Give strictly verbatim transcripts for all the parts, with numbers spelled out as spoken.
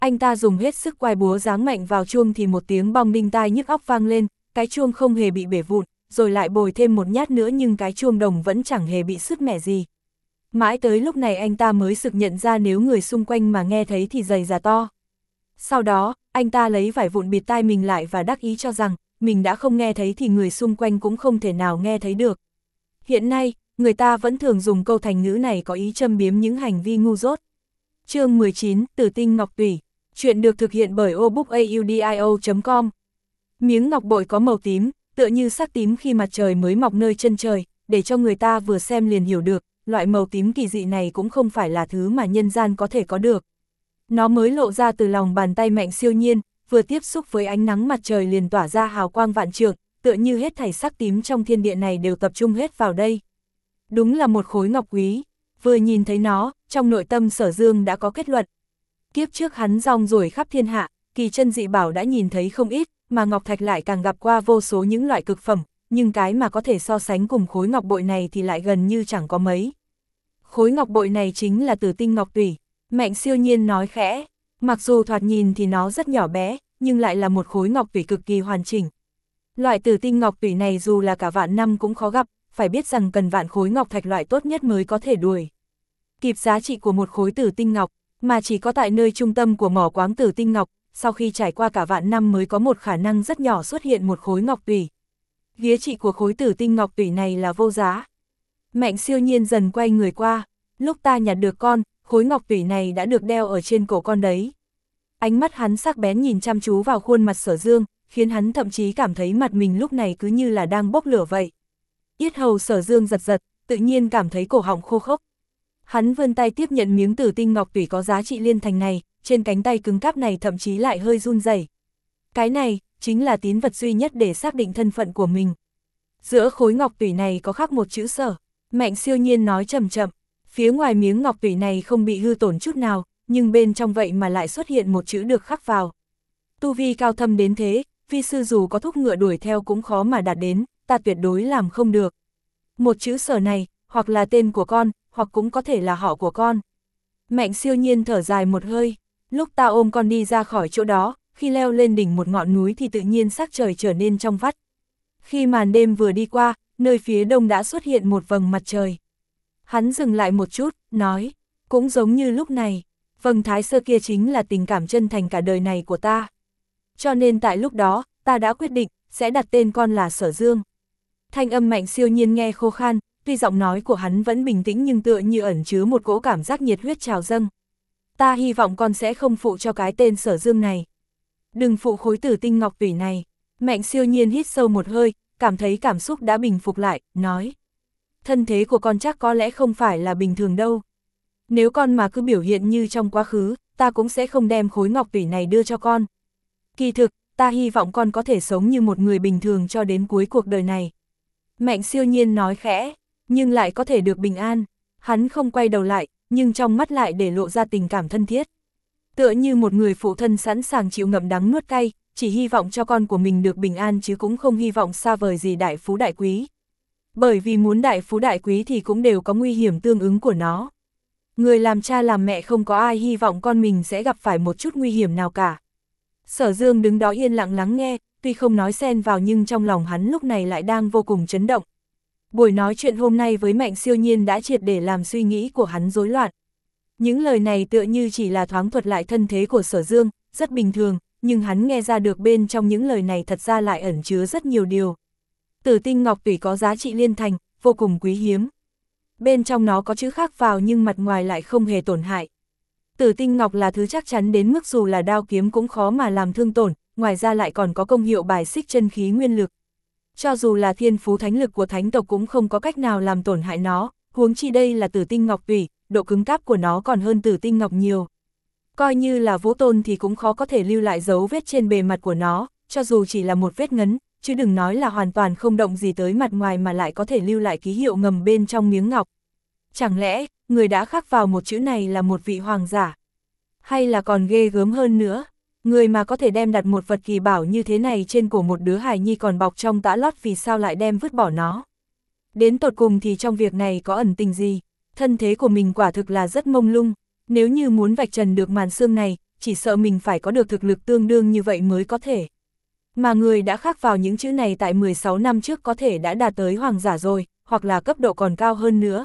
Anh ta dùng hết sức quai búa giáng mạnh vào chuông thì một tiếng bong đinh tai nhức óc vang lên, cái chuông không hề bị bể vụn, rồi lại bồi thêm một nhát nữa nhưng cái chuông đồng vẫn chẳng hề bị sứt mẻ gì. Mãi tới lúc này anh ta mới sực nhận ra nếu người xung quanh mà nghe thấy thì giày già to. Sau đó, anh ta lấy vải vụn bịt tai mình lại và đắc ý cho rằng, mình đã không nghe thấy thì người xung quanh cũng không thể nào nghe thấy được. Hiện nay, người ta vẫn thường dùng câu thành ngữ này có ý châm biếm những hành vi ngu dốt. Chương mười chín, Tử tinh ngọc tủy. Chuyện được thực hiện bởi obookaudio chấm com. Miếng ngọc bội có màu tím, tựa như sắc tím khi mặt trời mới mọc nơi chân trời, để cho người ta vừa xem liền hiểu được, loại màu tím kỳ dị này cũng không phải là thứ mà nhân gian có thể có được. Nó mới lộ ra từ lòng bàn tay Mạnh Siêu Nhiên, vừa tiếp xúc với ánh nắng mặt trời liền tỏa ra hào quang vạn trượng, tựa như hết thảy sắc tím trong thiên địa này đều tập trung hết vào đây. Đúng là một khối ngọc quý, vừa nhìn thấy nó, trong nội tâm Sở Dương đã có kết luận. Kiếp trước hắn rong ruổi khắp thiên hạ, kỳ chân dị bảo đã nhìn thấy không ít, mà ngọc thạch lại càng gặp qua vô số những loại cực phẩm, nhưng cái mà có thể so sánh cùng khối ngọc bội này thì lại gần như chẳng có mấy. Khối ngọc bội này chính là Tử tinh ngọc tủy, Mạnh Siêu Nhiên nói khẽ, mặc dù thoạt nhìn thì nó rất nhỏ bé, nhưng lại là một khối ngọc tủy cực kỳ hoàn chỉnh. Loại Tử tinh ngọc tủy này dù là cả vạn năm cũng khó gặp, phải biết rằng cần vạn khối ngọc thạch loại tốt nhất mới có thể đuổi kịp giá trị của một khối tử tinh ngọc, mà chỉ có tại nơi trung tâm của mỏ quáng tử tinh ngọc, sau khi trải qua cả vạn năm mới có một khả năng rất nhỏ xuất hiện một khối ngọc tủy. Giá trị của khối tử tinh ngọc tủy này là vô giá. Mạnh Siêu Nhiên dần quay người qua, lúc ta nhặt được con, khối ngọc tủy này đã được đeo ở trên cổ con đấy. Ánh mắt hắn sắc bén nhìn chăm chú vào khuôn mặt Sở Dương, khiến hắn thậm chí cảm thấy mặt mình lúc này cứ như là đang bốc lửa vậy. Yết hầu Sở Dương giật giật, tự nhiên cảm thấy cổ họng khô khốc. Hắn vươn tay tiếp nhận miếng tử tinh ngọc tủy có giá trị liên thành này, trên cánh tay cứng cáp này thậm chí lại hơi run rẩy. Cái này, chính là tín vật duy nhất để xác định thân phận của mình. Giữa khối ngọc tủy này có khắc một chữ Sở, Mạnh Siêu Nhiên nói chậm chậm, phía ngoài miếng ngọc tủy này không bị hư tổn chút nào, nhưng bên trong vậy mà lại xuất hiện một chữ được khắc vào. Tu vi cao thâm đến thế, vi sư dù có thúc ngựa đuổi theo cũng khó mà đạt đến, ta tuyệt đối làm không được. Một chữ Sở này, hoặc là tên của con, hoặc cũng có thể là họ của con. Mạnh Siêu Nhiên thở dài một hơi, lúc ta ôm con đi ra khỏi chỗ đó, khi leo lên đỉnh một ngọn núi thì tự nhiên sắc trời trở nên trong vắt. Khi màn đêm vừa đi qua, nơi phía đông đã xuất hiện một vầng mặt trời. Hắn dừng lại một chút, nói, cũng giống như lúc này, vầng thái sơ kia chính là tình cảm chân thành cả đời này của ta. Cho nên tại lúc đó, ta đã quyết định, sẽ đặt tên con là Sở Dương. Thanh âm Mạnh Siêu Nhiên nghe khô khan, tuy giọng nói của hắn vẫn bình tĩnh nhưng tựa như ẩn chứa một cỗ cảm giác nhiệt huyết trào dâng. Ta hy vọng con sẽ không phụ cho cái tên Sở Dương này. Đừng phụ khối tử tinh ngọc tủy này. Mạnh Siêu Nhiên hít sâu một hơi, cảm thấy cảm xúc đã bình phục lại, nói. Thân thế của con chắc có lẽ không phải là bình thường đâu. Nếu con mà cứ biểu hiện như trong quá khứ, ta cũng sẽ không đem khối ngọc tủy này đưa cho con. Kỳ thực, ta hy vọng con có thể sống như một người bình thường cho đến cuối cuộc đời này. Mạnh Siêu Nhiên nói khẽ, nhưng lại có thể được bình an. Hắn không quay đầu lại, nhưng trong mắt lại để lộ ra tình cảm thân thiết. Tựa như một người phụ thân sẵn sàng chịu ngậm đắng nuốt cay, chỉ hy vọng cho con của mình được bình an chứ cũng không hy vọng xa vời gì đại phú đại quý. Bởi vì muốn đại phú đại quý thì cũng đều có nguy hiểm tương ứng của nó. Người làm cha làm mẹ không có ai hy vọng con mình sẽ gặp phải một chút nguy hiểm nào cả. Sở Dương đứng đó yên lặng lắng nghe, tuy không nói xen vào nhưng trong lòng hắn lúc này lại đang vô cùng chấn động. Buổi nói chuyện hôm nay với Mạnh Siêu Nhiên đã triệt để làm suy nghĩ của hắn rối loạn. Những lời này tựa như chỉ là thoáng thuật lại thân thế của Sở Dương, rất bình thường, nhưng hắn nghe ra được bên trong những lời này thật ra lại ẩn chứa rất nhiều điều. Tử tinh ngọc tủy có giá trị liên thành, vô cùng quý hiếm. Bên trong nó có chữ khắc vào nhưng mặt ngoài lại không hề tổn hại. Tử tinh ngọc là thứ chắc chắn đến mức dù là đao kiếm cũng khó mà làm thương tổn, ngoài ra lại còn có công hiệu bài xích chân khí nguyên lực. Cho dù là thiên phú thánh lực của thánh tộc cũng không có cách nào làm tổn hại nó, huống chi đây là tử tinh ngọc tủy, độ cứng cáp của nó còn hơn tử tinh ngọc nhiều. Coi như là vũ tôn thì cũng khó có thể lưu lại dấu vết trên bề mặt của nó, cho dù chỉ là một vết ngấn, chứ đừng nói là hoàn toàn không động gì tới mặt ngoài mà lại có thể lưu lại ký hiệu ngầm bên trong miếng ngọc. Chẳng lẽ, người đã khắc vào một chữ này là một vị hoàng giả? Hay là còn ghê gớm hơn nữa, người mà có thể đem đặt một vật kỳ bảo như thế này trên cổ một đứa hài nhi còn bọc trong tã lót vì sao lại đem vứt bỏ nó? Đến tột cùng thì trong việc này có ẩn tình gì? Thân thế của mình quả thực là rất mông lung, nếu như muốn vạch trần được màn sương này, chỉ sợ mình phải có được thực lực tương đương như vậy mới có thể. Mà người đã khắc vào những chữ này tại mười sáu năm trước có thể đã đạt tới hoàng giả rồi, hoặc là cấp độ còn cao hơn nữa.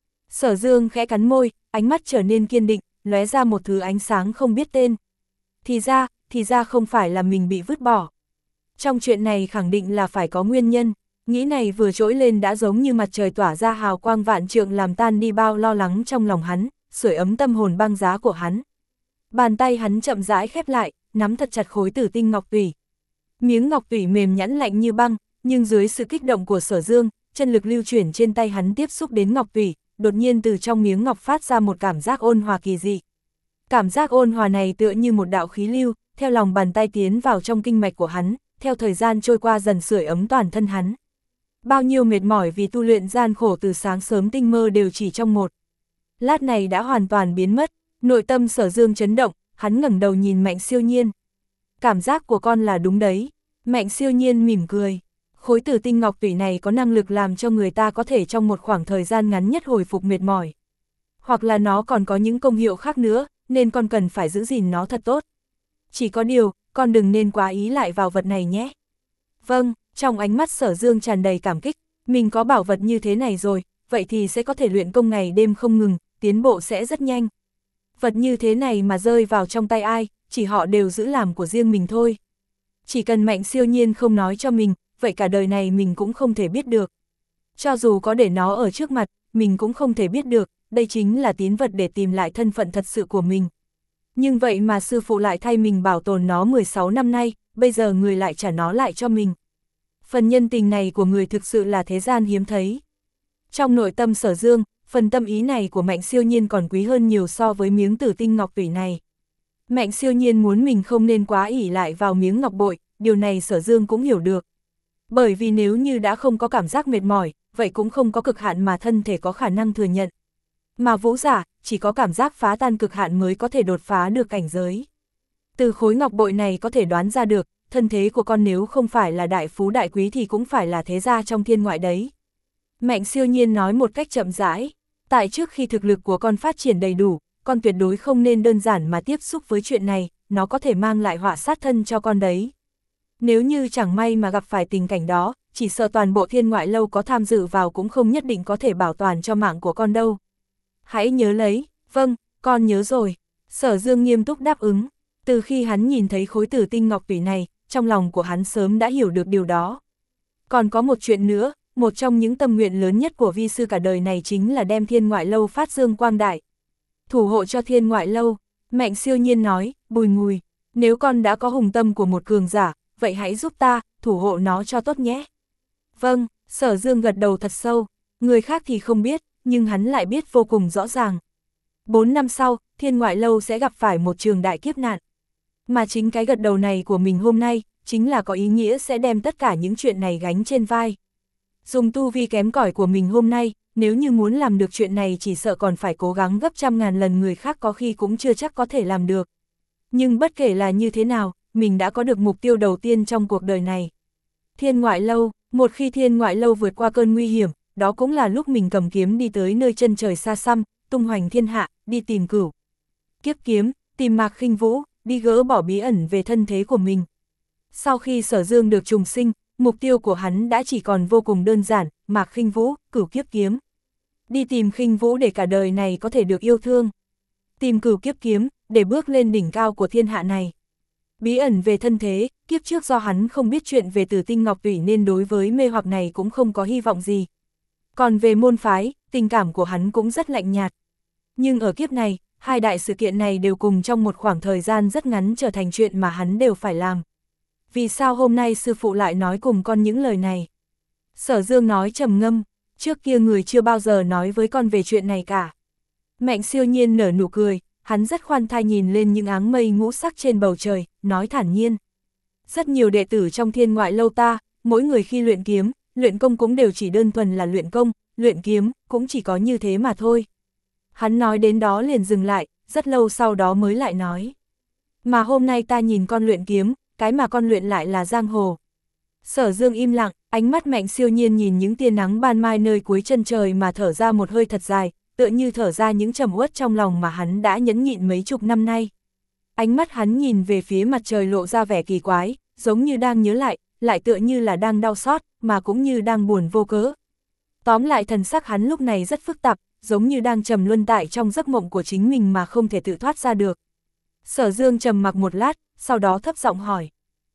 Sở Dương khẽ cắn môi, ánh mắt trở nên kiên định, lóe ra một thứ ánh sáng không biết tên. Thì ra, thì ra không phải là mình bị vứt bỏ. Trong chuyện này khẳng định là phải có nguyên nhân, nghĩ này vừa trỗi lên đã giống như mặt trời tỏa ra hào quang vạn trượng làm tan đi bao lo lắng trong lòng hắn, sưởi ấm tâm hồn băng giá của hắn. Bàn tay hắn chậm rãi khép lại, nắm thật chặt khối tử tinh ngọc tủy. Miếng ngọc tủy mềm nhẵn lạnh như băng, nhưng dưới sự kích động của Sở Dương, chân lực lưu chuyển trên tay hắn tiếp xúc đến ngọc tủy, đột nhiên từ trong miếng ngọc phát ra một cảm giác ôn hòa kỳ dị. Cảm giác ôn hòa này tựa như một đạo khí lưu, theo lòng bàn tay tiến vào trong kinh mạch của hắn, theo thời gian trôi qua dần sưởi ấm toàn thân hắn. Bao nhiêu mệt mỏi vì tu luyện gian khổ từ sáng sớm tinh mơ đều chỉ trong một lát này đã hoàn toàn biến mất, nội tâm Sở Dương chấn động, hắn ngẩng đầu nhìn Mạnh Siêu Nhiên. Cảm giác của con là đúng đấy. Mạnh Siêu Nhiên mỉm cười. Khối tử tinh ngọc tủy này có năng lực làm cho người ta có thể trong một khoảng thời gian ngắn nhất hồi phục mệt mỏi. Hoặc là nó còn có những công hiệu khác nữa, nên con cần phải giữ gìn nó thật tốt. Chỉ có điều, con đừng nên quá ý lại vào vật này nhé. Vâng, trong ánh mắt Sở Dương tràn đầy cảm kích, mình có bảo vật như thế này rồi, vậy thì sẽ có thể luyện công ngày đêm không ngừng, tiến bộ sẽ rất nhanh. Vật như thế này mà rơi vào trong tay ai, chỉ họ đều giữ làm của riêng mình thôi. Chỉ cần Mạnh Siêu Nhiên không nói cho mình, vậy cả đời này mình cũng không thể biết được. Cho dù có để nó ở trước mặt, mình cũng không thể biết được, đây chính là tín vật để tìm lại thân phận thật sự của mình. Nhưng vậy mà sư phụ lại thay mình bảo tồn nó mười sáu năm nay, bây giờ người lại trả nó lại cho mình. Phần nhân tình này của người thực sự là thế gian hiếm thấy. Trong nội tâm Sở Dương, phần tâm ý này của Mạnh Siêu Nhiên còn quý hơn nhiều so với miếng tử tinh ngọc tủy này. Mạnh Siêu Nhiên muốn mình không nên quá ỷ lại vào miếng ngọc bội, điều này Sở Dương cũng hiểu được. Bởi vì nếu như đã không có cảm giác mệt mỏi, vậy cũng không có cực hạn mà thân thể có khả năng thừa nhận. Mà vũ giả, chỉ có cảm giác phá tan cực hạn mới có thể đột phá được cảnh giới. Từ khối ngọc bội này có thể đoán ra được, thân thế của con nếu không phải là đại phú đại quý thì cũng phải là thế gia trong thiên ngoại đấy. Mạnh Siêu Nhiên nói một cách chậm rãi, tại trước khi thực lực của con phát triển đầy đủ, con tuyệt đối không nên đơn giản mà tiếp xúc với chuyện này, nó có thể mang lại họa sát thân cho con đấy. Nếu như chẳng may mà gặp phải tình cảnh đó, chỉ sợ toàn bộ thiên ngoại lâu có tham dự vào cũng không nhất định có thể bảo toàn cho mạng của con đâu. Hãy nhớ lấy. Vâng, con nhớ rồi. Sở Dương nghiêm túc đáp ứng. Từ khi hắn nhìn thấy khối tử tinh ngọc tủy này, trong lòng của hắn sớm đã hiểu được điều đó. Còn có một chuyện nữa, một trong những tâm nguyện lớn nhất của vi sư cả đời này chính là đem thiên ngoại lâu phát dương quang đại. Thủ hộ cho thiên ngoại lâu. Mạnh Siêu Nhiên nói, bùi ngùi, nếu con đã có hùng tâm của một cường giả, vậy hãy giúp ta, thủ hộ nó cho tốt nhé. Vâng, Sở Dương gật đầu thật sâu, người khác thì không biết, nhưng hắn lại biết vô cùng rõ ràng. Bốn năm sau, thiên ngoại lâu sẽ gặp phải một trường đại kiếp nạn. Mà chính cái gật đầu này của mình hôm nay, chính là có ý nghĩa sẽ đem tất cả những chuyện này gánh trên vai. Dùng tu vi kém cỏi của mình hôm nay, nếu như muốn làm được chuyện này chỉ sợ còn phải cố gắng gấp trăm ngàn lần người khác có khi cũng chưa chắc có thể làm được. Nhưng bất kể là như thế nào, mình đã có được mục tiêu đầu tiên trong cuộc đời này. Thiên ngoại lâu, một khi thiên ngoại lâu vượt qua cơn nguy hiểm, đó cũng là lúc mình cầm kiếm đi tới nơi chân trời xa xăm, tung hoành thiên hạ, đi tìm cửu kiếp kiếm, tìm Mạc Khinh Vũ, đi gỡ bỏ bí ẩn về thân thế của mình. Sau khi Sở Dương được trùng sinh, mục tiêu của hắn đã chỉ còn vô cùng đơn giản, Mạc Khinh Vũ, cửu kiếp kiếm. Đi tìm Khinh Vũ để cả đời này có thể được yêu thương. Tìm cửu kiếp kiếm, để bước lên đỉnh cao của thiên hạ này. Bí ẩn về thân thế, kiếp trước do hắn không biết chuyện về tử tinh ngọc tủy nên đối với mê hoặc này cũng không có hy vọng gì. Còn về môn phái, tình cảm của hắn cũng rất lạnh nhạt. Nhưng ở kiếp này, hai đại sự kiện này đều cùng trong một khoảng thời gian rất ngắn trở thành chuyện mà hắn đều phải làm. Vì sao hôm nay sư phụ lại nói cùng con những lời này? Sở Dương nói trầm ngâm, trước kia người chưa bao giờ nói với con về chuyện này cả. Mạnh Siêu Nhiên nở nụ cười, hắn rất khoan thai nhìn lên những áng mây ngũ sắc trên bầu trời, nói thản nhiên. Rất nhiều đệ tử trong thiên ngoại lâu ta, mỗi người khi luyện kiếm, luyện công cũng đều chỉ đơn thuần là luyện công, luyện kiếm, cũng chỉ có như thế mà thôi. Hắn nói đến đó liền dừng lại, rất lâu sau đó mới lại nói. Mà hôm nay ta nhìn con luyện kiếm, cái mà con luyện lại là giang hồ. Sở Dương im lặng, ánh mắt Mạnh Siêu Nhiên nhìn những tia nắng ban mai nơi cuối chân trời mà thở ra một hơi thật dài, tựa như thở ra những trầm uất trong lòng mà hắn đã nhẫn nhịn mấy chục năm nay. Ánh mắt hắn nhìn về phía mặt trời lộ ra vẻ kỳ quái, giống như đang nhớ lại, lại tựa như là đang đau xót, mà cũng như đang buồn vô cớ. Tóm lại thần sắc hắn lúc này rất phức tạp, giống như đang trầm luân tại trong giấc mộng của chính mình mà không thể tự thoát ra được. Sở Dương trầm mặc một lát, sau đó thấp giọng hỏi.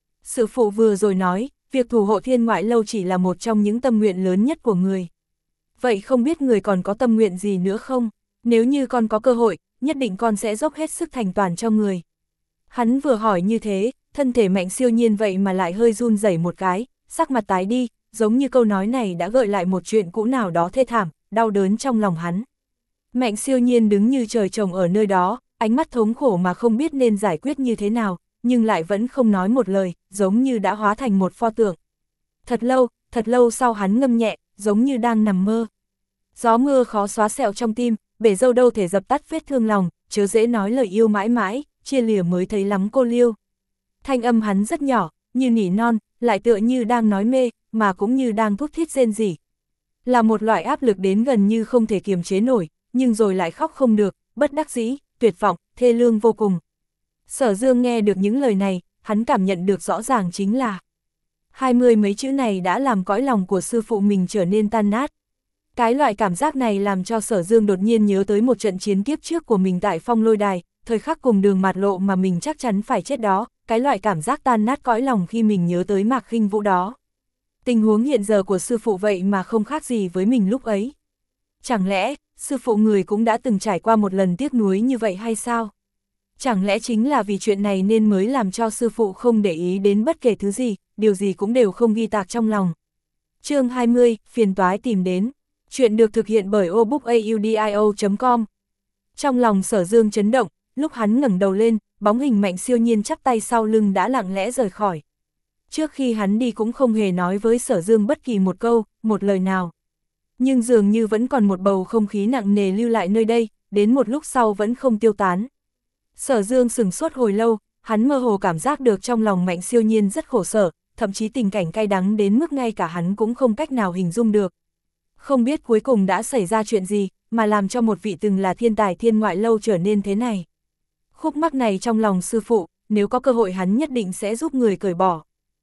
Sư phụ vừa rồi nói, việc thủ hộ Thiên Ngoại Lâu chỉ là một trong những tâm nguyện lớn nhất của người. Vậy không biết người còn có tâm nguyện gì nữa không? Nếu như con có cơ hội, nhất định con sẽ dốc hết sức thành toàn cho người. Hắn vừa hỏi như thế, thân thể Mạnh Siêu Nhiên vậy mà lại hơi run rẩy một cái, sắc mặt tái đi, giống như câu nói này đã gợi lại một chuyện cũ nào đó thê thảm, đau đớn trong lòng hắn. Mạnh Siêu Nhiên đứng như trời trồng ở nơi đó, ánh mắt thống khổ mà không biết nên giải quyết như thế nào, nhưng lại vẫn không nói một lời, giống như đã hóa thành một pho tượng. Thật lâu, thật lâu sau hắn ngâm nhẹ, giống như đang nằm mơ. Gió mưa khó xóa sẹo trong tim, bể dâu đâu thể dập tắt vết thương lòng, chớ dễ nói lời yêu mãi mãi, chia lìa mới thấy lắm cô liêu. Thanh âm hắn rất nhỏ, như nỉ non, lại tựa như đang nói mê, mà cũng như đang thút thít rên rỉ. Là một loại áp lực đến gần như không thể kiềm chế nổi, nhưng rồi lại khóc không được, bất đắc dĩ, tuyệt vọng, thê lương vô cùng. Sở Dương nghe được những lời này, hắn cảm nhận được rõ ràng chính là hai mươi mấy chữ này đã làm cõi lòng của sư phụ mình trở nên tan nát. Cái loại cảm giác này làm cho Sở Dương đột nhiên nhớ tới một trận chiến kiếp trước của mình tại Phong Lôi Đài, thời khắc cùng Đường Mạt Lộ mà mình chắc chắn phải chết đó, cái loại cảm giác tan nát cõi lòng khi mình nhớ tới Mạc Khinh Vũ đó. Tình huống hiện giờ của sư phụ vậy mà không khác gì với mình lúc ấy. Chẳng lẽ, sư phụ người cũng đã từng trải qua một lần tiếc nuối như vậy hay sao? Chẳng lẽ chính là vì chuyện này nên mới làm cho sư phụ không để ý đến bất kể thứ gì, điều gì cũng đều không ghi tạc trong lòng. Chương hai mươi, phiền toái tìm đến. Chuyện được thực hiện bởi obookaudio chấm com. Trong lòng Sở Dương chấn động, lúc hắn ngẩng đầu lên, bóng hình Mạnh Siêu Nhiên chắp tay sau lưng đã lặng lẽ rời khỏi. Trước khi hắn đi cũng không hề nói với Sở Dương bất kỳ một câu, một lời nào. Nhưng dường như vẫn còn một bầu không khí nặng nề lưu lại nơi đây, đến một lúc sau vẫn không tiêu tán. Sở Dương sừng sốt hồi lâu, hắn mơ hồ cảm giác được trong lòng Mạnh Siêu Nhiên rất khổ sở, thậm chí tình cảnh cay đắng đến mức ngay cả hắn cũng không cách nào hình dung được. Không biết cuối cùng đã xảy ra chuyện gì, mà làm cho một vị từng là thiên tài Thiên Ngoại Lâu trở nên thế này. Khúc mắc này trong lòng sư phụ, nếu có cơ hội hắn nhất định sẽ giúp người cởi bỏ.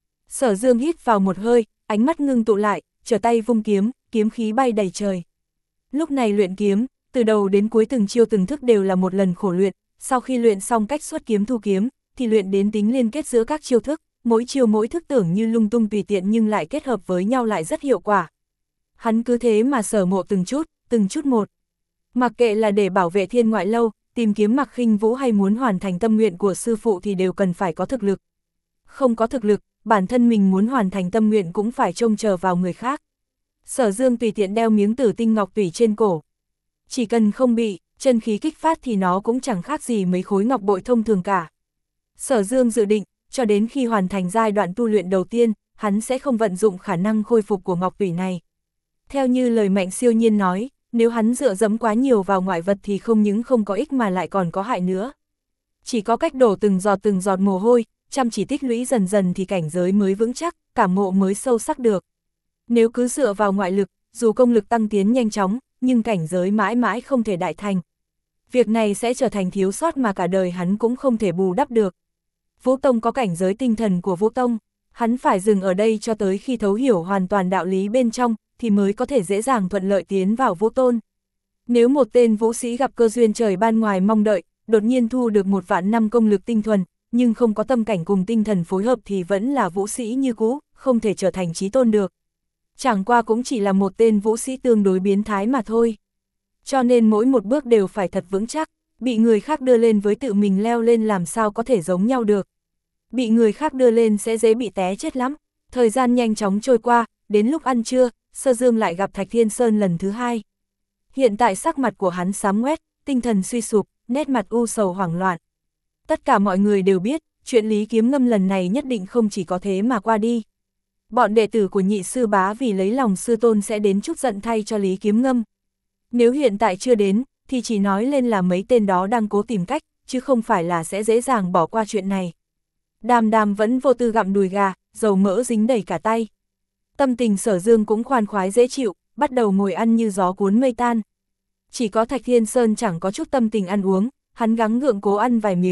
Sở Dương hít vào một hơi, ánh mắt ngưng tụ lại, trở tay vung kiếm, kiếm khí bay đầy trời. Lúc này luyện kiếm, từ đầu đến cuối từng chiêu từng thức đều là một lần khổ luyện, sau khi luyện xong cách xuất kiếm thu kiếm, thì luyện đến tính liên kết giữa các chiêu thức, mỗi chiêu mỗi thức tưởng như lung tung tùy tiện nhưng lại kết hợp với nhau lại rất hiệu quả. Hắn cứ thế mà sở mộ từng chút, từng chút một. Mặc kệ là để bảo vệ Thiên Ngoại Lâu, tìm kiếm Mạc Khinh Vũ hay muốn hoàn thành tâm nguyện của sư phụ thì đều cần phải có thực lực. Không có thực lực, bản thân mình muốn hoàn thành tâm nguyện cũng phải trông chờ vào người khác. Sở Dương tùy tiện đeo miếng tử tinh ngọc tủy trên cổ. Chỉ cần không bị chân khí kích phát thì nó cũng chẳng khác gì mấy khối ngọc bội thông thường cả. Sở Dương dự định, cho đến khi hoàn thành giai đoạn tu luyện đầu tiên, hắn sẽ không vận dụng khả năng khôi phục của ngọc tủy này. Theo như lời Mạnh Siêu Nhiên nói, nếu hắn dựa dẫm quá nhiều vào ngoại vật thì không những không có ích mà lại còn có hại nữa. Chỉ có cách đổ từng giọt từng giọt mồ hôi, chăm chỉ tích lũy dần dần thì cảnh giới mới vững chắc, cảm ngộ mới sâu sắc được. Nếu cứ dựa vào ngoại lực, dù công lực tăng tiến nhanh chóng, nhưng cảnh giới mãi mãi không thể đại thành. Việc này sẽ trở thành thiếu sót mà cả đời hắn cũng không thể bù đắp được. Vũ Tông có cảnh giới tinh thần của Vũ Tông, hắn phải dừng ở đây cho tới khi thấu hiểu hoàn toàn đạo lý bên trong, thì mới có thể dễ dàng thuận lợi tiến vào Vũ Tôn. Nếu một tên vũ sĩ gặp cơ duyên trời ban ngoài mong đợi, đột nhiên thu được một vạn năm công lực tinh thuần, nhưng không có tâm cảnh cùng tinh thần phối hợp thì vẫn là vũ sĩ như cũ, không thể trở thành chí tôn được. Chẳng qua cũng chỉ là một tên vũ sĩ tương đối biến thái mà thôi. Cho nên mỗi một bước đều phải thật vững chắc, bị người khác đưa lên với tự mình leo lên làm sao có thể giống nhau được. Bị người khác đưa lên sẽ dễ bị té chết lắm. Thời gian nhanh chóng trôi qua, đến lúc ăn trưa, Sở Dương lại gặp Thạch Thiên Sơn lần thứ hai. Hiện tại sắc mặt của hắn xám ngoét, tinh thần suy sụp, nét mặt u sầu hoảng loạn. Tất cả mọi người đều biết, chuyện Lý Kiếm Ngâm lần này nhất định không chỉ có thế mà qua đi. Bọn đệ tử của nhị sư bá vì lấy lòng sư tôn sẽ đến chúc giận thay cho Lý Kiếm Ngâm. Nếu hiện tại chưa đến, thì chỉ nói lên là mấy tên đó đang cố tìm cách, chứ không phải là sẽ dễ dàng bỏ qua chuyện này. Đàm Đàm vẫn vô tư gặm đùi gà, dầu mỡ dính đầy cả tay. Tâm tình Sở Dương cũng khoan khoái dễ chịu, bắt đầu ngồi ăn như gió cuốn mây tan. Chỉ có Thạch Thiên Sơn chẳng có chút tâm tình ăn uống, hắn gắng gượng cố ăn vài miếng,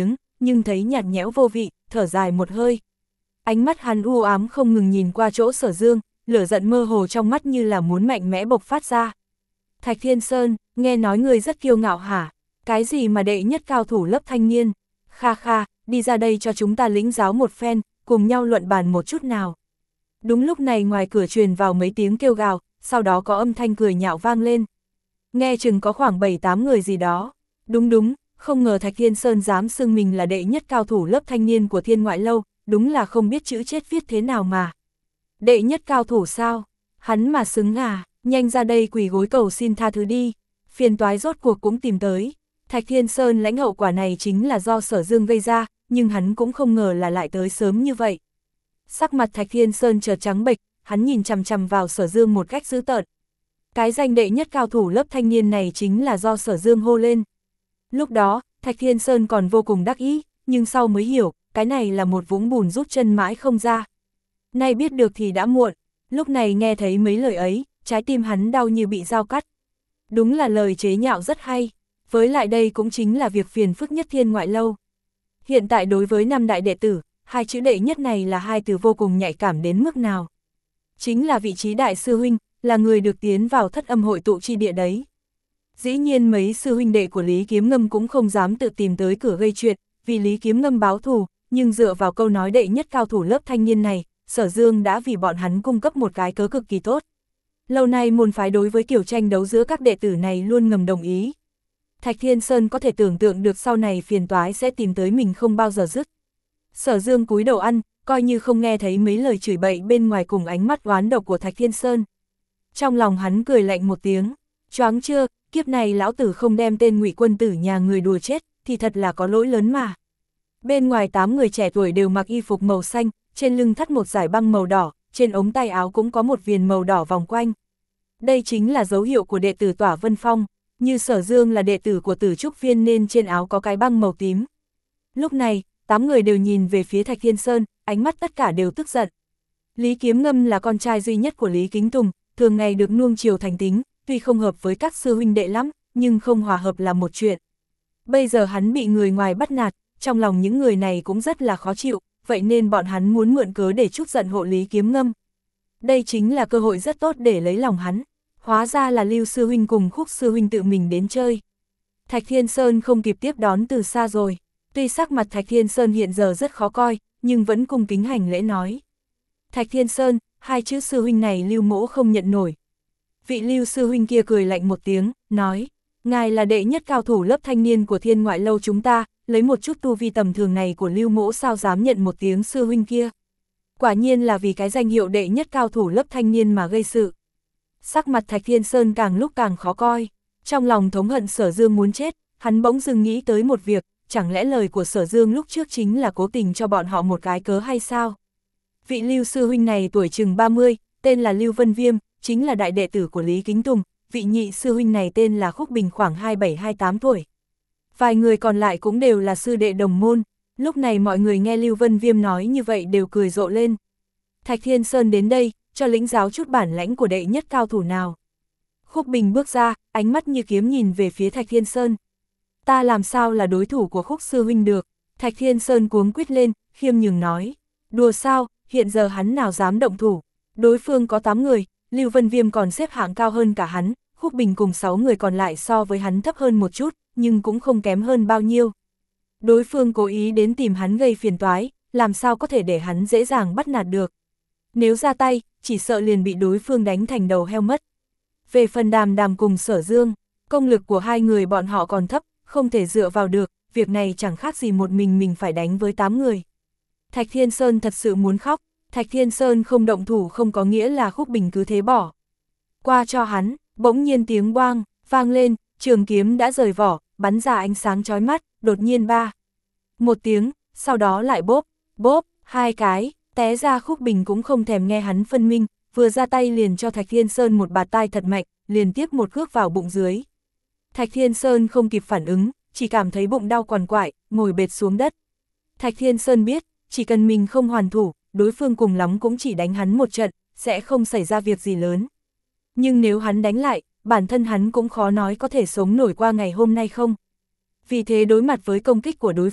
nhưng thấy nhạt nhẽo vô vị, thở dài một hơi. Ánh mắt hắn u ám không ngừng nhìn qua chỗ Sở Dương, lửa giận mơ hồ trong mắt như là muốn mạnh mẽ bộc phát ra. Thạch Thiên Sơn, nghe nói người rất kiêu ngạo hả? Cái gì mà đệ nhất cao thủ lớp thanh niên? Kha kha, đi ra đây cho chúng ta lĩnh giáo một phen, cùng nhau luận bàn một chút nào. Đúng lúc này ngoài cửa truyền vào mấy tiếng kêu gào, sau đó có âm thanh cười nhạo vang lên. Nghe chừng có khoảng bảy tám người gì đó. Đúng đúng, không ngờ Thạch Thiên Sơn dám xưng mình là đệ nhất cao thủ lớp thanh niên của Thiên Ngoại Lâu, đúng là không biết chữ chết viết thế nào mà. Đệ nhất cao thủ sao? Hắn mà xứng à, nhanh ra đây quỳ gối cầu xin tha thứ đi. Phiền toái rốt cuộc cũng tìm tới. Thạch Thiên Sơn lãnh hậu quả này chính là do Sở Dương gây ra, nhưng hắn cũng không ngờ là lại tới sớm như vậy. Sắc mặt Thạch Thiên Sơn chợt trắng bệch, hắn nhìn chằm chằm vào Sở Dương một cách dữ tợn. Cái danh đệ nhất cao thủ lớp thanh niên này chính là do Sở Dương hô lên. Lúc đó, Thạch Thiên Sơn còn vô cùng đắc ý, nhưng sau mới hiểu, cái này là một vũng bùn rút chân mãi không ra. Nay biết được thì đã muộn, lúc này nghe thấy mấy lời ấy, trái tim hắn đau như bị dao cắt. Đúng là lời chế nhạo rất hay, với lại đây cũng chính là việc phiền phức nhất Thiên Ngoại Lâu. Hiện tại đối với năm đại đệ tử, hai chữ đệ nhất này là hai từ vô cùng nhạy cảm đến mức nào. Chính là vị trí đại sư huynh, là người được tiến vào thất âm hội tụ chi địa đấy. Dĩ nhiên mấy sư huynh đệ của Lý Kiếm Ngâm cũng không dám tự tìm tới cửa gây chuyện, vì Lý Kiếm Ngâm báo thù, nhưng dựa vào câu nói đệ nhất cao thủ lớp thanh niên này, Sở Dương đã vì bọn hắn cung cấp một cái cớ cực kỳ tốt. Lâu nay môn phái đối với kiểu tranh đấu giữa các đệ tử này luôn ngầm đồng ý. Thạch Thiên Sơn có thể tưởng tượng được sau này phiền toái sẽ tìm tới mình không bao giờ dứt. Sở Dương cúi đầu ăn, coi như không nghe thấy mấy lời chửi bậy bên ngoài cùng ánh mắt oán độc của Thạch Thiên Sơn. Trong lòng hắn cười lạnh một tiếng, choáng chưa, kiếp này lão tử không đem tên Ngụy quân tử nhà người đùa chết, thì thật là có lỗi lớn mà. Bên ngoài tám người trẻ tuổi đều mặc y phục màu xanh, trên lưng thắt một dải băng màu đỏ, trên ống tay áo cũng có một viền màu đỏ vòng quanh. Đây chính là dấu hiệu của đệ tử Tỏa Vân Phong, như Sở Dương là đệ tử của Tử Trúc Viên nên trên áo có cái băng màu tím. Lúc này, tám người đều nhìn về phía Thạch Thiên Sơn, ánh mắt tất cả đều tức giận. Lý Kiếm Ngâm là con trai duy nhất của Lý Kính Tùng, thường ngày được nuông chiều thành tính, tuy không hợp với các sư huynh đệ lắm, nhưng không hòa hợp là một chuyện. Bây giờ hắn bị người ngoài bắt nạt, trong lòng những người này cũng rất là khó chịu, vậy nên bọn hắn muốn mượn cớ để trút giận hộ Lý Kiếm Ngâm. Đây chính là cơ hội rất tốt để lấy lòng hắn. Hóa ra là Lưu sư huynh cùng Khúc sư huynh tự mình đến chơi. Thạch Thiên Sơn không kịp tiếp đón từ xa rồi. Tuy sắc mặt Thạch Thiên Sơn hiện giờ rất khó coi, nhưng vẫn cung kính hành lễ nói. Thạch Thiên Sơn, hai chữ sư huynh này Lưu mỗ không nhận nổi. Vị Lưu sư huynh kia cười lạnh một tiếng, nói, ngài là đệ nhất cao thủ lớp thanh niên của Thiên Ngoại Lâu chúng ta, lấy một chút tu vi tầm thường này của Lưu mỗ sao dám nhận một tiếng sư huynh kia. Quả nhiên là vì cái danh hiệu đệ nhất cao thủ lớp thanh niên mà gây sự. Sắc mặt Thạch Thiên Sơn càng lúc càng khó coi, trong lòng thống hận Sở Dương muốn chết, hắn bỗng dưng nghĩ tới một việc, chẳng lẽ lời của Sở Dương lúc trước chính là cố tình cho bọn họ một cái cớ hay sao? Vị Lưu sư huynh này tuổi chừng ba mươi, tên là Lưu Vân Viêm, chính là đại đệ tử của Lý Kính Tùng, vị nhị sư huynh này tên là Khúc Bình khoảng hai mươi bảy hai mươi tám tuổi. Vài người còn lại cũng đều là sư đệ đồng môn, lúc này mọi người nghe Lưu Vân Viêm nói như vậy đều cười rộ lên. Thạch Thiên Sơn đến đây, cho lĩnh giáo chút bản lãnh của đệ nhất cao thủ nào. Khúc Bình bước ra, ánh mắt như kiếm nhìn về phía Thạch Thiên Sơn. Ta làm sao là đối thủ của Khúc sư huynh được? Thạch Thiên Sơn cuống quýt lên, khiêm nhường nói. Đùa sao, hiện giờ hắn nào dám động thủ. Đối phương có tám người, Lưu Vân Viêm còn xếp hạng cao hơn cả hắn, Khúc Bình cùng sáu người còn lại so với hắn thấp hơn một chút, nhưng cũng không kém hơn bao nhiêu. Đối phương cố ý đến tìm hắn gây phiền toái, làm sao có thể để hắn dễ dàng bắt nạt được. Nếu ra tay, chỉ sợ liền bị đối phương đánh thành đầu heo mất. Về phần Đàm Đàm cùng Sở Dương, công lực của hai người bọn họ còn thấp, không thể dựa vào được, việc này chẳng khác gì một mình mình phải đánh với tám người. Thạch Thiên Sơn thật sự muốn khóc, Thạch Thiên Sơn không động thủ không có nghĩa là Khúc Bình cứ thế bỏ qua cho hắn, bỗng nhiên tiếng oang vang lên, trường kiếm đã rời vỏ, bắn ra ánh sáng chói mắt, đột nhiên ba một tiếng, sau đó lại bốp, bốp, hai cái, té ra. Khúc Bình cũng không thèm nghe hắn phân minh, vừa ra tay liền cho Thạch Thiên Sơn một bạt tai thật mạnh, liền tiếp một cước vào bụng dưới. Thạch Thiên Sơn không kịp phản ứng, chỉ cảm thấy bụng đau quằn quại, ngồi bệt xuống đất. Thạch Thiên Sơn biết, chỉ cần mình không hoàn thủ, đối phương cùng lắm cũng chỉ đánh hắn một trận, sẽ không xảy ra việc gì lớn. Nhưng nếu hắn đánh lại, bản thân hắn cũng khó nói có thể sống nổi qua ngày hôm nay không. Vì thế đối mặt với công kích của đối phương,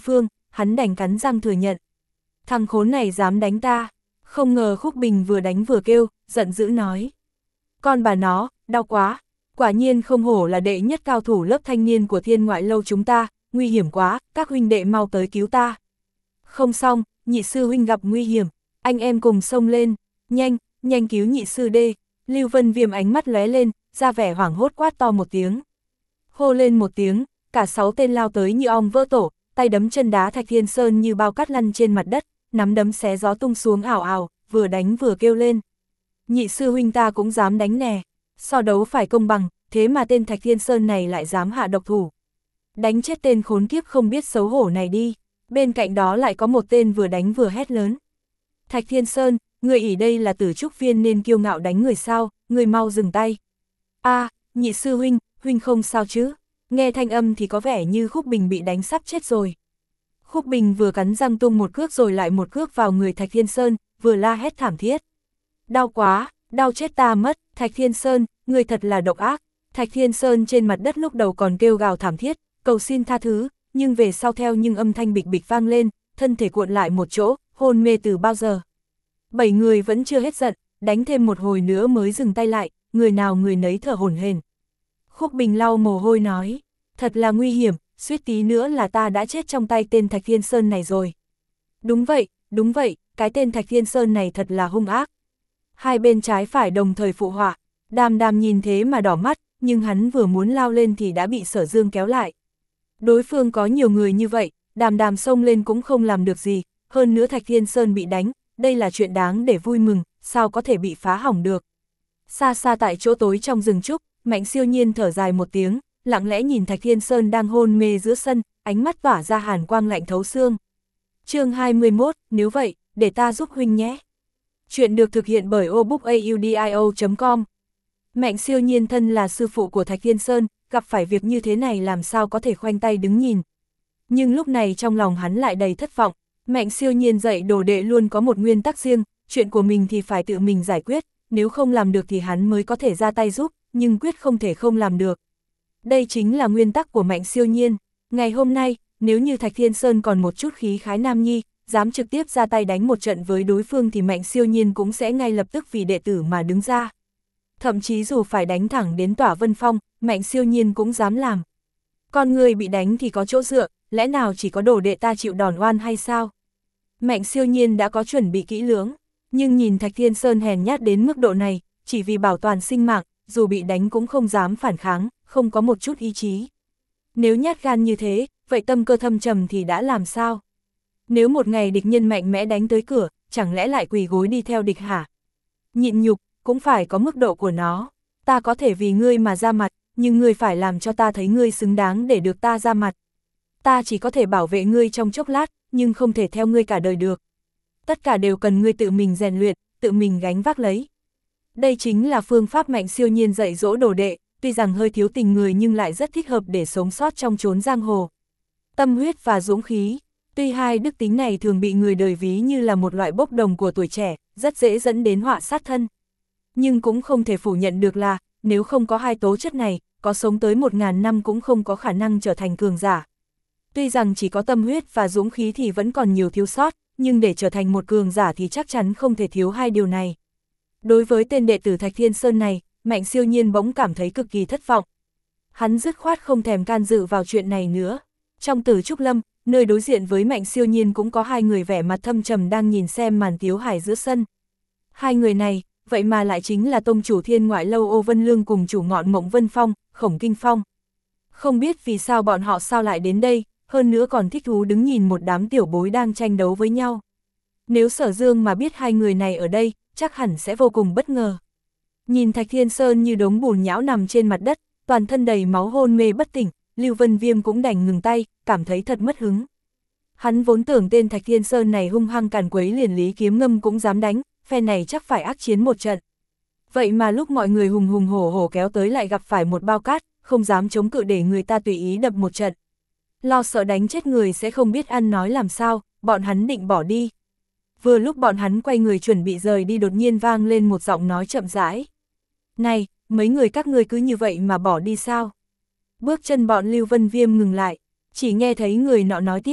hắn đành cắn răng thừa nhận. Thằng khốn này dám đánh ta, không ngờ Khúc Bình vừa đánh vừa kêu, giận dữ nói. Con bà nó, đau quá, quả nhiên không hổ là đệ nhất cao thủ lớp thanh niên của Thiên Ngoại Lâu chúng ta, nguy hiểm quá, các huynh đệ mau tới cứu ta. Không xong, nhị sư huynh gặp nguy hiểm, anh em cùng xông lên, nhanh, nhanh cứu nhị sư đê. Lưu Vân Viêm ánh mắt lóe lên, ra vẻ hoảng hốt quát to một tiếng. Hô lên một tiếng, cả sáu tên lao tới như ong vỡ tổ, tay đấm chân đá Thạch Thiên Sơn như bao cát lăn trên mặt đất, nắm đấm xé gió tung xuống ảo ảo, vừa đánh vừa kêu lên. Nhị sư huynh ta cũng dám đánh nè, so đấu phải công bằng, thế mà tên Thạch Thiên Sơn này lại dám hạ độc thủ. Đánh chết tên khốn kiếp không biết xấu hổ này đi. Bên cạnh đó lại có một tên vừa đánh vừa hét lớn. Thạch Thiên Sơn, người ỷ đây là tử trúc viên nên kiêu ngạo đánh người sao, người mau dừng tay. A, à, nhị sư huynh, huynh không sao chứ? Nghe thanh âm thì có vẻ như Khúc Bình bị đánh sắp chết rồi. Khúc Bình vừa cắn răng tung một cước rồi lại một cước vào người Thạch Thiên Sơn, vừa la hét thảm thiết. Đau quá, đau chết ta mất, Thạch Thiên Sơn, người thật là độc ác. Thạch Thiên Sơn trên mặt đất lúc đầu còn kêu gào thảm thiết, cầu xin tha thứ, nhưng về sau theo nhưng âm thanh bịch bịch vang lên, thân thể cuộn lại một chỗ, hôn mê từ bao giờ. Bảy người vẫn chưa hết giận, đánh thêm một hồi nữa mới dừng tay lại, người nào người nấy thở hổn hển. Khúc Bình lau mồ hôi nói, thật là nguy hiểm, suýt tí nữa là ta đã chết trong tay tên Thạch Thiên Sơn này rồi. Đúng vậy, đúng vậy, cái tên Thạch Thiên Sơn này thật là hung ác. Hai bên trái phải đồng thời phụ họa, Đàm Đàm nhìn thế mà đỏ mắt, nhưng hắn vừa muốn lao lên thì đã bị Sở Dương kéo lại. Đối phương có nhiều người như vậy, Đàm Đàm xông lên cũng không làm được gì, hơn nữa Thạch Thiên Sơn bị đánh, đây là chuyện đáng để vui mừng, sao có thể bị phá hỏng được. Xa xa tại chỗ tối trong rừng trúc, Mạnh Siêu Nhiên thở dài một tiếng, lặng lẽ nhìn Thạch Thiên Sơn đang hôn mê giữa sân, ánh mắt tỏa ra hàn quang lạnh thấu xương. Chương hai mươi mốt, nếu vậy, để ta giúp huynh nhé. Chuyện được thực hiện bởi obookaudio chấm com. Mạnh Siêu Nhiên thân là sư phụ của Thạch Thiên Sơn, gặp phải việc như thế này làm sao có thể khoanh tay đứng nhìn. Nhưng lúc này trong lòng hắn lại đầy thất vọng, Mạnh Siêu Nhiên dạy đồ đệ luôn có một nguyên tắc riêng, chuyện của mình thì phải tự mình giải quyết, nếu không làm được thì hắn mới có thể ra tay giúp, nhưng quyết không thể không làm được. Đây chính là nguyên tắc của Mạnh Siêu Nhiên. Ngày hôm nay, nếu như Thạch Thiên Sơn còn một chút khí khái nam nhi, dám trực tiếp ra tay đánh một trận với đối phương thì Mạnh Siêu Nhiên cũng sẽ ngay lập tức vì đệ tử mà đứng ra. Thậm chí dù phải đánh thẳng đến Tỏa Vân Phong, Mạnh Siêu Nhiên cũng dám làm. Con người bị đánh thì có chỗ dựa, lẽ nào chỉ có đồ đệ ta chịu đòn oan hay sao? Mạnh Siêu Nhiên đã có chuẩn bị kỹ lưỡng, nhưng nhìn Thạch Thiên Sơn hèn nhát đến mức độ này, chỉ vì bảo toàn sinh mạng, dù bị đánh cũng không dám phản kháng, không có một chút ý chí. Nếu nhát gan như thế, vậy tâm cơ thâm trầm thì đã làm sao? Nếu một ngày địch nhân mạnh mẽ đánh tới cửa, chẳng lẽ lại quỳ gối đi theo địch hả? Nhịn nhục, cũng phải có mức độ của nó. Ta có thể vì ngươi mà ra mặt, nhưng ngươi phải làm cho ta thấy ngươi xứng đáng để được ta ra mặt. Ta chỉ có thể bảo vệ ngươi trong chốc lát, nhưng không thể theo ngươi cả đời được. Tất cả đều cần ngươi tự mình rèn luyện, tự mình gánh vác lấy. Đây chính là phương pháp Mạnh Siêu Nhiên dạy dỗ đồ đệ, tuy rằng hơi thiếu tình người nhưng lại rất thích hợp để sống sót trong chốn giang hồ. Tâm huyết và dũng khí, tuy hai đức tính này thường bị người đời ví như là một loại bốc đồng của tuổi trẻ, rất dễ dẫn đến họa sát thân. Nhưng cũng không thể phủ nhận được là, nếu không có hai tố chất này, có sống tới một ngàn năm cũng không có khả năng trở thành cường giả. Tuy rằng chỉ có tâm huyết và dũng khí thì vẫn còn nhiều thiếu sót, nhưng để trở thành một cường giả thì chắc chắn không thể thiếu hai điều này. Đối với tên đệ tử Thạch Thiên Sơn này, Mạnh Siêu Nhiên bỗng cảm thấy cực kỳ thất vọng. Hắn dứt khoát không thèm can dự vào chuyện này nữa. Trong Tử Trúc Lâm, nơi đối diện với Mạnh Siêu Nhiên cũng có hai người vẻ mặt thâm trầm đang nhìn xem màn tiếu hải giữa sân. Hai người này, vậy mà lại chính là tông chủ Thiên Ngoại Lâu Ô Vân Lương cùng chủ ngọn Mộng Vân Phong, Khổng Kinh Phong. Không biết vì sao bọn họ sao lại đến đây, hơn nữa còn thích thú đứng nhìn một đám tiểu bối đang tranh đấu với nhau. Nếu Sở Dương mà biết hai người này ở đây, chắc hẳn sẽ vô cùng bất ngờ. Nhìn Thạch Thiên Sơn như đống bùn nhão nằm trên mặt đất, toàn thân đầy máu hôn mê bất tỉnh, Lưu Vân Viêm cũng đành ngừng tay, cảm thấy thật mất hứng. Hắn vốn tưởng tên Thạch Thiên Sơn này hung hăng càn quấy liền Lý Kiếm Ngâm cũng dám đánh, phe này chắc phải ác chiến một trận. Vậy mà lúc mọi người hùng hùng hổ hổ kéo tới lại gặp phải một bao cát, không dám chống cự để người ta tùy ý đập một trận. Lo sợ đánh chết người sẽ không biết ăn nói làm sao, bọn hắn định bỏ đi. Vừa lúc bọn hắn quay người chuẩn bị rời đi đột nhiên vang lên một giọng nói chậm rãi. Này, mấy người các ngươi cứ như vậy mà bỏ đi sao? Bước chân bọn Lưu Vân Viêm ngừng lại, chỉ nghe thấy người nọ nói tiếp.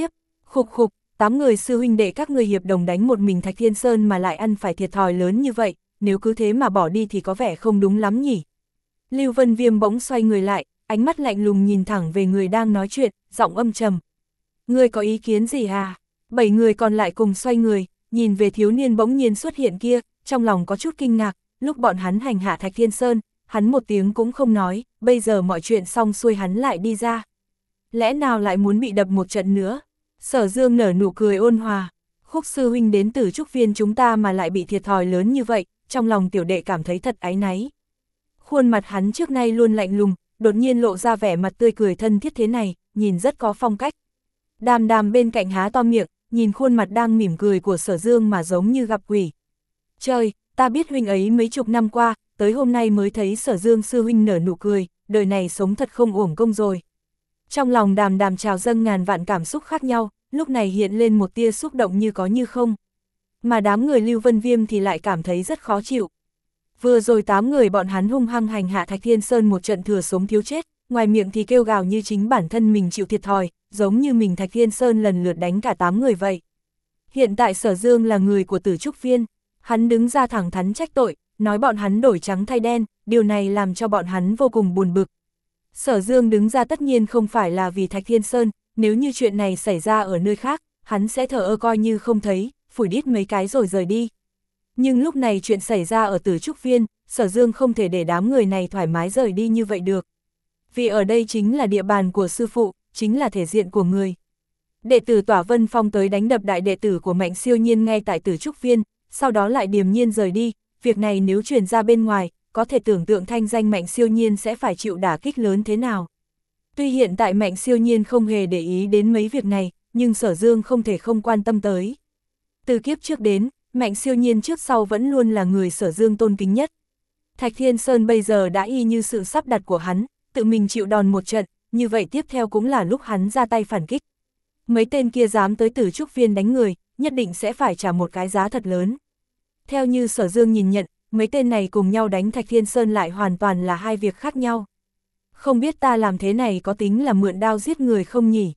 Khục khục, tám người sư huynh đệ các người hiệp đồng đánh một mình Thạch Thiên Sơn mà lại ăn phải thiệt thòi lớn như vậy, nếu cứ thế mà bỏ đi thì có vẻ không đúng lắm nhỉ. Lưu Vân Viêm bỗng xoay người lại, ánh mắt lạnh lùng nhìn thẳng về người đang nói chuyện, giọng âm trầm. Ngươi có ý kiến gì à? Bảy người còn lại cùng xoay người, nhìn về thiếu niên bỗng nhiên xuất hiện kia, trong lòng có chút kinh ngạc, lúc bọn hắn hành hạ Thạch Thiên Sơn, hắn một tiếng cũng không nói, bây giờ mọi chuyện xong xuôi hắn lại đi ra. Lẽ nào lại muốn bị đập một trận nữa? Sở Dương nở nụ cười ôn hòa, Khúc sư huynh đến từ trúc viên chúng ta mà lại bị thiệt thòi lớn như vậy, trong lòng tiểu đệ cảm thấy thật áy náy. Khuôn mặt hắn trước nay luôn lạnh lùng, đột nhiên lộ ra vẻ mặt tươi cười thân thiết thế này, nhìn rất có phong cách. Đàm Đàm bên cạnh há to miệng, nhìn khuôn mặt đang mỉm cười của Sở Dương mà giống như gặp quỷ. Trời, ta biết huynh ấy mấy chục năm qua, tới hôm nay mới thấy Sở Dương sư huynh nở nụ cười, đời này sống thật không uổng công rồi. Trong lòng Đàm Đàm trào dâng ngàn vạn cảm xúc khác nhau, lúc này hiện lên một tia xúc động như có như không. Mà đám người Lưu Vân Viêm thì lại cảm thấy rất khó chịu. Vừa rồi tám người bọn hắn hung hăng hành hạ Thạch Thiên Sơn một trận thừa sống thiếu chết, ngoài miệng thì kêu gào như chính bản thân mình chịu thiệt thòi, giống như mình Thạch Thiên Sơn lần lượt đánh cả tám người vậy. Hiện tại Sở Dương là người của Tử Trúc Viên, hắn đứng ra thẳng thắn trách tội, nói bọn hắn đổi trắng thay đen, điều này làm cho bọn hắn vô cùng buồn bực. Sở Dương đứng ra tất nhiên không phải là vì Thạch Thiên Sơn, nếu như chuyện này xảy ra ở nơi khác, hắn sẽ thờ ơ coi như không thấy, phủi đít mấy cái rồi rời đi. Nhưng lúc này chuyện xảy ra ở Tử Trúc Viên, Sở Dương không thể để đám người này thoải mái rời đi như vậy được. Vì ở đây chính là địa bàn của sư phụ, chính là thể diện của người. Đệ tử Tỏa Vân Phong tới đánh đập đại đệ tử của Mạnh Siêu Nhiên ngay tại Tử Trúc Viên, sau đó lại điềm nhiên rời đi, việc này nếu truyền ra bên ngoài, có thể tưởng tượng thanh danh Mạnh Siêu Nhiên sẽ phải chịu đả kích lớn thế nào. Tuy hiện tại Mạnh Siêu Nhiên không hề để ý đến mấy việc này, nhưng Sở Dương không thể không quan tâm tới. Từ kiếp trước đến, Mạnh Siêu Nhiên trước sau vẫn luôn là người Sở Dương tôn kính nhất. Thạch Thiên Sơn bây giờ đã y như sự sắp đặt của hắn, tự mình chịu đòn một trận, như vậy tiếp theo cũng là lúc hắn ra tay phản kích. Mấy tên kia dám tới Tử Trúc Viên đánh người, nhất định sẽ phải trả một cái giá thật lớn. Theo như Sở Dương nhìn nhận, mấy tên này cùng nhau đánh Thạch Thiên Sơn lại hoàn toàn là hai việc khác nhau. Không biết ta làm thế này có tính là mượn đao giết người không nhỉ?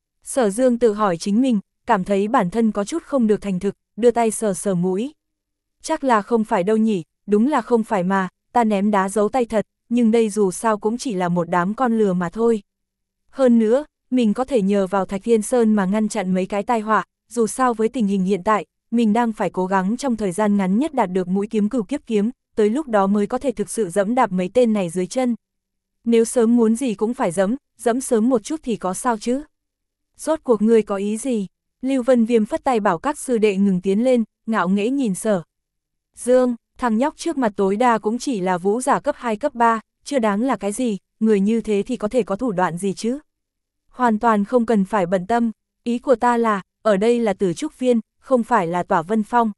Sở Dương tự hỏi chính mình, cảm thấy bản thân có chút không được thành thực, đưa tay sờ sờ mũi. Chắc là không phải đâu nhỉ, đúng là không phải mà, ta ném đá giấu tay thật, nhưng đây dù sao cũng chỉ là một đám con lừa mà thôi. Hơn nữa, mình có thể nhờ vào Thạch Thiên Sơn mà ngăn chặn mấy cái tai họa, dù sao với tình hình hiện tại, mình đang phải cố gắng trong thời gian ngắn nhất đạt được mũi kiếm cửu kiếp kiếm, tới lúc đó mới có thể thực sự dẫm đạp mấy tên này dưới chân. Nếu sớm muốn gì cũng phải dẫm, dẫm sớm một chút thì có sao chứ? Rốt cuộc ngươi có ý gì? Lưu Vân Viêm phất tay bảo các sư đệ ngừng tiến lên, ngạo nghễ nhìn Sở Dương, thằng nhóc trước mặt tối đa cũng chỉ là vũ giả cấp hai cấp ba, chưa đáng là cái gì, người như thế thì có thể có thủ đoạn gì chứ? Hoàn toàn không cần phải bận tâm, ý của ta là, ở đây là Tử Trúc Viên, không phải là Tỏa Vân Phong.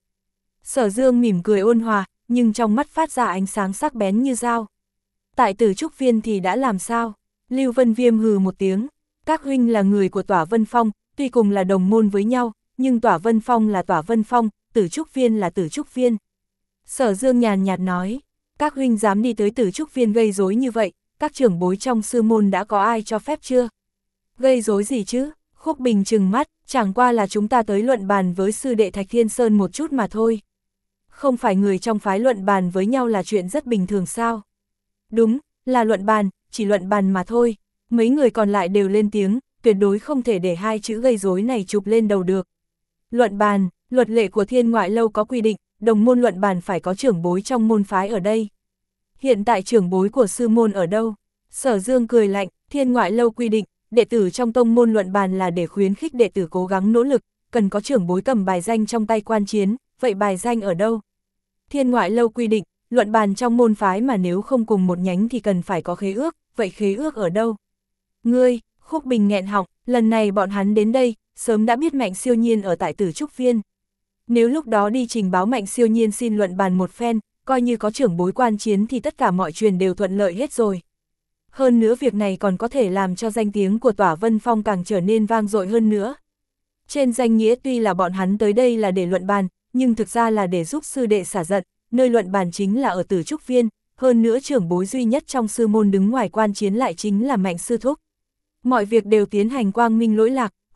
Sở Dương mỉm cười ôn hòa, nhưng trong mắt phát ra ánh sáng sắc bén như dao. Tại Tử Trúc Viên thì đã làm sao? Lưu Vân Viêm hừ một tiếng, các huynh là người của Tỏa Vân Phong, tuy cùng là đồng môn với nhau, nhưng Tỏa Vân Phong là Tỏa Vân Phong, Tử Trúc Viên là Tử Trúc Viên. Sở Dương nhàn nhạt nói, các huynh dám đi tới Tử Trúc Viên gây rối như vậy, các trưởng bối trong sư môn đã có ai cho phép chưa? Gây rối gì chứ? Khúc Bình trừng mắt, chẳng qua là chúng ta tới luận bàn với sư đệ Thạch Thiên Sơn một chút mà thôi. Không phải người trong phái luận bàn với nhau là chuyện rất bình thường sao? Đúng, là luận bàn, chỉ luận bàn mà thôi. Mấy người còn lại đều lên tiếng, tuyệt đối không thể để hai chữ gây rối này chụp lên đầu được. Luận bàn, luật lệ của Thiên Ngoại Lâu có quy định, đồng môn luận bàn phải có trưởng bối trong môn phái ở đây. Hiện tại trưởng bối của sư môn ở đâu? Sở Dương cười lạnh, Thiên Ngoại Lâu quy định, đệ tử trong tông môn luận bàn là để khuyến khích đệ tử cố gắng nỗ lực, cần có trưởng bối cầm bài danh trong tay quan chiến, vậy bài danh ở đâu? Thiên Ngoại Lâu quy định, luận bàn trong môn phái mà nếu không cùng một nhánh thì cần phải có khế ước, vậy khế ước ở đâu? Ngươi, Khúc Bình nghẹn họng, lần này bọn hắn đến đây, sớm đã biết Mạnh Siêu Nhiên ở tại Tử Trúc Viên. Nếu lúc đó đi trình báo Mạnh Siêu Nhiên xin luận bàn một phen, coi như có trưởng bối quan chiến thì tất cả mọi chuyện đều thuận lợi hết rồi. Hơn nữa việc này còn có thể làm cho danh tiếng của Tỏa Vân Phong càng trở nên vang dội hơn nữa. Trên danh nghĩa tuy là bọn hắn tới đây là để luận bàn, nhưng thực ra là để giúp sư đệ xả giận, nơi luận bàn chính là ở Tử Trúc Viên, hơn nữa trưởng bối duy nhất trong sư môn đứng ngoài quan chiến lại chính là Mạnh sư thúc. Mọi việc đều tiến hành quang minh lỗi lạc,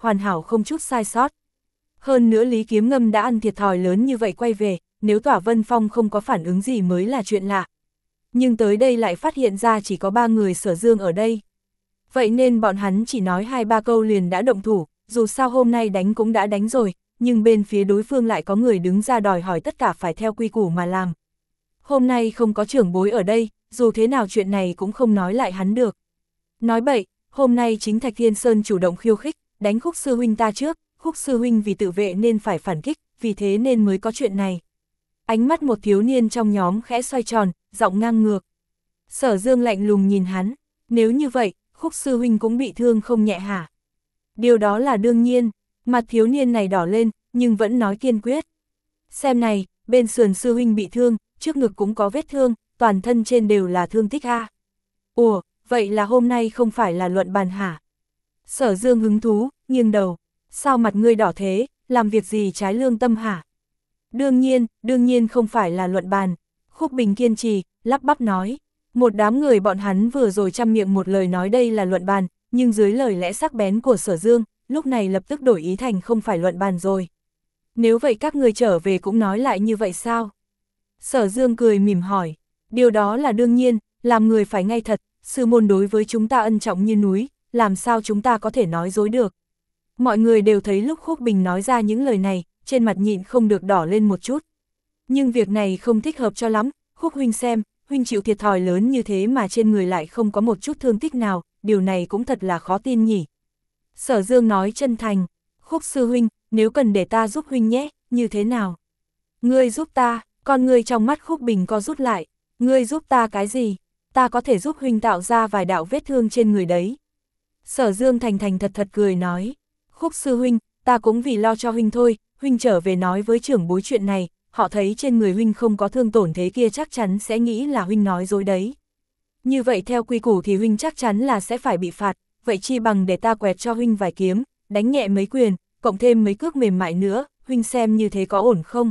hoàn hảo không chút sai sót. Hơn nữa Lý Kiếm Ngâm đã ăn thiệt thòi lớn như vậy quay về, nếu Tỏa Vân Phong không có phản ứng gì mới là chuyện lạ. Nhưng tới đây lại phát hiện ra chỉ có ba người Sở Dương ở đây. Vậy nên bọn hắn chỉ nói hai ba câu liền đã động thủ, dù sao hôm nay đánh cũng đã đánh rồi, nhưng bên phía đối phương lại có người đứng ra đòi hỏi tất cả phải theo quy củ mà làm. Hôm nay không có trưởng bối ở đây, dù thế nào chuyện này cũng không nói lại hắn được. Nói bậy, hôm nay chính Thạch Thiên Sơn chủ động khiêu khích, đánh Khúc sư huynh ta trước, Khúc sư huynh vì tự vệ nên phải phản kích, vì thế nên mới có chuyện này. Ánh mắt một thiếu niên trong nhóm khẽ xoay tròn, giọng ngang ngược. Sở Dương lạnh lùng nhìn hắn, nếu như vậy, Khúc sư huynh cũng bị thương không nhẹ hả? Điều đó là đương nhiên, mặt thiếu niên này đỏ lên, nhưng vẫn nói kiên quyết. Xem này, bên sườn sư huynh bị thương, trước ngực cũng có vết thương, toàn thân trên đều là thương tích a. Ủa, vậy là hôm nay không phải là luận bàn hả? Sở Dương hứng thú, nghiêng đầu, sao mặt ngươi đỏ thế, làm việc gì trái lương tâm hả? Đương nhiên, đương nhiên không phải là luận bàn. Khúc Bình kiên trì, lắp bắp nói. Một đám người bọn hắn vừa rồi trăm miệng một lời nói đây là luận bàn, nhưng dưới lời lẽ sắc bén của Sở Dương, lúc này lập tức đổi ý thành không phải luận bàn rồi. Nếu vậy các người trở về cũng nói lại như vậy sao? Sở Dương cười mỉm hỏi. Điều đó là đương nhiên, làm người phải ngay thật, sư môn đối với chúng ta ân trọng như núi, làm sao chúng ta có thể nói dối được. Mọi người đều thấy lúc Khúc Bình nói ra những lời này, trên mặt nhịn không được đỏ lên một chút. Nhưng việc này không thích hợp cho lắm, Khúc huynh xem, huynh chịu thiệt thòi lớn như thế mà trên người lại không có một chút thương tích nào, điều này cũng thật là khó tin nhỉ. Sở Dương nói chân thành, Khúc sư huynh, nếu cần để ta giúp huynh nhé, như thế nào? Ngươi giúp ta, con ngươi trong mắt Khúc Bình co rút lại, ngươi giúp ta cái gì? Ta có thể giúp huynh tạo ra vài đạo vết thương trên người đấy. Sở Dương thành thành thật thật cười nói, Khúc sư huynh, ta cũng vì lo cho huynh thôi, huynh trở về nói với trưởng bối chuyện này, họ thấy trên người huynh không có thương tổn thế kia chắc chắn sẽ nghĩ là huynh nói dối đấy. Như vậy theo quy củ thì huynh chắc chắn là sẽ phải bị phạt, vậy chi bằng để ta quẹt cho huynh vài kiếm, đánh nhẹ mấy quyền, cộng thêm mấy cước mềm mại nữa, huynh xem như thế có ổn không?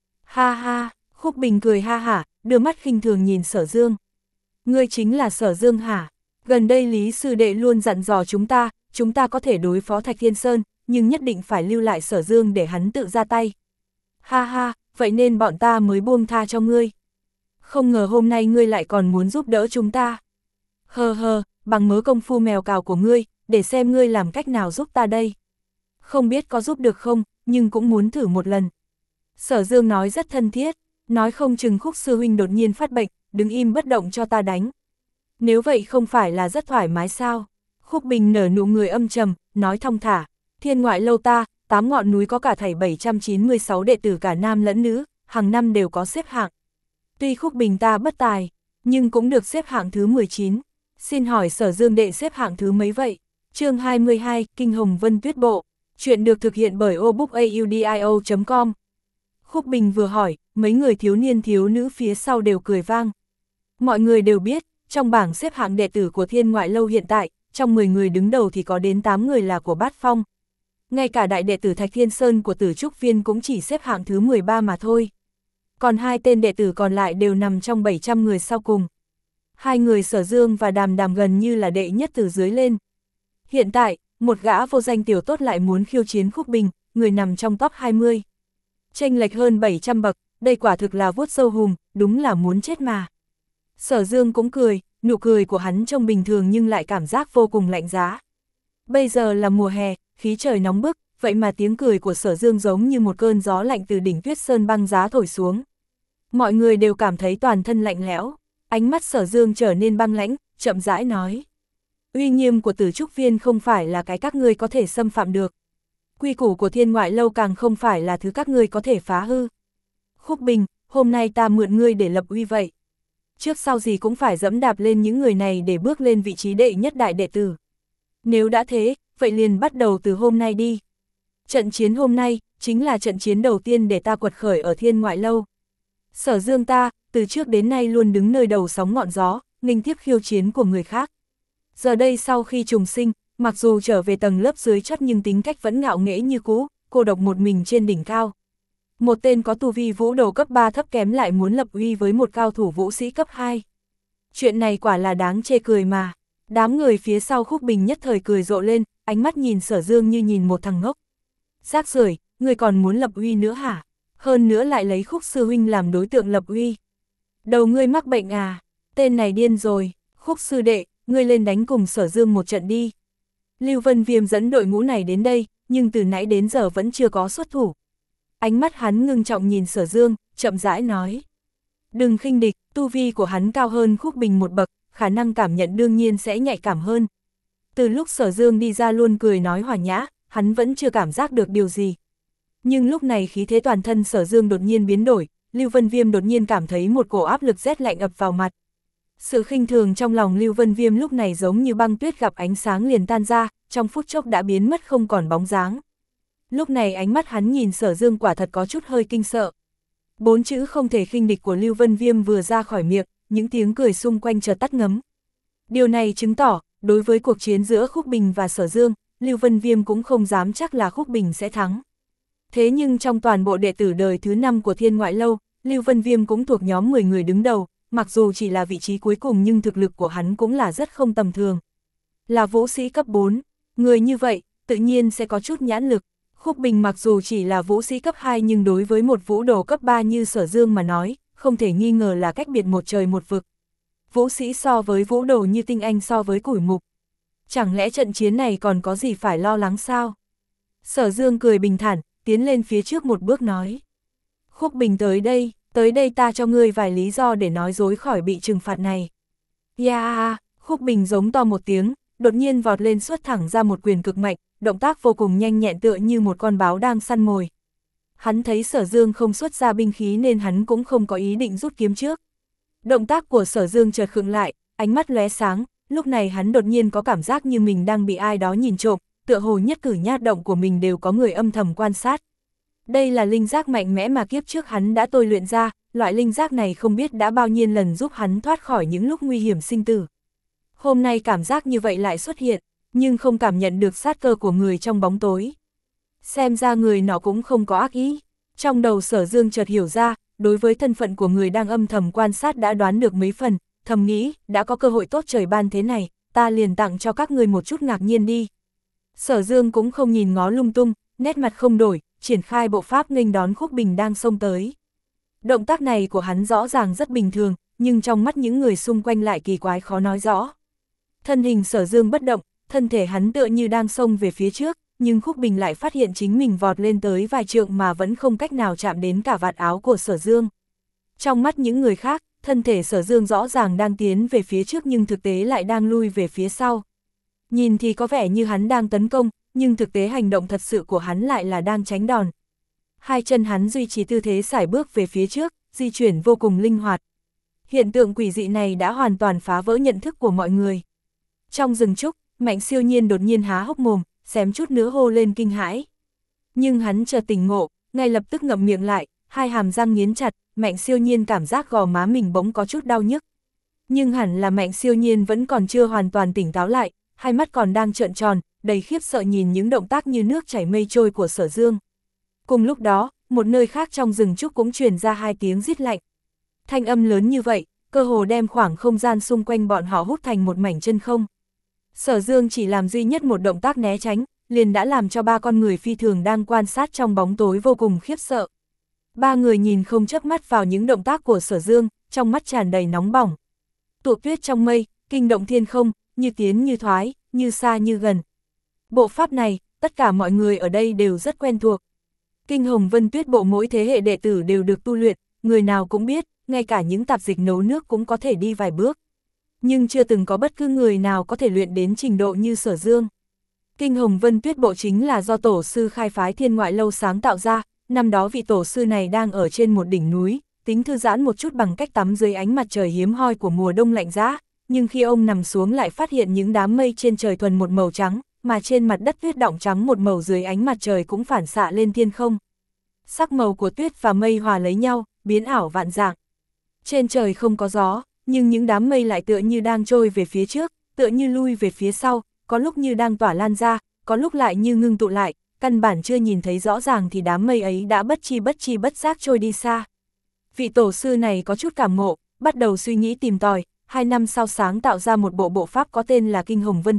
Ha ha, Khúc Bình cười ha hả, đưa mắt khinh thường nhìn Sở Dương. Ngươi chính là Sở Dương hả? Gần đây Lý sư đệ luôn dặn dò chúng ta, chúng ta có thể đối phó Thạch Thiên Sơn, nhưng nhất định phải lưu lại Sở Dương để hắn tự ra tay. Ha ha, vậy nên bọn ta mới buông tha cho ngươi. Không ngờ hôm nay ngươi lại còn muốn giúp đỡ chúng ta. Hờ hờ, bằng mớ công phu mèo cào của ngươi, để xem ngươi làm cách nào giúp ta đây. Không biết có giúp được không, nhưng cũng muốn thử một lần. Sở Dương nói rất thân thiết, nói không chừng Khúc sư huynh đột nhiên phát bệnh, đứng im bất động cho ta đánh. Nếu vậy không phải là rất thoải mái sao? Khúc Bình nở nụ người âm trầm, nói thong thả, Thiên Ngoại lâu ta, tám ngọn núi có cả thảy bảy trăm chín mươi sáu đệ tử cả nam lẫn nữ, hàng năm đều có xếp hạng. Tuy Khúc Bình ta bất tài, nhưng cũng được xếp hạng thứ mười chín. Xin hỏi Sở Dương đệ xếp hạng thứ mấy vậy? Chương hai mươi hai, Kinh Hồng Vân Tuyết Bộ. Chuyện được thực hiện bởi obookaudio chấm com. Khúc Bình vừa hỏi, mấy người thiếu niên thiếu nữ phía sau đều cười vang. Mọi người đều biết, trong bảng xếp hạng đệ tử của Thiên Ngoại lâu hiện tại, trong mười người đứng đầu thì có đến tám người là của Bát Phong. Ngay cả đại đệ tử Thạch Thiên Sơn của Tử Trúc Viên cũng chỉ xếp hạng thứ mười ba mà thôi. Còn hai tên đệ tử còn lại đều nằm trong bảy trăm người sau cùng. Hai người Sở Dương và Đàm Đàm gần như là đệ nhất từ dưới lên. Hiện tại, một gã vô danh tiểu tốt lại muốn khiêu chiến Khúc Bình, người nằm trong top hai mươi. Chênh lệch hơn bảy trăm bậc, đây quả thực là vuốt sâu hùm, đúng là muốn chết mà. Sở Dương cũng cười, nụ cười của hắn trông bình thường nhưng lại cảm giác vô cùng lạnh giá. Bây giờ là mùa hè, khí trời nóng bức, vậy mà tiếng cười của Sở Dương giống như một cơn gió lạnh từ đỉnh Tuyết Sơn băng giá thổi xuống. Mọi người đều cảm thấy toàn thân lạnh lẽo, ánh mắt Sở Dương trở nên băng lãnh, chậm rãi nói. Uy nghiêm của Tử Trúc Viên không phải là cái các ngươi có thể xâm phạm được. Quy củ của Thiên Ngoại lâu càng không phải là thứ các ngươi có thể phá hư. Khúc Bình, hôm nay ta mượn ngươi để lập uy vậy. Trước sau gì cũng phải dẫm đạp lên những người này để bước lên vị trí đệ nhất đại đệ tử. Nếu đã thế, vậy liền bắt đầu từ hôm nay đi. Trận chiến hôm nay, chính là trận chiến đầu tiên để ta quật khởi ở Thiên Ngoại lâu. Sở Dương ta, từ trước đến nay luôn đứng nơi đầu sóng ngọn gió, nghênh tiếp khiêu chiến của người khác. Giờ đây sau khi trùng sinh, mặc dù trở về tầng lớp dưới chót nhưng tính cách vẫn ngạo nghễ như cũ, cô độc một mình trên đỉnh cao. Một tên có tu vi vũ đồ cấp ba thấp kém lại muốn lập uy với một cao thủ vũ sĩ cấp hai. Chuyện này quả là đáng chê cười mà. Đám người phía sau Khúc Bình nhất thời cười rộ lên, ánh mắt nhìn Sở Dương như nhìn một thằng ngốc. Rác rưởi, người còn muốn lập uy nữa hả? Hơn nữa lại lấy Khúc sư huynh làm đối tượng lập uy. Đầu ngươi mắc bệnh à? Tên này điên rồi. Khúc sư đệ, ngươi lên đánh cùng Sở Dương một trận đi. Lưu Vân Viêm dẫn đội ngũ này đến đây, nhưng từ nãy đến giờ vẫn chưa có xuất thủ. Ánh mắt hắn ngưng trọng nhìn Sở Dương, chậm rãi nói. Đừng khinh địch, tu vi của hắn cao hơn Khúc Bình một bậc, khả năng cảm nhận đương nhiên sẽ nhạy cảm hơn. Từ lúc Sở Dương đi ra luôn cười nói hòa nhã, hắn vẫn chưa cảm giác được điều gì. Nhưng lúc này khí thế toàn thân Sở Dương đột nhiên biến đổi, Lưu Vân Viêm đột nhiên cảm thấy một cổ áp lực rét lạnh ập vào mặt. Sự khinh thường trong lòng Lưu Vân Viêm lúc này giống như băng tuyết gặp ánh sáng liền tan ra, trong phút chốc đã biến mất không còn bóng dáng. Lúc này ánh mắt hắn nhìn Sở Dương quả thật có chút hơi kinh sợ. Bốn chữ không thể khinh địch của Lưu Vân Viêm vừa ra khỏi miệng, những tiếng cười xung quanh chợt tắt ngấm. Điều này chứng tỏ, đối với cuộc chiến giữa Khúc Bình và Sở Dương, Lưu Vân Viêm cũng không dám chắc là Khúc Bình sẽ thắng. Thế nhưng trong toàn bộ đệ tử đời thứ năm của Thiên Ngoại Lâu, Lưu Vân Viêm cũng thuộc nhóm mười người đứng đầu, mặc dù chỉ là vị trí cuối cùng nhưng thực lực của hắn cũng là rất không tầm thường. Là vũ sĩ cấp bốn, người như vậy, tự nhiên sẽ có chút nhãn lực. Khúc Bình mặc dù chỉ là vũ sĩ cấp hai nhưng đối với một vũ đồ cấp ba như Sở Dương mà nói, không thể nghi ngờ là cách biệt một trời một vực. Vũ sĩ so với vũ đồ như tinh anh so với củi mục. Chẳng lẽ trận chiến này còn có gì phải lo lắng sao? Sở Dương cười bình thản, tiến lên phía trước một bước nói. Khúc Bình tới đây, tới đây ta cho ngươi vài lý do để nói dối khỏi bị trừng phạt này. Yeah, Khúc Bình giống to một tiếng, đột nhiên vọt lên xuất thẳng ra một quyền cực mạnh, động tác vô cùng nhanh nhẹn tựa như một con báo đang săn mồi. Hắn thấy Sở Dương không xuất ra binh khí nên hắn cũng không có ý định rút kiếm trước. Động tác của Sở Dương chợt khựng lại, ánh mắt lóe sáng, lúc này hắn đột nhiên có cảm giác như mình đang bị ai đó nhìn trộm, tựa hồ nhất cử nhát động của mình đều có người âm thầm quan sát. Đây là linh giác mạnh mẽ mà kiếp trước hắn đã tôi luyện ra, loại linh giác này không biết đã bao nhiêu lần giúp hắn thoát khỏi những lúc nguy hiểm sinh tử. Hôm nay cảm giác như vậy lại xuất hiện, nhưng không cảm nhận được sát cơ của người trong bóng tối. Xem ra người nọ cũng không có ác ý. Trong đầu Sở Dương chợt hiểu ra, đối với thân phận của người đang âm thầm quan sát đã đoán được mấy phần, thầm nghĩ, đã có cơ hội tốt trời ban thế này, ta liền tặng cho các người một chút ngạc nhiên đi. Sở Dương cũng không nhìn ngó lung tung, nét mặt không đổi, triển khai bộ pháp nghênh đón Khúc Bình đang xông tới. Động tác này của hắn rõ ràng rất bình thường, nhưng trong mắt những người xung quanh lại kỳ quái khó nói rõ. Thân hình Sở Dương bất động, thân thể hắn tựa như đang xông về phía trước, nhưng Khúc Bình lại phát hiện chính mình vọt lên tới vài trượng mà vẫn không cách nào chạm đến cả vạt áo của Sở Dương. Trong mắt những người khác, thân thể Sở Dương rõ ràng đang tiến về phía trước nhưng thực tế lại đang lui về phía sau. Nhìn thì có vẻ như hắn đang tấn công, nhưng thực tế hành động thật sự của hắn lại là đang tránh đòn. Hai chân hắn duy trì tư thế sải bước về phía trước, di chuyển vô cùng linh hoạt. Hiện tượng quỷ dị này đã hoàn toàn phá vỡ nhận thức của mọi người. Trong rừng trúc, Mạnh Siêu Nhiên đột nhiên há hốc mồm, xém chút nữa hô lên kinh hãi. Nhưng hắn chợt tỉnh ngộ, ngay lập tức ngậm miệng lại, hai hàm răng nghiến chặt, Mạnh Siêu Nhiên cảm giác gò má mình bỗng có chút đau nhức. Nhưng hẳn là Mạnh Siêu Nhiên vẫn còn chưa hoàn toàn tỉnh táo lại, hai mắt còn đang trợn tròn, đầy khiếp sợ nhìn những động tác như nước chảy mây trôi của Sở Dương. Cùng lúc đó, một nơi khác trong rừng trúc cũng truyền ra hai tiếng rít lạnh. Thanh âm lớn như vậy, cơ hồ đem khoảng không gian xung quanh bọn họ hút thành một mảnh chân không. Sở Dương chỉ làm duy nhất một động tác né tránh, liền đã làm cho ba con người phi thường đang quan sát trong bóng tối vô cùng khiếp sợ. Ba người nhìn không chớp mắt vào những động tác của Sở Dương, trong mắt tràn đầy nóng bỏng. Tụ tuyết trong mây, kinh động thiên không, như tiến như thoái, như xa như gần. Bộ pháp này, tất cả mọi người ở đây đều rất quen thuộc. Kinh Hồng Vân Tuyết bộ mỗi thế hệ đệ tử đều được tu luyện, người nào cũng biết, ngay cả những tạp dịch nấu nước cũng có thể đi vài bước. Nhưng chưa từng có bất cứ người nào có thể luyện đến trình độ như Sở Dương. Kinh Hồng Vân Tuyết bộ chính là do tổ sư khai phái Thiên Ngoại Lâu sáng tạo ra, năm đó vị tổ sư này đang ở trên một đỉnh núi, tính thư giãn một chút bằng cách tắm dưới ánh mặt trời hiếm hoi của mùa đông lạnh giá, nhưng khi ông nằm xuống lại phát hiện những đám mây trên trời thuần một màu trắng, mà trên mặt đất tuyết đọng trắng một màu dưới ánh mặt trời cũng phản xạ lên thiên không. Sắc màu của tuyết và mây hòa lấy nhau, biến ảo vạn dạng. Trên trời không có gió, nhưng những đám mây lại tựa như đang trôi về phía trước, tựa như lui về phía sau, có lúc như đang tỏa lan ra, có lúc lại như ngưng tụ lại, căn bản chưa nhìn thấy rõ ràng thì đám mây ấy đã bất chi bất chi bất giác trôi đi xa. Vị tổ sư này có chút cảm ngộ, bắt đầu suy nghĩ tìm tòi, hai năm sau sáng tạo ra một bộ bộ pháp có tên là Kinh Hồng Vân Tuyết,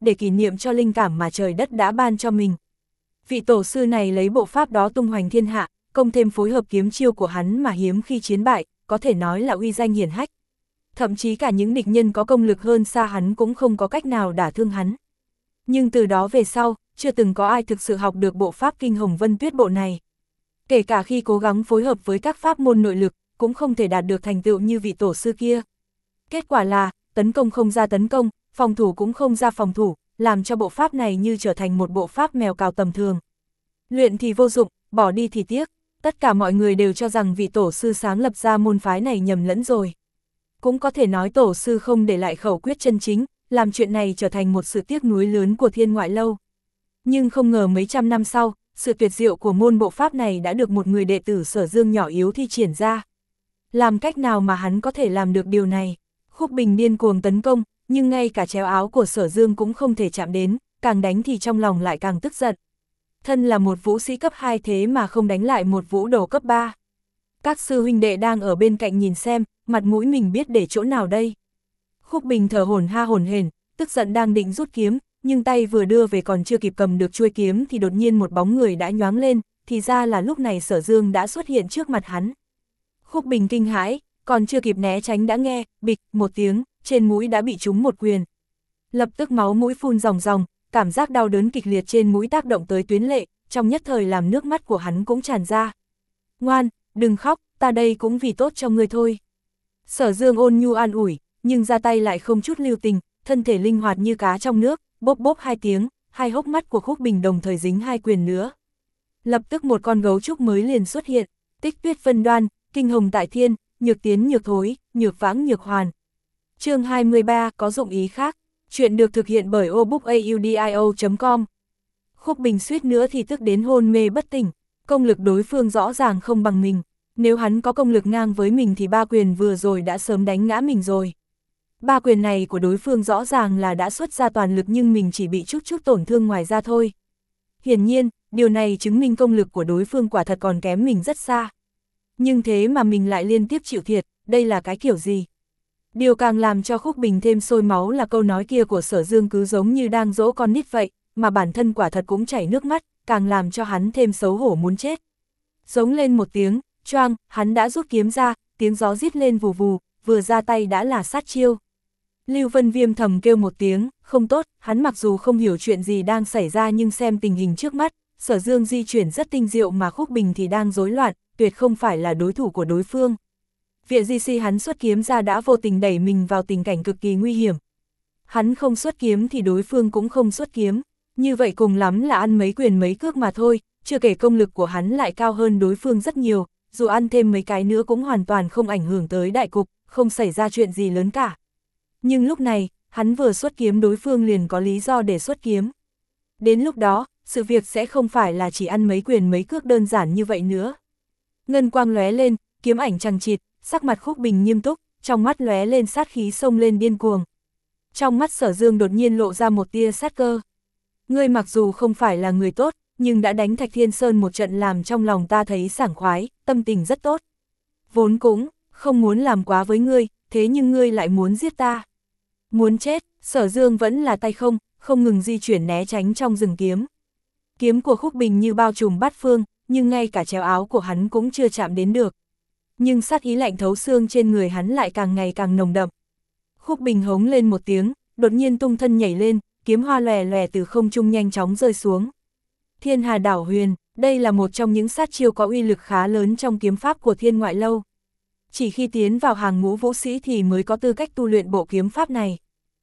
để kỷ niệm cho linh cảm mà trời đất đã ban cho mình. Vị tổ sư này lấy bộ pháp đó tung hoành thiên hạ, công thêm phối hợp kiếm chiêu của hắn mà hiếm khi chiến bại, có thể nói là uy danh hiển hách. Thậm chí cả những địch nhân có công lực hơn xa hắn cũng không có cách nào đả thương hắn. Nhưng từ đó về sau, chưa từng có ai thực sự học được bộ pháp Kinh Hồng Vân Tuyết bộ này. Kể cả khi cố gắng phối hợp với các pháp môn nội lực, cũng không thể đạt được thành tựu như vị tổ sư kia. Kết quả là, tấn công không ra tấn công, phòng thủ cũng không ra phòng thủ, làm cho bộ pháp này như trở thành một bộ pháp mèo cào tầm thường. Luyện thì vô dụng, bỏ đi thì tiếc, tất cả mọi người đều cho rằng vị tổ sư sáng lập ra môn phái này nhầm lẫn rồi. Cũng có thể nói tổ sư không để lại khẩu quyết chân chính, làm chuyện này trở thành một sự tiếc nuối lớn của Thiên Ngoại Lâu. Nhưng không ngờ mấy trăm năm sau, sự tuyệt diệu của môn bộ pháp này đã được một người đệ tử Sở Dương nhỏ yếu thi triển ra. Làm cách nào mà hắn có thể làm được điều này? Khúc Bình điên cuồng tấn công, nhưng ngay cả chéo áo của Sở Dương cũng không thể chạm đến, càng đánh thì trong lòng lại càng tức giận. Thân là một vũ sĩ cấp hai thế mà không đánh lại một vũ đồ cấp ba. Các sư huynh đệ đang ở bên cạnh nhìn xem, mặt mũi mình biết để chỗ nào đây. Khúc Bình thở hổn ha hổn hển, tức giận đang định rút kiếm, nhưng tay vừa đưa về còn chưa kịp cầm được chuôi kiếm thì đột nhiên một bóng người đã nhoáng lên, thì ra là lúc này Sở Dương đã xuất hiện trước mặt hắn. Khúc Bình kinh hãi, còn chưa kịp né tránh đã nghe, bịch, một tiếng, trên mũi đã bị trúng một quyền. Lập tức máu mũi phun ròng ròng, cảm giác đau đớn kịch liệt trên mũi tác động tới tuyến lệ, trong nhất thời làm nước mắt của hắn cũng tràn ra. Ngoan, đừng khóc, ta đây cũng vì tốt cho ngươi thôi. Sở Dương ôn nhu an ủi, nhưng ra tay lại không chút lưu tình, thân thể linh hoạt như cá trong nước, bốp bốp hai tiếng, hai hốc mắt của Khúc Bình đồng thời dính hai quyền nữa. Lập tức một con gấu trúc mới liền xuất hiện, Tích Tuyết Vân Đoan, Kinh Hồng Tại Thiên, Nhược Tiến Nhược Thối, Nhược Vãng Nhược Hoàn. Chương hai mươi ba có dụng ý khác. Chuyện được thực hiện bởi obookaudio chấm com. Khúc Bình suýt nữa thì tức đến hôn mê bất tỉnh, công lực đối phương rõ ràng không bằng mình. Nếu hắn có công lực ngang với mình thì ba quyền vừa rồi đã sớm đánh ngã mình rồi. Ba quyền này của đối phương rõ ràng là đã xuất ra toàn lực nhưng mình chỉ bị chút chút tổn thương ngoài ra thôi. Hiển nhiên, điều này chứng minh công lực của đối phương quả thật còn kém mình rất xa. Nhưng thế mà mình lại liên tiếp chịu thiệt, đây là cái kiểu gì? Điều càng làm cho Khúc Bình thêm sôi máu là câu nói kia của Sở Dương cứ giống như đang dỗ con nít vậy, mà bản thân quả thật cũng chảy nước mắt, càng làm cho hắn thêm xấu hổ muốn chết. Giống lên một tiếng, choang, hắn đã rút kiếm ra, tiếng gió rít lên vù vù, vừa ra tay đã là sát chiêu. Lưu Vân Viêm thầm kêu một tiếng, không tốt, hắn mặc dù không hiểu chuyện gì đang xảy ra nhưng xem tình hình trước mắt, Sở Dương di chuyển rất tinh diệu mà Khúc Bình thì đang rối loạn, tuyệt không phải là đối thủ của đối phương. Viện di si hắn xuất kiếm ra đã vô tình đẩy mình vào tình cảnh cực kỳ nguy hiểm. Hắn không xuất kiếm thì đối phương cũng không xuất kiếm, như vậy cùng lắm là ăn mấy quyền mấy cước mà thôi, chưa kể công lực của hắn lại cao hơn đối phương rất nhiều, dù ăn thêm mấy cái nữa cũng hoàn toàn không ảnh hưởng tới đại cục, không xảy ra chuyện gì lớn cả. Nhưng lúc này, hắn vừa xuất kiếm đối phương liền có lý do để xuất kiếm. Đến lúc đó, sự việc sẽ không phải là chỉ ăn mấy quyền mấy cước đơn giản như vậy nữa. Ngân quang lóe lên, kiếm ảnh chằng chịt, sắc mặt Khúc Bình nghiêm túc, trong mắt lóe lên sát khí xông lên điên cuồng. Trong mắt Sở Dương đột nhiên lộ ra một tia sát cơ. Ngươi mặc dù không phải là người tốt, nhưng đã đánh Thạch Thiên Sơn một trận làm trong lòng ta thấy sảng khoái, tâm tình rất tốt. Vốn cũng không muốn làm quá với ngươi, thế nhưng ngươi lại muốn giết ta. Muốn chết, Sở Dương vẫn là tay không, không ngừng di chuyển né tránh trong rừng kiếm. Kiếm của Khúc Bình như bao trùm bát phương, nhưng ngay cả chéo áo của hắn cũng chưa chạm đến được. Nhưng sát ý lạnh thấu xương trên người hắn lại càng ngày càng nồng đậm. Khúc Bình hống lên một tiếng, đột nhiên tung thân nhảy lên, kiếm hoa lòe lòe từ không trung nhanh chóng rơi xuống. Thiên Hà Đảo Huyền, đây là một trong những sát chiêu có uy lực khá lớn trong kiếm pháp của Thiên Ngoại Lâu. Chỉ khi tiến vào hàng ngũ vũ sĩ thì mới có tư cách tu luyện bộ kiếm pháp này.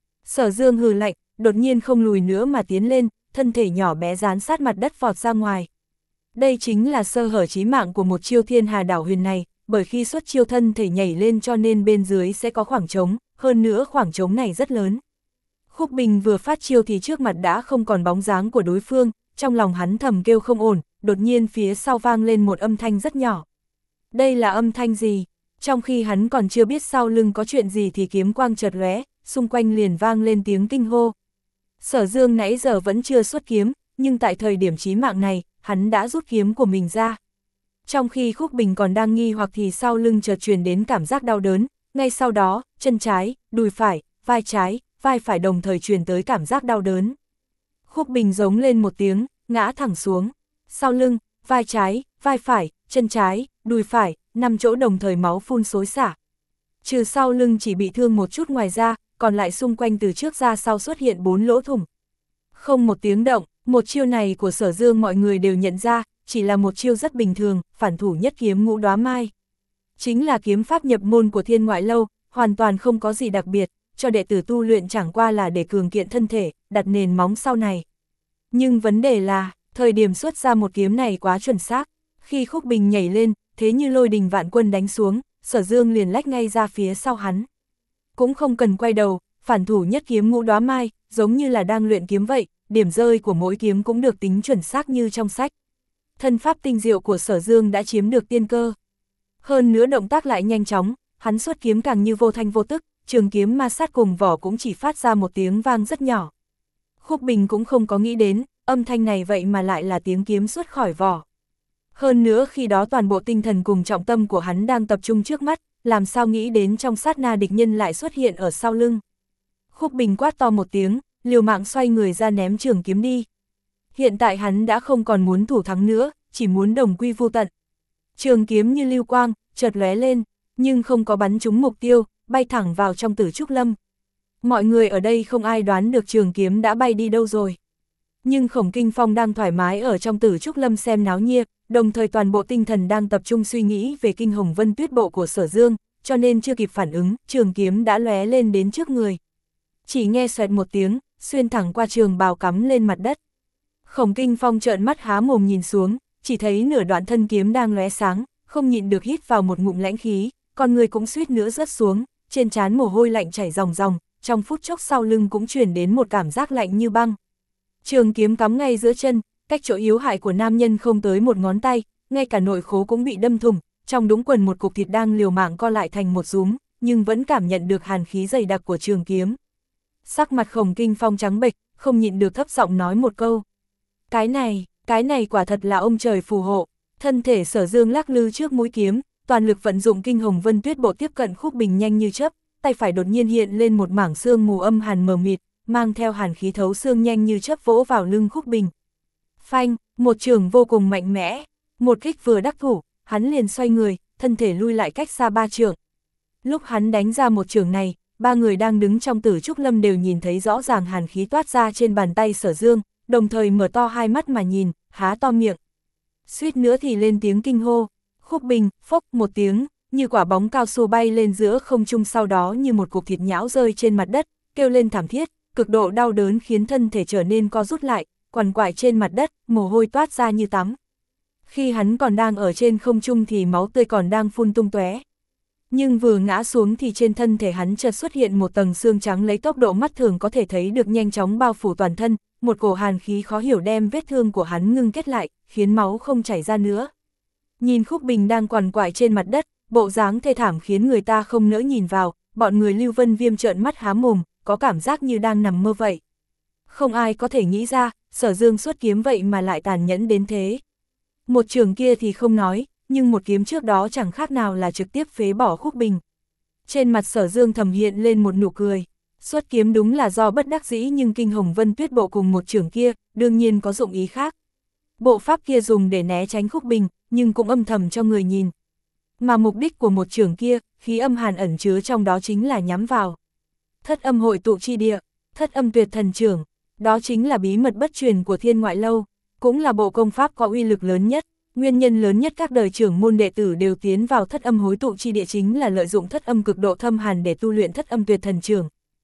Sở Dương hừ lạnh, đột nhiên không lùi nữa mà tiến lên, thân thể nhỏ bé dán sát mặt đất vọt ra ngoài. Đây chính là sơ hở chí mạng của một chiêu Thiên Hà Đảo Huyền này, bởi khi xuất chiêu thân thể nhảy lên cho nên bên dưới sẽ có khoảng trống, hơn nữa khoảng trống này rất lớn. Khúc Bình vừa phát chiêu thì trước mặt đã không còn bóng dáng của đối phương, trong lòng hắn thầm kêu không ổn, đột nhiên phía sau vang lên một âm thanh rất nhỏ. Đây là âm thanh gì? Trong khi hắn còn chưa biết sau lưng có chuyện gì thì kiếm quang chợt lóe, xung quanh liền vang lên tiếng kinh hô. Sở Dương nãy giờ vẫn chưa xuất kiếm, nhưng tại thời điểm chí mạng này, hắn đã rút kiếm của mình ra. Trong khi Khúc Bình còn đang nghi hoặc thì sau lưng chợt truyền đến cảm giác đau đớn, ngay sau đó, chân trái, đùi phải, vai trái, vai phải đồng thời truyền tới cảm giác đau đớn. Khúc Bình giống lên một tiếng, ngã thẳng xuống. Sau lưng, vai trái, vai phải, chân trái, đùi phải, năm chỗ đồng thời máu phun xối xả. Trừ sau lưng chỉ bị thương một chút ngoài ra, còn lại xung quanh từ trước ra sau xuất hiện bốn lỗ thủng. Không một tiếng động, một chiêu này của Sở Dương mọi người đều nhận ra, chỉ là một chiêu rất bình thường, phản thủ nhất kiếm ngũ đóa mai. Chính là kiếm pháp nhập môn của Thiên Ngoại Lâu, hoàn toàn không có gì đặc biệt, cho đệ tử tu luyện chẳng qua là để cường kiện thân thể, đặt nền móng sau này. Nhưng vấn đề là, thời điểm xuất ra một kiếm này quá chuẩn xác, khi Khúc Bình nhảy lên, thế như lôi đình vạn quân đánh xuống, Sở Dương liền lách ngay ra phía sau hắn. Cũng không cần quay đầu, phản thủ nhất kiếm ngũ đóa mai, giống như là đang luyện kiếm vậy, điểm rơi của mỗi kiếm cũng được tính chuẩn xác như trong sách. Thân pháp tinh diệu của Sở Dương đã chiếm được tiên cơ. Hơn nữa động tác lại nhanh chóng, hắn xuất kiếm càng như vô thanh vô tức, trường kiếm ma sát cùng vỏ cũng chỉ phát ra một tiếng vang rất nhỏ. Khúc Bình cũng không có nghĩ đến, âm thanh này vậy mà lại là tiếng kiếm xuất khỏi vỏ. Hơn nữa khi đó toàn bộ tinh thần cùng trọng tâm của hắn đang tập trung trước mắt, làm sao nghĩ đến trong sát na địch nhân lại xuất hiện ở sau lưng. Khúc Bình quát to một tiếng, liều mạng xoay người ra ném trường kiếm đi. Hiện tại hắn đã không còn muốn thủ thắng nữa, chỉ muốn đồng quy vu tận. Trường kiếm như lưu quang, chợt lóe lên, nhưng không có bắn trúng mục tiêu, bay thẳng vào trong Tử Trúc Lâm. Mọi người ở đây không ai đoán được trường kiếm đã bay đi đâu rồi. Nhưng Khổng Kinh Phong đang thoải mái ở trong Tử Trúc Lâm xem náo nhiệt, đồng thời toàn bộ tinh thần đang tập trung suy nghĩ về Kinh Hồng Vân Tuyết Bộ của Sở Dương, cho nên chưa kịp phản ứng, trường kiếm đã lóe lên đến trước người. Chỉ nghe xoẹt một tiếng, xuyên thẳng qua trường bào cắm lên mặt đất. Khổng Kinh Phong trợn mắt há mồm nhìn xuống, chỉ thấy nửa đoạn thân kiếm đang lóe sáng, không nhịn được hít vào một ngụm lãnh khí, con người cũng suýt nữa rớt xuống, trên trán mồ hôi lạnh chảy ròng ròng, trong phút chốc sau lưng cũng truyền đến một cảm giác lạnh như băng. Trường kiếm cắm ngay giữa chân, cách chỗ yếu hại của nam nhân không tới một ngón tay, ngay cả nội khố cũng bị đâm thủng, trong đúng quần một cục thịt đang liều mạng co lại thành một rúm, nhưng vẫn cảm nhận được hàn khí dày đặc của trường kiếm. Sắc mặt Khổng Kinh Phong trắng bệch, không nhịn được thấp giọng nói một câu. Cái này, cái này quả thật là ông trời phù hộ. Thân thể Sở Dương lắc lư trước mũi kiếm, toàn lực vận dụng Kinh Hồng Vân Tuyết Bộ tiếp cận Khúc Bình nhanh như chớp, tay phải đột nhiên hiện lên một mảng sương mù âm hàn mờ mịt, mang theo hàn khí thấu xương nhanh như chớp vỗ vào lưng Khúc Bình. Phanh, một trường vô cùng mạnh mẽ, một kích vừa đắc thủ, hắn liền xoay người, thân thể lui lại cách xa ba trượng. Lúc hắn đánh ra một trường này, ba người đang đứng trong Tử Trúc Lâm đều nhìn thấy rõ ràng hàn khí toát ra trên bàn tay Sở Dương, đồng thời mở to hai mắt mà nhìn, há to miệng. Suýt nữa thì lên tiếng kinh hô. Khúc Bình, phốc một tiếng, như quả bóng cao su bay lên giữa không trung, sau đó như một cục thịt nhão rơi trên mặt đất, kêu lên thảm thiết, cực độ đau đớn khiến thân thể trở nên co rút lại, quằn quại trên mặt đất, mồ hôi toát ra như tắm. Khi hắn còn đang ở trên không trung thì máu tươi còn đang phun tung tóe. Nhưng vừa ngã xuống thì trên thân thể hắn chợt xuất hiện một tầng xương trắng lấy tốc độ mắt thường có thể thấy được nhanh chóng bao phủ toàn thân, một cổ hàn khí khó hiểu đem vết thương của hắn ngưng kết lại, khiến máu không chảy ra nữa. Nhìn Khúc Bình đang quằn quại trên mặt đất, bộ dáng thê thảm khiến người ta không nỡ nhìn vào, bọn người Lưu Vân Viêm trợn mắt há mồm, có cảm giác như đang nằm mơ vậy. Không ai có thể nghĩ ra, Sở Dương xuất kiếm vậy mà lại tàn nhẫn đến thế. Một trường kia thì không nói, nhưng một kiếm trước đó chẳng khác nào là trực tiếp phế bỏ Khúc Bình. Trên mặt Sở Dương thầm hiện lên một nụ cười. Xuất kiếm đúng là do bất đắc dĩ, nhưng Kinh Hồng Vân Tuyết Bộ cùng một trường kia, đương nhiên có dụng ý khác. Bộ pháp kia dùng để né tránh Khúc Bình, nhưng cũng âm thầm cho người nhìn. Mà mục đích của một trường kia, khí âm hàn ẩn chứa trong đó chính là nhắm vào Thất Âm hội tụ chi địa, Thất Âm tuyệt thần trưởng, đó chính là bí mật bất truyền của Thiên Ngoại Lâu, cũng là bộ công pháp có uy lực lớn nhất. Nguyên nhân lớn nhất các đời trưởng môn đệ tử đều tiến vào Thất Âm hối tụ chi địa chính là lợi dụng Thất Âm cực độ thâm hàn để tu luyện Thất Âm tuyệt thần trưởng.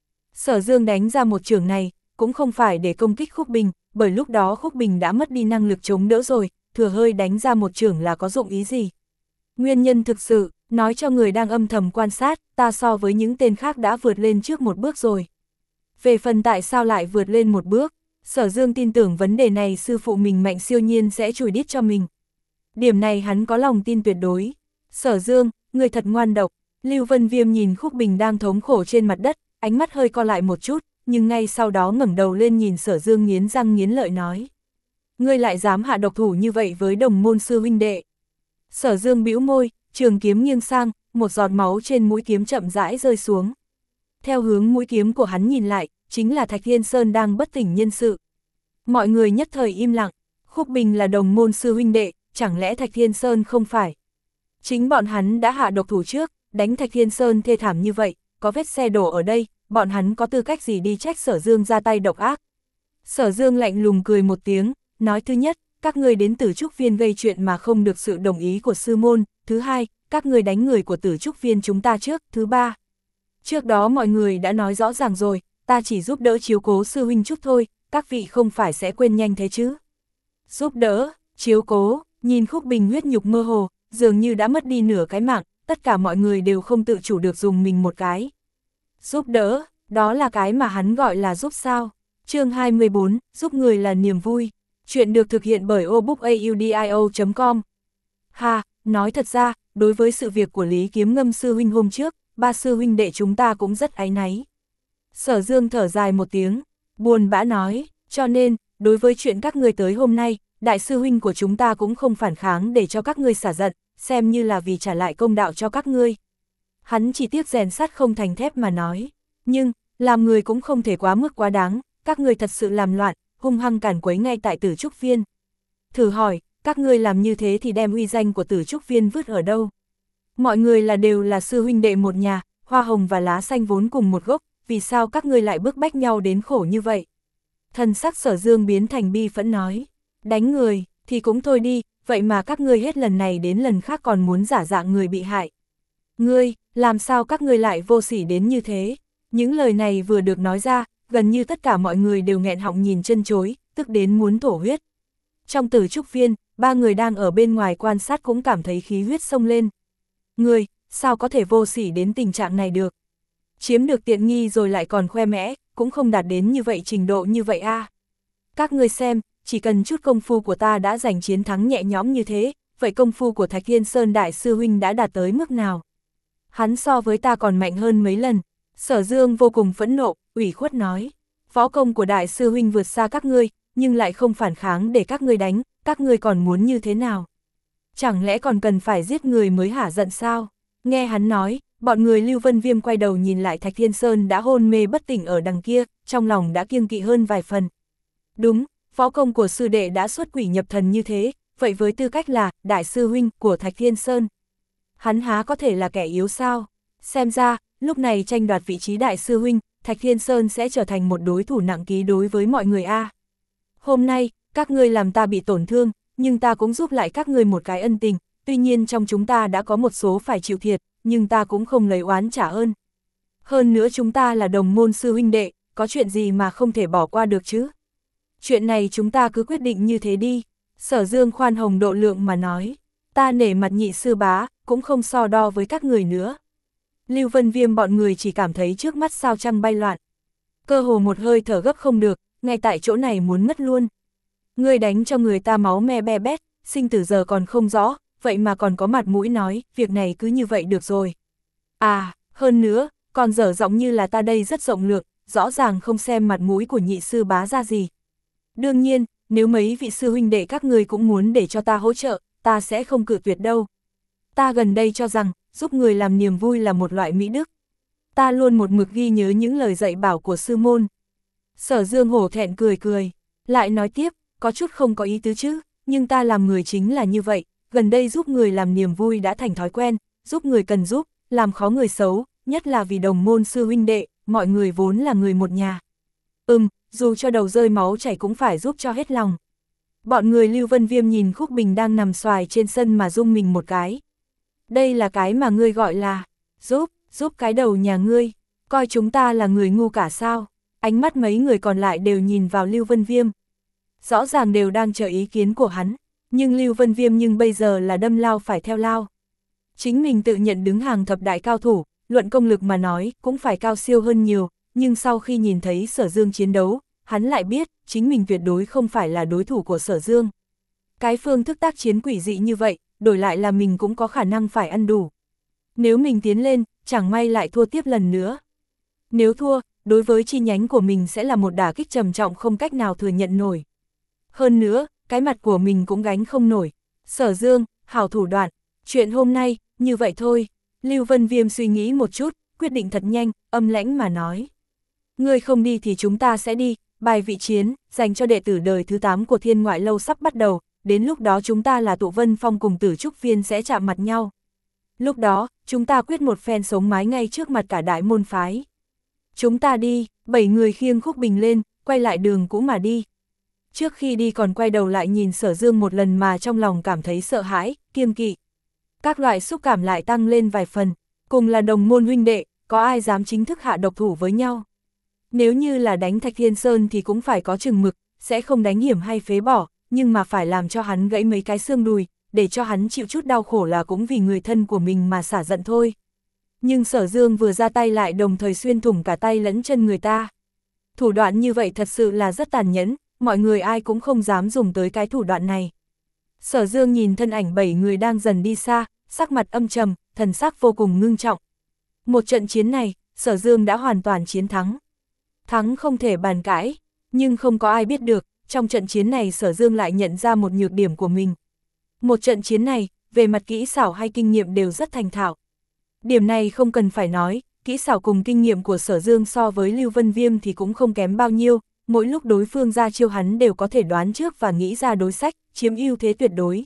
Sở Dương đánh ra một trường này, cũng không phải để công kích Khúc Bình, bởi lúc đó Khúc Bình đã mất đi năng lực chống đỡ rồi, thừa hơi đánh ra một trường là có dụng ý gì. Nguyên nhân thực sự, nói cho người đang âm thầm quan sát, ta so với những tên khác đã vượt lên trước một bước rồi. Về phần tại sao lại vượt lên một bước, Sở Dương tin tưởng vấn đề này sư phụ mình Mạnh Siêu Nhiên sẽ chùi đít cho mình. Điểm này hắn có lòng tin tuyệt đối. Sở Dương, người thật ngoan độc. Lưu Vân Viêm nhìn Khúc Bình đang thống khổ trên mặt đất, ánh mắt hơi co lại một chút, nhưng ngay sau đó ngẩng đầu lên nhìn Sở Dương nghiến răng nghiến lợi nói. Ngươi lại dám hạ độc thủ như vậy với đồng môn sư huynh đệ. Sở Dương bĩu môi, trường kiếm nghiêng sang, một giọt máu trên mũi kiếm chậm rãi rơi xuống. theo hướng mũi kiếm của hắn nhìn lại, chính là Thạch Thiên Sơn đang bất tỉnh nhân sự. Mọi người nhất thời im lặng, Khúc Bình là đồng môn sư huynh đệ, chẳng lẽ Thạch Thiên Sơn không phải? Chính bọn hắn đã hạ độc thủ trước, đánh Thạch Thiên Sơn thê thảm như vậy, có vết xe đổ ở đây, bọn hắn có tư cách gì đi trách Sở Dương ra tay độc ác? Sở Dương lạnh lùng cười một tiếng, nói thứ nhất, các ngươi đến Tử Trúc Viên gây chuyện mà không được sự đồng ý của sư môn, thứ hai, các ngươi đánh người của Tử Trúc Viên chúng ta trước, thứ ba. Trước đó mọi người đã nói rõ ràng rồi, ta chỉ giúp đỡ chiếu cố sư huynh chút thôi, các vị không phải sẽ quên nhanh thế chứ. Giúp đỡ, chiếu cố, nhìn Khúc Bình huyết nhục mơ hồ, dường như đã mất đi nửa cái mạng, tất cả mọi người đều không tự chủ được dùng mình một cái. Giúp đỡ, đó là cái mà hắn gọi là giúp sao. Chương hai mươi bốn, giúp người là niềm vui. Chuyện được thực hiện bởi obookaudio chấm com. Ha, nói thật ra, đối với sự việc của Lý Kiếm Ngâm sư huynh hôm trước, ba sư huynh đệ chúng ta cũng rất áy náy. Sở Dương thở dài một tiếng, buồn bã nói, cho nên, đối với chuyện các ngươi tới hôm nay, đại sư huynh của chúng ta cũng không phản kháng để cho các ngươi xả giận, xem như là vì trả lại công đạo cho các ngươi. Hắn chỉ tiếc rèn sắt không thành thép mà nói, nhưng, làm người cũng không thể quá mức quá đáng, các ngươi thật sự làm loạn, hung hăng cản quấy ngay tại Tử Trúc Viên. Thử hỏi, các ngươi làm như thế thì đem uy danh của Tử Trúc Viên vứt ở đâu? Mọi người là đều là sư huynh đệ một nhà, hoa hồng và lá xanh vốn cùng một gốc, vì sao các ngươi lại bức bách nhau đến khổ như vậy? Thần sắc Sở Dương biến thành bi phẫn nói, đánh người, thì cũng thôi đi, vậy mà các ngươi hết lần này đến lần khác còn muốn giả dạng người bị hại. Ngươi, làm sao các ngươi lại vô sỉ đến như thế? Những lời này vừa được nói ra, gần như tất cả mọi người đều nghẹn họng nhìn chân chối, tức đến muốn thổ huyết. Trong Tử Trúc Viên, ba người đang ở bên ngoài quan sát cũng cảm thấy khí huyết sông lên. Ngươi, sao có thể vô sỉ đến tình trạng này được? Chiếm được tiện nghi rồi lại còn khoe mẽ, cũng không đạt đến như vậy trình độ như vậy a. À. Các ngươi xem, chỉ cần chút công phu của ta đã giành chiến thắng nhẹ nhõm như thế, vậy công phu của Thạch Thiên Sơn đại sư huynh đã đạt tới mức nào? Hắn so với ta còn mạnh hơn mấy lần. Sở Dương vô cùng phẫn nộ, ủy khuất nói, võ công của đại sư huynh vượt xa các ngươi, nhưng lại không phản kháng để các ngươi đánh, các ngươi còn muốn như thế nào? Chẳng lẽ còn cần phải giết người mới hả giận sao? Nghe hắn nói, bọn người Lưu Vân Viêm quay đầu nhìn lại Thạch Thiên Sơn đã hôn mê bất tỉnh ở đằng kia, trong lòng đã kiêng kỵ hơn vài phần. Đúng, võ công của sư đệ đã xuất quỷ nhập thần như thế, vậy với tư cách là đại sư huynh của Thạch Thiên Sơn, hắn há có thể là kẻ yếu sao? Xem ra, lúc này tranh đoạt vị trí đại sư huynh, Thạch Thiên Sơn sẽ trở thành một đối thủ nặng ký đối với mọi người a. À. Hôm nay, các ngươi làm ta bị tổn thương, nhưng ta cũng giúp lại các ngươi một cái ân tình, tuy nhiên trong chúng ta đã có một số phải chịu thiệt, nhưng ta cũng không lấy oán trả ơn. Hơn nữa chúng ta là đồng môn sư huynh đệ, có chuyện gì mà không thể bỏ qua được chứ? Chuyện này chúng ta cứ quyết định như thế đi. Sở Dương khoan hồng độ lượng mà nói, ta nể mặt nhị sư bá, cũng không so đo với các người nữa. Lưu Vân Viêm bọn người chỉ cảm thấy trước mắt sao trăng bay loạn. Cơ hồ một hơi thở gấp không được, ngay tại chỗ này muốn mất luôn. Ngươi đánh cho người ta máu me be bét, sinh tử giờ còn không rõ, vậy mà còn có mặt mũi nói, việc này cứ như vậy được rồi. À, hơn nữa, còn dở giọng như là ta đây rất rộng lượng, rõ ràng không xem mặt mũi của nhị sư bá ra gì. Đương nhiên, nếu mấy vị sư huynh đệ các người cũng muốn để cho ta hỗ trợ, ta sẽ không cự tuyệt đâu. Ta gần đây cho rằng, giúp người làm niềm vui là một loại mỹ đức. Ta luôn một mực ghi nhớ những lời dạy bảo của sư môn. Sở Dương hổ thẹn cười cười, lại nói tiếp, có chút không có ý tứ chứ, nhưng ta làm người chính là như vậy, gần đây giúp người làm niềm vui đã thành thói quen, giúp người cần giúp, làm khó người xấu, nhất là vì đồng môn sư huynh đệ, mọi người vốn là người một nhà. Ừm, dù cho đầu rơi máu chảy cũng phải giúp cho hết lòng. Bọn người Lưu Vân Viêm nhìn Khúc Bình đang nằm xoài trên sân mà rung mình một cái. Đây là cái mà ngươi gọi là, giúp, giúp cái đầu nhà ngươi, coi chúng ta là người ngu cả sao? Ánh mắt mấy người còn lại đều nhìn vào Lưu Vân Viêm. Rõ ràng đều đang chờ ý kiến của hắn, nhưng Lưu Vân Viêm nhưng bây giờ là đâm lao phải theo lao. Chính mình tự nhận đứng hàng thập đại cao thủ, luận công lực mà nói cũng phải cao siêu hơn nhiều, nhưng sau khi nhìn thấy Sở Dương chiến đấu, hắn lại biết chính mình tuyệt đối không phải là đối thủ của Sở Dương. Cái phương thức tác chiến quỷ dị như vậy, đổi lại là mình cũng có khả năng phải ăn đủ. Nếu mình tiến lên, chẳng may lại thua tiếp lần nữa. Nếu thua, đối với chi nhánh của mình sẽ là một đả kích trầm trọng không cách nào thừa nhận nổi. Hơn nữa, cái mặt của mình cũng gánh không nổi. Sở Dương, hảo thủ đoạn, chuyện hôm nay, như vậy thôi. Lưu Vân Viêm suy nghĩ một chút, quyết định thật nhanh, âm lãnh mà nói. Ngươi không đi thì chúng ta sẽ đi, bài vị chiến, dành cho đệ tử đời thứ tám của Thiên Ngoại Lâu sắp bắt đầu, đến lúc đó chúng ta là tụ Vân Phong cùng Tử Trúc Viên sẽ chạm mặt nhau. Lúc đó, chúng ta quyết một phen sống mái ngay trước mặt cả đại môn phái. Chúng ta đi, bảy người khiêng Khúc Bình lên, quay lại đường cũ mà đi. Trước khi đi còn quay đầu lại nhìn Sở Dương một lần mà trong lòng cảm thấy sợ hãi, kiêng kỵ. Các loại xúc cảm lại tăng lên vài phần, cùng là đồng môn huynh đệ, có ai dám chính thức hạ độc thủ với nhau. Nếu như là đánh Thạch Thiên Sơn thì cũng phải có chừng mực, sẽ không đánh hiểm hay phế bỏ, nhưng mà phải làm cho hắn gãy mấy cái xương đùi, để cho hắn chịu chút đau khổ là cũng vì người thân của mình mà xả giận thôi. Nhưng Sở Dương vừa ra tay lại đồng thời xuyên thủng cả tay lẫn chân người ta. Thủ đoạn như vậy thật sự là rất tàn nhẫn, mọi người ai cũng không dám dùng tới cái thủ đoạn này. Sở Dương nhìn thân ảnh bảy người đang dần đi xa, sắc mặt âm trầm, thần sắc vô cùng ngưng trọng. Một trận chiến này, Sở Dương đã hoàn toàn chiến thắng. Thắng không thể bàn cãi, nhưng không có ai biết được, trong trận chiến này Sở Dương lại nhận ra một nhược điểm của mình. Một trận chiến này, về mặt kỹ xảo hay kinh nghiệm đều rất thành thạo. Điểm này không cần phải nói, kỹ xảo cùng kinh nghiệm của Sở Dương so với Lưu Vân Viêm thì cũng không kém bao nhiêu, mỗi lúc đối phương ra chiêu hắn đều có thể đoán trước và nghĩ ra đối sách, chiếm ưu thế tuyệt đối.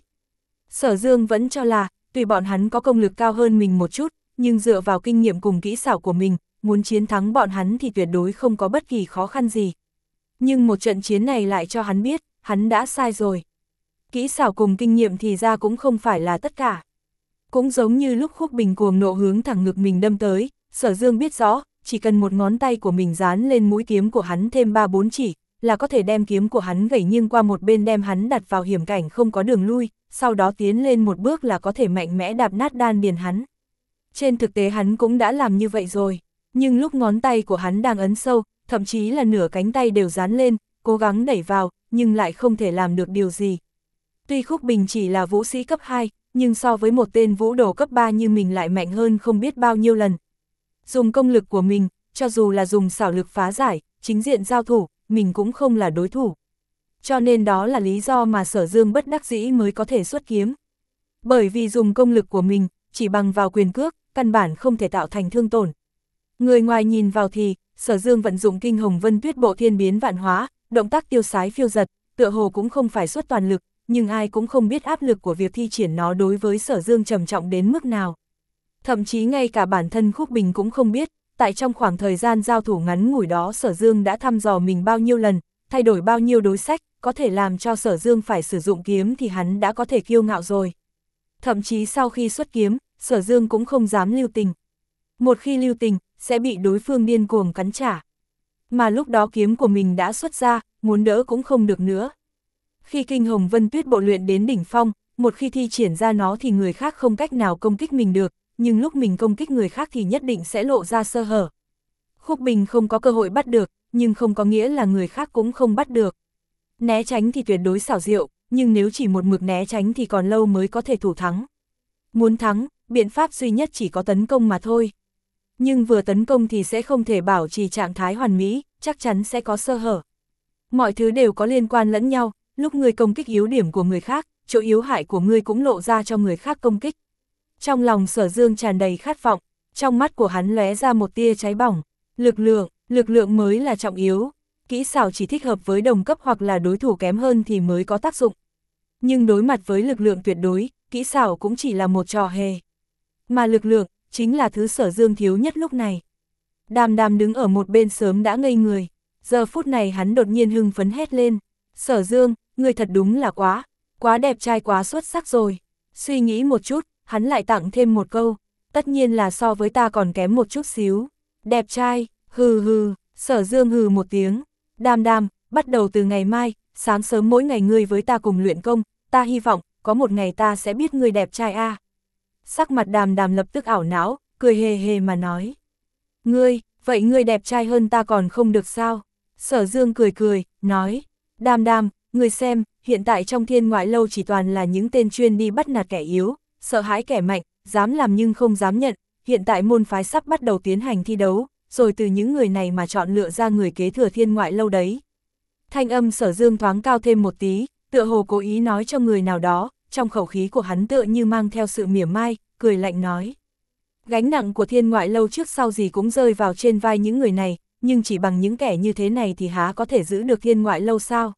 Sở Dương vẫn cho là, tuy bọn hắn có công lực cao hơn mình một chút, nhưng dựa vào kinh nghiệm cùng kỹ xảo của mình, muốn chiến thắng bọn hắn thì tuyệt đối không có bất kỳ khó khăn gì. Nhưng một trận chiến này lại cho hắn biết, hắn đã sai rồi. Kỹ xảo cùng kinh nghiệm thì ra cũng không phải là tất cả. Cũng giống như lúc Khúc Bình cuồng nộ hướng thẳng ngực mình đâm tới, Sở Dương biết rõ, chỉ cần một ngón tay của mình dán lên mũi kiếm của hắn thêm ba bốn chỉ, là có thể đem kiếm của hắn gẩy nghiêng qua một bên đem hắn đặt vào hiểm cảnh không có đường lui, sau đó tiến lên một bước là có thể mạnh mẽ đạp nát đan điền hắn. Trên thực tế hắn cũng đã làm như vậy rồi, nhưng lúc ngón tay của hắn đang ấn sâu, thậm chí là nửa cánh tay đều dán lên, cố gắng đẩy vào, nhưng lại không thể làm được điều gì. Tuy Khúc Bình chỉ là vũ sĩ cấp hai, nhưng so với một tên vũ đồ cấp ba như mình lại mạnh hơn không biết bao nhiêu lần. Dùng công lực của mình, cho dù là dùng xảo lực phá giải, chính diện giao thủ, mình cũng không là đối thủ. Cho nên đó là lý do mà Sở Dương bất đắc dĩ mới có thể xuất kiếm. Bởi vì dùng công lực của mình, chỉ bằng vào quyền cước, căn bản không thể tạo thành thương tổn. Người ngoài nhìn vào thì, Sở Dương vận dụng kinh hồng vân tuyết bộ thiên biến vạn hóa, động tác tiêu sái phiêu giật, tựa hồ cũng không phải xuất toàn lực, nhưng ai cũng không biết áp lực của việc thi triển nó đối với Sở Dương trầm trọng đến mức nào. Thậm chí ngay cả bản thân Khúc Bình cũng không biết, tại trong khoảng thời gian giao thủ ngắn ngủi đó Sở Dương đã thăm dò mình bao nhiêu lần, thay đổi bao nhiêu đối sách, có thể làm cho Sở Dương phải sử dụng kiếm thì hắn đã có thể kiêu ngạo rồi. Thậm chí sau khi xuất kiếm, Sở Dương cũng không dám lưu tình. Một khi lưu tình, sẽ bị đối phương điên cuồng cắn trả. Mà lúc đó kiếm của mình đã xuất ra, muốn đỡ cũng không được nữa. Khi kinh hồng vân tuyết bộ luyện đến đỉnh phong, một khi thi triển ra nó thì người khác không cách nào công kích mình được, nhưng lúc mình công kích người khác thì nhất định sẽ lộ ra sơ hở. Khúc Bình không có cơ hội bắt được, nhưng không có nghĩa là người khác cũng không bắt được. Né tránh thì tuyệt đối xảo diệu, nhưng nếu chỉ một mực né tránh thì còn lâu mới có thể thủ thắng. Muốn thắng, biện pháp duy nhất chỉ có tấn công mà thôi. Nhưng vừa tấn công thì sẽ không thể bảo trì trạng thái hoàn mỹ, chắc chắn sẽ có sơ hở. Mọi thứ đều có liên quan lẫn nhau, lúc người công kích yếu điểm của người khác, chỗ yếu hại của người cũng lộ ra cho người khác công kích. Trong lòng Sở Dương tràn đầy khát vọng, trong mắt của hắn lóe ra một tia cháy bỏng. Lực lượng, lực lượng mới là trọng yếu. Kỹ xảo chỉ thích hợp với đồng cấp hoặc là đối thủ kém hơn thì mới có tác dụng. Nhưng đối mặt với lực lượng tuyệt đối, kỹ xảo cũng chỉ là một trò hề. Mà lực lượng, chính là thứ Sở Dương thiếu nhất lúc này. Đàm Đàm đứng ở một bên sớm đã ngây người. Giờ phút này hắn đột nhiên hưng phấn hét lên. Sở Dương, người thật đúng là quá, quá đẹp trai quá xuất sắc rồi. Suy nghĩ một chút, hắn lại tặng thêm một câu. Tất nhiên là so với ta còn kém một chút xíu. Đẹp trai, hừ hừ, Sở Dương hừ một tiếng. Đàm Đàm, bắt đầu từ ngày mai, sáng sớm mỗi ngày ngươi với ta cùng luyện công, ta hy vọng, có một ngày ta sẽ biết ngươi đẹp trai a. À. Sắc mặt Đàm Đàm lập tức ảo não, cười hề hề mà nói. Ngươi, vậy ngươi đẹp trai hơn ta còn không được sao? Sở Dương cười cười, nói. Đàm Đàm, ngươi xem, hiện tại trong Thiên Ngoại Lâu chỉ toàn là những tên chuyên đi bắt nạt kẻ yếu, sợ hãi kẻ mạnh, dám làm nhưng không dám nhận. Hiện tại môn phái sắp bắt đầu tiến hành thi đấu, rồi từ những người này mà chọn lựa ra người kế thừa Thiên Ngoại Lâu đấy. Thanh âm Sở Dương thoáng cao thêm một tí, tựa hồ cố ý nói cho người nào đó, trong khẩu khí của hắn tựa như mang theo sự mỉa mai, cười lạnh nói. Gánh nặng của Thiên Ngoại Lâu trước sau gì cũng rơi vào trên vai những người này, nhưng chỉ bằng những kẻ như thế này thì há có thể giữ được Thiên Ngoại Lâu sao?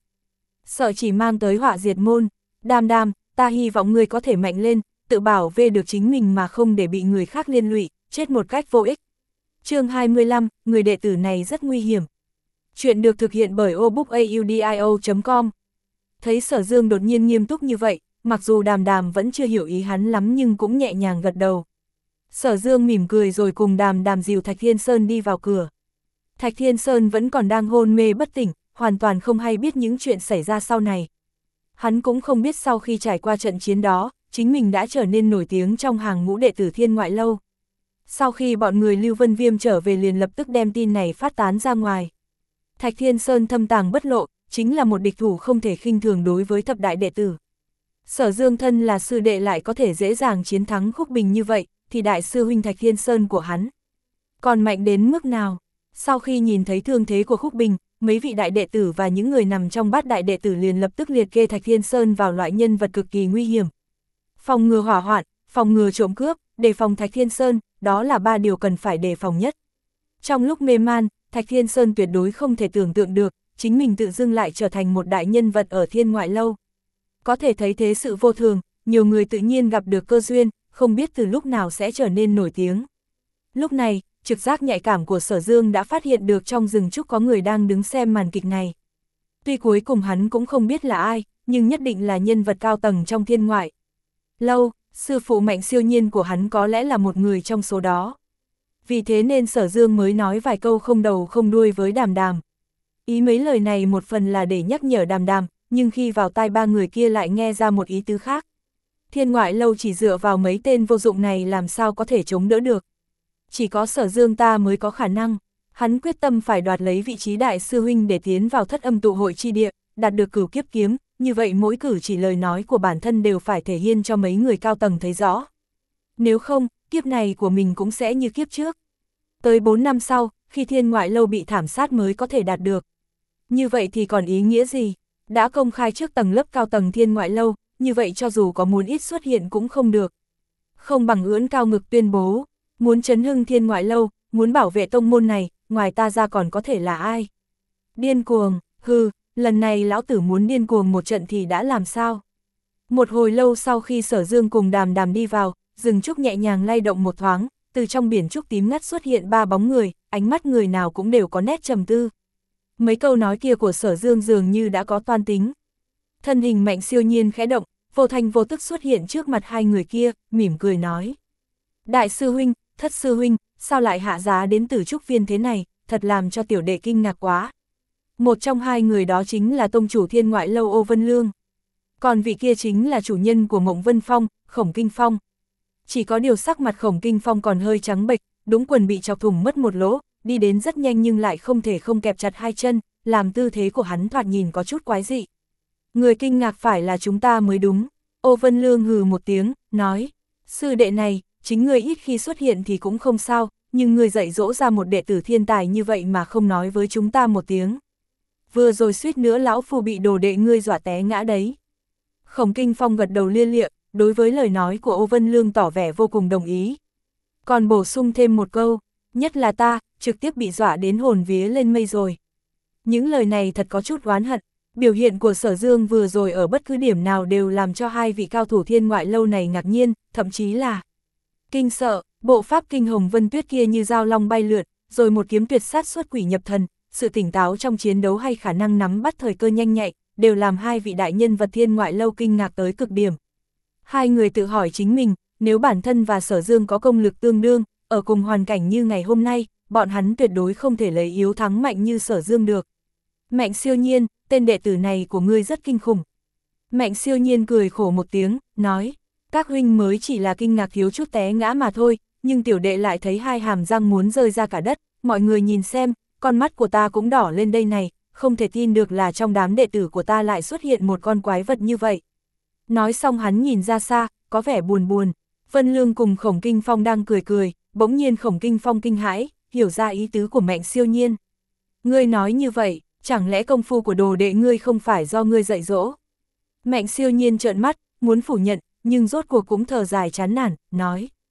Sợ chỉ mang tới họa diệt môn. Đam Đam, ta hy vọng ngươi có thể mạnh lên, tự bảo vệ được chính mình mà không để bị người khác liên lụy, chết một cách vô ích. Chương hai mươi lăm, người đệ tử này rất nguy hiểm. Chuyện được thực hiện bởi obookaudio chấm com. Thấy Sở Dương đột nhiên nghiêm túc như vậy, mặc dù Đàm Đàm vẫn chưa hiểu ý hắn lắm nhưng cũng nhẹ nhàng gật đầu. Sở Dương mỉm cười rồi cùng Đàm Đàm dìu Thạch Thiên Sơn đi vào cửa. Thạch Thiên Sơn vẫn còn đang hôn mê bất tỉnh, hoàn toàn không hay biết những chuyện xảy ra sau này. Hắn cũng không biết sau khi trải qua trận chiến đó, chính mình đã trở nên nổi tiếng trong hàng ngũ đệ tử Thiên Ngoại Lâu. Sau khi bọn người Lưu Vân Viêm trở về liền lập tức đem tin này phát tán ra ngoài. Thạch Thiên Sơn thâm tàng bất lộ, chính là một địch thủ không thể khinh thường đối với thập đại đệ tử. Sở Dương thân là sư đệ lại có thể dễ dàng chiến thắng Khúc Bình như vậy, thì đại sư huynh Thạch Thiên Sơn của hắn còn mạnh đến mức nào? Sau khi nhìn thấy thương thế của Khúc Bình, mấy vị đại đệ tử và những người nằm trong bát đại đệ tử liền lập tức liệt kê Thạch Thiên Sơn vào loại nhân vật cực kỳ nguy hiểm. Phòng ngừa hỏa hoạn, phòng ngừa trộm cướp, đề phòng Thạch Thiên Sơn, đó là ba điều cần phải đề phòng nhất. Trong lúc mê man, Thạch Thiên Sơn tuyệt đối không thể tưởng tượng được, chính mình tự dưng lại trở thành một đại nhân vật ở Thiên Ngoại Lâu. Có thể thấy thế sự vô thường, nhiều người tự nhiên gặp được cơ duyên, không biết từ lúc nào sẽ trở nên nổi tiếng. Lúc này, trực giác nhạy cảm của Sở Dương đã phát hiện được trong rừng trúc có người đang đứng xem màn kịch này. Tuy cuối cùng hắn cũng không biết là ai, nhưng nhất định là nhân vật cao tầng trong Thiên Ngoại Lâu, sư phụ Mạnh Siêu Nhiên của hắn có lẽ là một người trong số đó. Vì thế nên Sở Dương mới nói vài câu không đầu không đuôi với Đàm Đàm. Ý mấy lời này một phần là để nhắc nhở Đàm Đàm, nhưng khi vào tai ba người kia lại nghe ra một ý tứ khác. Thiên Ngoại Lâu chỉ dựa vào mấy tên vô dụng này làm sao có thể chống đỡ được. Chỉ có Sở Dương ta mới có khả năng. Hắn quyết tâm phải đoạt lấy vị trí đại sư huynh để tiến vào thất âm tụ hội chi địa, đạt được cửu kiếp kiếm, như vậy mỗi cử chỉ lời nói của bản thân đều phải thể hiện cho mấy người cao tầng thấy rõ. Nếu không, kiếp này của mình cũng sẽ như kiếp trước. Tới bốn năm sau, khi Thiên Ngoại Lâu bị thảm sát mới có thể đạt được. Như vậy thì còn ý nghĩa gì? Đã công khai trước tầng lớp cao tầng Thiên Ngoại Lâu, như vậy cho dù có muốn ít xuất hiện cũng không được. Không bằng ưỡn cao ngực tuyên bố, muốn chấn hưng Thiên Ngoại Lâu, muốn bảo vệ tông môn này, ngoài ta ra còn có thể là ai? Điên cuồng, hừ, lần này lão tử muốn điên cuồng một trận thì đã làm sao? Một hồi lâu sau khi Sở Dương cùng Đàm Đàm đi vào, rừng trúc nhẹ nhàng lay động một thoáng, từ trong biển trúc tím ngắt xuất hiện ba bóng người, ánh mắt người nào cũng đều có nét trầm tư. Mấy câu nói kia của Sở Dương dường như đã có toan tính. Thân hình Mạnh Siêu Nhiên khẽ động, vô thanh vô tức xuất hiện trước mặt hai người kia, mỉm cười nói. Đại sư huynh, thất sư huynh, sao lại hạ giá đến Tử Trúc Viên thế này, thật làm cho tiểu đệ kinh ngạc quá. Một trong hai người đó chính là tông chủ Thiên Ngoại Lâu Ô Vân Lương. Còn vị kia chính là chủ nhân của Mộng Vân Phong, Khổng Kinh Phong. Chỉ có điều sắc mặt Khổng Kinh Phong còn hơi trắng bệch, đúng quần bị chọc thủng mất một lỗ, đi đến rất nhanh nhưng lại không thể không kẹp chặt hai chân, làm tư thế của hắn thoạt nhìn có chút quái dị. Người kinh ngạc phải là chúng ta mới đúng. Ô Vân Lương hừ một tiếng, nói, sư đệ này, chính người ít khi xuất hiện thì cũng không sao, nhưng người dạy dỗ ra một đệ tử thiên tài như vậy mà không nói với chúng ta một tiếng. Vừa rồi suýt nữa lão phu bị đồ đệ ngươi dọa té ngã đấy. Khổng Kinh Phong gật đầu lia lịa, đối với lời nói của Ô Vân Lương tỏ vẻ vô cùng đồng ý. Còn bổ sung thêm một câu, nhất là ta, trực tiếp bị dọa đến hồn vía lên mây rồi. Những lời này thật có chút oán hận, biểu hiện của Sở Dương vừa rồi ở bất cứ điểm nào đều làm cho hai vị cao thủ Thiên Ngoại Lâu này ngạc nhiên, thậm chí là kinh sợ. Bộ pháp kinh hồng vân tuyết kia như dao long bay lượn, rồi một kiếm tuyệt sát xuất quỷ nhập thần, sự tỉnh táo trong chiến đấu hay khả năng nắm bắt thời cơ nhanh nhạy, đều làm hai vị đại nhân vật Thiên Ngoại Lâu kinh ngạc tới cực điểm. Hai người tự hỏi chính mình, nếu bản thân và Sở Dương có công lực tương đương, ở cùng hoàn cảnh như ngày hôm nay, bọn hắn tuyệt đối không thể lấy yếu thắng mạnh như Sở Dương được. Mạnh Siêu Nhiên, tên đệ tử này của ngươi rất kinh khủng. Mạnh Siêu Nhiên cười khổ một tiếng, nói, các huynh mới chỉ là kinh ngạc thiếu chút té ngã mà thôi, nhưng tiểu đệ lại thấy hai hàm răng muốn rơi ra cả đất, mọi người nhìn xem, con mắt của ta cũng đỏ lên đây này, không thể tin được là trong đám đệ tử của ta lại xuất hiện một con quái vật như vậy. Nói xong hắn nhìn ra xa, có vẻ buồn buồn. Vân Lương cùng Khổng Kinh Phong đang cười cười, bỗng nhiên Khổng Kinh Phong kinh hãi, hiểu ra ý tứ của Mạnh Siêu Nhiên. Ngươi nói như vậy, chẳng lẽ công phu của đồ đệ ngươi không phải do ngươi dạy dỗ? Mạnh Siêu Nhiên trợn mắt, muốn phủ nhận, nhưng rốt cuộc cũng thở dài chán nản, nói.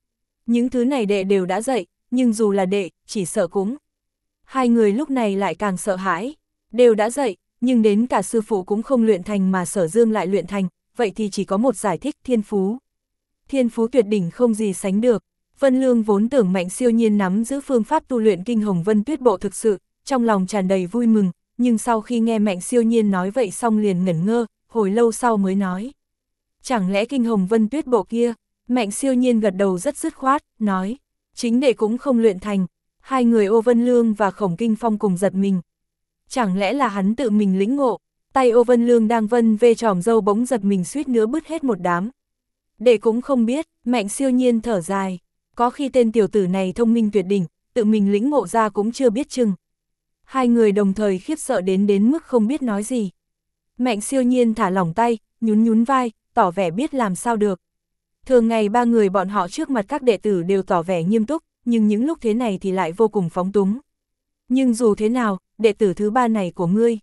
Những thứ này đệ đều đã dạy, nhưng dù là đệ, chỉ sợ cũng. Hai người lúc này lại càng sợ hãi, đều đã dạy, nhưng đến cả sư phụ cũng không luyện thành mà Sở Dương lại luyện thành, vậy thì chỉ có một giải thích: thiên phú. Thiên phú tuyệt đỉnh không gì sánh được. Vân Lương vốn tưởng Mạnh Siêu Nhiên nắm giữ phương pháp tu luyện Kinh Hồng Vân Tuyết Bộ thực sự, trong lòng tràn đầy vui mừng, nhưng sau khi nghe Mạnh Siêu Nhiên nói vậy xong liền ngẩn ngơ, hồi lâu sau mới nói. Chẳng lẽ Kinh Hồng Vân Tuyết Bộ kia? Mạnh Siêu Nhiên gật đầu rất dứt khoát, nói, chính đệ cũng không luyện thành. Hai người Ô Vân Lương và Khổng Kinh Phong cùng giật mình. Chẳng lẽ là hắn tự mình lĩnh ngộ? Tay Ô Vân Lương đang vân vê tròm râu bỗng giật mình suýt nữa bứt hết một đám. Đệ cũng không biết, Mạnh Siêu Nhiên thở dài. Có khi tên tiểu tử này thông minh tuyệt đỉnh, tự mình lĩnh ngộ ra cũng chưa biết chừng. Hai người đồng thời khiếp sợ đến đến mức không biết nói gì. Mạnh Siêu Nhiên thả lỏng tay, nhún nhún vai, tỏ vẻ biết làm sao được. Thường ngày ba người bọn họ trước mặt các đệ tử đều tỏ vẻ nghiêm túc, nhưng những lúc thế này thì lại vô cùng phóng túng. Nhưng dù thế nào, đệ tử thứ ba này của ngươi.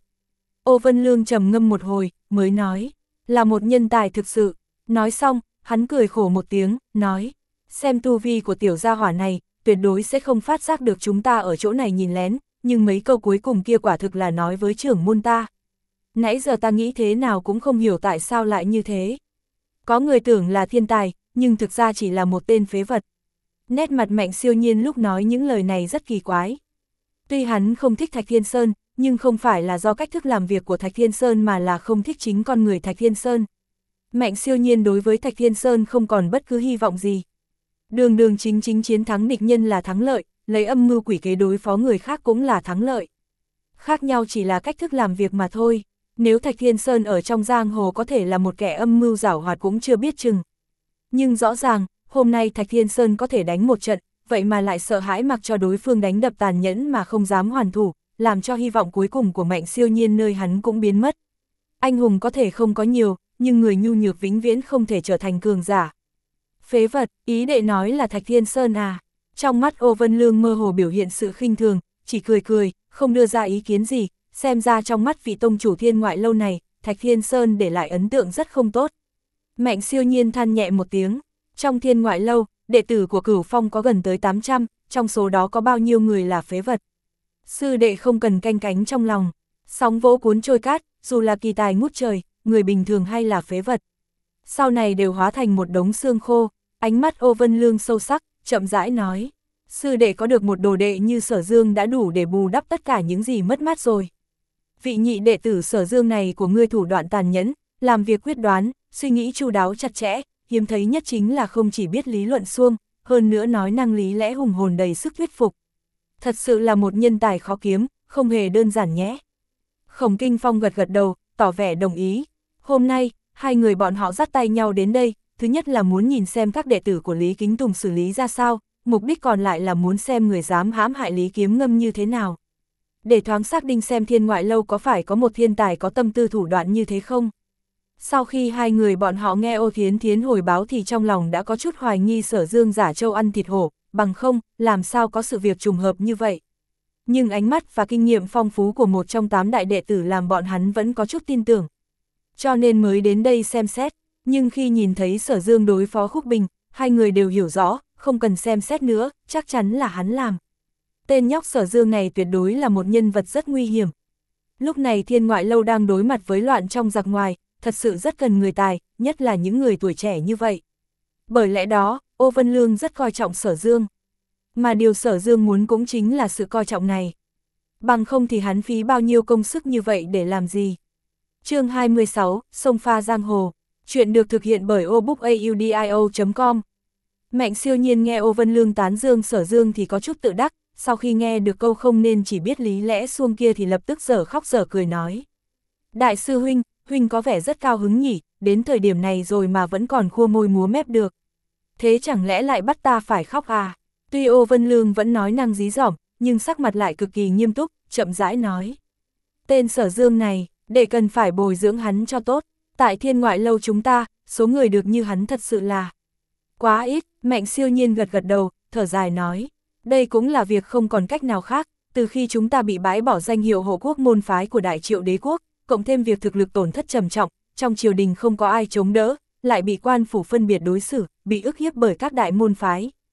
Ô Vân Lương trầm ngâm một hồi, mới nói, là một nhân tài thực sự. Nói xong, hắn cười khổ một tiếng, nói, xem tu vi của tiểu gia hỏa này, tuyệt đối sẽ không phát giác được chúng ta ở chỗ này nhìn lén, nhưng mấy câu cuối cùng kia quả thực là nói với trưởng môn ta. Nãy giờ ta nghĩ thế nào cũng không hiểu tại sao lại như thế. Có người tưởng là thiên tài, nhưng thực ra chỉ là một tên phế vật. Nét mặt Mạnh Siêu Nhiên lúc nói những lời này rất kỳ quái. Tuy hắn không thích Thạch Thiên Sơn, nhưng không phải là do cách thức làm việc của Thạch Thiên Sơn mà là không thích chính con người Thạch Thiên Sơn. Mạnh Siêu Nhiên đối với Thạch Thiên Sơn không còn bất cứ hy vọng gì. Đường đường chính chính chiến thắng địch nhân là thắng lợi, lấy âm mưu quỷ kế đối phó người khác cũng là thắng lợi. Khác nhau chỉ là cách thức làm việc mà thôi. Nếu Thạch Thiên Sơn ở trong giang hồ có thể là một kẻ âm mưu giảo hoạt cũng chưa biết chừng. Nhưng rõ ràng, hôm nay Thạch Thiên Sơn có thể đánh một trận, vậy mà lại sợ hãi mặc cho đối phương đánh đập tàn nhẫn mà không dám hoàn thủ, làm cho hy vọng cuối cùng của Mạnh Siêu Nhiên nơi hắn cũng biến mất. Anh hùng có thể không có nhiều, nhưng người nhu nhược vĩnh viễn không thể trở thành cường giả. Phế vật, ý đệ nói là Thạch Thiên Sơn à? Trong mắt Ô Vân Lương mơ hồ biểu hiện sự khinh thường, chỉ cười cười, không đưa ra ý kiến gì, xem ra trong mắt vị tông chủ Thiên Ngoại Lâu này, Thạch Thiên Sơn để lại ấn tượng rất không tốt. Mạnh Siêu Nhiên than nhẹ một tiếng, trong Thiên Ngoại Lâu, đệ tử của Cửu Phong có gần tới tám trăm, trong số đó có bao nhiêu người là phế vật. Sư đệ không cần canh cánh trong lòng, sóng vỗ cuốn trôi cát, dù là kỳ tài ngút trời, người bình thường hay là phế vật. Sau này đều hóa thành một đống xương khô, ánh mắt Ô Vân Lương sâu sắc, chậm rãi nói. Sư đệ có được một đồ đệ như Sở Dương đã đủ để bù đắp tất cả những gì mất mát rồi. Vị nhị đệ tử Sở Dương này của ngươi thủ đoạn tàn nhẫn, làm việc quyết đoán, suy nghĩ chu đáo chặt chẽ, hiếm thấy nhất chính là không chỉ biết lý luận suông, hơn nữa nói năng lý lẽ hùng hồn đầy sức thuyết phục. Thật sự là một nhân tài khó kiếm, không hề đơn giản nhé. Khổng Kinh Phong gật gật đầu, tỏ vẻ đồng ý. Hôm nay, hai người bọn họ dắt tay nhau đến đây, thứ nhất là muốn nhìn xem các đệ tử của Lý Kính Tùng xử lý ra sao, mục đích còn lại là muốn xem người dám hãm hại Lý Kiếm Ngâm như thế nào. Để thoáng xác định xem Thiên Ngoại Lâu có phải có một thiên tài có tâm tư thủ đoạn như thế không. Sau khi hai người bọn họ nghe Ô Thiến Thiến hồi báo thì trong lòng đã có chút hoài nghi Sở Dương giả trâu ăn thịt hổ, bằng không, làm sao có sự việc trùng hợp như vậy. Nhưng ánh mắt và kinh nghiệm phong phú của một trong tám đại đệ tử làm bọn hắn vẫn có chút tin tưởng. Cho nên mới đến đây xem xét, nhưng khi nhìn thấy Sở Dương đối phó Khúc Bình, hai người đều hiểu rõ, không cần xem xét nữa, chắc chắn là hắn làm. Tên nhóc Sở Dương này tuyệt đối là một nhân vật rất nguy hiểm. Lúc này Thiên Ngoại Lâu đang đối mặt với loạn trong giặc ngoài, thật sự rất cần người tài, nhất là những người tuổi trẻ như vậy. Bởi lẽ đó, Ô Vân Lương rất coi trọng Sở Dương. Mà điều Sở Dương muốn cũng chính là sự coi trọng này. Bằng không thì hắn phí bao nhiêu công sức như vậy để làm gì. Chương hai mươi sáu, Sông Pha Giang Hồ. Chuyện được thực hiện bởi obookaudio chấm com. Mạnh Siêu Nhiên nghe Ô Vân Lương tán dương Sở Dương thì có chút tự đắc, sau khi nghe được câu không nên chỉ biết lý lẽ xuông kia thì lập tức dở khóc dở cười nói. Đại sư huynh, huynh có vẻ rất cao hứng nhỉ, đến thời điểm này rồi mà vẫn còn khua môi múa mép được. Thế chẳng lẽ lại bắt ta phải khóc à? Tuy Ô Vân Lương vẫn nói năng dí dỏm, nhưng sắc mặt lại cực kỳ nghiêm túc, chậm rãi nói. Tên Sở Dương này, để cần phải bồi dưỡng hắn cho tốt, tại Thiên Ngoại Lâu chúng ta, số người được như hắn thật sự là quá ít. Mạnh Siêu Nhiên gật gật đầu, thở dài nói. Đây cũng là việc không còn cách nào khác, từ khi chúng ta bị bãi bỏ danh hiệu hộ quốc môn phái của Đại Triệu Đế Quốc, cộng thêm việc thực lực tổn thất trầm trọng, trong triều đình không có ai chống đỡ, lại bị quan phủ phân biệt đối xử, bị ức hiếp bởi các đại môn phái.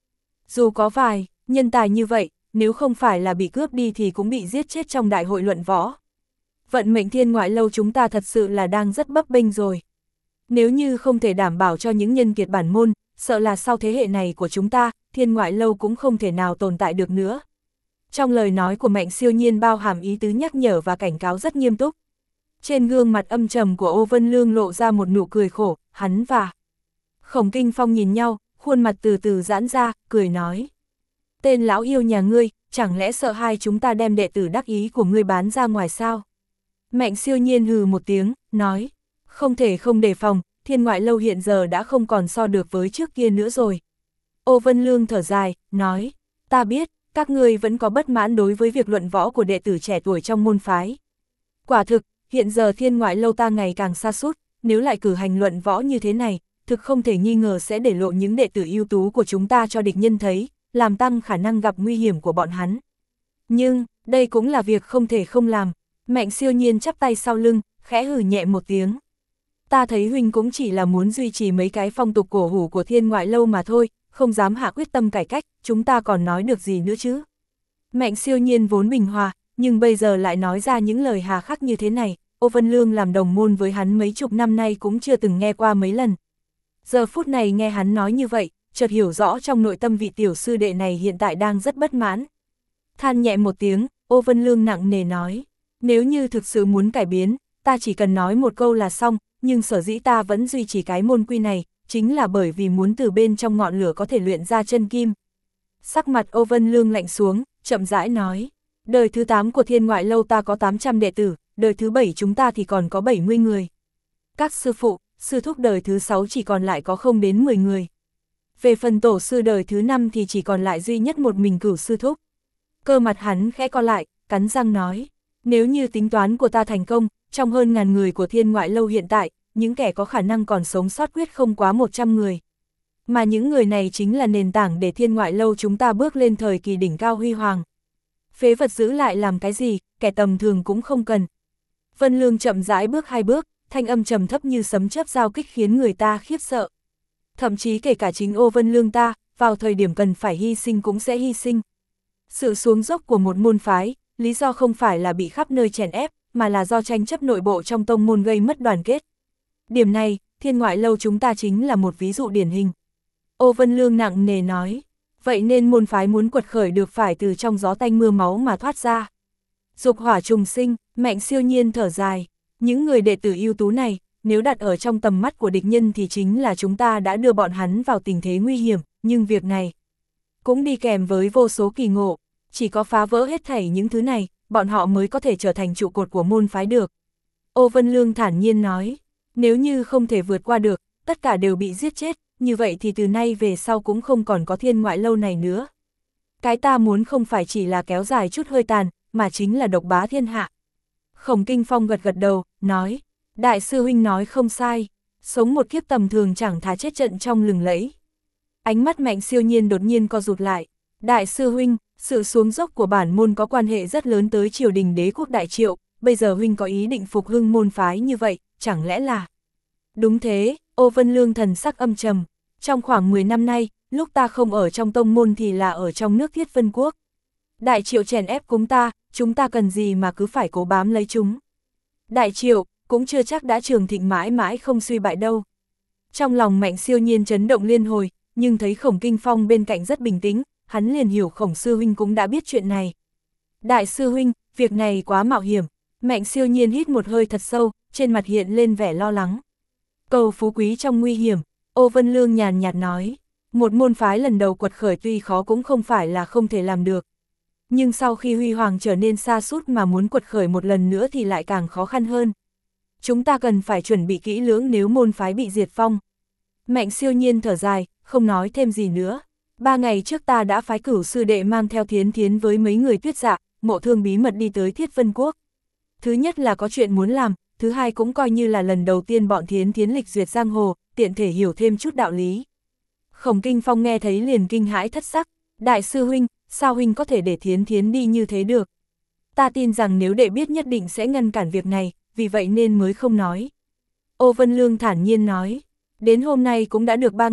Dù có vài nhân tài như vậy, nếu không phải là bị cướp đi thì cũng bị giết chết trong đại hội luận võ. Vận mệnh Thiên Ngoại Lâu chúng ta thật sự là đang rất bấp bênh rồi. Nếu như không thể đảm bảo cho những nhân kiệt bản môn, sợ là sau thế hệ này của chúng ta, Thiên Ngoại Lâu cũng không thể nào tồn tại được nữa. Trong lời nói của Mạnh Siêu Nhiên bao hàm ý tứ nhắc nhở và cảnh cáo rất nghiêm túc. Trên gương mặt âm trầm của Ô Vân Lương lộ ra một nụ cười khổ, hắn và Khổng Kinh Phong nhìn nhau, khuôn mặt từ từ giãn ra, cười nói. Tên lão yêu nhà ngươi, chẳng lẽ sợ hai chúng ta đem đệ tử đắc ý của ngươi bán ra ngoài sao? Mạnh Siêu Nhiên hừ một tiếng, nói. Không thể không đề phòng, Thiên Ngoại Lâu hiện giờ đã không còn so được với trước kia nữa rồi. Ô Vân Lương thở dài, nói. Ta biết, các ngươi vẫn có bất mãn đối với việc luận võ của đệ tử trẻ tuổi trong môn phái. Quả thực, hiện giờ Thiên Ngoại Lâu ta ngày càng sa sút, nếu lại cử hành luận võ như thế này, thực không thể nghi ngờ sẽ để lộ những đệ tử ưu tú của chúng ta cho địch nhân thấy, làm tăng khả năng gặp nguy hiểm của bọn hắn. Nhưng, đây cũng là việc không thể không làm. Mạnh Siêu Nhiên chắp tay sau lưng, khẽ hừ nhẹ một tiếng. Ta thấy huynh cũng chỉ là muốn duy trì mấy cái phong tục cổ hủ của Thiên Ngoại Lâu mà thôi, không dám hạ quyết tâm cải cách, chúng ta còn nói được gì nữa chứ. Mạnh Siêu Nhiên vốn bình hòa, nhưng bây giờ lại nói ra những lời hà khắc như thế này, Ô Vân Lương làm đồng môn với hắn mấy chục năm nay cũng chưa từng nghe qua mấy lần. Giờ phút này nghe hắn nói như vậy, chợt hiểu rõ trong nội tâm vị tiểu sư đệ này hiện tại đang rất bất mãn. Than nhẹ một tiếng, Ô Vân Lương nặng nề nói, nếu như thực sự muốn cải biến, ta chỉ cần nói một câu là xong, nhưng sở dĩ ta vẫn duy trì cái môn quy này, chính là bởi vì muốn từ bên trong ngọn lửa có thể luyện ra chân kim. Sắc mặt Ô Vân Lương lạnh xuống, chậm rãi nói, đời thứ tám của Thiên Ngoại Lâu ta có tám trăm đệ tử, đời thứ bảy chúng ta thì còn có bảy mươi người. Các sư phụ, sư thúc đời thứ sáu chỉ còn lại có không đến mười người. Về phần tổ sư đời thứ năm thì chỉ còn lại duy nhất một mình Cửu sư thúc. Cơ mặt hắn khẽ co lại, cắn răng nói, nếu như tính toán của ta thành công, trong hơn ngàn người của Thiên Ngoại Lâu hiện tại, những kẻ có khả năng còn sống sót quyết không quá một trăm người. Mà những người này chính là nền tảng để Thiên Ngoại Lâu chúng ta bước lên thời kỳ đỉnh cao huy hoàng. Phế vật giữ lại làm cái gì, kẻ tầm thường cũng không cần. Vân Lương chậm rãi bước hai bước, thanh âm trầm thấp như sấm chớp giao kích khiến người ta khiếp sợ. Thậm chí kể cả chính Ô Vân Lương ta, vào thời điểm cần phải hy sinh cũng sẽ hy sinh. Sự xuống dốc của một môn phái, lý do không phải là bị khắp nơi chèn ép, mà là do tranh chấp nội bộ trong tông môn gây mất đoàn kết. Điểm này, Thiên Ngoại Lâu chúng ta chính là một ví dụ điển hình. Ô Vân Lương nặng nề nói, vậy nên môn phái muốn quật khởi được phải từ trong gió tanh mưa máu mà thoát ra. Dục hỏa trùng sinh, Mạnh Siêu Nhiên thở dài, những người đệ tử ưu tú này, nếu đặt ở trong tầm mắt của địch nhân thì chính là chúng ta đã đưa bọn hắn vào tình thế nguy hiểm, nhưng việc này cũng đi kèm với vô số kỳ ngộ, chỉ có phá vỡ hết thảy những thứ này, bọn họ mới có thể trở thành trụ cột của môn phái được. Ô Vân Lương thản nhiên nói, nếu như không thể vượt qua được, tất cả đều bị giết chết, như vậy thì từ nay về sau cũng không còn có Thiên Ngoại Lâu này nữa. Cái ta muốn không phải chỉ là kéo dài chút hơi tàn, mà chính là độc bá thiên hạ. Khổng Kinh Phong gật gật đầu, nói, đại sư huynh nói không sai, sống một kiếp tầm thường chẳng thà chết trận trong lừng lẫy. Ánh mắt Mạnh Siêu Nhiên đột nhiên co rụt lại, đại sư huynh, sự xuống dốc của bản môn có quan hệ rất lớn tới triều đình đế quốc Đại Triệu, bây giờ huynh có ý định phục hưng môn phái như vậy, chẳng lẽ là... Đúng thế, Ô Vân Lương thần sắc âm trầm, trong khoảng mười năm nay, lúc ta không ở trong tông môn thì là ở trong nước Thiết Vân Quốc. Đại Triệu chèn ép chúng ta, chúng ta cần gì mà cứ phải cố bám lấy chúng. Đại Triệu, cũng chưa chắc đã trường thịnh mãi mãi không suy bại đâu. Trong lòng Mạnh Siêu Nhiên chấn động liên hồi, nhưng thấy Khổng Kinh Phong bên cạnh rất bình tĩnh, hắn liền hiểu Khổng sư huynh cũng đã biết chuyện này. Đại sư huynh, việc này quá mạo hiểm. Mạnh Siêu Nhiên hít một hơi thật sâu, trên mặt hiện lên vẻ lo lắng. Cầu phú quý trong nguy hiểm, Ô Vân Lương nhàn nhạt nói, một môn phái lần đầu quật khởi tuy khó cũng không phải là không thể làm được. Nhưng sau khi huy hoàng trở nên sa sút mà muốn quật khởi một lần nữa thì lại càng khó khăn hơn. Chúng ta cần phải chuẩn bị kỹ lưỡng nếu môn phái bị diệt vong. Mạnh Siêu Nhiên thở dài, không nói thêm gì nữa. Ba ngày trước ta đã phái Cửu sư đệ mang theo Thiến Thiến với mấy người Tuyết Dạ, Mộ Thương bí mật đi tới Thiết Vân Quốc. Thứ nhất là có chuyện muốn làm, thứ hai cũng coi như là lần đầu tiên bọn Thiến Thiến lịch duyệt giang hồ, tiện thể hiểu thêm chút đạo lý. Khổng Kinh Phong nghe thấy liền kinh hãi thất sắc, đại sư huynh, sao huynh có thể để Thiến Thiến đi như thế được? Ta tin rằng nếu đệ biết nhất định sẽ ngăn cản việc này, vì vậy nên mới không nói. Ô Vân Lương thản nhiên nói, đến hôm nay cũng đã được ba ngày,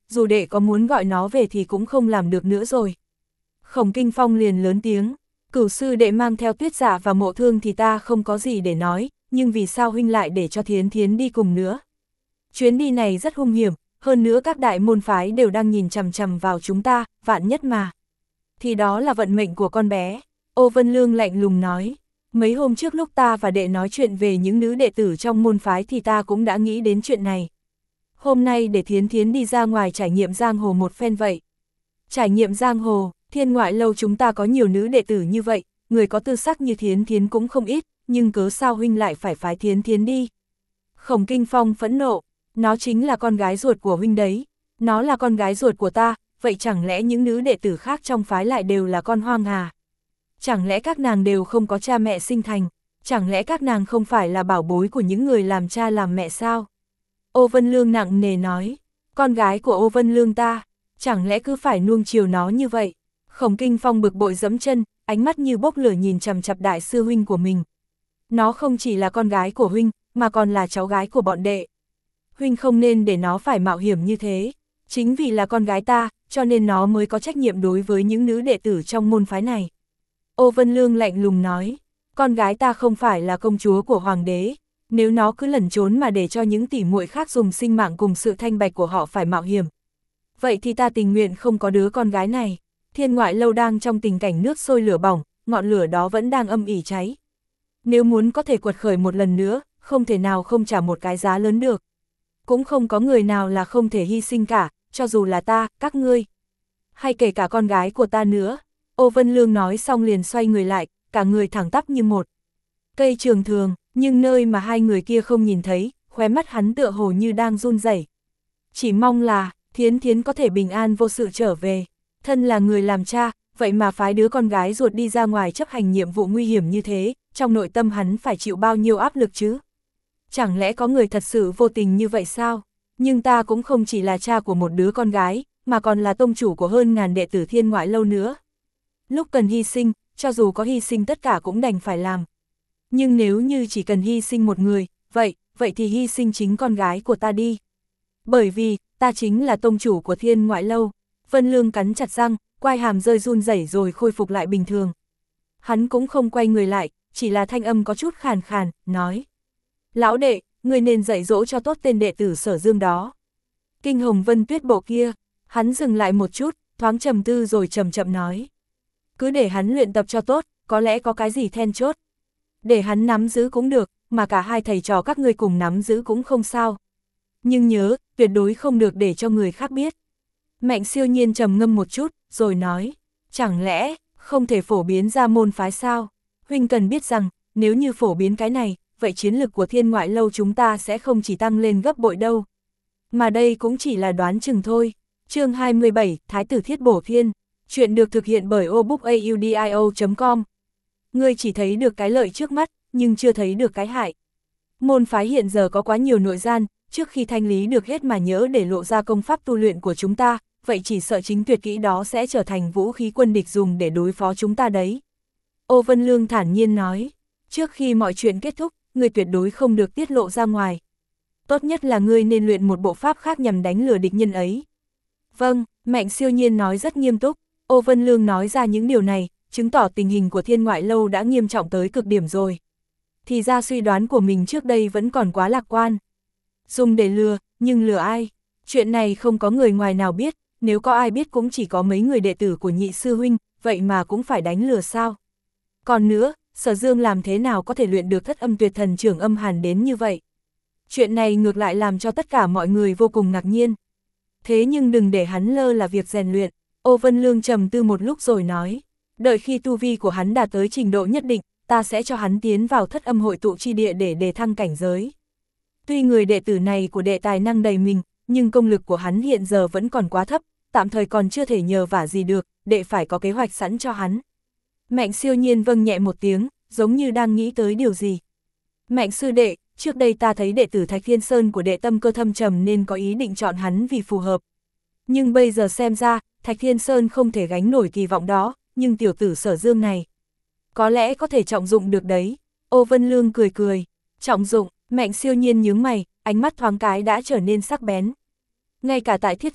dù đệ có muốn gọi nó về thì cũng không làm được nữa rồi. Khổng Kinh Phong liền lớn tiếng, cửu sư đệ mang theo Tuyết Dạ và Mộ Thương thì ta không có gì để nói, nhưng vì sao huynh lại để cho Thiến Thiến đi cùng nữa? Chuyến đi này rất hung hiểm, hơn nữa các đại môn phái đều đang nhìn chằm chằm vào chúng ta, vạn nhất mà. Thì đó là vận mệnh của con bé. Ô Vân Lương lạnh lùng nói, mấy hôm trước lúc ta và đệ nói chuyện về những nữ đệ tử trong môn phái thì ta cũng đã nghĩ đến chuyện này. Hôm nay để Thiến Thiến đi ra ngoài trải nghiệm giang hồ một phen vậy. Trải nghiệm giang hồ, Thiên Ngoại Lâu chúng ta có nhiều nữ đệ tử như vậy, người có tư sắc như Thiến Thiến cũng không ít, nhưng cớ sao huynh lại phải phái Thiến Thiến đi? Khổng Kinh Phong phẫn nộ, nó chính là con gái ruột của huynh đấy, nó là con gái ruột của ta, vậy chẳng lẽ những nữ đệ tử khác trong phái lại đều là con hoang à? Chẳng lẽ các nàng đều không có cha mẹ sinh thành, chẳng lẽ các nàng không phải là bảo bối của những người làm cha làm mẹ sao? Ô Vân Lương nặng nề nói, con gái của Ô Vân Lương ta, chẳng lẽ cứ phải nuông chiều nó như vậy? Khổng Kinh Phong bực bội giẫm chân, ánh mắt như bốc lửa nhìn chằm chằm đại sư huynh của mình. Nó không chỉ là con gái của huynh, mà còn là cháu gái của bọn đệ. Huynh không nên để nó phải mạo hiểm như thế. Chính vì là con gái ta, cho nên nó mới có trách nhiệm đối với những nữ đệ tử trong môn phái này. Ô Vân Lương lạnh lùng nói, con gái ta không phải là công chúa của hoàng đế. Nếu nó cứ lẩn trốn mà để cho những tỷ muội khác dùng sinh mạng cùng sự thanh bạch của họ phải mạo hiểm, vậy thì ta tình nguyện không có đứa con gái này. Thiên Ngoại Lâu đang trong tình cảnh nước sôi lửa bỏng, ngọn lửa đó vẫn đang âm ỉ cháy. Nếu muốn có thể quật khởi một lần nữa, không thể nào không trả một cái giá lớn được. Cũng không có người nào là không thể hy sinh cả, cho dù là ta, các ngươi, hay kể cả con gái của ta nữa. Ô Vân Lương nói xong liền xoay người lại, cả người thẳng tắp như một cây trường thường, nhưng nơi mà hai người kia không nhìn thấy, khóe mắt hắn tựa hồ như đang run rẩy. Chỉ mong là Thiến Thiến có thể bình an vô sự trở về. Thân là người làm cha, vậy mà phái đứa con gái ruột đi ra ngoài chấp hành nhiệm vụ nguy hiểm như thế, trong nội tâm hắn phải chịu bao nhiêu áp lực chứ? Chẳng lẽ có người thật sự vô tình như vậy sao? Nhưng ta cũng không chỉ là cha của một đứa con gái, mà còn là tông chủ của hơn ngàn đệ tử Thiên Ngoại Lâu nữa. Lúc cần hy sinh, cho dù có hy sinh tất cả cũng đành phải làm. Nhưng nếu như chỉ cần hy sinh một người, vậy, vậy thì hy sinh chính con gái của ta đi. Bởi vì, ta chính là tông chủ của Thiên Ngoại Lâu. Vân Lương cắn chặt răng, quai hàm rơi run rẩy rồi khôi phục lại bình thường. Hắn cũng không quay người lại, chỉ là thanh âm có chút khàn khàn, nói. Lão đệ, người nên dạy dỗ cho tốt tên đệ tử Sở Dương đó. Kinh Hồng Vân Tuyết bộ kia, hắn dừng lại một chút, thoáng trầm tư rồi chậm chậm nói. Cứ để hắn luyện tập cho tốt, có lẽ có cái gì then chốt. Để hắn nắm giữ cũng được, mà cả hai thầy trò các ngươi cùng nắm giữ cũng không sao. Nhưng nhớ, tuyệt đối không được để cho người khác biết. Mạnh Siêu Nhiên trầm ngâm một chút, rồi nói, chẳng lẽ, không thể phổ biến ra môn phái sao? Huynh cần biết rằng, nếu như phổ biến cái này, vậy chiến lực của Thiên Ngoại Lâu chúng ta sẽ không chỉ tăng lên gấp bội đâu. Mà đây cũng chỉ là đoán chừng thôi. Chương hai mươi bảy, Thái tử Thiết Bổ Thiên. Chuyện được thực hiện bởi obookaudio chấm com. Ngươi chỉ thấy được cái lợi trước mắt, nhưng chưa thấy được cái hại. Môn phái hiện giờ có quá nhiều nội gian, trước khi thanh lý được hết mà nhớ để lộ ra công pháp tu luyện của chúng ta, vậy chỉ sợ chính tuyệt kỹ đó sẽ trở thành vũ khí quân địch dùng để đối phó chúng ta đấy. Ô Vân Lương thản nhiên nói, trước khi mọi chuyện kết thúc, ngươi tuyệt đối không được tiết lộ ra ngoài. Tốt nhất là ngươi nên luyện một bộ pháp khác nhằm đánh lừa địch nhân ấy. Vâng, Mạnh Siêu Nhiên nói rất nghiêm túc. Ô Vân Lương nói ra những điều này, chứng tỏ tình hình của Thiên Ngoại Lâu đã nghiêm trọng tới cực điểm rồi. Thì ra suy đoán của mình trước đây vẫn còn quá lạc quan. Dùng để lừa, nhưng lừa ai? Chuyện này không có người ngoài nào biết, nếu có ai biết cũng chỉ có mấy người đệ tử của nhị sư huynh, vậy mà cũng phải đánh lừa sao? Còn nữa, Sở Dương làm thế nào có thể luyện được Thất Âm Tuyệt Thần Trưởng Âm Hàn đến như vậy? Chuyện này ngược lại làm cho tất cả mọi người vô cùng ngạc nhiên. Thế nhưng đừng để hắn lơ là việc rèn luyện. Ô Vân Lương trầm tư một lúc rồi nói, đợi khi tu vi của hắn đạt tới trình độ nhất định, ta sẽ cho hắn tiến vào Thất Âm hội tụ chi địa để đề thăng cảnh giới. Tuy người đệ tử này của đệ tài năng đầy mình, nhưng công lực của hắn hiện giờ vẫn còn quá thấp, tạm thời còn chưa thể nhờ vả gì được, đệ phải có kế hoạch sẵn cho hắn. Mạnh Siêu Nhiên vâng nhẹ một tiếng, giống như đang nghĩ tới điều gì. Mạnh sư đệ, trước đây ta thấy đệ tử Thạch Thiên Sơn của đệ tâm cơ thâm trầm nên có ý định chọn hắn vì phù hợp. Nhưng bây giờ xem ra, Thạch Thiên Sơn không thể gánh nổi kỳ vọng đó, nhưng tiểu tử Sở Dương này có lẽ có thể trọng dụng được đấy. Ô Vân Lương cười cười, trọng dụng. Mạnh Siêu Nhiên nhướng mày, ánh mắt thoáng cái đã trở nên sắc bén. Ngay cả tại Thiết Vân,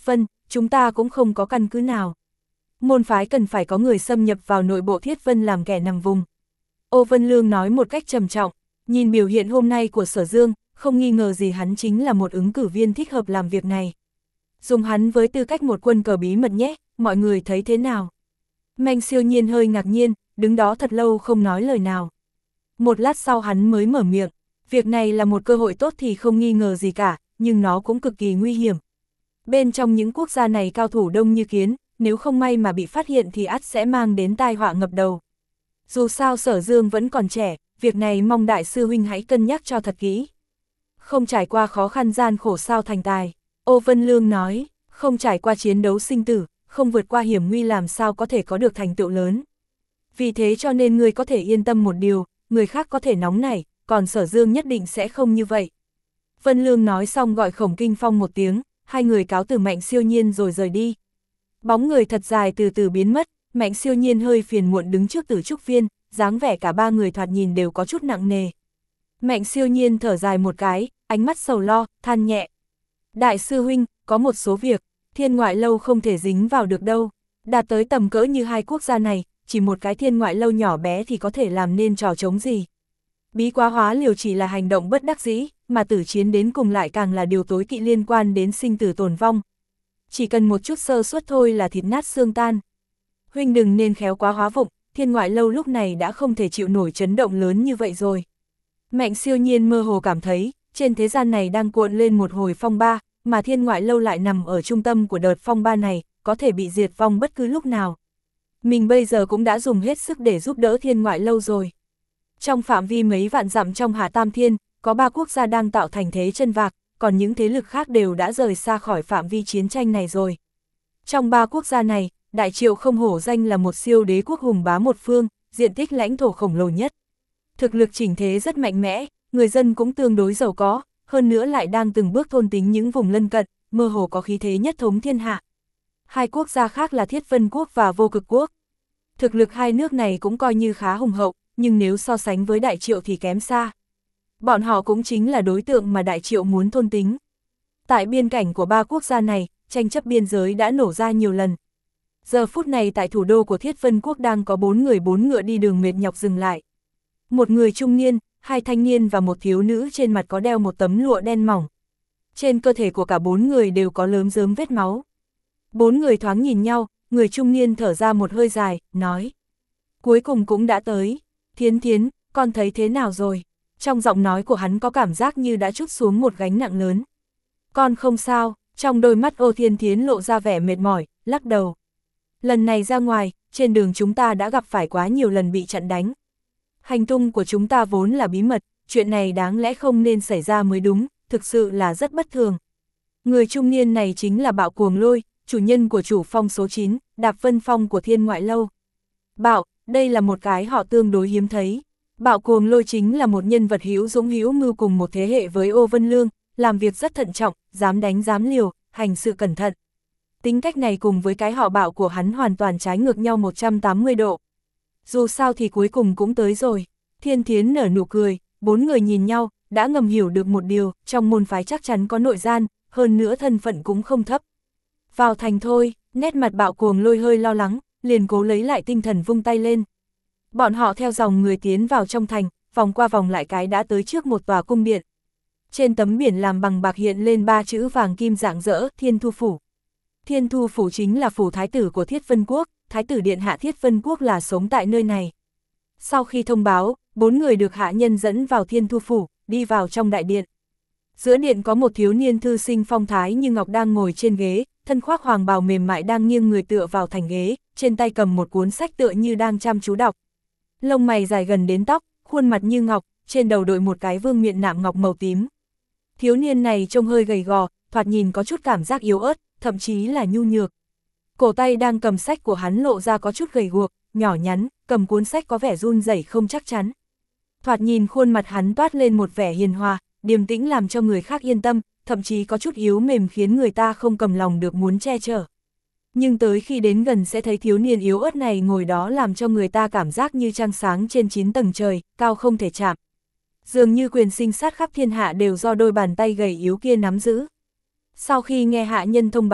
chúng ta cũng không có căn cứ nào. Môn phái cần phải có người xâm nhập vào nội bộ Thiết Vân làm kẻ nằm vùng. Ô Vân Lương nói một cách trầm trọng, nhìn biểu hiện hôm nay của Sở Dương, không nghi ngờ gì hắn chính là một ứng cử viên thích hợp làm việc này. Dùng hắn với tư cách một quân cờ bí mật nhé, mọi người thấy thế nào? Mạnh Siêu Nhiên hơi ngạc nhiên, đứng đó thật lâu không nói lời nào. Một lát sau hắn mới mở miệng, việc này là một cơ hội tốt thì không nghi ngờ gì cả, nhưng nó cũng cực kỳ nguy hiểm. Bên trong những quốc gia này cao thủ đông như kiến, nếu không may mà bị phát hiện thì ắt sẽ mang đến tai họa ngập đầu. Dù sao Sở Dương vẫn còn trẻ, việc này mong đại sư huynh hãy cân nhắc cho thật kỹ. Không trải qua khó khăn gian khổ sao thành tài, Ô Vân Lương nói, không trải qua chiến đấu sinh tử, không vượt qua hiểm nguy làm sao có thể có được thành tựu lớn. Vì thế cho nên ngươi có thể yên tâm một điều, người khác có thể nóng nảy, còn Sở Dương nhất định sẽ không như vậy. Vân Lương nói xong gọi Khổng Kinh Phong một tiếng, hai người cáo từ Mạnh Siêu Nhiên rồi rời đi. Bóng người thật dài từ từ biến mất, Mạnh Siêu Nhiên hơi phiền muộn đứng trước Tử Trúc Viên, dáng vẻ cả ba người thoạt nhìn đều có chút nặng nề. Mạnh Siêu Nhiên thở dài một cái, ánh mắt sầu lo, than nhẹ. Đại sư huynh, có một số việc, Thiên Ngoại Lâu không thể dính vào được đâu. Đạt tới tầm cỡ như hai quốc gia này, chỉ một cái Thiên Ngoại Lâu nhỏ bé thì có thể làm nên trò trống gì. Bí quá hóa liều chỉ là hành động bất đắc dĩ, mà tử chiến đến cùng lại càng là điều tối kỵ liên quan đến sinh tử tồn vong. Chỉ cần một chút sơ suất thôi là thịt nát xương tan. Huynh đừng nên khéo quá hóa vụng, Thiên Ngoại Lâu lúc này đã không thể chịu nổi chấn động lớn như vậy rồi. Mạnh Siêu Nhiên mơ hồ cảm thấy, trên thế gian này đang cuộn lên một hồi phong ba, mà Thiên Ngoại Lâu lại nằm ở trung tâm của đợt phong ba này, có thể bị diệt vong bất cứ lúc nào. Mình bây giờ cũng đã dùng hết sức để giúp đỡ Thiên Ngoại Lâu rồi. Trong phạm vi mấy vạn dặm trong Hà Tam Thiên, có ba quốc gia đang tạo thành thế chân vạc, còn những thế lực khác đều đã rời xa khỏi phạm vi chiến tranh này rồi. Trong ba quốc gia này, Đại Triệu không hổ danh là một siêu đế quốc hùng bá một phương, diện tích lãnh thổ khổng lồ nhất. Thực lực chỉnh thế rất mạnh mẽ, người dân cũng tương đối giàu có, hơn nữa lại đang từng bước thôn tính những vùng lân cận, mơ hồ có khí thế nhất thống thiên hạ. Hai quốc gia khác là Thiết Vân Quốc và Vô Cực Quốc. Thực lực hai nước này cũng coi như khá hùng hậu, nhưng nếu so sánh với Đại Triệu thì kém xa. Bọn họ cũng chính là đối tượng mà Đại Triệu muốn thôn tính. Tại biên cảnh của ba quốc gia này, tranh chấp biên giới đã nổ ra nhiều lần. Giờ phút này tại thủ đô của Thiết Vân Quốc đang có bốn người bốn ngựa đi đường mệt nhọc dừng lại. Một người trung niên, hai thanh niên và một thiếu nữ trên mặt có đeo một tấm lụa đen mỏng. Trên cơ thể của cả bốn người đều có lớm rớm vết máu. Bốn người thoáng nhìn nhau, người trung niên thở ra một hơi dài, nói. Cuối cùng cũng đã tới. Thiến Thiến, con thấy thế nào rồi? Trong giọng nói của hắn có cảm giác như đã trút xuống một gánh nặng lớn. Con không sao, trong đôi mắt Ô Thiên Thiến lộ ra vẻ mệt mỏi, lắc đầu. Lần này ra ngoài, trên đường chúng ta đã gặp phải quá nhiều lần bị chặn đánh. Hành tung của chúng ta vốn là bí mật, chuyện này đáng lẽ không nên xảy ra mới đúng, thực sự là rất bất thường. Người trung niên này chính là Bạo Cuồng Lôi, chủ nhân của chủ phong số chín, Đạp Vân Phong của Thiên Ngoại Lâu. Bạo, đây là một cái họ tương đối hiếm thấy. Bạo Cuồng Lôi chính là một nhân vật hữu dũng hữu mưu cùng một thế hệ với Ô Vân Lương, làm việc rất thận trọng, dám đánh dám liều, hành sự cẩn thận. Tính cách này cùng với cái họ Bạo của hắn hoàn toàn trái ngược nhau một trăm tám mươi độ. Dù sao thì cuối cùng cũng tới rồi. Thiên Thiến nở nụ cười, bốn người nhìn nhau, đã ngầm hiểu được một điều, trong môn phái chắc chắn có nội gian, hơn nữa thân phận cũng không thấp. Vào thành thôi, nét mặt Bạo Cuồng Lôi hơi lo lắng, liền cố lấy lại tinh thần vung tay lên. Bọn họ theo dòng người tiến vào trong thành, vòng qua vòng lại cái đã tới trước một tòa cung điện. Trên tấm biển làm bằng bạc hiện lên ba chữ vàng kim rạng rỡ, Thiên Thu Phủ. Thiên Thu Phủ chính là phủ thái tử của Thiết Vân Quốc, thái tử điện hạ Thiết Vân Quốc là sống tại nơi này. Sau khi thông báo, bốn người được hạ nhân dẫn vào Thiên Thu Phủ, đi vào trong đại điện. Giữa điện có một thiếu niên thư sinh phong thái như ngọc đang ngồi trên ghế, thân khoác hoàng bào mềm mại đang nghiêng người tựa vào thành ghế, trên tay cầm một cuốn sách tựa như đang chăm chú đọc. Lông mày dài gần đến tóc, khuôn mặt như ngọc, trên đầu đội một cái vương miện nạm ngọc màu tím. Thiếu niên này trông hơi gầy gò, thoạt nhìn có chút cảm giác yếu ớt, thậm chí là nhu nhược. Cổ tay đang cầm sách của hắn lộ ra có chút gầy guộc, nhỏ nhắn, cầm cuốn sách có vẻ run rẩy không chắc chắn. Thoạt nhìn khuôn mặt hắn toát lên một vẻ hiền hòa, điềm tĩnh làm cho người khác yên tâm, thậm chí có chút yếu mềm khiến người ta không cầm lòng được muốn che chở. Nhưng tới khi đến gần sẽ thấy thiếu niên yếu ớt này ngồi đó làm cho người ta cảm giác như trăng sáng trên chín tầng trời, cao không thể chạm. Dường như quyền sinh sát khắp thiên hạ đều do đôi bàn tay gầy yếu kia nắm giữ. Sau khi nghe hạ nhân thông báo,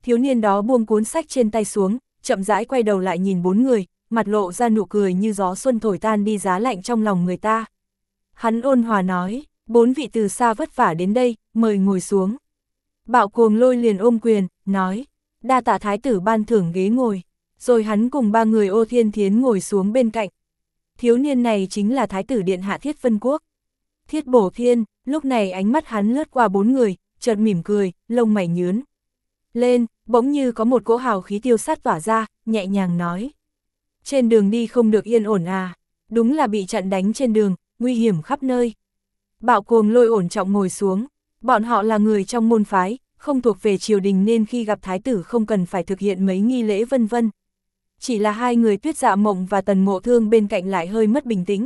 thiếu niên đó buông cuốn sách trên tay xuống, chậm rãi quay đầu lại nhìn bốn người, mặt lộ ra nụ cười như gió xuân thổi tan đi giá lạnh trong lòng người ta. Hắn ôn hòa nói, bốn vị từ xa vất vả đến đây, mời ngồi xuống. Bạo Cuồng Lôi liền ôm quyền, nói, đa tạ thái tử ban thưởng ghế ngồi, rồi hắn cùng ba người Ô Thiên Thiến ngồi xuống bên cạnh. Thiếu niên này chính là thái tử điện hạ Thiết Vân Quốc. Thiết Bổ Thiên, lúc này ánh mắt hắn lướt qua bốn người, chợt mỉm cười, lông mày nhướn lên, bỗng như có một cỗ hào khí tiêu sát tỏa ra, nhẹ nhàng nói. Trên đường đi không được yên ổn à, đúng là bị chặn đánh trên đường, nguy hiểm khắp nơi. Bạo Cuồng Lôi ổn trọng ngồi xuống, bọn họ là người trong môn phái, không thuộc về triều đình nên khi gặp thái tử không cần phải thực hiện mấy nghi lễ vân vân. Chỉ là hai người Tuyết Dạ Mộng và Tần Mộ Thương bên cạnh lại hơi mất bình tĩnh.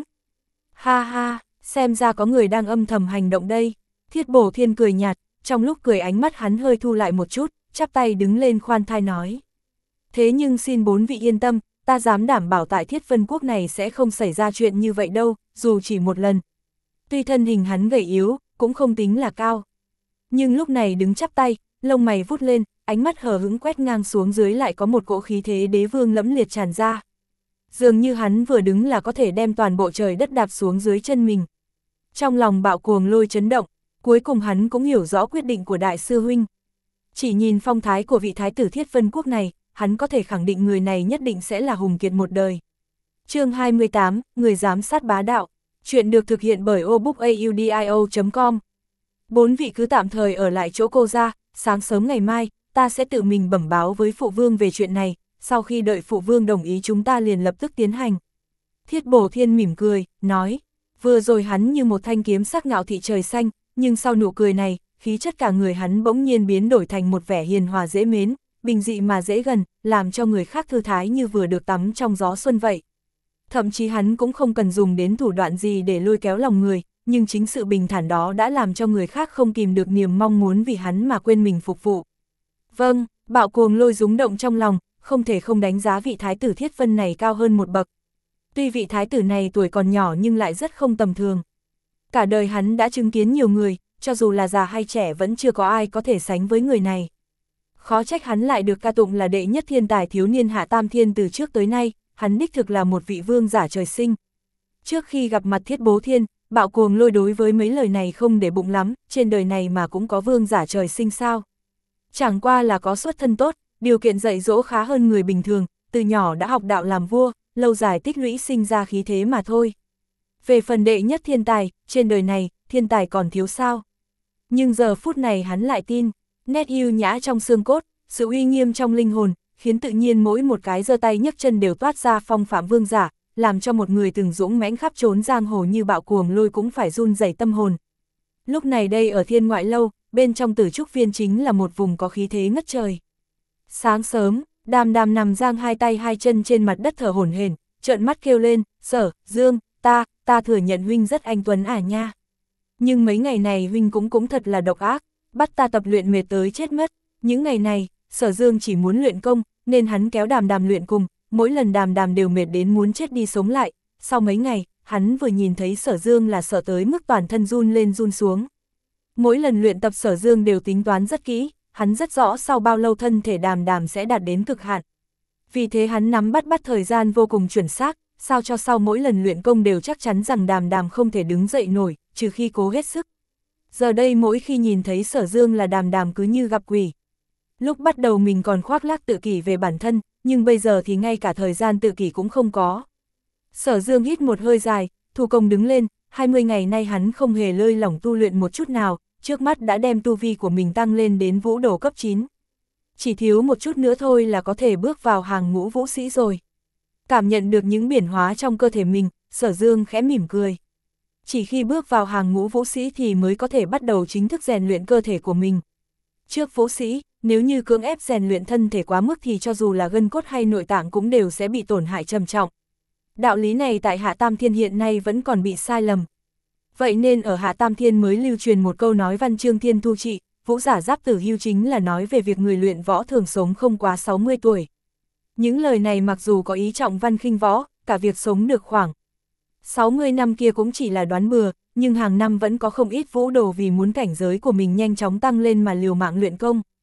Ha ha, xem ra có người đang âm thầm hành động đây. Thiết Bổ Thiên cười nhạt, trong lúc cười ánh mắt hắn hơi thu lại một chút, chắp tay đứng lên khoan thai nói. Thế nhưng xin bốn vị yên tâm, ta dám đảm bảo tại Thiết Vân Quốc này sẽ không xảy ra chuyện như vậy đâu, dù chỉ một lần. Tuy thân hình hắn gầy yếu, cũng không tính là cao. Nhưng lúc này đứng chắp tay, lông mày vút lên, ánh mắt hờ hững quét ngang xuống dưới lại có một cỗ khí thế đế vương lẫm liệt tràn ra. Dường như hắn vừa đứng là có thể đem toàn bộ trời đất đạp xuống dưới chân mình. Trong lòng Bạo Cuồng Lôi chấn động, cuối cùng hắn cũng hiểu rõ quyết định của đại sư huynh. Chỉ nhìn phong thái của vị thái tử Thiết Vân Quốc này, hắn có thể khẳng định người này nhất định sẽ là hùng kiệt một đời. Chương hai mươi tám, người giám sát bá đạo. Chuyện được thực hiện bởi obookaudio chấm com. Bốn vị cứ tạm thời ở lại chỗ cô ra, sáng sớm ngày mai, ta sẽ tự mình bẩm báo với phụ vương về chuyện này, sau khi đợi phụ vương đồng ý chúng ta liền lập tức tiến hành. Thiết Bổ Thiên mỉm cười, nói, vừa rồi hắn như một thanh kiếm sắc ngạo thị trời xanh, nhưng sau nụ cười này, khí chất cả người hắn bỗng nhiên biến đổi thành một vẻ hiền hòa dễ mến, bình dị mà dễ gần, làm cho người khác thư thái như vừa được tắm trong gió xuân vậy. Thậm chí hắn cũng không cần dùng đến thủ đoạn gì để lôi kéo lòng người, nhưng chính sự bình thản đó đã làm cho người khác không kìm được niềm mong muốn vì hắn mà quên mình phục vụ. Vâng, Bạo Cuồng Lôi rúng động trong lòng, không thể không đánh giá vị thái tử Thiết Vân này cao hơn một bậc. Tuy vị thái tử này tuổi còn nhỏ nhưng lại rất không tầm thường. Cả đời hắn đã chứng kiến nhiều người, cho dù là già hay trẻ vẫn chưa có ai có thể sánh với người này. Khó trách hắn lại được ca tụng là đệ nhất thiên tài thiếu niên Hạ Tam Thiên từ trước tới nay, hắn đích thực là một vị vương giả trời sinh. Trước khi gặp mặt Thiết Bố Thiên, Bạo Cuồng Lôi đối với mấy lời này không để bụng lắm, trên đời này mà cũng có vương giả trời sinh sao. Chẳng qua là có xuất thân tốt, điều kiện dạy dỗ khá hơn người bình thường, từ nhỏ đã học đạo làm vua, lâu dài tích lũy sinh ra khí thế mà thôi. Về phần đệ nhất thiên tài, trên đời này, thiên tài còn thiếu sao. Nhưng giờ phút này hắn lại tin, nét yêu nhã trong xương cốt, sự uy nghiêm trong linh hồn, khiến tự nhiên mỗi một cái giơ tay nhấc chân đều toát ra phong phạm vương giả, làm cho một người từng dũng mãnh khắp trốn giang hồ như Bạo Cuồng Lôi cũng phải run rẩy tâm hồn. Lúc này đây ở Thiên Ngoại Lâu, bên trong Tử Trúc Viên chính là một vùng có khí thế ngất trời. Sáng sớm, Đàm Đàm nằm giang hai tay hai chân trên mặt đất thở hổn hển, trợn mắt kêu lên, Sở Dương, ta, ta thừa nhận huynh rất anh tuấn à nha. Nhưng mấy ngày này huynh cũng cũng thật là độc ác, bắt ta tập luyện mệt tới chết mất. Những ngày này, Sở Dương chỉ muốn luyện công, nên hắn kéo Đàm Đàm luyện cùng, mỗi lần Đàm Đàm đều mệt đến muốn chết đi sống lại. Sau mấy ngày, hắn vừa nhìn thấy Sở Dương là sợ tới mức toàn thân run lên run xuống. Mỗi lần luyện tập Sở Dương đều tính toán rất kỹ, hắn rất rõ sau bao lâu thân thể Đàm Đàm sẽ đạt đến cực hạn. Vì thế hắn nắm bắt bắt thời gian vô cùng chuẩn xác, sao cho sau mỗi lần luyện công đều chắc chắn rằng Đàm Đàm không thể đứng dậy nổi, trừ khi cố hết sức. Giờ đây mỗi khi nhìn thấy Sở Dương là Đàm Đàm cứ như gặp quỷ. Lúc bắt đầu mình còn khoác lác tự kỷ về bản thân, nhưng bây giờ thì ngay cả thời gian tự kỷ cũng không có. Sở Dương hít một hơi dài, thu công đứng lên, hai mươi ngày nay hắn không hề lơi lỏng tu luyện một chút nào, trước mắt đã đem tu vi của mình tăng lên đến vũ đồ cấp chín. Chỉ thiếu một chút nữa thôi là có thể bước vào hàng ngũ vũ sĩ rồi. Cảm nhận được những biến hóa trong cơ thể mình, Sở Dương khẽ mỉm cười. Chỉ khi bước vào hàng ngũ vũ sĩ thì mới có thể bắt đầu chính thức rèn luyện cơ thể của mình. Trước vũ sĩ, nếu như cưỡng ép rèn luyện thân thể quá mức thì cho dù là gân cốt hay nội tạng cũng đều sẽ bị tổn hại trầm trọng. Đạo lý này tại Hạ Tam Thiên hiện nay vẫn còn bị sai lầm. Vậy nên ở Hạ Tam Thiên mới lưu truyền một câu nói văn chương thiên thu trị, vũ giả giáp tử hưu chính là nói về việc người luyện võ thường sống không quá sáu mươi tuổi. Những lời này mặc dù có ý trọng văn khinh võ, cả việc sống được khoảng sáu mươi năm kia cũng chỉ là đoán bừa, nhưng hàng năm vẫn có không ít vũ đồ vì muốn cảnh giới của mình nhanh chóng tăng lên mà liều mạng luyện công.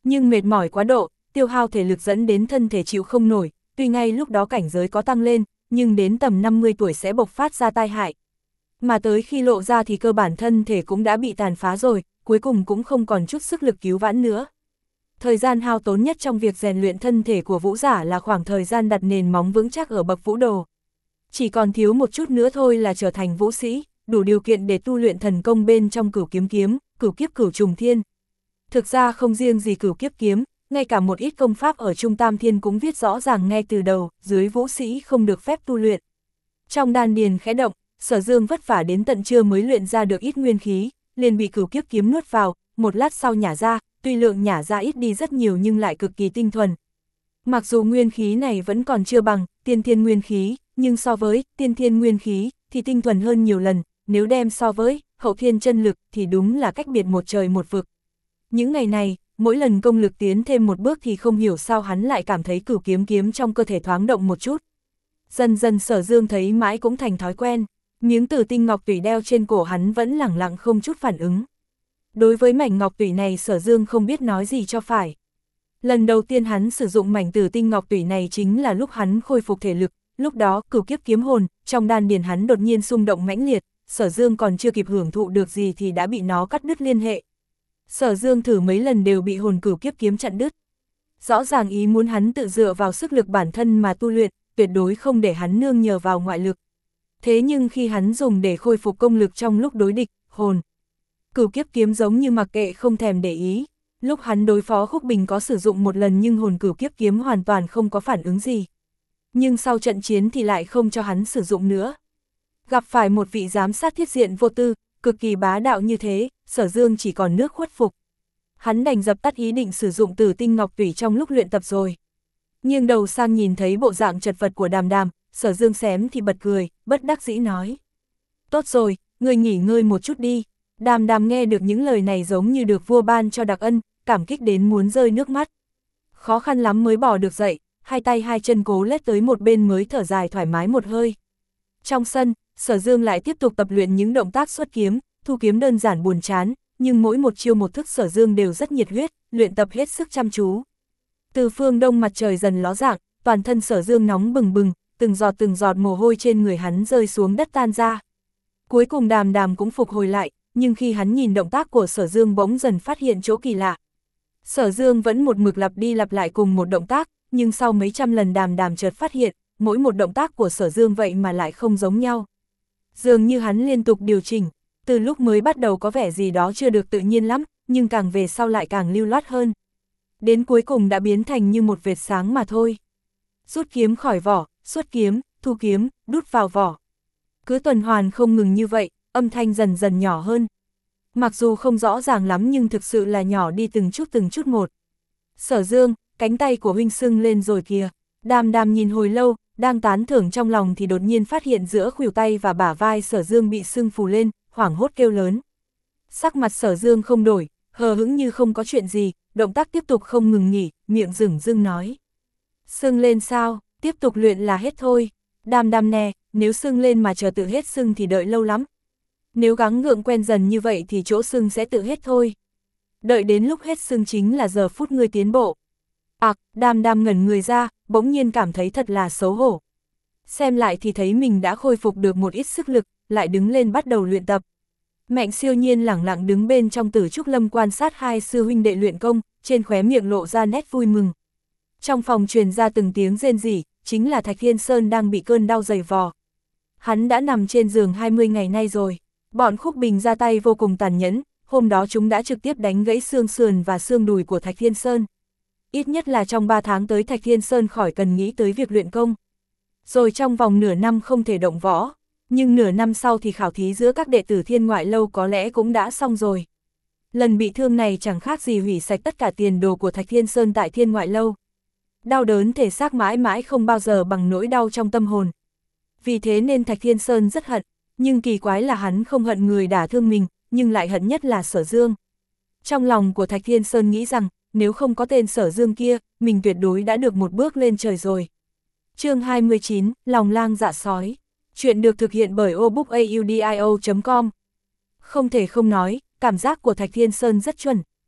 Nhưng mệt mỏi quá độ, tiêu hao thể lực dẫn đến thân thể chịu không nổi, tuy ngay lúc đó cảnh giới có tăng lên, nhưng đến tầm năm mươi tuổi sẽ bộc phát ra tai hại. Mà tới khi lộ ra thì cơ bản thân thể cũng đã bị tàn phá rồi, cuối cùng cũng không còn chút sức lực cứu vãn nữa. Thời gian hao tốn nhất trong việc rèn luyện thân thể của vũ giả là khoảng thời gian đặt nền móng vững chắc ở bậc vũ đồ. Chỉ còn thiếu một chút nữa thôi là trở thành vũ sĩ, đủ điều kiện để tu luyện thần công bên trong cửu kiếm kiếm, cửu kiếp cửu trùng thiên. Thực ra không riêng gì cửu kiếp kiếm, ngay cả một ít công pháp ở Trung Tam Thiên cũng viết rõ ràng ngay từ đầu, dưới vũ sĩ không được phép tu luyện. Trong đan điền khẽ động, Sở Dương vất vả đến tận trưa mới luyện ra được ít nguyên khí, liền bị cửu kiếp kiếm nuốt vào, một lát sau nhả ra, tuy lượng nhả ra ít đi rất nhiều nhưng lại cực kỳ tinh thuần. Mặc dù nguyên khí này vẫn còn chưa bằng tiên thiên nguyên khí, nhưng so với tiên thiên nguyên khí thì tinh thuần hơn nhiều lần, nếu đem so với hậu thiên chân lực thì đúng là cách biệt một trời một vực. Những ngày này, mỗi lần công lực tiến thêm một bước thì không hiểu sao hắn lại cảm thấy cửu kiếm kiếm trong cơ thể thoáng động một chút. Dần dần Sở Dương thấy mãi cũng thành thói quen, miếng tử tinh ngọc tủy đeo trên cổ hắn vẫn lẳng lặng không chút phản ứng. Đối với mảnh ngọc tủy này Sở Dương không biết nói gì cho phải. Lần đầu tiên hắn sử dụng mảnh tử tinh ngọc tủy này chính là lúc hắn khôi phục thể lực, lúc đó cửu kiếp kiếm hồn, trong đan điền hắn đột nhiên xung động mãnh liệt, Sở Dương còn chưa kịp hưởng thụ được gì thì đã bị nó cắt đứt liên hệ. Sở Dương thử mấy lần đều bị hồn cửu kiếp kiếm chặn đứt. Rõ ràng ý muốn hắn tự dựa vào sức lực bản thân mà tu luyện, tuyệt đối không để hắn nương nhờ vào ngoại lực. Thế nhưng khi hắn dùng để khôi phục công lực trong lúc đối địch, hồn cửu kiếp kiếm giống như mặc kệ không thèm để ý. Lúc hắn đối phó Khúc Bình có sử dụng một lần nhưng hồn cửu kiếp kiếm hoàn toàn không có phản ứng gì. Nhưng sau trận chiến thì lại không cho hắn sử dụng nữa. Gặp phải một vị giám sát thiết diện vô tư, cực kỳ bá đạo như thế, Sở Dương chỉ còn nước khuất phục. Hắn đành dập tắt ý định sử dụng tử tinh ngọc tủy trong lúc luyện tập rồi. Nghiêng đầu sang nhìn thấy bộ dạng chật vật của Đàm Đàm, Sở Dương xém thì bật cười, bất đắc dĩ nói. Tốt rồi, ngươi nghỉ ngơi một chút đi. Đàm Đàm nghe được những lời này giống như được vua ban cho đặc ân, cảm kích đến muốn rơi nước mắt. Khó khăn lắm mới bỏ được dậy, hai tay hai chân cố lết tới một bên mới thở dài thoải mái một hơi. Trong sân, Sở Dương lại tiếp tục tập luyện những động tác xuất kiếm, thu kiếm đơn giản buồn chán, nhưng mỗi một chiêu một thức Sở Dương đều rất nhiệt huyết, luyện tập hết sức chăm chú. Từ phương đông mặt trời dần ló dạng, toàn thân Sở Dương nóng bừng bừng, từng giọt từng giọt mồ hôi trên người hắn rơi xuống đất tan ra. Cuối cùng Đàm Đàm cũng phục hồi lại, nhưng khi hắn nhìn động tác của Sở Dương bỗng dần phát hiện chỗ kỳ lạ. Sở Dương vẫn một mực lặp đi lặp lại cùng một động tác, nhưng sau mấy trăm lần Đàm Đàm chợt phát hiện, mỗi một động tác của Sở Dương vậy mà lại không giống nhau. Dường như hắn liên tục điều chỉnh, từ lúc mới bắt đầu có vẻ gì đó chưa được tự nhiên lắm, nhưng càng về sau lại càng lưu loát hơn. Đến cuối cùng đã biến thành như một vệt sáng mà thôi. Rút kiếm khỏi vỏ, xuất kiếm, thu kiếm, đút vào vỏ. Cứ tuần hoàn không ngừng như vậy, âm thanh dần dần nhỏ hơn. Mặc dù không rõ ràng lắm nhưng thực sự là nhỏ đi từng chút từng chút một. Sở Dương, cánh tay của huynh sưng lên rồi kìa. Đàm Đàm nhìn hồi lâu, đang tán thưởng trong lòng thì đột nhiên phát hiện giữa khuỷu tay và bả vai Sở Dương bị sưng phù lên, hoảng hốt kêu lớn. Sắc mặt Sở Dương không đổi, hờ hững như không có chuyện gì, động tác tiếp tục không ngừng nghỉ, miệng dửng dưng nói. Sưng lên sao, tiếp tục luyện là hết thôi. Đàm Đàm nè, nếu sưng lên mà chờ tự hết sưng thì đợi lâu lắm. Nếu gắng gượng quen dần như vậy thì chỗ sưng sẽ tự hết thôi. Đợi đến lúc hết sưng chính là giờ phút ngươi tiến bộ. Ặc, à, Đàm Đàm ngẩn người ra, bỗng nhiên cảm thấy thật là xấu hổ. Xem lại thì thấy mình đã khôi phục được một ít sức lực, lại đứng lên bắt đầu luyện tập. Mạnh Siêu Nhiên lẳng lặng đứng bên trong Tử Trúc Lâm quan sát hai sư huynh đệ luyện công, trên khóe miệng lộ ra nét vui mừng. Trong phòng truyền ra từng tiếng rên rỉ, chính là Thạch Thiên Sơn đang bị cơn đau dày vò. Hắn đã nằm trên giường hai mươi ngày nay rồi. Bọn Khúc Bình ra tay vô cùng tàn nhẫn, hôm đó chúng đã trực tiếp đánh gãy xương sườn và xương đùi của Thạch Thiên Sơn. Ít nhất là trong ba tháng tới Thạch Thiên Sơn khỏi cần nghĩ tới việc luyện công. Rồi trong vòng nửa năm không thể động võ, nhưng nửa năm sau thì khảo thí giữa các đệ tử Thiên Ngoại Lâu có lẽ cũng đã xong rồi. Lần bị thương này chẳng khác gì hủy sạch tất cả tiền đồ của Thạch Thiên Sơn tại Thiên Ngoại Lâu. Đau đớn thể xác mãi mãi không bao giờ bằng nỗi đau trong tâm hồn. Vì thế nên Thạch Thiên Sơn rất hận, nhưng kỳ quái là hắn không hận người đả thương mình, nhưng lại hận nhất là Sở Dương. Trong lòng của Thạch Thiên Sơn nghĩ rằng, nếu không có tên Sở Dương kia, mình tuyệt đối đã được một bước lên trời rồi. Chương hai mươi chín, Lòng lang dạ sói. Chuyện được thực hiện bởi obookaudio chấm com. Không thể không nói, cảm giác của Thạch Thiên Sơn rất chuẩn.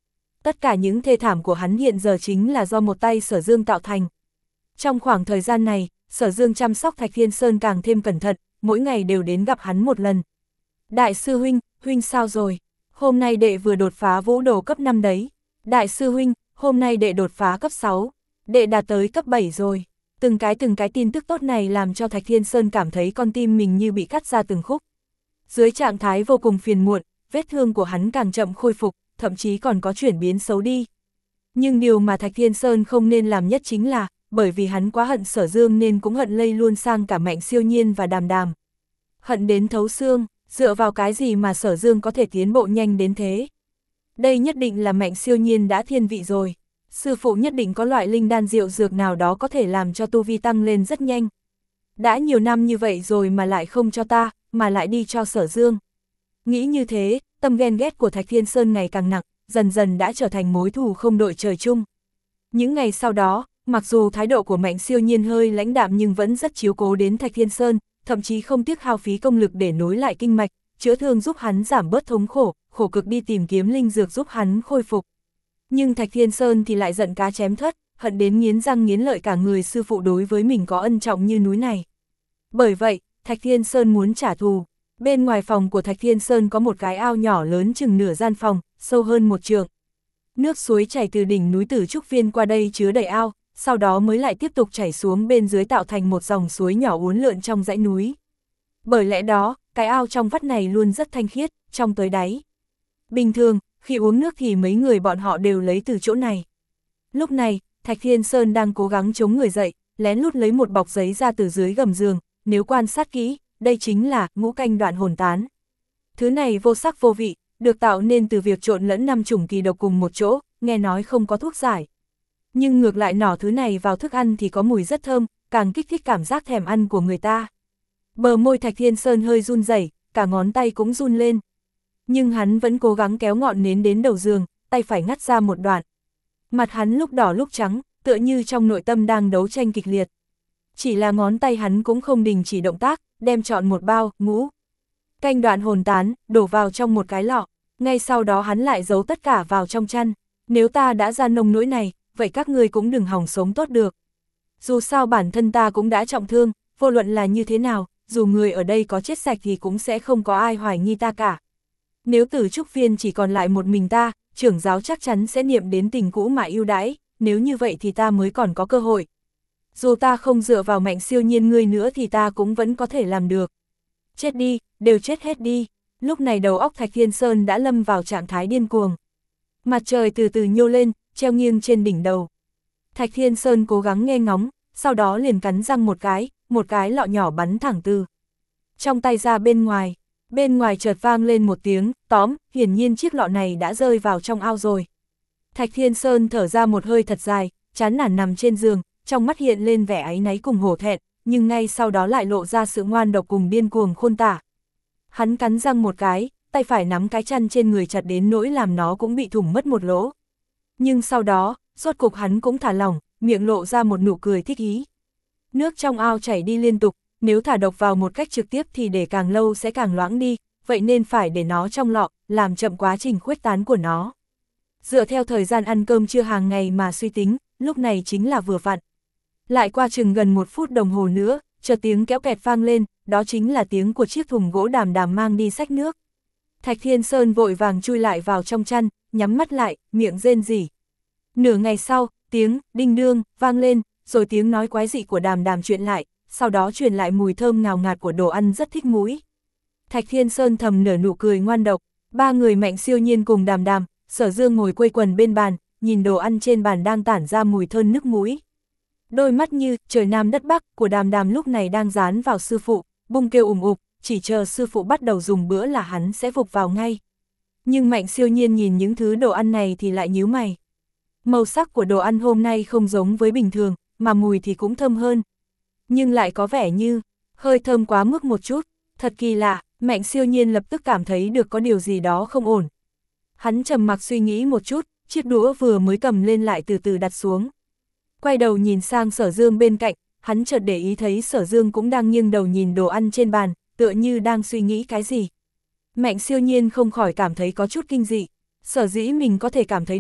Tất cả những thê thảm của hắn hiện giờ chính là do một tay Sở Dương tạo thành. Trong khoảng thời gian này, Sở Dương chăm sóc Thạch Thiên Sơn càng thêm cẩn thận, mỗi ngày đều đến gặp hắn một lần. Đại sư huynh, huynh sao rồi? Hôm nay đệ vừa đột phá vũ đồ cấp năm đấy. Đại sư huynh, hôm nay đệ đột phá cấp sáu. Đệ đạt tới cấp bảy rồi. Từng cái từng cái tin tức tốt này làm cho Thạch Thiên Sơn cảm thấy con tim mình như bị cắt ra từng khúc. Dưới trạng thái vô cùng phiền muộn, vết thương của hắn càng chậm khôi phục, thậm chí còn có chuyển biến xấu đi. Nhưng điều mà Thạch Thiên Sơn không nên làm nhất chính là, bởi vì hắn quá hận Sở Dương nên cũng hận lây luôn sang cả Mạnh Siêu Nhiên và Đàm Đàm. Hận đến thấu xương, dựa vào cái gì mà Sở Dương có thể tiến bộ nhanh đến thế? Đây nhất định là Mạnh Siêu Nhiên đã thiên vị rồi. Sư phụ nhất định có loại linh đan diệu dược nào đó có thể làm cho tu vi tăng lên rất nhanh. Đã nhiều năm như vậy rồi mà lại không cho ta, mà lại đi cho Sở Dương. Nghĩ như thế, tâm ghen ghét của Thạch Thiên Sơn ngày càng nặng, dần dần đã trở thành mối thù không đội trời chung. Những ngày sau đó, mặc dù thái độ của Mạnh Siêu Nhiên hơi lãnh đạm nhưng vẫn rất chiếu cố đến Thạch Thiên Sơn, thậm chí không tiếc hao phí công lực để nối lại kinh mạch, chữa thương giúp hắn giảm bớt thống khổ, khổ cực đi tìm kiếm linh dược giúp hắn khôi phục. Nhưng Thạch Thiên Sơn thì lại giận cá chém thớt, hận đến nghiến răng nghiến lợi cả người sư phụ đối với mình có ân trọng như núi này. Bởi vậy, Thạch Thiên Sơn muốn trả thù. Bên ngoài phòng của Thạch Thiên Sơn có một cái ao nhỏ lớn chừng nửa gian phòng, sâu hơn một trượng. Nước suối chảy từ đỉnh núi Tử Trúc Viên qua đây chứa đầy ao, sau đó mới lại tiếp tục chảy xuống bên dưới tạo thành một dòng suối nhỏ uốn lượn trong dãy núi. Bởi lẽ đó, cái ao trong vắt này luôn rất thanh khiết, trong tới đáy. Bình thường, khi uống nước thì mấy người bọn họ đều lấy từ chỗ này. Lúc này, Thạch Thiên Sơn đang cố gắng chống người dậy, lén lút lấy một bọc giấy ra từ dưới gầm giường, nếu quan sát kỹ, đây chính là ngũ canh đoạn hồn tán. Thứ này vô sắc vô vị, được tạo nên từ việc trộn lẫn năm chủng kỳ độc cùng một chỗ, nghe nói không có thuốc giải. Nhưng ngược lại nỏ thứ này vào thức ăn thì có mùi rất thơm, càng kích thích cảm giác thèm ăn của người ta. Bờ môi Thạch Thiên Sơn hơi run rẩy, cả ngón tay cũng run lên. Nhưng hắn vẫn cố gắng kéo ngọn nến đến đầu giường, tay phải ngắt ra một đoạn. Mặt hắn lúc đỏ lúc trắng, tựa như trong nội tâm đang đấu tranh kịch liệt. Chỉ là ngón tay hắn cũng không đình chỉ động tác, đem chọn một bao, ngũ canh đoạn hồn tán, đổ vào trong một cái lọ. Ngay sau đó hắn lại giấu tất cả vào trong chăn. Nếu ta đã ra nông nỗi này, vậy các ngươi cũng đừng hòng sống tốt được. Dù sao bản thân ta cũng đã trọng thương, vô luận là như thế nào, dù người ở đây có chết sạch thì cũng sẽ không có ai hoài nghi ta cả. Nếu Tử Trúc Viên chỉ còn lại một mình ta, trưởng giáo chắc chắn sẽ niệm đến tình cũ mà yêu đãi, nếu như vậy thì ta mới còn có cơ hội. Dù ta không dựa vào Mạnh Siêu Nhiên ngươi nữa thì ta cũng vẫn có thể làm được. Chết đi, đều chết hết đi. Lúc này đầu óc Thạch Thiên Sơn đã lâm vào trạng thái điên cuồng. Mặt trời từ từ nhô lên, treo nghiêng trên đỉnh đầu. Thạch Thiên Sơn cố gắng nghe ngóng, sau đó liền cắn răng một cái, một cái lọ nhỏ bắn thẳng từ trong tay ra bên ngoài. Bên ngoài chợt vang lên một tiếng, tóm, hiển nhiên chiếc lọ này đã rơi vào trong ao rồi. Thạch Thiên Sơn thở ra một hơi thật dài, chán nản nằm trên giường, trong mắt hiện lên vẻ áy náy cùng hổ thẹn, nhưng ngay sau đó lại lộ ra sự ngoan độc cùng điên cuồng khôn tả. Hắn cắn răng một cái, tay phải nắm cái chăn trên người chặt đến nỗi làm nó cũng bị thủng mất một lỗ. Nhưng sau đó, rốt cục hắn cũng thả lỏng, miệng lộ ra một nụ cười thích ý. Nước trong ao chảy đi liên tục, nếu thả độc vào một cách trực tiếp thì để càng lâu sẽ càng loãng đi, vậy nên phải để nó trong lọ, làm chậm quá trình khuếch tán của nó. Dựa theo thời gian ăn cơm trưa hàng ngày mà suy tính, lúc này chính là vừa vặn. Lại qua chừng gần một phút đồng hồ nữa, chợt tiếng kéo kẹt vang lên, đó chính là tiếng của chiếc thùng gỗ Đàm Đàm mang đi xách nước. Thạch Thiên Sơn vội vàng chui lại vào trong chăn, nhắm mắt lại, miệng rên rỉ. Nửa ngày sau, tiếng đinh đương vang lên, rồi tiếng nói quái dị của Đàm Đàm truyền lại, sau đó truyền lại mùi thơm ngào ngạt của đồ ăn rất thích mũi. Thạch Thiên Sơn thầm nở nụ cười ngoan độc, ba người Mạnh Siêu Nhiên cùng Đàm Đàm, Sở Dương ngồi quây quần bên bàn, nhìn đồ ăn trên bàn đang tản ra mùi thơm nước mũi. Đôi mắt như trời Nam đất Bắc của Đàm Đàm lúc này đang dán vào sư phụ, bung kêu ủng ục, chỉ chờ sư phụ bắt đầu dùng bữa là hắn sẽ phục vào ngay. Nhưng Mạnh Siêu Nhiên nhìn những thứ đồ ăn này thì lại nhíu mày. Màu sắc của đồ ăn hôm nay không giống với bình thường, mà mùi thì cũng thơm hơn. Nhưng lại có vẻ như, hơi thơm quá mức một chút, thật kỳ lạ, Mạnh Siêu Nhiên lập tức cảm thấy được có điều gì đó không ổn. Hắn trầm mặc suy nghĩ một chút, chiếc đũa vừa mới cầm lên lại từ từ đặt xuống. Quay đầu nhìn sang Sở Dương bên cạnh, hắn chợt để ý thấy Sở Dương cũng đang nghiêng đầu nhìn đồ ăn trên bàn, tựa như đang suy nghĩ cái gì. Mạnh Siêu Nhiên không khỏi cảm thấy có chút kinh dị. Sở dĩ mình có thể cảm thấy được,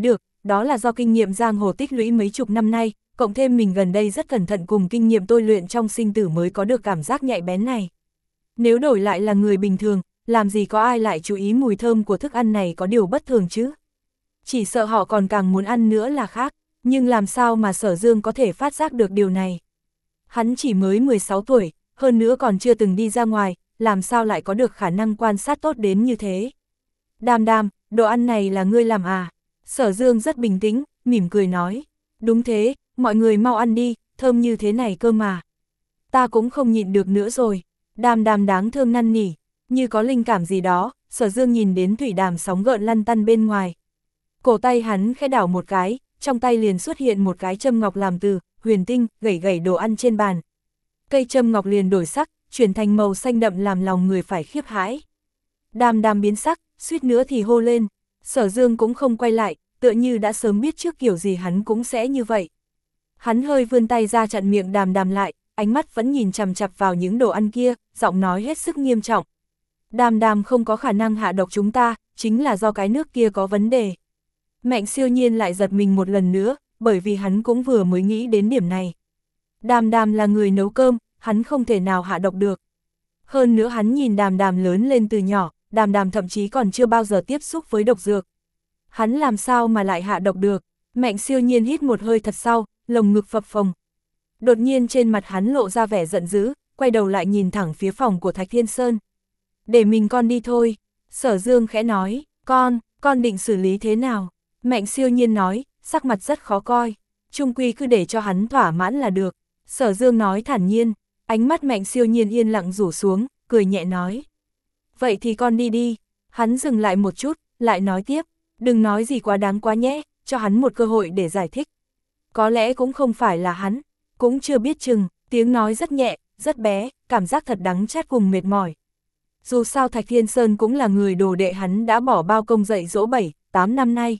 đó là do kinh nghiệm giang hồ tích lũy mấy chục năm nay, cộng thêm mình gần đây rất cẩn thận cùng kinh nghiệm tôi luyện trong sinh tử mới có được cảm giác nhạy bén này. Nếu đổi lại là người bình thường, làm gì có ai lại chú ý mùi thơm của thức ăn này có điều bất thường chứ? Chỉ sợ họ còn càng muốn ăn nữa là khác, nhưng làm sao mà Sở Dương có thể phát giác được điều này? Hắn chỉ mới mười sáu tuổi, hơn nữa còn chưa từng đi ra ngoài, làm sao lại có được khả năng quan sát tốt đến như thế? Đàm Đàm, đồ ăn này là ngươi làm à? Sở Dương rất bình tĩnh, mỉm cười nói. Đúng thế, mọi người mau ăn đi, thơm như thế này cơ mà. Ta cũng không nhịn được nữa rồi. Đàm Đàm đáng thương năn nỉ, như có linh cảm gì đó, Sở Dương nhìn đến thủy đàm sóng gợn lăn tăn bên ngoài. Cổ tay hắn khẽ đảo một cái, trong tay liền xuất hiện một cái châm ngọc làm từ huyền tinh, gẩy gẩy đồ ăn trên bàn. Cây châm ngọc liền đổi sắc, chuyển thành màu xanh đậm làm lòng người phải khiếp hãi. Đàm Đàm biến sắc, suýt nữa thì hô lên. Sở Dương cũng không quay lại, tựa như đã sớm biết trước kiểu gì hắn cũng sẽ như vậy. Hắn hơi vươn tay ra chặn miệng Đàm Đàm lại, ánh mắt vẫn nhìn chằm chằm vào những đồ ăn kia, giọng nói hết sức nghiêm trọng. Đàm Đàm không có khả năng hạ độc chúng ta, chính là do cái nước kia có vấn đề. Mạnh Siêu Nhiên lại giật mình một lần nữa, bởi vì hắn cũng vừa mới nghĩ đến điểm này. Đàm Đàm là người nấu cơm, hắn không thể nào hạ độc được. Hơn nữa hắn nhìn Đàm Đàm lớn lên từ nhỏ, Đàm Đàm thậm chí còn chưa bao giờ tiếp xúc với độc dược. Hắn làm sao mà lại hạ độc được? Mạnh Siêu Nhiên hít một hơi thật sâu, lồng ngực phập phồng. Đột nhiên trên mặt hắn lộ ra vẻ giận dữ, quay đầu lại nhìn thẳng phía phòng của Thạch Thiên Sơn. Để mình con đi thôi. Sở Dương khẽ nói, con, con định xử lý thế nào? Mạnh Siêu Nhiên nói, sắc mặt rất khó coi. Chung quy cứ để cho hắn thỏa mãn là được. Sở Dương nói thản nhiên, ánh mắt Mạnh Siêu Nhiên yên lặng rủ xuống, cười nhẹ nói. Vậy thì con đi đi. Hắn dừng lại một chút, lại nói tiếp, đừng nói gì quá đáng quá nhẽ, cho hắn một cơ hội để giải thích. Có lẽ cũng không phải là hắn, cũng chưa biết chừng, tiếng nói rất nhẹ, rất bé, cảm giác thật đắng chát cùng mệt mỏi. Dù sao Thạch Thiên Sơn cũng là người đồ đệ hắn đã bỏ bao công dạy dỗ bảy, tám năm nay.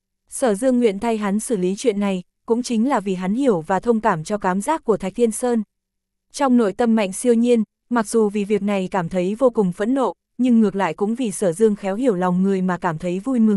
Sở Dương nguyện thay hắn xử lý chuyện này, cũng chính là vì hắn hiểu và thông cảm cho cảm giác của Thạch Thiên Sơn. Trong nội tâm Mạnh Siêu Nhiên, mặc dù vì việc này cảm thấy vô cùng phẫn nộ, nhưng ngược lại cũng vì Sở Dương khéo hiểu lòng người mà cảm thấy vui mừng.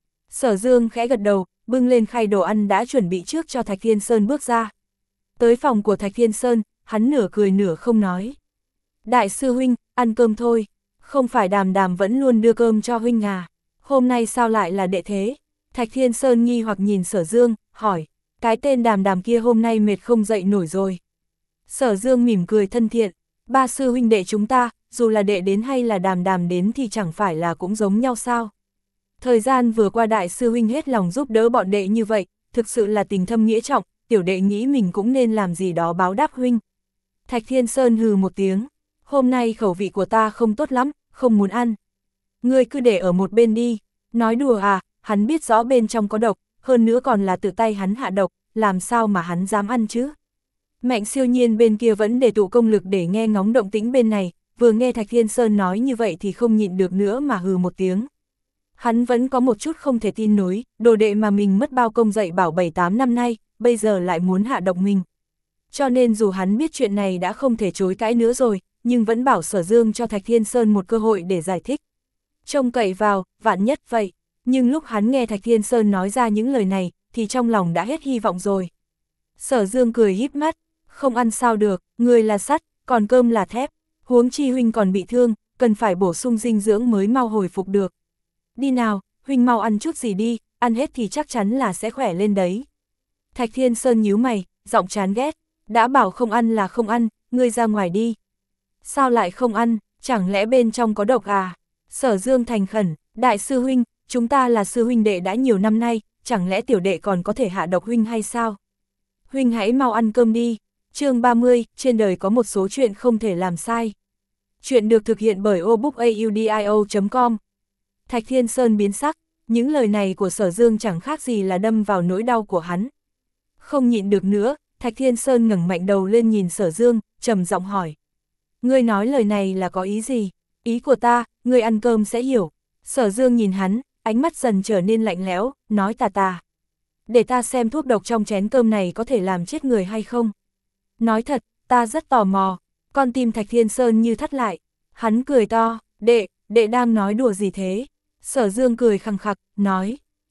Sở Dương khẽ gật đầu, bưng lên khay đồ ăn đã chuẩn bị trước cho Thạch Thiên Sơn bước ra. Tới phòng của Thạch Thiên Sơn, hắn nửa cười nửa không nói. Đại sư huynh, ăn cơm thôi, không phải Đàm Đàm vẫn luôn đưa cơm cho huynh à, hôm nay sao lại là đệ thế? Thạch Thiên Sơn nghi hoặc nhìn Sở Dương, hỏi, cái tên Đàm Đàm kia hôm nay mệt không dậy nổi rồi. Sở Dương mỉm cười thân thiện, ba sư huynh đệ chúng ta, dù là đệ đến hay là Đàm Đàm đến thì chẳng phải là cũng giống nhau sao? Thời gian vừa qua đại sư huynh hết lòng giúp đỡ bọn đệ như vậy, thực sự là tình thâm nghĩa trọng, tiểu đệ nghĩ mình cũng nên làm gì đó báo đáp huynh. Thạch Thiên Sơn hừ một tiếng, hôm nay khẩu vị của ta không tốt lắm, không muốn ăn. Ngươi cứ để ở một bên đi, nói đùa à, hắn biết rõ bên trong có độc, hơn nữa còn là tự tay hắn hạ độc, làm sao mà hắn dám ăn chứ? Mạnh Siêu Nhiên bên kia vẫn để tụ công lực để nghe ngóng động tĩnh bên này, vừa nghe Thạch Thiên Sơn nói như vậy thì không nhịn được nữa mà hừ một tiếng. Hắn vẫn có một chút không thể tin nổi, đồ đệ mà mình mất bao công dạy bảo bảy tám năm nay, bây giờ lại muốn hạ độc mình. Cho nên dù hắn biết chuyện này đã không thể chối cãi nữa rồi, nhưng vẫn bảo Sở Dương cho Thạch Thiên Sơn một cơ hội để giải thích. Trông cậy vào, vạn nhất vậy, nhưng lúc hắn nghe Thạch Thiên Sơn nói ra những lời này, thì trong lòng đã hết hy vọng rồi. Sở Dương cười híp mắt, không ăn sao được, người là sắt, còn cơm là thép, huống chi huynh còn bị thương, cần phải bổ sung dinh dưỡng mới mau hồi phục được. Đi nào, huynh mau ăn chút gì đi, ăn hết thì chắc chắn là sẽ khỏe lên đấy. Thạch Thiên Sơn nhíu mày, giọng chán ghét, đã bảo không ăn là không ăn, ngươi ra ngoài đi. Sao lại không ăn, chẳng lẽ bên trong có độc à? Sở Dương thành khẩn, đại sư huynh, chúng ta là sư huynh đệ đã nhiều năm nay, chẳng lẽ tiểu đệ còn có thể hạ độc huynh hay sao? Huynh hãy mau ăn cơm đi. Chương ba mươi, trên đời có một số chuyện không thể làm sai. Chuyện được thực hiện bởi obookaudio chấm com. Thạch Thiên Sơn biến sắc, những lời này của Sở Dương chẳng khác gì là đâm vào nỗi đau của hắn. Không nhịn được nữa, Thạch Thiên Sơn ngẩng mạnh đầu lên nhìn Sở Dương, trầm giọng hỏi. Ngươi nói lời này là có ý gì? Ý của ta, ngươi ăn cơm sẽ hiểu. Sở Dương nhìn hắn, ánh mắt dần trở nên lạnh lẽo, nói tà tà. Để ta xem thuốc độc trong chén cơm này có thể làm chết người hay không? Nói thật, ta rất tò mò. Con tim Thạch Thiên Sơn như thắt lại. Hắn cười to, đệ, đệ đang nói đùa gì thế? Sở Dương cười khằng khặc, nói.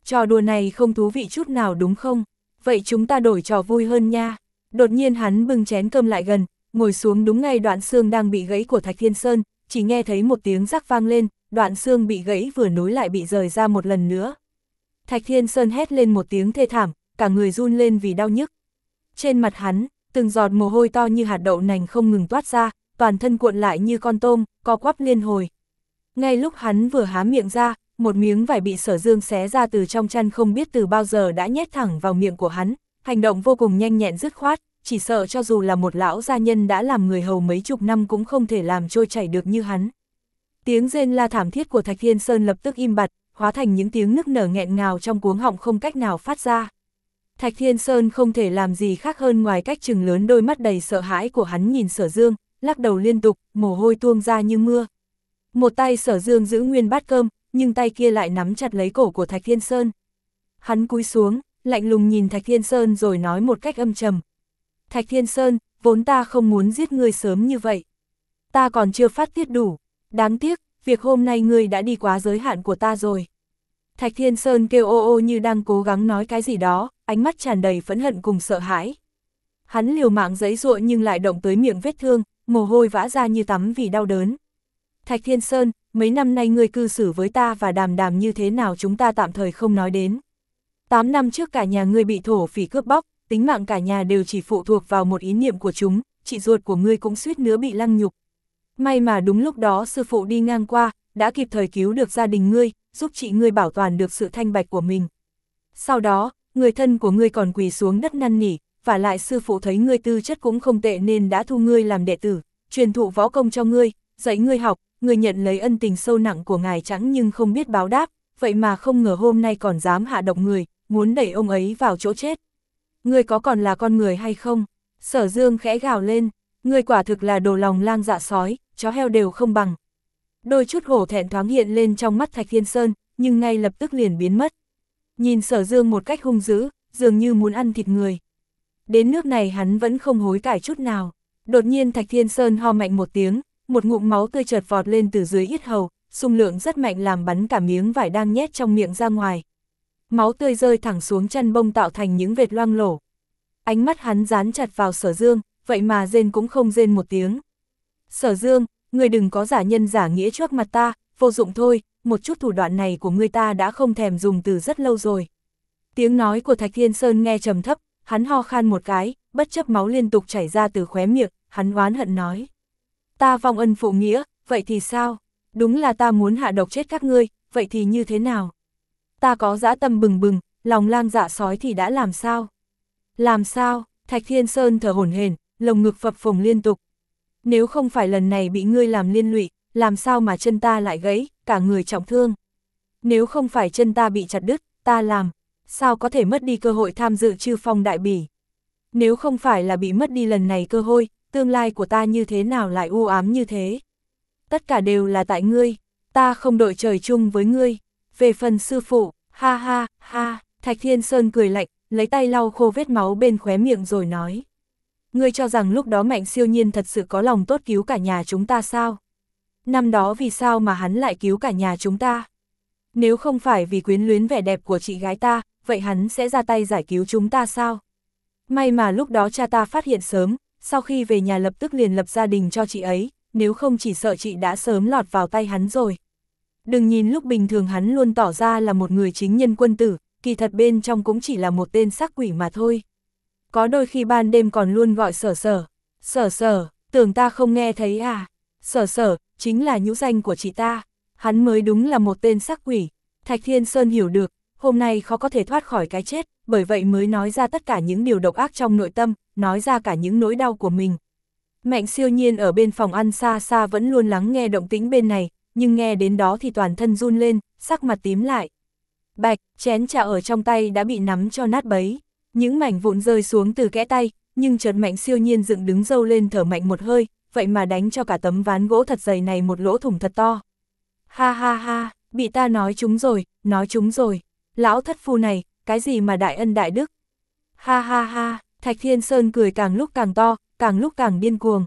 trò đùa này không thú vị chút nào đúng không? Vậy chúng ta đổi trò vui hơn nha. Đột nhiên hắn bưng chén cơm lại gần, ngồi xuống đúng ngay đoạn xương đang bị gãy của Thạch Thiên Sơn, chỉ nghe thấy một tiếng rắc vang lên, đoạn xương bị gãy vừa nối lại bị rời ra một lần nữa. Thạch Thiên Sơn hét lên một tiếng thê thảm, cả người run lên vì đau nhức. Trên mặt hắn, từng giọt mồ hôi to như hạt đậu nành không ngừng toát ra, toàn thân cuộn lại như con tôm, co quắp liên hồi. Ngay lúc hắn vừa há miệng ra, một miếng vải bị Sở Dương xé ra từ trong chăn không biết từ bao giờ đã nhét thẳng vào miệng của hắn, hành động vô cùng nhanh nhẹn dứt khoát, chỉ sợ cho dù là một lão gia nhân đã làm người hầu mấy chục năm cũng không thể làm trôi chảy được như hắn. Tiếng rên la thảm thiết của Thạch Thiên Sơn lập tức im bặt, hóa thành những tiếng nức nở nghẹn ngào trong cuống họng không cách nào phát ra. Thạch Thiên Sơn không thể làm gì khác hơn ngoài cách trừng lớn đôi mắt đầy sợ hãi của hắn nhìn Sở Dương, lắc đầu liên tục, mồ hôi tuôn ra như mưa. Một tay Sở Dương giữ nguyên bát cơm, nhưng tay kia lại nắm chặt lấy cổ của Thạch Thiên Sơn. Hắn cúi xuống, lạnh lùng nhìn Thạch Thiên Sơn rồi nói một cách âm trầm. Thạch Thiên Sơn, vốn ta không muốn giết ngươi sớm như vậy. Ta còn chưa phát tiết đủ. Đáng tiếc, việc hôm nay ngươi đã đi quá giới hạn của ta rồi. Thạch Thiên Sơn kêu ô ô như đang cố gắng nói cái gì đó, ánh mắt tràn đầy phẫn hận cùng sợ hãi. Hắn liều mạng giãy giụa nhưng lại động tới miệng vết thương, mồ hôi vã ra như tắm vì đau đớn. Thạch Thiên Sơn, mấy năm nay ngươi cư xử với ta và Đàm Đàm như thế nào chúng ta tạm thời không nói đến. Tám năm trước cả nhà ngươi bị thổ phỉ cướp bóc, tính mạng cả nhà đều chỉ phụ thuộc vào một ý niệm của chúng, chị ruột của ngươi cũng suýt nữa bị lăng nhục. May mà đúng lúc đó sư phụ đi ngang qua, đã kịp thời cứu được gia đình ngươi, giúp chị ngươi bảo toàn được sự thanh bạch của mình. Sau đó, người thân của ngươi còn quỳ xuống đất năn nỉ, và lại sư phụ thấy ngươi tư chất cũng không tệ nên đã thu ngươi làm đệ tử, truyền thụ võ công cho ngươi, dạy ngươi học, ngươi nhận lấy ân tình sâu nặng của ngài Trắng nhưng không biết báo đáp, vậy mà không ngờ hôm nay còn dám hạ độc người, muốn đẩy ông ấy vào chỗ chết. Ngươi có còn là con người hay không? Sở Dương khẽ gào lên, ngươi quả thực là đồ lòng lang dạ sói, chó heo đều không bằng. Đôi chút hổ thẹn thoáng hiện lên trong mắt Thạch Thiên Sơn, nhưng ngay lập tức liền biến mất. Nhìn Sở Dương một cách hung dữ, dường như muốn ăn thịt người. Đến nước này hắn vẫn không hối cải chút nào. Đột nhiên Thạch Thiên Sơn ho mạnh một tiếng, một ngụm máu tươi chợt vọt lên từ dưới yết hầu, xung lượng rất mạnh làm bắn cả miếng vải đang nhét trong miệng ra ngoài. Máu tươi rơi thẳng xuống chăn bông tạo thành những vệt loang lổ. Ánh mắt hắn dán chặt vào Sở Dương, vậy mà rên cũng không rên một tiếng. Sở Dương, ngươi đừng có giả nhân giả nghĩa trước mặt ta, vô dụng thôi, một chút thủ đoạn này của ngươi ta đã không thèm dùng từ rất lâu rồi. Tiếng nói của Thạch Thiên Sơn nghe trầm thấp, hắn ho khan một cái, bất chấp máu liên tục chảy ra từ khóe miệng, hắn oán hận nói. Ta vong ân phụ nghĩa, vậy thì sao? Đúng là ta muốn hạ độc chết các ngươi, vậy thì như thế nào? Ta có dã tâm bừng bừng, lòng lang dạ sói thì đã làm sao? Làm sao? Thạch Thiên Sơn thở hổn hển, lồng ngực phập phồng liên tục. Nếu không phải lần này bị ngươi làm liên lụy, làm sao mà chân ta lại gãy, cả người trọng thương? Nếu không phải chân ta bị chặt đứt, ta làm, sao có thể mất đi cơ hội tham dự Chư Phong đại bỉ? Nếu không phải là bị mất đi lần này cơ hội, tương lai của ta như thế nào lại u ám như thế? Tất cả đều là tại ngươi, ta không đội trời chung với ngươi. Về phần sư phụ, ha ha, ha, Thạch Thiên Sơn cười lạnh, lấy tay lau khô vết máu bên khóe miệng rồi nói. Ngươi cho rằng lúc đó Mạnh Siêu Nhiên thật sự có lòng tốt cứu cả nhà chúng ta sao? Năm đó vì sao mà hắn lại cứu cả nhà chúng ta? Nếu không phải vì quyến luyến vẻ đẹp của chị gái ta, vậy hắn sẽ ra tay giải cứu chúng ta sao? May mà lúc đó cha ta phát hiện sớm, sau khi về nhà lập tức liền lập gia đình cho chị ấy, nếu không chỉ sợ chị đã sớm lọt vào tay hắn rồi. Đừng nhìn lúc bình thường hắn luôn tỏ ra là một người chính nhân quân tử, kỳ thật bên trong cũng chỉ là một tên sắc quỷ mà thôi. Có đôi khi ban đêm còn luôn gọi Sở Sở. Sở Sở, tưởng ta không nghe thấy à? Sở Sở, chính là nhũ danh của chị ta. Hắn mới đúng là một tên sắc quỷ. Thạch Thiên Sơn hiểu được, hôm nay khó có thể thoát khỏi cái chết, bởi vậy mới nói ra tất cả những điều độc ác trong nội tâm, nói ra cả những nỗi đau của mình. Mạnh Siêu Nhiên ở bên phòng ăn xa xa vẫn luôn lắng nghe động tĩnh bên này, nhưng nghe đến đó thì toàn thân run lên, sắc mặt tím lại. Bạch, chén trà ở trong tay đã bị nắm cho nát bấy. Những mảnh vụn rơi xuống từ kẽ tay, nhưng chợt Mạnh Siêu Nhiên dựng đứng râu lên thở mạnh một hơi, vậy mà đánh cho cả tấm ván gỗ thật dày này một lỗ thủng thật to. Ha ha ha, bị ta nói trúng rồi, nói trúng rồi. Lão thất phu này, cái gì mà đại ân đại đức. Ha ha ha, Thạch Thiên Sơn cười càng lúc càng to, càng lúc càng điên cuồng.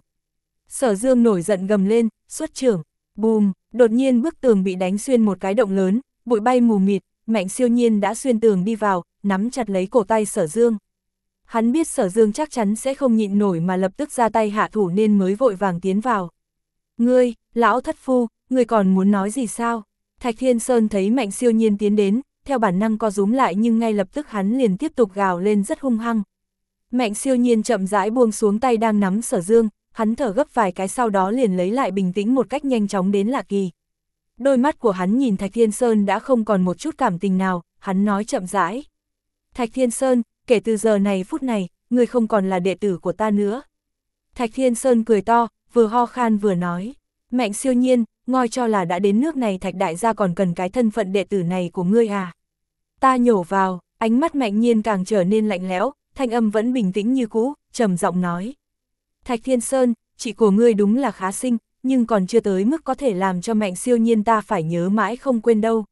Sở Dương nổi giận gầm lên, xuất trưởng, bùm, đột nhiên bức tường bị đánh xuyên một cái động lớn, bụi bay mù mịt, Mạnh Siêu Nhiên đã xuyên tường đi vào, nắm chặt lấy cổ tay Sở Dương. Hắn biết Sở Dương chắc chắn sẽ không nhịn nổi mà lập tức ra tay hạ thủ nên mới vội vàng tiến vào. Ngươi, lão thất phu, ngươi còn muốn nói gì sao? Thạch Thiên Sơn thấy Mạnh Siêu Nhiên tiến đến, theo bản năng co rúm lại nhưng ngay lập tức hắn liền tiếp tục gào lên rất hung hăng. Mạnh Siêu Nhiên chậm rãi buông xuống tay đang nắm Sở Dương, hắn thở gấp vài cái sau đó liền lấy lại bình tĩnh một cách nhanh chóng đến lạ kỳ. Đôi mắt của hắn nhìn Thạch Thiên Sơn đã không còn một chút cảm tình nào, hắn nói chậm rãi. Thạch Thiên Sơn, kể từ giờ này phút này, ngươi không còn là đệ tử của ta nữa. Thạch Thiên Sơn cười to, vừa ho khan vừa nói. Mạnh Siêu Nhiên, ngoi cho là đã đến nước này Thạch đại gia còn cần cái thân phận đệ tử này của ngươi à? Ta nhổ vào, ánh mắt Mạnh Nhiên càng trở nên lạnh lẽo, thanh âm vẫn bình tĩnh như cũ, trầm giọng nói. Thạch Thiên Sơn, chị của ngươi đúng là khá xinh, nhưng còn chưa tới mức có thể làm cho Mạnh Siêu Nhiên ta phải nhớ mãi không quên đâu.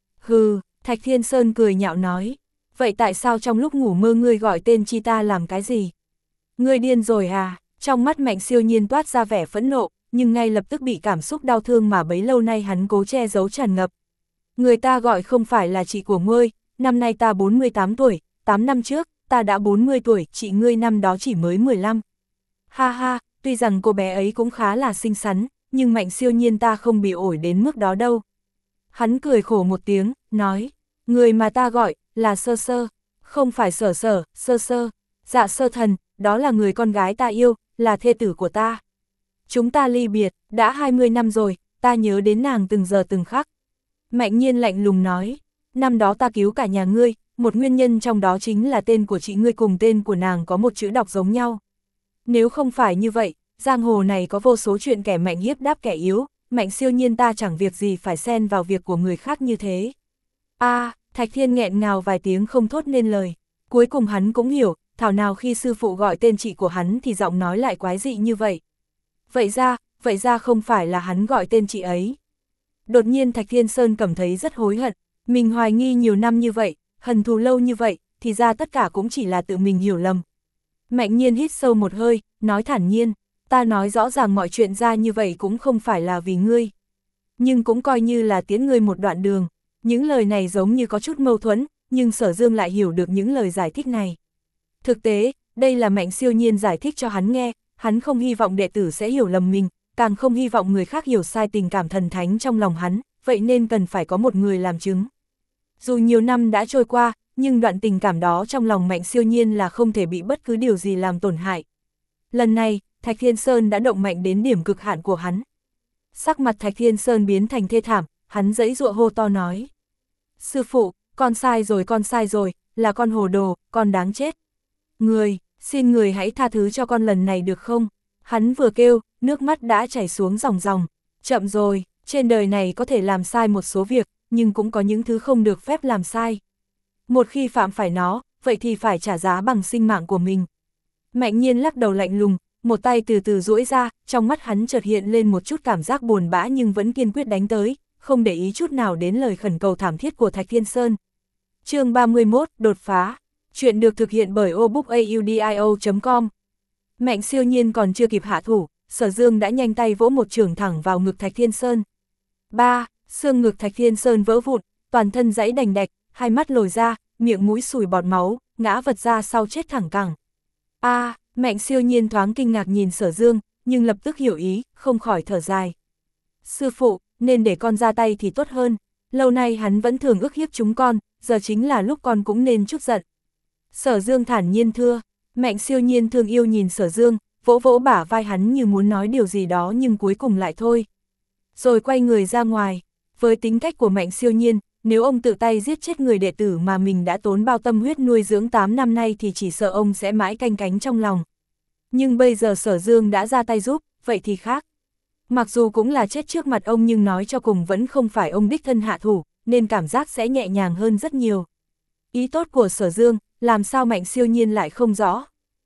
Hừ, Thạch Thiên Sơn cười nhạo nói. Vậy tại sao trong lúc ngủ mơ ngươi gọi tên chi ta làm cái gì? Ngươi điên rồi à? Trong mắt Mạnh Siêu Nhiên toát ra vẻ phẫn nộ, nhưng ngay lập tức bị cảm xúc đau thương mà bấy lâu nay hắn cố che giấu tràn ngập. Người ta gọi không phải là chị của ngươi, năm nay ta bốn mươi tám tuổi, tám năm trước, ta đã bốn mươi tuổi, chị ngươi năm đó chỉ mới mười lăm. Ha ha, tuy rằng cô bé ấy cũng khá là xinh xắn, nhưng Mạnh Siêu Nhiên ta không bị ổi đến mức đó đâu. Hắn cười khổ một tiếng, nói, người mà ta gọi, là Sơ Sơ, không phải Sở Sở, Sơ Sơ, dạ Sơ Thần, đó là người con gái ta yêu, là thê tử của ta. Chúng ta ly biệt, đã hai mươi năm rồi, ta nhớ đến nàng từng giờ từng khắc. Mạnh Nhiên lạnh lùng nói, năm đó ta cứu cả nhà ngươi, một nguyên nhân trong đó chính là tên của chị ngươi cùng tên của nàng có một chữ đọc giống nhau. Nếu không phải như vậy, giang hồ này có vô số chuyện kẻ mạnh hiếp đáp kẻ yếu, Mạnh Siêu Nhiên ta chẳng việc gì phải xen vào việc của người khác như thế. A, à, Thạch Thiên nghẹn ngào vài tiếng không thốt nên lời. Cuối cùng hắn cũng hiểu, thảo nào khi sư phụ gọi tên chị của hắn thì giọng nói lại quái dị như vậy. Vậy ra, vậy ra không phải là hắn gọi tên chị ấy. Đột nhiên Thạch Thiên Sơn cảm thấy rất hối hận, mình hoài nghi nhiều năm như vậy, hận thù lâu như vậy, thì ra tất cả cũng chỉ là tự mình hiểu lầm. Mạnh Nhiên hít sâu một hơi, nói thản nhiên, ta nói rõ ràng mọi chuyện ra như vậy cũng không phải là vì ngươi. Nhưng cũng coi như là tiến ngươi một đoạn đường. Những lời này giống như có chút mâu thuẫn, nhưng Sở Dương lại hiểu được những lời giải thích này. Thực tế, đây là Mạnh Siêu Nhiên giải thích cho hắn nghe, hắn không hy vọng đệ tử sẽ hiểu lầm mình, càng không hy vọng người khác hiểu sai tình cảm thần thánh trong lòng hắn, vậy nên cần phải có một người làm chứng. Dù nhiều năm đã trôi qua, nhưng đoạn tình cảm đó trong lòng Mạnh Siêu Nhiên là không thể bị bất cứ điều gì làm tổn hại. Lần này, Thạch Thiên Sơn đã động mạnh đến điểm cực hạn của hắn. Sắc mặt Thạch Thiên Sơn biến thành thê thảm, hắn giãy giụa hô to nói. Sư phụ, con sai rồi con sai rồi, là con hồ đồ, con đáng chết. Người, xin người hãy tha thứ cho con lần này được không? Hắn vừa kêu, nước mắt đã chảy xuống ròng ròng. Chậm rồi, trên đời này có thể làm sai một số việc, nhưng cũng có những thứ không được phép làm sai. Một khi phạm phải nó, vậy thì phải trả giá bằng sinh mạng của mình. Mạnh Nhiên lắc đầu lạnh lùng, một tay từ từ duỗi ra, trong mắt hắn chợt hiện lên một chút cảm giác buồn bã nhưng vẫn kiên quyết đánh tới, không để ý chút nào đến lời khẩn cầu thảm thiết của Thạch Thiên Sơn. Chương ba mươi mốt, đột phá. Chuyện được thực hiện bởi obookaudio chấm com. Mạnh Siêu Nhiên còn chưa kịp hạ thủ, Sở Dương đã nhanh tay vỗ một chưởng thẳng vào ngực Thạch Thiên Sơn. Ba, xương ngực Thạch Thiên Sơn vỡ vụn, toàn thân giãy đành đạch, hai mắt lồi ra, miệng mũi sùi bọt máu, ngã vật ra sau chết thẳng cẳng. A, à, Mạnh Siêu Nhiên thoáng kinh ngạc nhìn Sở Dương, nhưng lập tức hiểu ý, không khỏi thở dài. Sư phụ, nên để con ra tay thì tốt hơn, lâu nay hắn vẫn thường ức hiếp chúng con, giờ chính là lúc con cũng nên chút giận. Sở Dương thản nhiên thưa. Mạnh Siêu Nhiên thương yêu nhìn Sở Dương, vỗ vỗ bả vai hắn như muốn nói điều gì đó nhưng cuối cùng lại thôi. Rồi quay người ra ngoài. Với tính cách của Mạnh Siêu Nhiên, nếu ông tự tay giết chết người đệ tử mà mình đã tốn bao tâm huyết nuôi dưỡng tám năm nay thì chỉ sợ ông sẽ mãi canh cánh trong lòng. Nhưng bây giờ Sở Dương đã ra tay giúp, vậy thì khác. Mặc dù cũng là chết trước mặt ông nhưng nói cho cùng vẫn không phải ông đích thân hạ thủ, nên cảm giác sẽ nhẹ nhàng hơn rất nhiều. Ý tốt của Sở Dương, làm sao Mạnh Siêu Nhiên lại không rõ.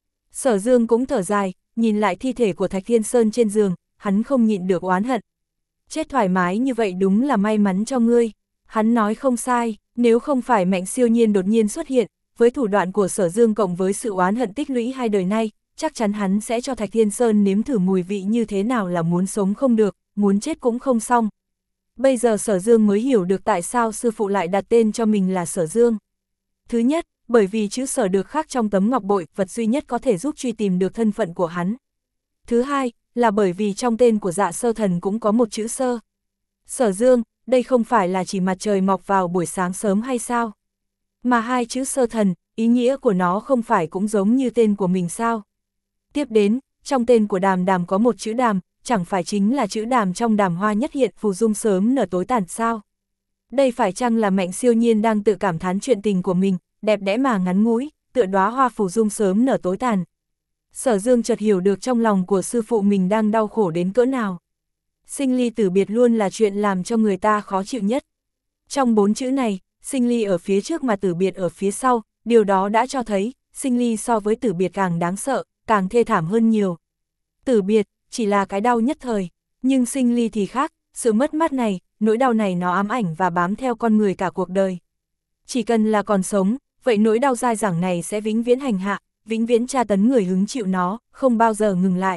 Sở Dương cũng thở dài, nhìn lại thi thể của Thạch Thiên Sơn trên giường, hắn không nhịn được oán hận. Chết thoải mái như vậy đúng là may mắn cho ngươi. Hắn nói không sai, nếu không phải Mạnh Siêu Nhiên đột nhiên xuất hiện, với thủ đoạn của Sở Dương cộng với sự oán hận tích lũy hai đời nay, chắc chắn hắn sẽ cho Thạch Thiên Sơn nếm thử mùi vị như thế nào là muốn sống không được, muốn chết cũng không xong. Bây giờ Sở Dương mới hiểu được tại sao sư phụ lại đặt tên cho mình là Sở Dương. Thứ nhất, bởi vì chữ Sở được khắc trong tấm ngọc bội, vật duy nhất có thể giúp truy tìm được thân phận của hắn. Thứ hai, là bởi vì trong tên của Dạ Sơ Thần cũng có một chữ Sơ. Sở Dương, đây không phải là chỉ mặt trời mọc vào buổi sáng sớm hay sao? Mà hai chữ Sơ Thần, ý nghĩa của nó không phải cũng giống như tên của mình sao? Tiếp đến, trong tên của Đàm Đàm có một chữ Đàm, chẳng phải chính là chữ Đàm trong đàm hoa nhất hiện phù dung sớm nở tối tàn sao? Đây phải chăng là Mạnh Siêu Nhiên đang tự cảm thán chuyện tình của mình, đẹp đẽ mà ngắn ngủi, tựa đóa hoa phù dung sớm nở tối tàn. Sở Dương chợt hiểu được trong lòng của sư phụ mình đang đau khổ đến cỡ nào. Sinh ly tử biệt luôn là chuyện làm cho người ta khó chịu nhất. Trong bốn chữ này, sinh ly ở phía trước mà tử biệt ở phía sau, điều đó đã cho thấy, sinh ly so với tử biệt càng đáng sợ, càng thê thảm hơn nhiều. Tử biệt, chỉ là cái đau nhất thời, nhưng sinh ly thì khác, sự mất mát này, nỗi đau này nó ám ảnh và bám theo con người cả cuộc đời. Chỉ cần là còn sống, vậy nỗi đau dai dẳng này sẽ vĩnh viễn hành hạ, vĩnh viễn tra tấn người hứng chịu nó, không bao giờ ngừng lại.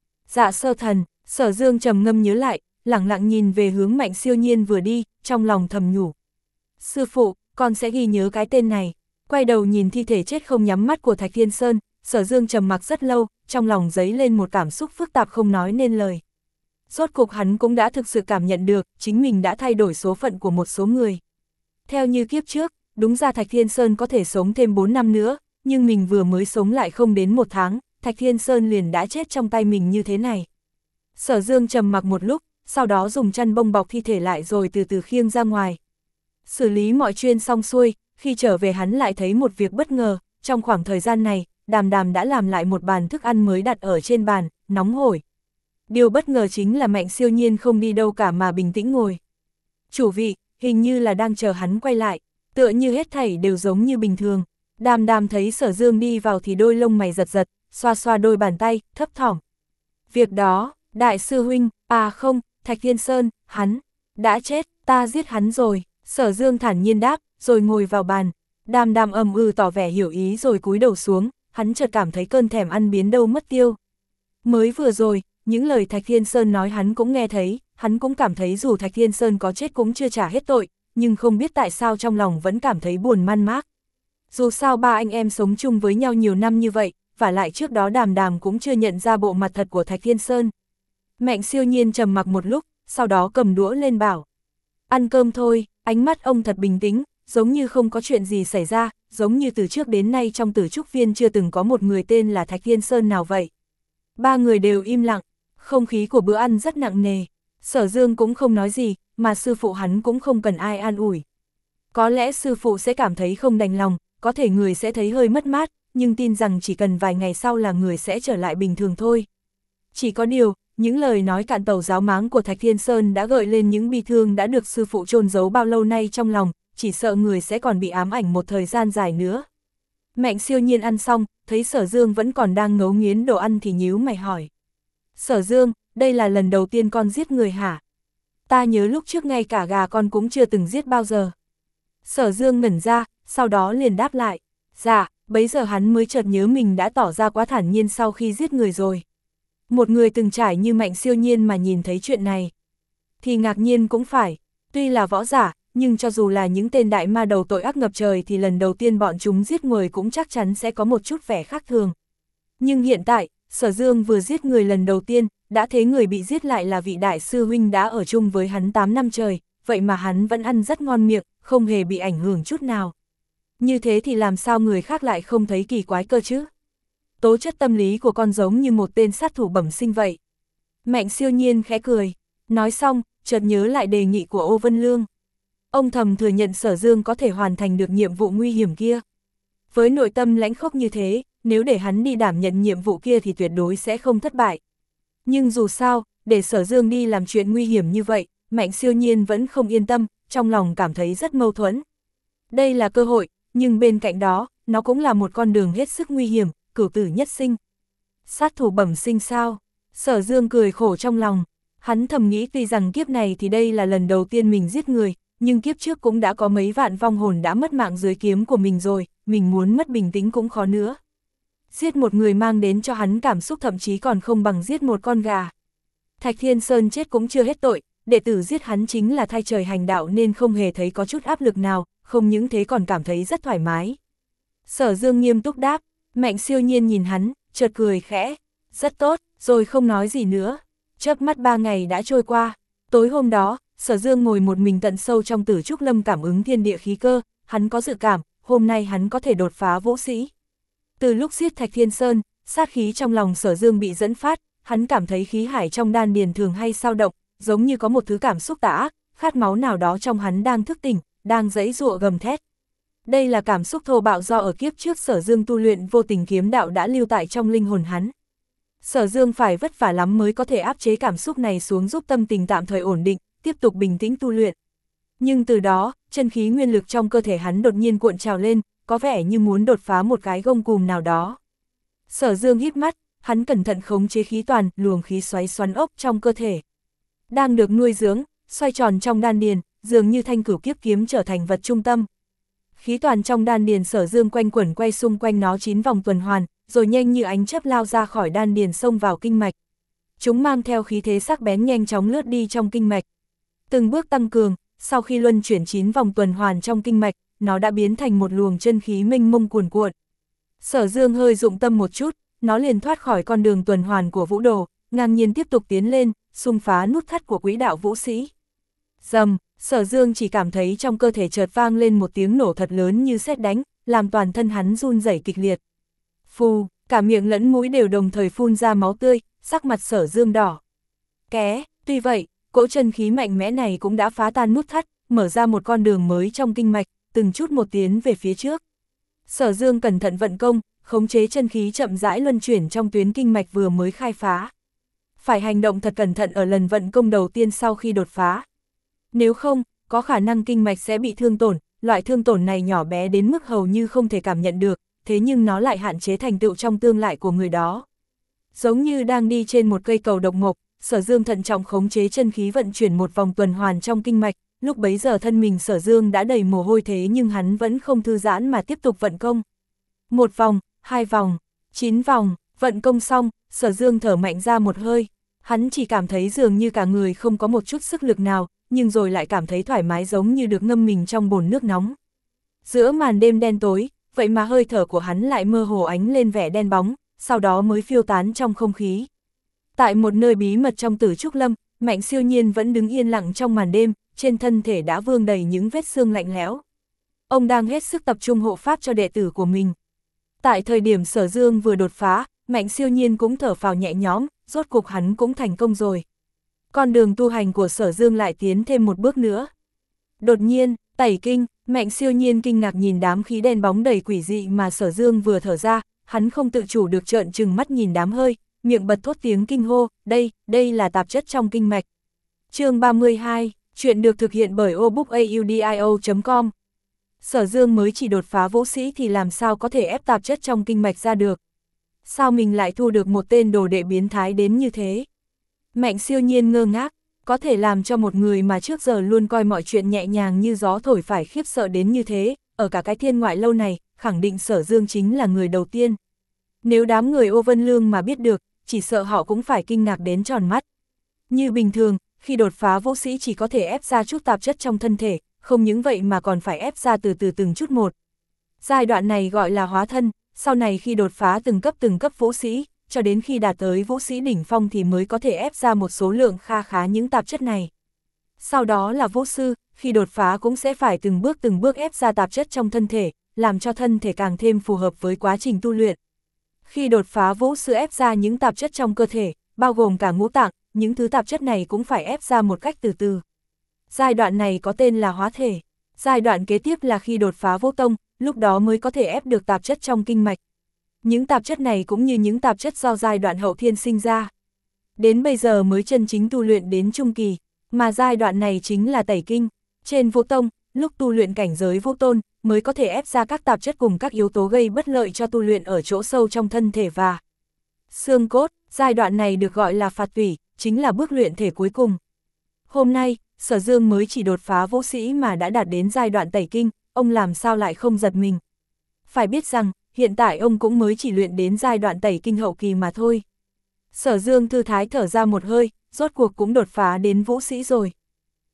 Dạ Sơ Thần, Sở Dương trầm ngâm nhớ lại, lẳng lặng nhìn về hướng Mạnh Siêu Nhiên vừa đi, trong lòng thầm nhủ. Sư phụ, con sẽ ghi nhớ cái tên này. Quay đầu nhìn thi thể chết không nhắm mắt của Thạch Thiên Sơn, Sở Dương trầm mặc rất lâu, trong lòng dấy lên một cảm xúc phức tạp không nói nên lời. Rốt cục hắn cũng đã thực sự cảm nhận được, chính mình đã thay đổi số phận của một số người. Theo như kiếp trước, đúng ra Thạch Thiên Sơn có thể sống thêm bốn năm nữa, nhưng mình vừa mới sống lại không đến một tháng, Thạch Thiên Sơn liền đã chết trong tay mình như thế này. Sở Dương trầm mặc một lúc, sau đó dùng chăn bông bọc thi thể lại rồi từ từ khiêng ra ngoài. Xử lý mọi chuyện xong xuôi, khi trở về hắn lại thấy một việc bất ngờ, trong khoảng thời gian này, Đàm Đàm đã làm lại một bàn thức ăn mới đặt ở trên bàn, nóng hổi. Điều bất ngờ chính là Mạnh Siêu Nhiên không đi đâu cả mà bình tĩnh ngồi. Chủ vị, hình như là đang chờ hắn quay lại, tựa như hết thảy đều giống như bình thường. Đàm Đàm thấy Sở Dương đi vào thì đôi lông mày giật giật, xoa xoa đôi bàn tay, thấp thỏm. Việc đó, đại sư huynh, à không, Thạch Thiên Sơn, hắn, đã chết, ta giết hắn rồi. Sở Dương thản nhiên đáp, rồi ngồi vào bàn. Đàm Đàm ầm ừ tỏ vẻ hiểu ý rồi cúi đầu xuống, hắn chợt cảm thấy cơn thèm ăn biến đâu mất tiêu. Mới vừa rồi, những lời Thạch Thiên Sơn nói hắn cũng nghe thấy, hắn cũng cảm thấy dù Thạch Thiên Sơn có chết cũng chưa trả hết tội, nhưng không biết tại sao trong lòng vẫn cảm thấy buồn man mác. Dù sao ba anh em sống chung với nhau nhiều năm như vậy, và lại trước đó Đàm Đàm cũng chưa nhận ra bộ mặt thật của Thạch Thiên Sơn. Mạnh Siêu Nhiên trầm mặc một lúc, sau đó cầm đũa lên bảo. Ăn cơm thôi, ánh mắt ông thật bình tĩnh, giống như không có chuyện gì xảy ra, giống như từ trước đến nay trong Tử Trúc Viên chưa từng có một người tên là Thạch Thiên Sơn nào vậy. Ba người đều im lặng, không khí của bữa ăn rất nặng nề. Sở Dương cũng không nói gì, mà sư phụ hắn cũng không cần ai an ủi. Có lẽ sư phụ sẽ cảm thấy không đành lòng, có thể người sẽ thấy hơi mất mát, nhưng tin rằng chỉ cần vài ngày sau là người sẽ trở lại bình thường thôi. Chỉ có điều, những lời nói cạn tàu giáo máng của Thạch Thiên Sơn đã gợi lên những bi thương đã được sư phụ chôn giấu bao lâu nay trong lòng, chỉ sợ người sẽ còn bị ám ảnh một thời gian dài nữa. Mạnh Siêu Nhiên ăn xong, thấy Sở Dương vẫn còn đang ngấu nghiến đồ ăn thì nhíu mày hỏi. Sở Dương, đây là lần đầu tiên con giết người hả? Ta nhớ lúc trước ngay cả gà con cũng chưa từng giết bao giờ. Sở Dương ngẩn ra, sau đó liền đáp lại. Dạ, bấy giờ hắn mới chợt nhớ mình đã tỏ ra quá thản nhiên sau khi giết người rồi. Một người từng trải như Mạnh Siêu Nhiên mà nhìn thấy chuyện này, thì ngạc nhiên cũng phải. Tuy là võ giả, nhưng cho dù là những tên đại ma đầu tội ác ngập trời thì lần đầu tiên bọn chúng giết người cũng chắc chắn sẽ có một chút vẻ khác thường. Nhưng hiện tại, Sở Dương vừa giết người lần đầu tiên, đã thấy người bị giết lại là vị đại sư huynh đã ở chung với hắn tám năm trời, vậy mà hắn vẫn ăn rất ngon miệng, không hề bị ảnh hưởng chút nào. Như thế thì làm sao người khác lại không thấy kỳ quái cơ chứ? Tố chất tâm lý của con giống như một tên sát thủ bẩm sinh vậy. Mạnh Siêu Nhiên khẽ cười, nói xong, chợt nhớ lại đề nghị của Ô Vân Lương. Ông thầm thừa nhận Sở Dương có thể hoàn thành được nhiệm vụ nguy hiểm kia. Với nội tâm lãnh khốc như thế, nếu để hắn đi đảm nhận nhiệm vụ kia thì tuyệt đối sẽ không thất bại. Nhưng dù sao, để Sở Dương đi làm chuyện nguy hiểm như vậy, Mạnh Siêu Nhiên vẫn không yên tâm, trong lòng cảm thấy rất mâu thuẫn. Đây là cơ hội, nhưng bên cạnh đó, nó cũng là một con đường hết sức nguy hiểm, cửu tử nhất sinh. Sát thủ bẩm sinh sao? Sở Dương cười khổ trong lòng. Hắn thầm nghĩ tuy rằng kiếp này thì đây là lần đầu tiên mình giết người, nhưng kiếp trước cũng đã có mấy vạn vong hồn đã mất mạng dưới kiếm của mình rồi, mình muốn mất bình tĩnh cũng khó nữa. Giết một người mang đến cho hắn cảm xúc thậm chí còn không bằng giết một con gà. Thạch Thiên Sơn chết cũng chưa hết tội, đệ tử giết hắn chính là thay trời hành đạo nên không hề thấy có chút áp lực nào, không những thế còn cảm thấy rất thoải mái. Sở Dương nghiêm túc đáp, Mạnh Siêu Nhiên nhìn hắn, chợt cười khẽ, rất tốt, rồi không nói gì nữa. Chớp mắt ba ngày đã trôi qua, tối hôm đó, Sở Dương ngồi một mình tận sâu trong Tử Trúc Lâm cảm ứng thiên địa khí cơ, hắn có dự cảm, hôm nay hắn có thể đột phá vũ sĩ. Từ lúc giết Thạch Thiên Sơn, sát khí trong lòng Sở Dương bị dẫn phát, hắn cảm thấy khí hải trong đan điền thường hay sao động, giống như có một thứ cảm xúc tà ác, khát máu nào đó trong hắn đang thức tỉnh, đang giãy giụa gầm thét. Đây là cảm xúc thô bạo do ở kiếp trước Sở Dương tu luyện vô tình kiếm đạo đã lưu tại trong linh hồn hắn. Sở Dương phải vất vả lắm mới có thể áp chế cảm xúc này xuống giúp tâm tình tạm thời ổn định, tiếp tục bình tĩnh tu luyện. Nhưng từ đó, chân khí nguyên lực trong cơ thể hắn đột nhiên cuộn trào lên, có vẻ như muốn đột phá một cái gông cùm nào đó. Sở Dương híp mắt, hắn cẩn thận khống chế khí toàn, luồng khí xoáy xoắn ốc trong cơ thể. Đang được nuôi dưỡng, xoay tròn trong đan điền, dường như thanh cửu kiếp kiếm trở thành vật trung tâm. Khí toàn trong đan điền Sở Dương quanh quẩn quay xung quanh nó chín vòng tuần hoàn, rồi nhanh như ánh chớp lao ra khỏi đan điền xông vào kinh mạch. Chúng mang theo khí thế sắc bén nhanh chóng lướt đi trong kinh mạch. Từng bước tăng cường, sau khi luân chuyển chín vòng tuần hoàn trong kinh mạch, nó đã biến thành một luồng chân khí mênh mông cuồn cuộn. Sở Dương hơi dụng tâm một chút, nó liền thoát khỏi con đường tuần hoàn của vũ đồ, ngang nhiên tiếp tục tiến lên, xung phá nút thắt của quỹ đạo vũ sĩ. Rầm, Sở Dương chỉ cảm thấy trong cơ thể chợt vang lên một tiếng nổ thật lớn như sét đánh, làm toàn thân hắn run rẩy kịch liệt. Phù, cả miệng lẫn mũi đều đồng thời phun ra máu tươi, sắc mặt Sở Dương đỏ. Ké, tuy vậy, cỗ chân khí mạnh mẽ này cũng đã phá tan nút thắt, mở ra một con đường mới trong kinh mạch, từng chút một tiến về phía trước. Sở Dương cẩn thận vận công, khống chế chân khí chậm rãi luân chuyển trong tuyến kinh mạch vừa mới khai phá. Phải hành động thật cẩn thận ở lần vận công đầu tiên sau khi đột phá. Nếu không, có khả năng kinh mạch sẽ bị thương tổn, loại thương tổn này nhỏ bé đến mức hầu như không thể cảm nhận được, thế nhưng nó lại hạn chế thành tựu trong tương lai của người đó. Giống như đang đi trên một cây cầu độc mộc, Sở Dương thận trọng khống chế chân khí vận chuyển một vòng tuần hoàn trong kinh mạch, lúc bấy giờ thân mình Sở Dương đã đầy mồ hôi thế nhưng hắn vẫn không thư giãn mà tiếp tục vận công. Một vòng, hai vòng, chín vòng, vận công xong, Sở Dương thở mạnh ra một hơi, hắn chỉ cảm thấy dường như cả người không có một chút sức lực nào, nhưng rồi lại cảm thấy thoải mái giống như được ngâm mình trong bồn nước nóng. Giữa màn đêm đen tối, vậy mà hơi thở của hắn lại mơ hồ ánh lên vẻ đen bóng, sau đó mới phiêu tán trong không khí. Tại một nơi bí mật trong Tử Trúc Lâm, Mạnh Siêu Nhiên vẫn đứng yên lặng trong màn đêm, trên thân thể đã vương đầy những vết xương lạnh lẽo. Ông đang hết sức tập trung hộ pháp cho đệ tử của mình. Tại thời điểm Sở Dương vừa đột phá, Mạnh Siêu Nhiên cũng thở phào nhẹ nhõm, rốt cục hắn cũng thành công rồi. Con đường tu hành của Sở Dương lại tiến thêm một bước nữa. Đột nhiên, tẩy kinh, Mạnh Siêu Nhiên kinh ngạc nhìn đám khí đen bóng đầy quỷ dị mà Sở Dương vừa thở ra, hắn không tự chủ được trợn trừng mắt nhìn đám hơi, miệng bật thốt tiếng kinh hô, đây, đây là tạp chất trong kinh mạch. Chương ba mươi hai, chuyện được thực hiện bởi obookaudio chấm com. Sở Dương mới chỉ đột phá vũ sĩ thì làm sao có thể ép tạp chất trong kinh mạch ra được. Sao mình lại thu được một tên đồ đệ biến thái đến như thế? Mạnh Siêu Nhiên ngơ ngác, có thể làm cho một người mà trước giờ luôn coi mọi chuyện nhẹ nhàng như gió thổi phải khiếp sợ đến như thế, ở cả cái thiên ngoại lâu này, khẳng định Sở Dương chính là người đầu tiên. Nếu đám người Ô Vân Lương mà biết được, chỉ sợ họ cũng phải kinh ngạc đến tròn mắt. Như bình thường, khi đột phá vũ sĩ chỉ có thể ép ra chút tạp chất trong thân thể, không những vậy mà còn phải ép ra từ từ từng chút một. Giai đoạn này gọi là hóa thân, sau này khi đột phá từng cấp từng cấp vũ sĩ, cho đến khi đạt tới vũ sĩ đỉnh phong thì mới có thể ép ra một số lượng kha khá những tạp chất này. Sau đó là vũ sư, khi đột phá cũng sẽ phải từng bước từng bước ép ra tạp chất trong thân thể, làm cho thân thể càng thêm phù hợp với quá trình tu luyện. Khi đột phá vũ sư ép ra những tạp chất trong cơ thể, bao gồm cả ngũ tạng, những thứ tạp chất này cũng phải ép ra một cách từ từ. Giai đoạn này có tên là hóa thể. Giai đoạn kế tiếp là khi đột phá vô tông, lúc đó mới có thể ép được tạp chất trong kinh mạch. Những tạp chất này cũng như những tạp chất do giai đoạn hậu thiên sinh ra. Đến bây giờ mới chân chính tu luyện đến trung kỳ, mà giai đoạn này chính là tẩy kinh. Trên vũ tông, lúc tu luyện cảnh giới vũ tôn, mới có thể ép ra các tạp chất cùng các yếu tố gây bất lợi cho tu luyện ở chỗ sâu trong thân thể và xương cốt. Giai đoạn này được gọi là phạt tủy, chính là bước luyện thể cuối cùng. Hôm nay, Sở Dương mới chỉ đột phá vũ sĩ mà đã đạt đến giai đoạn tẩy kinh, ông làm sao lại không giật mình. Phải biết rằng, hiện tại ông cũng mới chỉ luyện đến giai đoạn tẩy kinh hậu kỳ mà thôi. Sở Dương thư thái thở ra một hơi, rốt cuộc cũng đột phá đến vũ sĩ rồi.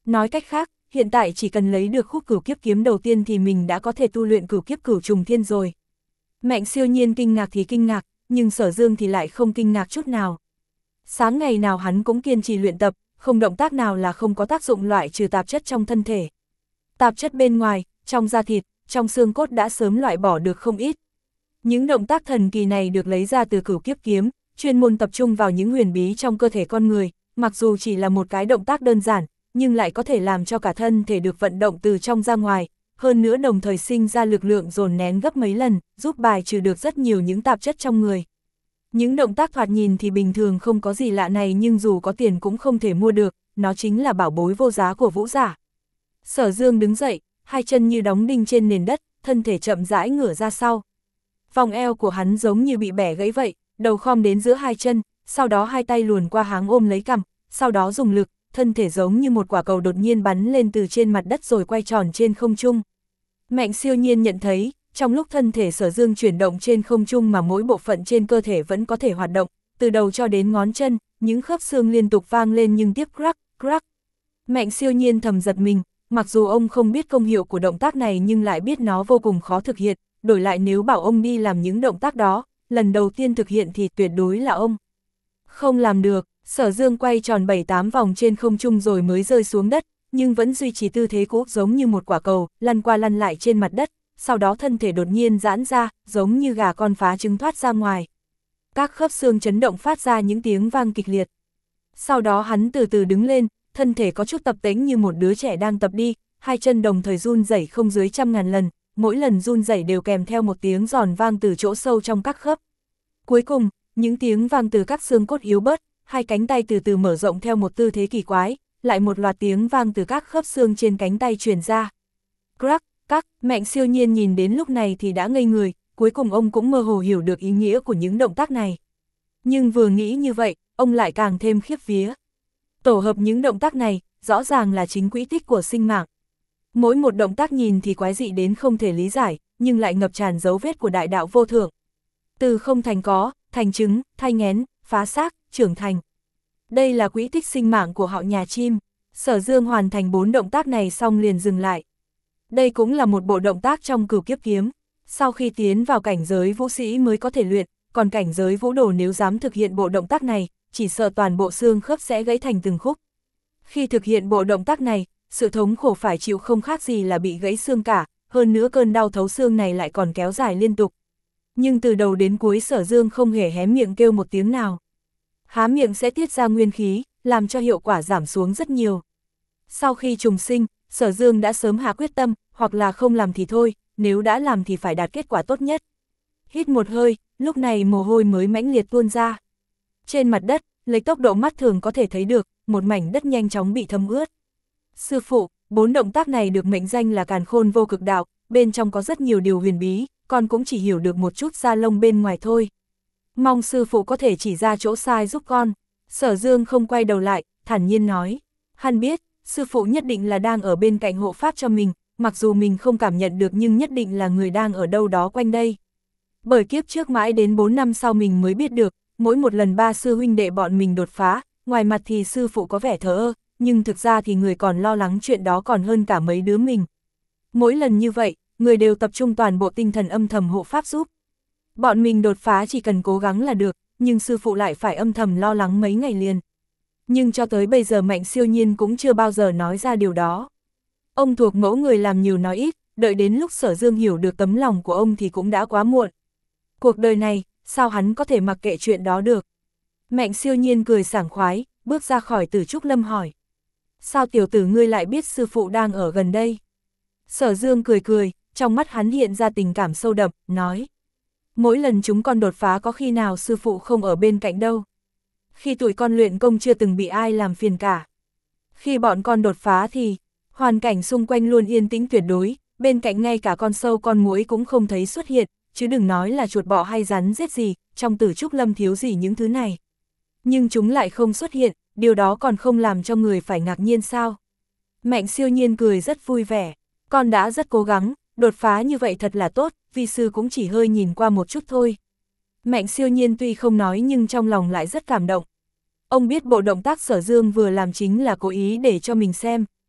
Nói cách khác, hiện tại chỉ cần lấy được khúc cửu kiếp kiếm đầu tiên thì mình đã có thể tu luyện cửu kiếp cửu trùng thiên rồi. Mạnh Siêu Nhiên kinh ngạc thì kinh ngạc, nhưng Sở Dương thì lại không kinh ngạc chút nào. Sáng ngày nào hắn cũng kiên trì luyện tập, không động tác nào là không có tác dụng loại trừ tạp chất trong thân thể. Tạp chất bên ngoài, trong da thịt, trong xương cốt đã sớm loại bỏ được không ít. Những động tác thần kỳ này được lấy ra từ cửu kiếp kiếm, chuyên môn tập trung vào những huyền bí trong cơ thể con người, mặc dù chỉ là một cái động tác đơn giản, nhưng lại có thể làm cho cả thân thể được vận động từ trong ra ngoài, hơn nữa đồng thời sinh ra lực lượng dồn nén gấp mấy lần, giúp bài trừ được rất nhiều những tạp chất trong người. Những động tác thoạt nhìn thì bình thường không có gì lạ này nhưng dù có tiền cũng không thể mua được, nó chính là bảo bối vô giá của vũ giả. Sở Dương đứng dậy, hai chân như đóng đinh trên nền đất, thân thể chậm rãi ngửa ra sau. Vòng eo của hắn giống như bị bẻ gãy vậy, đầu khom đến giữa hai chân, sau đó hai tay luồn qua háng ôm lấy cằm, sau đó dùng lực, thân thể giống như một quả cầu đột nhiên bắn lên từ trên mặt đất rồi quay tròn trên không trung. Mạnh Siêu Nhiên nhận thấy, trong lúc thân thể Sở Dương chuyển động trên không trung mà mỗi bộ phận trên cơ thể vẫn có thể hoạt động, từ đầu cho đến ngón chân, những khớp xương liên tục vang lên nhưng tiếp crack, crack. Mạnh Siêu Nhiên thầm giật mình, mặc dù ông không biết công hiệu của động tác này nhưng lại biết nó vô cùng khó thực hiện, đổi lại nếu bảo ông đi làm những động tác đó, lần đầu tiên thực hiện thì tuyệt đối là ông không làm được. Sở Dương quay tròn bảy tám vòng trên không trung rồi mới rơi xuống đất, nhưng vẫn duy trì tư thế cũ giống như một quả cầu, lăn qua lăn lại trên mặt đất, sau đó thân thể đột nhiên giãn ra, giống như gà con phá trứng thoát ra ngoài. Các khớp xương chấn động phát ra những tiếng vang kịch liệt. Sau đó hắn từ từ đứng lên, thân thể có chút tập tễnh như một đứa trẻ đang tập đi, hai chân đồng thời run rẩy không dưới trăm ngàn lần, mỗi lần run rẩy đều kèm theo một tiếng giòn vang từ chỗ sâu trong các khớp. Cuối cùng, những tiếng vang từ các xương cốt yếu bớt, hai cánh tay từ từ mở rộng theo một tư thế kỳ quái, lại một loạt tiếng vang từ các khớp xương trên cánh tay truyền ra. Crack, các, Mạnh Siêu Nhiên nhìn đến lúc này thì đã ngây người, cuối cùng ông cũng mơ hồ hiểu được ý nghĩa của những động tác này. Nhưng vừa nghĩ như vậy, ông lại càng thêm khiếp vía. Tổ hợp những động tác này, rõ ràng là chính quỹ tích của sinh mạng. Mỗi một động tác nhìn thì quái dị đến không thể lý giải, nhưng lại ngập tràn dấu vết của đại đạo vô thượng. Từ không thành có, thành trứng, thai nghén, phá xác, trưởng thành. Đây là quỹ tích sinh mạng của họ nhà chim. Sở Dương hoàn thành bốn động tác này xong liền dừng lại. Đây cũng là một bộ động tác trong cửu kiếp kiếm. Sau khi tiến vào cảnh giới vũ sĩ mới có thể luyện, còn cảnh giới vũ đồ nếu dám thực hiện bộ động tác này, chỉ sợ toàn bộ xương khớp sẽ gãy thành từng khúc. Khi thực hiện bộ động tác này, sự thống khổ phải chịu không khác gì là bị gãy xương cả, hơn nữa cơn đau thấu xương này lại còn kéo dài liên tục. Nhưng từ đầu đến cuối Sở Dương không hề hé miệng kêu một tiếng nào. Há miệng sẽ tiết ra nguyên khí, làm cho hiệu quả giảm xuống rất nhiều. Sau khi trùng sinh, Sở Dương đã sớm hạ quyết tâm, hoặc là không làm thì thôi, nếu đã làm thì phải đạt kết quả tốt nhất. Hít một hơi, lúc này mồ hôi mới mãnh liệt tuôn ra. Trên mặt đất, lấy tốc độ mắt thường có thể thấy được, một mảnh đất nhanh chóng bị thấm ướt. Sư phụ, bốn động tác này được mệnh danh là Càn Khôn Vô Cực Đạo, bên trong có rất nhiều điều huyền bí, con cũng chỉ hiểu được một chút da lông bên ngoài thôi. Mong sư phụ có thể chỉ ra chỗ sai giúp con. Sở Dương không quay đầu lại, thản nhiên nói. Hắn biết, sư phụ nhất định là đang ở bên cạnh hộ pháp cho mình, mặc dù mình không cảm nhận được nhưng nhất định là người đang ở đâu đó quanh đây. Bởi kiếp trước mãi đến bốn năm sau mình mới biết được, mỗi một lần ba sư huynh đệ bọn mình đột phá, ngoài mặt thì sư phụ có vẻ thờ ơ, nhưng thực ra thì người còn lo lắng chuyện đó còn hơn cả mấy đứa mình. Mỗi lần như vậy, người đều tập trung toàn bộ tinh thần âm thầm hộ pháp giúp. Bọn mình đột phá chỉ cần cố gắng là được, nhưng sư phụ lại phải âm thầm lo lắng mấy ngày liền. Nhưng cho tới bây giờ Mạnh Siêu Nhiên cũng chưa bao giờ nói ra điều đó. Ông thuộc mẫu người làm nhiều nói ít, đợi đến lúc Sở Dương hiểu được tấm lòng của ông thì cũng đã quá muộn. Cuộc đời này, sao hắn có thể mặc kệ chuyện đó được? Mạnh Siêu Nhiên cười sảng khoái, bước ra khỏi Tử Trúc Lâm hỏi. Sao tiểu tử ngươi lại biết sư phụ đang ở gần đây? Sở Dương cười cười, trong mắt hắn hiện ra tình cảm sâu đậm, nói. Mỗi lần chúng con đột phá có khi nào sư phụ không ở bên cạnh đâu. Khi tụi con luyện công chưa từng bị ai làm phiền cả. Khi bọn con đột phá thì, hoàn cảnh xung quanh luôn yên tĩnh tuyệt đối, bên cạnh ngay cả con sâu con muỗi cũng không thấy xuất hiện, chứ đừng nói là chuột bọ hay rắn rết gì, trong Tử Trúc Lâm thiếu gì những thứ này. Nhưng chúng lại không xuất hiện, điều đó còn không làm cho người phải ngạc nhiên sao? Mạnh Siêu Nhiên cười rất vui vẻ, con đã rất cố gắng, đột phá như vậy thật là tốt, vi sư cũng chỉ hơi nhìn qua một chút thôi. Mạnh Siêu Nhiên tuy không nói nhưng trong lòng lại rất cảm động. Ông biết bộ động tác Sở Dương vừa làm chính là cố ý để cho mình xem.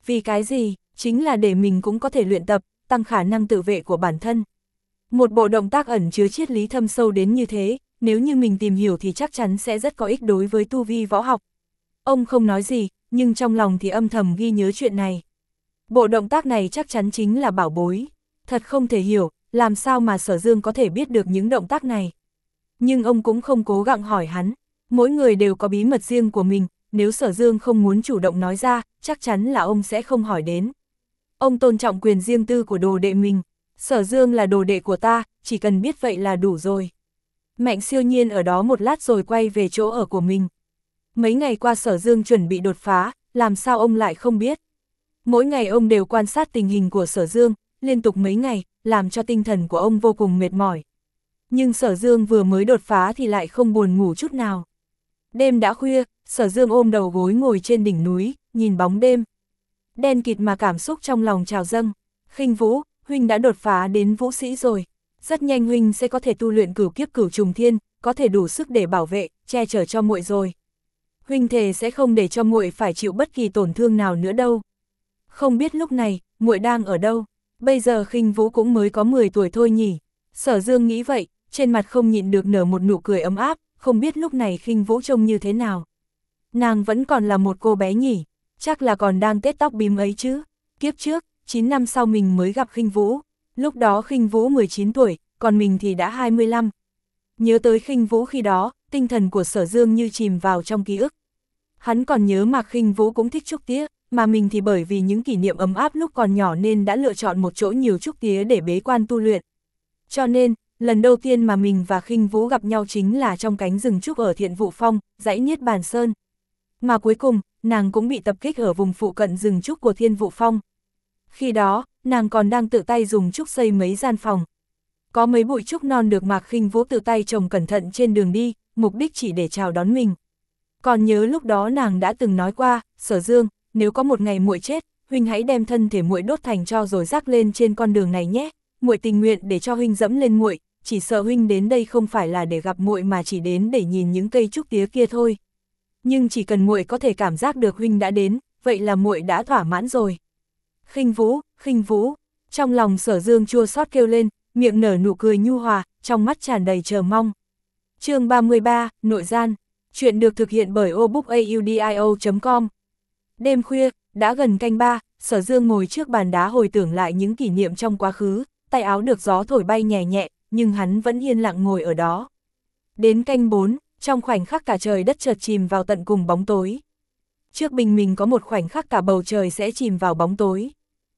Vì cái gì? Chính là để mình cũng có thể luyện tập, tăng khả năng tự vệ của bản thân. Một bộ động tác ẩn chứa triết lý thâm sâu đến như thế, nếu như mình tìm hiểu thì chắc chắn sẽ rất có ích đối với tu vi võ học. Ông không nói gì, nhưng trong lòng thì âm thầm ghi nhớ chuyện này. Bộ động tác này chắc chắn chính là bảo bối. Thật không thể hiểu, làm sao mà Sở Dương có thể biết được những động tác này. Nhưng ông cũng không cố gắng hỏi hắn. Mỗi người đều có bí mật riêng của mình, nếu Sở Dương không muốn chủ động nói ra, chắc chắn là ông sẽ không hỏi đến. Ông tôn trọng quyền riêng tư của đồ đệ mình. Sở Dương là đồ đệ của ta, chỉ cần biết vậy là đủ rồi. Mạnh Siêu Nhiên ở đó một lát rồi quay về chỗ ở của mình. Mấy ngày qua Sở Dương chuẩn bị đột phá, làm sao ông lại không biết. Mỗi ngày ông đều quan sát tình hình của Sở Dương, liên tục mấy ngày, làm cho tinh thần của ông vô cùng mệt mỏi. Nhưng Sở Dương vừa mới đột phá thì lại không buồn ngủ chút nào. Đêm đã khuya, Sở Dương ôm đầu gối ngồi trên đỉnh núi, nhìn bóng đêm. Đen kịt mà cảm xúc trong lòng trào dâng. Khinh Vũ, huynh đã đột phá đến vũ sĩ rồi. Rất nhanh huynh sẽ có thể tu luyện cửu kiếp cửu trùng thiên, có thể đủ sức để bảo vệ, che chở cho muội rồi. Huynh thề sẽ không để cho muội phải chịu bất kỳ tổn thương nào nữa đâu. Không biết lúc này, muội đang ở đâu? Bây giờ Khinh Vũ cũng mới có mười tuổi thôi nhỉ. Sở Dương nghĩ vậy, trên mặt không nhịn được nở một nụ cười ấm áp, không biết lúc này Khinh Vũ trông như thế nào. Nàng vẫn còn là một cô bé nhỉ, chắc là còn đang tết tóc bím ấy chứ. Kiếp trước, chín năm sau mình mới gặp Khinh Vũ, lúc đó Khinh Vũ mười chín tuổi, còn mình thì đã hai mươi lăm. Nhớ tới Khinh Vũ khi đó, tinh thần của Sở Dương như chìm vào trong ký ức. Hắn còn nhớ Mạc Khinh Vũ cũng thích trúc tía, mà mình thì bởi vì những kỷ niệm ấm áp lúc còn nhỏ nên đã lựa chọn một chỗ nhiều trúc tía để bế quan tu luyện. Cho nên, lần đầu tiên mà mình và Khinh Vũ gặp nhau chính là trong cánh rừng trúc ở Thiện Vụ Phong, dãy Niết Bàn Sơn. Mà cuối cùng, nàng cũng bị tập kích ở vùng phụ cận rừng trúc của Thiên Vụ Phong. Khi đó, nàng còn đang tự tay dùng trúc xây mấy gian phòng. Có mấy bụi trúc non được Mạc Khinh Vũ tự tay trồng cẩn thận trên đường đi, mục đích chỉ để chào đón mình. Còn nhớ lúc đó nàng đã từng nói qua, Sở Dương, nếu có một ngày muội chết, huynh hãy đem thân thể muội đốt thành tro rồi rác lên trên con đường này nhé. Muội tình nguyện để cho huynh dẫm lên muội, chỉ sợ huynh đến đây không phải là để gặp muội mà chỉ đến để nhìn những cây trúc tía kia thôi. Nhưng chỉ cần muội có thể cảm giác được huynh đã đến, vậy là muội đã thỏa mãn rồi. Khinh Vũ, Khinh Vũ, trong lòng Sở Dương chua xót kêu lên, miệng nở nụ cười nhu hòa, trong mắt tràn đầy chờ mong. Chương ba mươi ba, nội gian. Chuyện được thực hiện bởi obookaudio chấm com. Đêm khuya, đã gần canh ba, Sở Dương ngồi trước bàn đá hồi tưởng lại những kỷ niệm trong quá khứ, tay áo được gió thổi bay nhẹ nhẹ, nhưng hắn vẫn yên lặng ngồi ở đó. Đến canh bốn, trong khoảnh khắc cả trời đất chợt chìm vào tận cùng bóng tối. Trước bình mình có một khoảnh khắc cả bầu trời sẽ chìm vào bóng tối.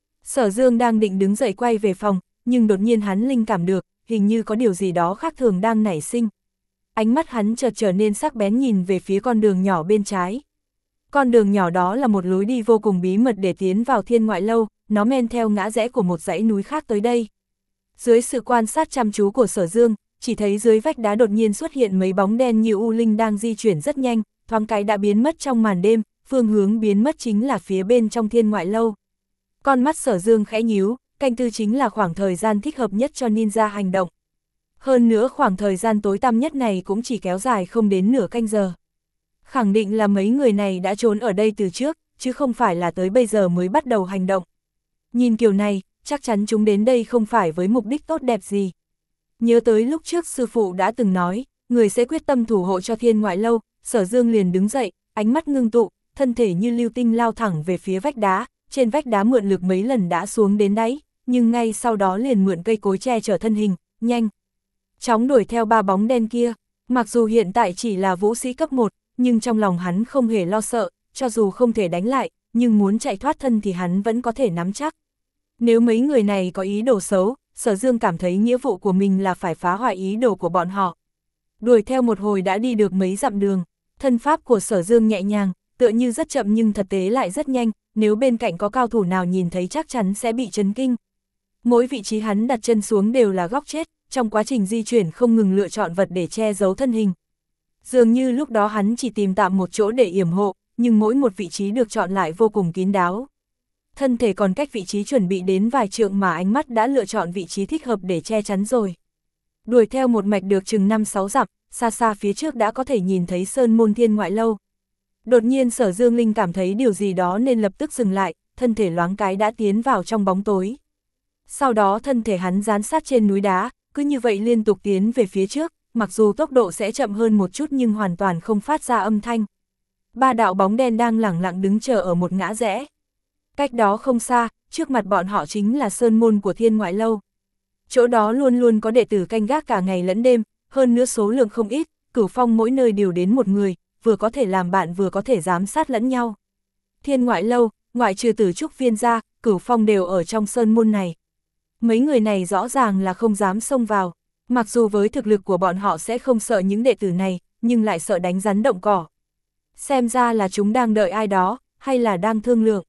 Sở Dương đang định đứng dậy quay về phòng, nhưng đột nhiên hắn linh cảm được, hình như có điều gì đó khác thường đang nảy sinh. Ánh mắt hắn chợt trở nên sắc bén nhìn về phía con đường nhỏ bên trái. Con đường nhỏ đó là một lối đi vô cùng bí mật để tiến vào Thiên Ngoại Lâu, nó men theo ngã rẽ của một dãy núi khác tới đây. Dưới sự quan sát chăm chú của Sở Dương, chỉ thấy dưới vách đá đột nhiên xuất hiện mấy bóng đen như u linh đang di chuyển rất nhanh, thoáng cái đã biến mất trong màn đêm, phương hướng biến mất chính là phía bên trong Thiên Ngoại Lâu. Con mắt Sở Dương khẽ nhíu, canh tư chính là khoảng thời gian thích hợp nhất cho ninja hành động. Hơn nữa khoảng thời gian tối tăm nhất này cũng chỉ kéo dài không đến nửa canh giờ. Khẳng định là mấy người này đã trốn ở đây từ trước, chứ không phải là tới bây giờ mới bắt đầu hành động. Nhìn kiểu này, chắc chắn chúng đến đây không phải với mục đích tốt đẹp gì. Nhớ tới lúc trước sư phụ đã từng nói, người sẽ quyết tâm thủ hộ cho Thiên Ngoại Lâu, Sở Dương liền đứng dậy, ánh mắt ngưng tụ, thân thể như lưu tinh lao thẳng về phía vách đá, trên vách đá mượn lực mấy lần đã xuống đến đáy, nhưng ngay sau đó liền mượn cây cối che chở thân hình, nhanh chóng đuổi theo ba bóng đen kia. Mặc dù hiện tại chỉ là vũ sĩ cấp một, nhưng trong lòng hắn không hề lo sợ, cho dù không thể đánh lại, nhưng muốn chạy thoát thân thì hắn vẫn có thể nắm chắc. Nếu mấy người này có ý đồ xấu, Sở Dương cảm thấy nghĩa vụ của mình là phải phá hoại ý đồ của bọn họ. Đuổi theo một hồi đã đi được mấy dặm đường, thân pháp của Sở Dương nhẹ nhàng, tựa như rất chậm nhưng thực tế lại rất nhanh, nếu bên cạnh có cao thủ nào nhìn thấy chắc chắn sẽ bị chấn kinh. Mỗi vị trí hắn đặt chân xuống đều là góc chết, trong quá trình di chuyển không ngừng lựa chọn vật để che giấu thân hình. Dường như lúc đó hắn chỉ tìm tạm một chỗ để yểm hộ, nhưng mỗi một vị trí được chọn lại vô cùng kín đáo. Thân thể còn cách vị trí chuẩn bị đến vài trượng mà ánh mắt đã lựa chọn vị trí thích hợp để che chắn rồi. Đuổi theo một mạch được chừng năm sáu dặm, xa xa phía trước đã có thể nhìn thấy sơn môn Thiên Ngoại Lâu. Đột nhiên Sở Dương Linh cảm thấy điều gì đó nên lập tức dừng lại, thân thể loáng cái đã tiến vào trong bóng tối. Sau đó thân thể hắn dán sát trên núi đá, cứ như vậy liên tục tiến về phía trước, mặc dù tốc độ sẽ chậm hơn một chút nhưng hoàn toàn không phát ra âm thanh. Ba đạo bóng đen đang lẳng lặng đứng chờ ở một ngã rẽ. Cách đó không xa, trước mặt bọn họ chính là sơn môn của Thiên Ngoại Lâu. Chỗ đó luôn luôn có đệ tử canh gác cả ngày lẫn đêm, hơn nữa số lượng không ít, Cửu Phong mỗi nơi đều đến một người, vừa có thể làm bạn vừa có thể giám sát lẫn nhau. Thiên Ngoại Lâu, ngoại trừ Tử Trúc Viên ra, Cửu Phong đều ở trong sơn môn này. Mấy người này rõ ràng là không dám xông vào, mặc dù với thực lực của bọn họ sẽ không sợ những đệ tử này, nhưng lại sợ đánh rắn động cỏ. Xem ra là chúng đang đợi ai đó, hay là đang thương lượng.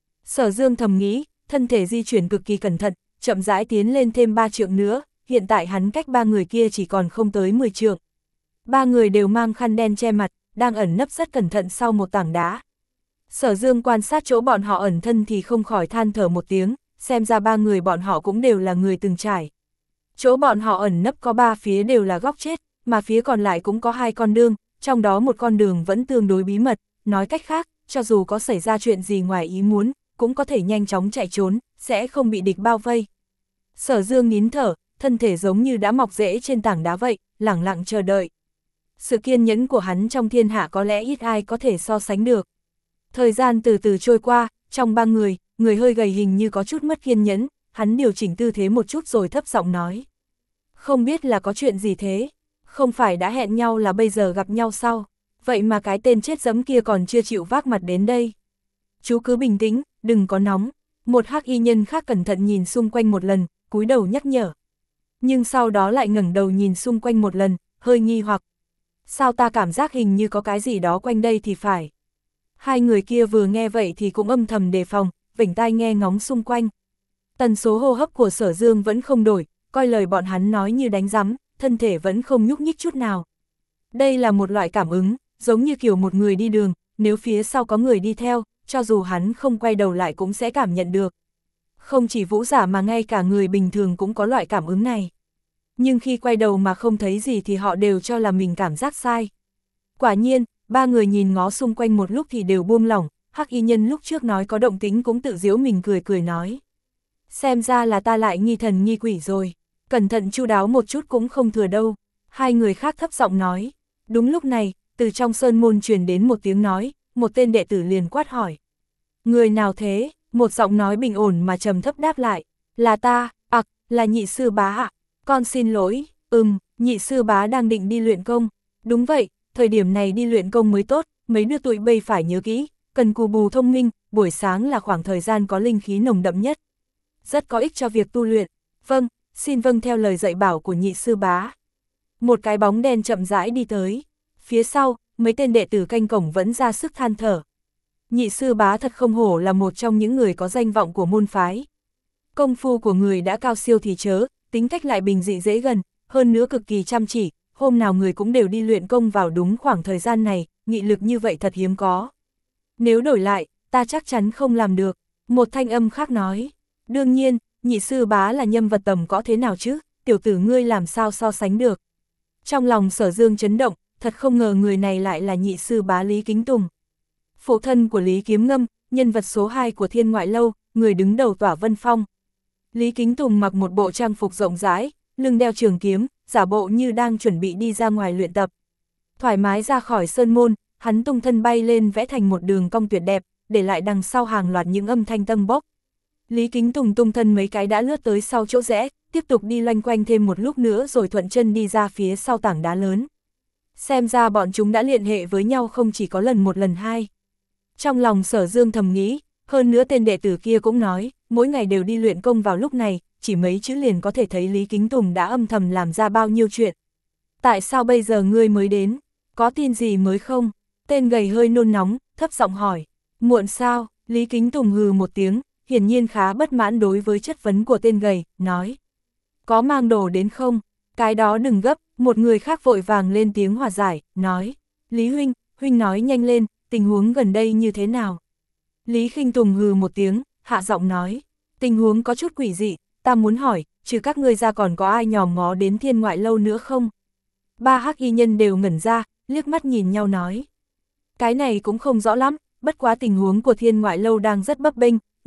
Sở Dương thầm nghĩ, thân thể di chuyển cực kỳ cẩn thận, chậm rãi tiến lên thêm ba trượng nữa, hiện tại hắn cách ba người kia chỉ còn không tới mười trượng. Ba người đều mang khăn đen che mặt, đang ẩn nấp rất cẩn thận sau một tảng đá. Sở Dương quan sát chỗ bọn họ ẩn thân thì không khỏi than thở một tiếng, xem ra ba người bọn họ cũng đều là người từng trải. Chỗ bọn họ ẩn nấp có ba phía đều là góc chết, mà phía còn lại cũng có hai con đường, trong đó một con đường vẫn tương đối bí mật, nói cách khác, cho dù có xảy ra chuyện gì ngoài ý muốn, cũng có thể nhanh chóng chạy trốn, sẽ không bị địch bao vây. Sở Dương nín thở, thân thể giống như đã mọc rễ trên tảng đá vậy, lẳng lặng chờ đợi. Sự kiên nhẫn của hắn trong thiên hạ có lẽ ít ai có thể so sánh được. Thời gian từ từ trôi qua, trong ba người, người hơi gầy hình như có chút mất kiên nhẫn, hắn điều chỉnh tư thế một chút rồi thấp giọng nói. Không biết là có chuyện gì thế, không phải đã hẹn nhau là bây giờ gặp nhau sau, vậy mà cái tên chết dẫm kia còn chưa chịu vác mặt đến đây. Chú cứ bình tĩnh, đừng có nóng. Một hắc y nhân khác cẩn thận nhìn xung quanh một lần, cúi đầu nhắc nhở. Nhưng sau đó lại ngẩng đầu nhìn xung quanh một lần, hơi nghi hoặc. Sao ta cảm giác hình như có cái gì đó quanh đây thì phải. Hai người kia vừa nghe vậy thì cũng âm thầm đề phòng, vểnh tai nghe ngóng xung quanh. Tần số hô hấp của Sở Dương vẫn không đổi, coi lời bọn hắn nói như đánh rắm, thân thể vẫn không nhúc nhích chút nào. Đây là một loại cảm ứng, giống như kiểu một người đi đường, nếu phía sau có người đi theo, cho dù hắn không quay đầu lại cũng sẽ cảm nhận được. Không chỉ vũ giả mà ngay cả người bình thường cũng có loại cảm ứng này. Nhưng khi quay đầu mà không thấy gì thì họ đều cho là mình cảm giác sai. Quả nhiên, ba người nhìn ngó xung quanh một lúc thì đều buông lỏng, hắc y nhân lúc trước nói có động tĩnh cũng tự giễu mình cười cười nói. Xem ra là ta lại nghi thần nghi quỷ rồi, cẩn thận chu đáo một chút cũng không thừa đâu. Hai người khác thấp giọng nói. Đúng lúc này, từ trong sơn môn truyền đến một tiếng nói, một tên đệ tử liền quát hỏi. Người nào thế? Một giọng nói bình ổn mà trầm thấp đáp lại. Là ta, ặc, à, là nhị sư bá ạ. Con xin lỗi, ừm, nhị sư bá đang định đi luyện công. Đúng vậy, thời điểm này đi luyện công mới tốt, mấy đứa tụi bây phải nhớ kỹ, cần cù bù thông minh, buổi sáng là khoảng thời gian có linh khí nồng đậm nhất. Rất có ích cho việc tu luyện. Vâng, xin vâng theo lời dạy bảo của nhị sư bá. Một cái bóng đen chậm rãi đi tới. Phía sau, mấy tên đệ tử canh cổng vẫn ra sức than thở. Nhị sư bá thật không hổ là một trong những người có danh vọng của môn phái. Công phu của người đã cao siêu thì chớ, tính cách lại bình dị dễ gần, hơn nữa cực kỳ chăm chỉ, hôm nào người cũng đều đi luyện công vào đúng khoảng thời gian này, nghị lực như vậy thật hiếm có. Nếu đổi lại, ta chắc chắn không làm được, một thanh âm khác nói. Đương nhiên, nhị sư bá là nhân vật tầm cỡ thế nào chứ, tiểu tử ngươi làm sao so sánh được. Trong lòng Sở Dương chấn động, thật không ngờ người này lại là nhị sư bá Lý Kính Tùng. Phụ thân của Lý Kiếm Ngâm, nhân vật số hai của Thiên Ngoại Lâu, người đứng đầu Tỏa Vân Phong. Lý Kính Tùng mặc một bộ trang phục rộng rãi, lưng đeo trường kiếm, giả bộ như đang chuẩn bị đi ra ngoài luyện tập. Thoải mái ra khỏi sơn môn, hắn tung thân bay lên vẽ thành một đường cong tuyệt đẹp, để lại đằng sau hàng loạt những âm thanh tâng bốc. Lý Kính Tùng tung thân mấy cái đã lướt tới sau chỗ rẽ, tiếp tục đi loanh quanh thêm một lúc nữa rồi thuận chân đi ra phía sau tảng đá lớn. Xem ra bọn chúng đã liên hệ với nhau không chỉ có lần một lần hai. Trong lòng Sở Dương thầm nghĩ, hơn nữa tên đệ tử kia cũng nói, mỗi ngày đều đi luyện công vào lúc này, chỉ mấy chữ liền có thể thấy Lý Kính Tùng đã âm thầm làm ra bao nhiêu chuyện. Tại sao bây giờ ngươi mới đến? Có tin gì mới không? Tên gầy hơi nôn nóng, thấp giọng hỏi. Muộn sao? Lý Kính Tùng hừ một tiếng, hiển nhiên khá bất mãn đối với chất vấn của tên gầy, nói. Có mang đồ đến không? Cái đó đừng gấp, một người khác vội vàng lên tiếng hòa giải, nói. Lý huynh, huynh nói nhanh lên, tình huống gần đây như thế nào? Lý Khinh Tùng hừ một tiếng, hạ giọng nói. Tình huống có chút quỷ dị, ta muốn hỏi, trừ các ngươi ra còn có ai nhòm ngó đến Thiên Ngoại Lâu nữa không? Ba hắc y nhân đều ngẩn ra, liếc mắt nhìn nhau nói. Cái này cũng không rõ lắm, bất quá tình huống của Thiên Ngoại Lâu đang rất bấp bênh,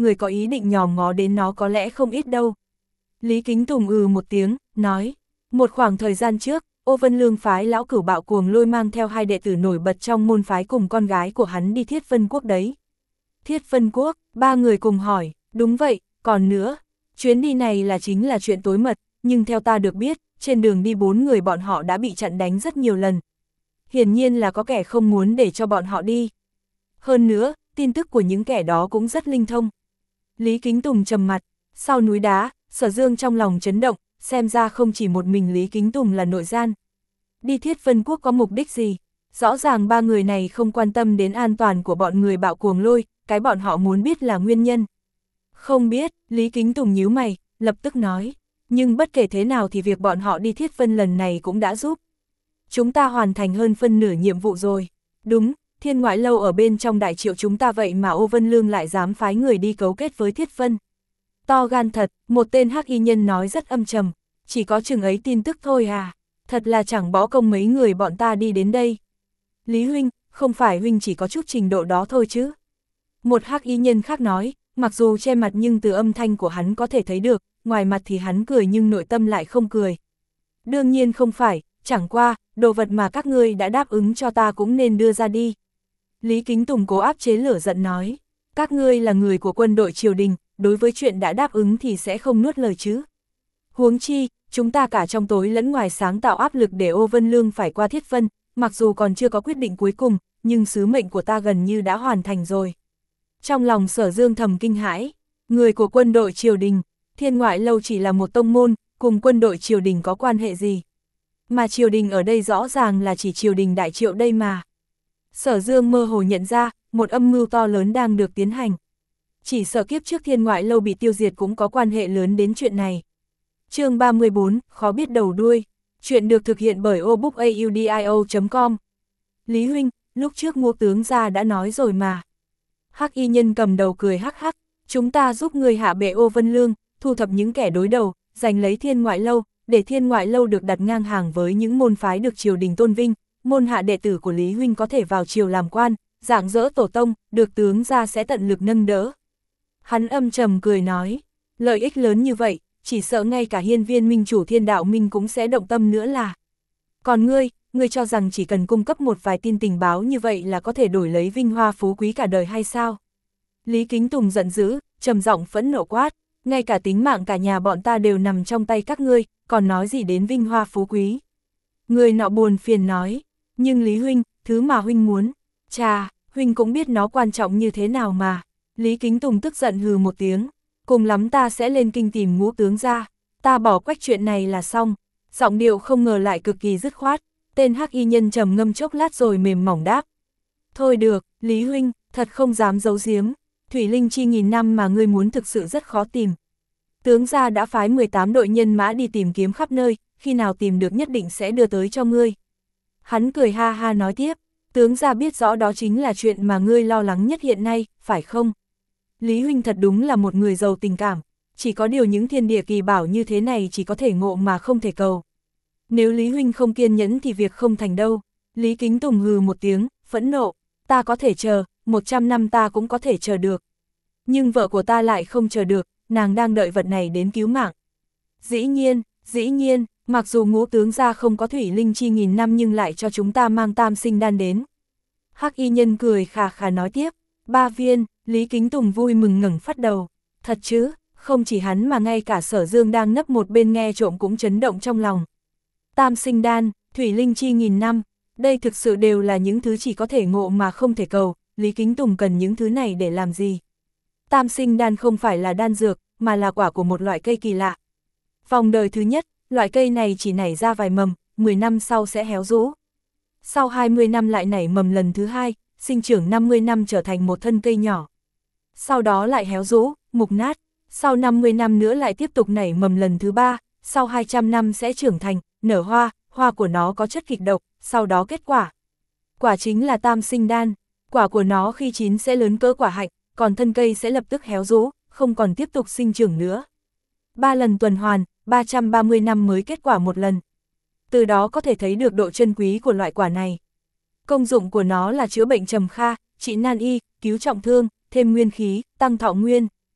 người có ý định nhòm ngó đến nó có lẽ không ít đâu. Lý Kính Tùng ừ một tiếng, nói, một khoảng thời gian trước, Ô Vân Lương phái lão cửu bạo cuồng lôi mang theo hai đệ tử nổi bật trong môn phái cùng con gái của hắn đi Thiết Vân Quốc đấy. Thiết Vân Quốc, ba người cùng hỏi, đúng vậy, còn nữa, chuyến đi này là chính là chuyện tối mật, nhưng theo ta được biết, trên đường đi bốn người bọn họ đã bị chặn đánh rất nhiều lần. Hiển nhiên là có kẻ không muốn để cho bọn họ đi. Hơn nữa, tin tức của những kẻ đó cũng rất linh thông. Lý Kính Tùng trầm mặt, sau núi đá, Sở Dương trong lòng chấn động, xem ra không chỉ một mình Lý Kính Tùng là nội gian. Đi Thiết Vân Quốc có mục đích gì? Rõ ràng ba người này không quan tâm đến an toàn của bọn người bạo cuồng lôi, cái bọn họ muốn biết là nguyên nhân. Không biết, Lý Kính Tùng nhíu mày, lập tức nói, nhưng bất kể thế nào thì việc bọn họ đi Thiết Vân lần này cũng đã giúp. Chúng ta hoàn thành hơn phân nửa nhiệm vụ rồi. Đúng, Thiên Ngoại Lâu ở bên trong đại triệu chúng ta vậy mà Ô Vân Lương lại dám phái người đi cấu kết với Thiết Vân. To gan thật, một tên hắc y nhân nói rất âm trầm, chỉ có chừng ấy tin tức thôi à, thật là chẳng bỏ công mấy người bọn ta đi đến đây. Lý huynh, không phải huynh chỉ có chút trình độ đó thôi chứ. Một hắc y nhân khác nói, mặc dù che mặt nhưng từ âm thanh của hắn có thể thấy được, ngoài mặt thì hắn cười nhưng nội tâm lại không cười. Đương nhiên không phải, chẳng qua, đồ vật mà các ngươi đã đáp ứng cho ta cũng nên đưa ra đi. Lý Kính Tùng cố áp chế lửa giận nói, các ngươi là người của quân đội triều đình, đối với chuyện đã đáp ứng thì sẽ không nuốt lời chứ. Huống chi, chúng ta cả trong tối lẫn ngoài sáng tạo áp lực để Ô Vân Lương phải qua Thiết Vân, mặc dù còn chưa có quyết định cuối cùng, nhưng sứ mệnh của ta gần như đã hoàn thành rồi. Trong lòng Sở Dương thầm kinh hãi, người của quân đội triều đình, Thiên Ngoại Lâu chỉ là một tông môn, cùng quân đội triều đình có quan hệ gì? Mà triều đình ở đây rõ ràng là chỉ triều đình đại triệu đây mà. Sở Dương mơ hồ nhận ra, một âm mưu to lớn đang được tiến hành. Chỉ sợ kiếp trước Thiên Ngoại Lâu bị tiêu diệt cũng có quan hệ lớn đến chuyện này. Chương ba mươi bốn, khó biết đầu đuôi. Chuyện được thực hiện bởi obookaudio chấm com. Lý huynh, lúc trước Ngô tướng gia đã nói rồi mà. Hắc y nhân cầm đầu cười hắc hắc, chúng ta giúp người hạ bệ Ô Vân Lương, thu thập những kẻ đối đầu, giành lấy Thiên Ngoại Lâu, để Thiên Ngoại Lâu được đặt ngang hàng với những môn phái được triều đình tôn vinh, môn hạ đệ tử của Lý huynh có thể vào triều làm quan, rạng rỡ tổ tông, được tướng gia sẽ tận lực nâng đỡ. Hắn âm trầm cười nói, lợi ích lớn như vậy, chỉ sợ ngay cả hiên viên minh chủ Thiên Đạo Minh cũng sẽ động tâm nữa là. Còn ngươi, ngươi cho rằng chỉ cần cung cấp một vài tin tình báo như vậy là có thể đổi lấy vinh hoa phú quý cả đời hay sao? Lý Kính Tùng giận dữ, trầm giọng phẫn nộ quát, ngay cả tính mạng cả nhà bọn ta đều nằm trong tay các ngươi, còn nói gì đến vinh hoa phú quý? Người nọ buồn phiền nói, nhưng Lý huynh, thứ mà huynh muốn, chà, huynh cũng biết nó quan trọng như thế nào mà. Lý Kính Tùng tức giận hừ một tiếng, cùng lắm ta sẽ lên kinh tìm Ngũ tướng ra, ta bỏ quách chuyện này là xong. Giọng điệu không ngờ lại cực kỳ dứt khoát, tên hắc y nhân trầm ngâm chốc lát rồi mềm mỏng đáp. Thôi được, Lý huynh, thật không dám giấu giếm, Thủy Linh Chi nghìn năm mà ngươi muốn thực sự rất khó tìm. Tướng gia đã phái mười tám đội nhân mã đi tìm kiếm khắp nơi, khi nào tìm được nhất định sẽ đưa tới cho ngươi. Hắn cười ha ha nói tiếp, tướng gia biết rõ đó chính là chuyện mà ngươi lo lắng nhất hiện nay, phải không? Lý huynh thật đúng là một người giàu tình cảm, chỉ có điều những thiên địa kỳ bảo như thế này chỉ có thể ngộ mà không thể cầu. Nếu Lý huynh không kiên nhẫn thì việc không thành đâu. Lý Kính Tùng hừ một tiếng, phẫn nộ, ta có thể chờ, một trăm năm ta cũng có thể chờ được. Nhưng vợ của ta lại không chờ được, nàng đang đợi vật này đến cứu mạng. Dĩ nhiên, dĩ nhiên, mặc dù Ngũ tướng gia không có Thủy Linh Chi nghìn năm nhưng lại cho chúng ta mang tam sinh đan đến. Hắc y nhân cười khà khà nói tiếp, ba viên. Lý Kính Tùng vui mừng ngẩng phát đầu, thật chứ, không chỉ hắn mà ngay cả Sở Dương đang nấp một bên nghe trộm cũng chấn động trong lòng. Tam sinh đan, Thủy Linh Chi nghìn năm, đây thực sự đều là những thứ chỉ có thể ngộ mà không thể cầu, Lý Kính Tùng cần những thứ này để làm gì? Tam sinh đan không phải là đan dược, mà là quả của một loại cây kỳ lạ. Vòng đời thứ nhất, loại cây này chỉ nảy ra vài mầm, mười năm sau sẽ héo rũ. Sau hai mươi năm lại nảy mầm lần thứ hai, sinh trưởng năm mươi năm trở thành một thân cây nhỏ. Sau đó lại héo rũ, mục nát, sau năm mươi năm nữa lại tiếp tục nảy mầm lần thứ ba, sau hai trăm năm sẽ trưởng thành, nở hoa, hoa của nó có chất kịch độc, sau đó kết quả. Quả chính là tam sinh đan, quả của nó khi chín sẽ lớn cỡ quả hạnh, còn thân cây sẽ lập tức héo rũ, không còn tiếp tục sinh trưởng nữa. Ba lần tuần hoàn, ba trăm ba mươi năm mới kết quả một lần. Từ đó có thể thấy được độ chân quý của loại quả này. Công dụng của nó là chữa bệnh trầm kha, trị nan y, cứu trọng thương, thêm nguyên khí, tăng thọ nguyên.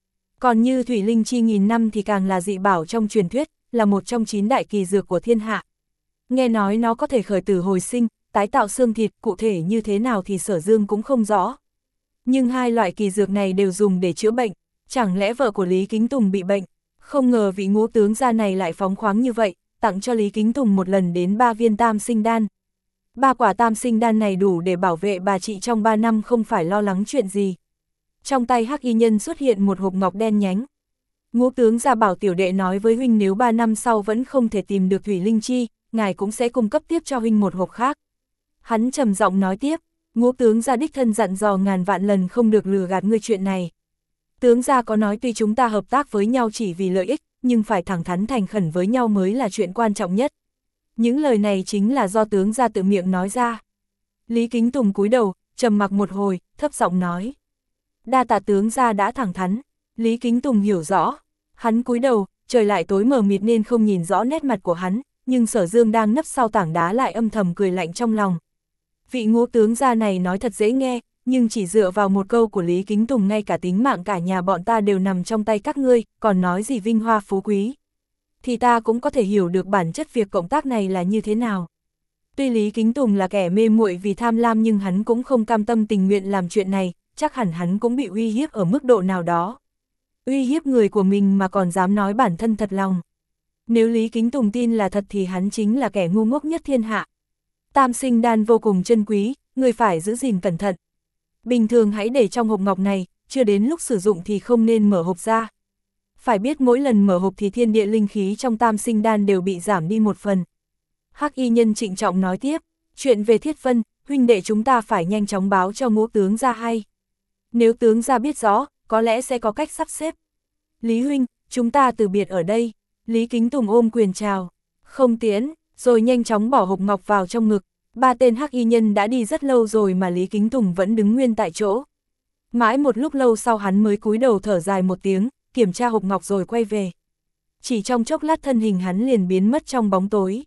Còn như thủy linh chi nghìn năm thì càng là dị bảo trong truyền thuyết, là một trong chín đại kỳ dược của thiên hạ. Nghe nói nó có thể khởi tử hồi sinh, tái tạo xương thịt, cụ thể như thế nào thì Sở Dương cũng không rõ. Nhưng hai loại kỳ dược này đều dùng để chữa bệnh, chẳng lẽ vợ của Lý Kính Tùng bị bệnh? Không ngờ vị Ngũ tướng gia này lại phóng khoáng như vậy, tặng cho Lý Kính Tùng một lần đến ba viên tam sinh đan. Ba quả tam sinh đan này đủ để bảo vệ bà chị trong ba năm không phải lo lắng chuyện gì. Trong tay hắc y nhân xuất hiện một hộp ngọc đen nhánh. Ngũ tướng gia bảo tiểu đệ nói với huynh nếu ba năm sau vẫn không thể tìm được thủy linh chi, ngài cũng sẽ cung cấp tiếp cho huynh một hộp khác. Hắn trầm giọng nói tiếp, Ngũ tướng gia đích thân dặn dò ngàn vạn lần không được lừa gạt ngươi chuyện này. Tướng gia có nói tuy chúng ta hợp tác với nhau chỉ vì lợi ích, nhưng phải thẳng thắn thành khẩn với nhau mới là chuyện quan trọng nhất. Những lời này chính là do tướng gia tự miệng nói ra. Lý Kính Tùng cúi đầu, trầm mặc một hồi, thấp giọng nói. Đa tạ tướng gia đã thẳng thắn. Lý Kính Tùng hiểu rõ. Hắn cúi đầu, trời lại tối mờ mịt nên không nhìn rõ nét mặt của hắn, nhưng Sở Dương đang nấp sau tảng đá lại âm thầm cười lạnh trong lòng. Vị Ngũ tướng gia này nói thật dễ nghe, nhưng chỉ dựa vào một câu của Lý Kính Tùng ngay cả tính mạng cả nhà bọn ta đều nằm trong tay các ngươi, còn nói gì vinh hoa phú quý. Thì ta cũng có thể hiểu được bản chất việc cộng tác này là như thế nào. Tuy Lý Kính Tùng là kẻ mê muội vì tham lam nhưng hắn cũng không cam tâm tình nguyện làm chuyện này, chắc hẳn hắn cũng bị uy hiếp ở mức độ nào đó. Uy hiếp người của mình mà còn dám nói bản thân thật lòng. Nếu Lý Kính Tùng tin là thật thì hắn chính là kẻ ngu ngốc nhất thiên hạ. Tam sinh đan vô cùng chân quý, người phải giữ gìn cẩn thận. Bình thường hãy để trong hộp ngọc này, chưa đến lúc sử dụng thì không nên mở hộp ra. Phải biết mỗi lần mở hộp thì thiên địa linh khí trong tam sinh đan đều bị giảm đi một phần. Hắc y nhân trịnh trọng nói tiếp, chuyện về Thiết Vân, huynh đệ chúng ta phải nhanh chóng báo cho Ngũ tướng gia hay. Nếu tướng gia biết rõ, có lẽ sẽ có cách sắp xếp. Lý huynh, chúng ta từ biệt ở đây. Lý Kính Tùng ôm quyền chào, không tiến, rồi nhanh chóng bỏ hộp ngọc vào trong ngực. Ba tên hắc y nhân đã đi rất lâu rồi mà Lý Kính Tùng vẫn đứng nguyên tại chỗ. Mãi một lúc lâu sau hắn mới cúi đầu thở dài một tiếng, kiểm tra hộp ngọc rồi quay về. Chỉ trong chốc lát thân hình hắn liền biến mất trong bóng tối.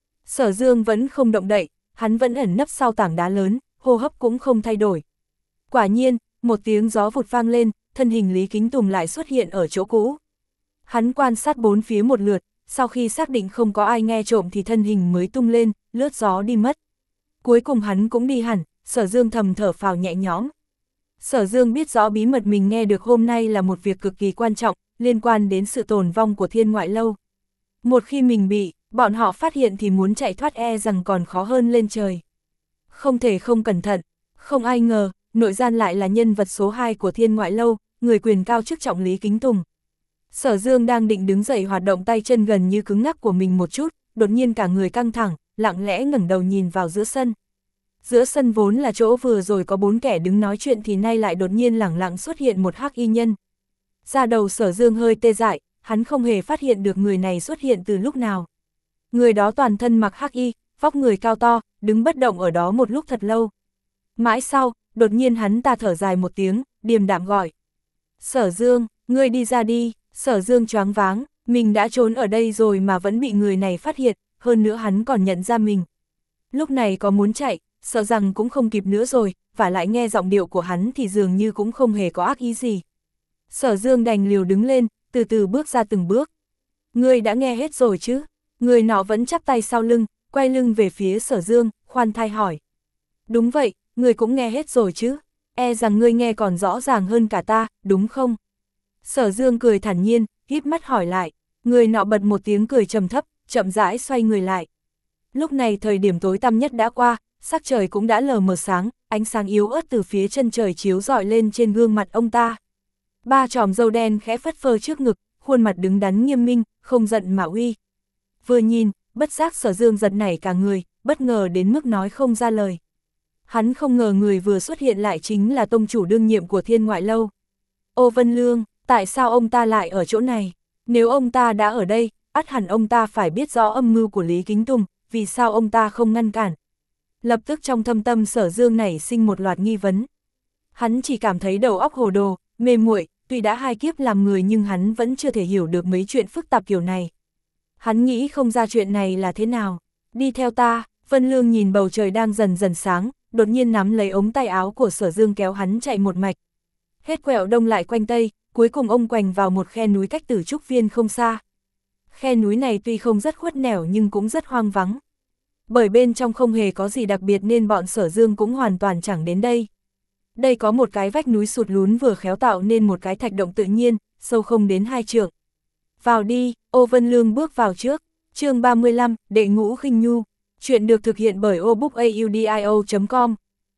Sở Dương vẫn không động đậy, hắn vẫn ẩn nấp sau tảng đá lớn, hô hấp cũng không thay đổi. Quả nhiên, một tiếng gió vụt vang lên, thân hình Lý Kính Tùng lại xuất hiện ở chỗ cũ. Hắn quan sát bốn phía một lượt, sau khi xác định không có ai nghe trộm thì thân hình mới tung lên, lướt gió đi mất. Cuối cùng hắn cũng đi hẳn, Sở Dương thầm thở phào nhẹ nhõm. Sở Dương biết rõ bí mật mình nghe được hôm nay là một việc cực kỳ quan trọng, liên quan đến sự tồn vong của Thiên Ngoại Lâu. Một khi mình bị, bọn họ phát hiện thì muốn chạy thoát e rằng còn khó hơn lên trời. Không thể không cẩn thận, không ai ngờ, nội gian lại là nhân vật số hai của Thiên Ngoại Lâu, người quyền cao chức trọng Lý Kính Tùng. Sở Dương đang định đứng dậy hoạt động tay chân gần như cứng ngắc của mình một chút, đột nhiên cả người căng thẳng, lặng lẽ ngẩng đầu nhìn vào giữa sân. Giữa sân vốn là chỗ vừa rồi có bốn kẻ đứng nói chuyện thì nay lại đột nhiên lẳng lặng xuất hiện một hắc y nhân. Da đầu Sở Dương hơi tê dại, hắn không hề phát hiện được người này xuất hiện từ lúc nào. Người đó toàn thân mặc hắc y, vóc người cao to, đứng bất động ở đó một lúc thật lâu. Mãi sau, đột nhiên hắn ta thở dài một tiếng, điềm đạm gọi. Sở Dương, ngươi đi ra đi. Sở Dương choáng váng, mình đã trốn ở đây rồi mà vẫn bị người này phát hiện, hơn nữa hắn còn nhận ra mình. Lúc này có muốn chạy, sợ rằng cũng không kịp nữa rồi, và lại nghe giọng điệu của hắn thì dường như cũng không hề có ác ý gì. Sở Dương đành liều đứng lên, từ từ bước ra từng bước. Ngươi đã nghe hết rồi chứ? Người nọ vẫn chắp tay sau lưng, quay lưng về phía Sở Dương, khoan thai hỏi. Đúng vậy, ngươi cũng nghe hết rồi chứ? E rằng ngươi nghe còn rõ ràng hơn cả ta, đúng không? Sở Dương cười thản nhiên, híp mắt hỏi lại. Người nọ bật một tiếng cười trầm thấp, chậm rãi xoay người lại. Lúc này thời điểm tối tăm nhất đã qua, sắc trời cũng đã lờ mờ sáng, ánh sáng yếu ớt từ phía chân trời chiếu rọi lên trên gương mặt ông ta. Ba chòm râu đen khẽ phất phơ trước ngực, khuôn mặt đứng đắn nghiêm minh, không giận mà uy. Vừa nhìn, bất giác Sở Dương giật nảy cả người, bất ngờ đến mức nói không ra lời. Hắn không ngờ người vừa xuất hiện lại chính là tông chủ đương nhiệm của Thiên Ngoại Lâu. Ô Vân Lương, tại sao ông ta lại ở chỗ này? Nếu ông ta đã ở đây, ắt hẳn ông ta phải biết rõ âm mưu của Lý Kính Tùng, vì sao ông ta không ngăn cản? Lập tức trong thâm tâm Sở Dương nảy sinh một loạt nghi vấn. Hắn chỉ cảm thấy đầu óc hồ đồ, mê muội, tuy đã hai kiếp làm người nhưng hắn vẫn chưa thể hiểu được mấy chuyện phức tạp kiểu này. Hắn nghĩ không ra chuyện này là thế nào. Đi theo ta. Vân Lương nhìn bầu trời đang dần dần sáng, đột nhiên nắm lấy ống tay áo của Sở Dương kéo hắn chạy một mạch. Hết quẹo đông lại quanh tây, cuối cùng ông quành vào một khe núi cách Tử Trúc Viên không xa. Khe núi này tuy không rất khuất nẻo nhưng cũng rất hoang vắng. Bởi bên trong không hề có gì đặc biệt nên bọn Sở Dương cũng hoàn toàn chẳng đến đây. Đây có một cái vách núi sụt lún vừa khéo tạo nên một cái thạch động tự nhiên, sâu không đến hai trượng. Vào đi, Ô Vân Lương bước vào trước. Chương ba mươi lăm, Đệ Ngũ Khinh Nhu. Chuyện được thực hiện bởi obookaudio chấm com.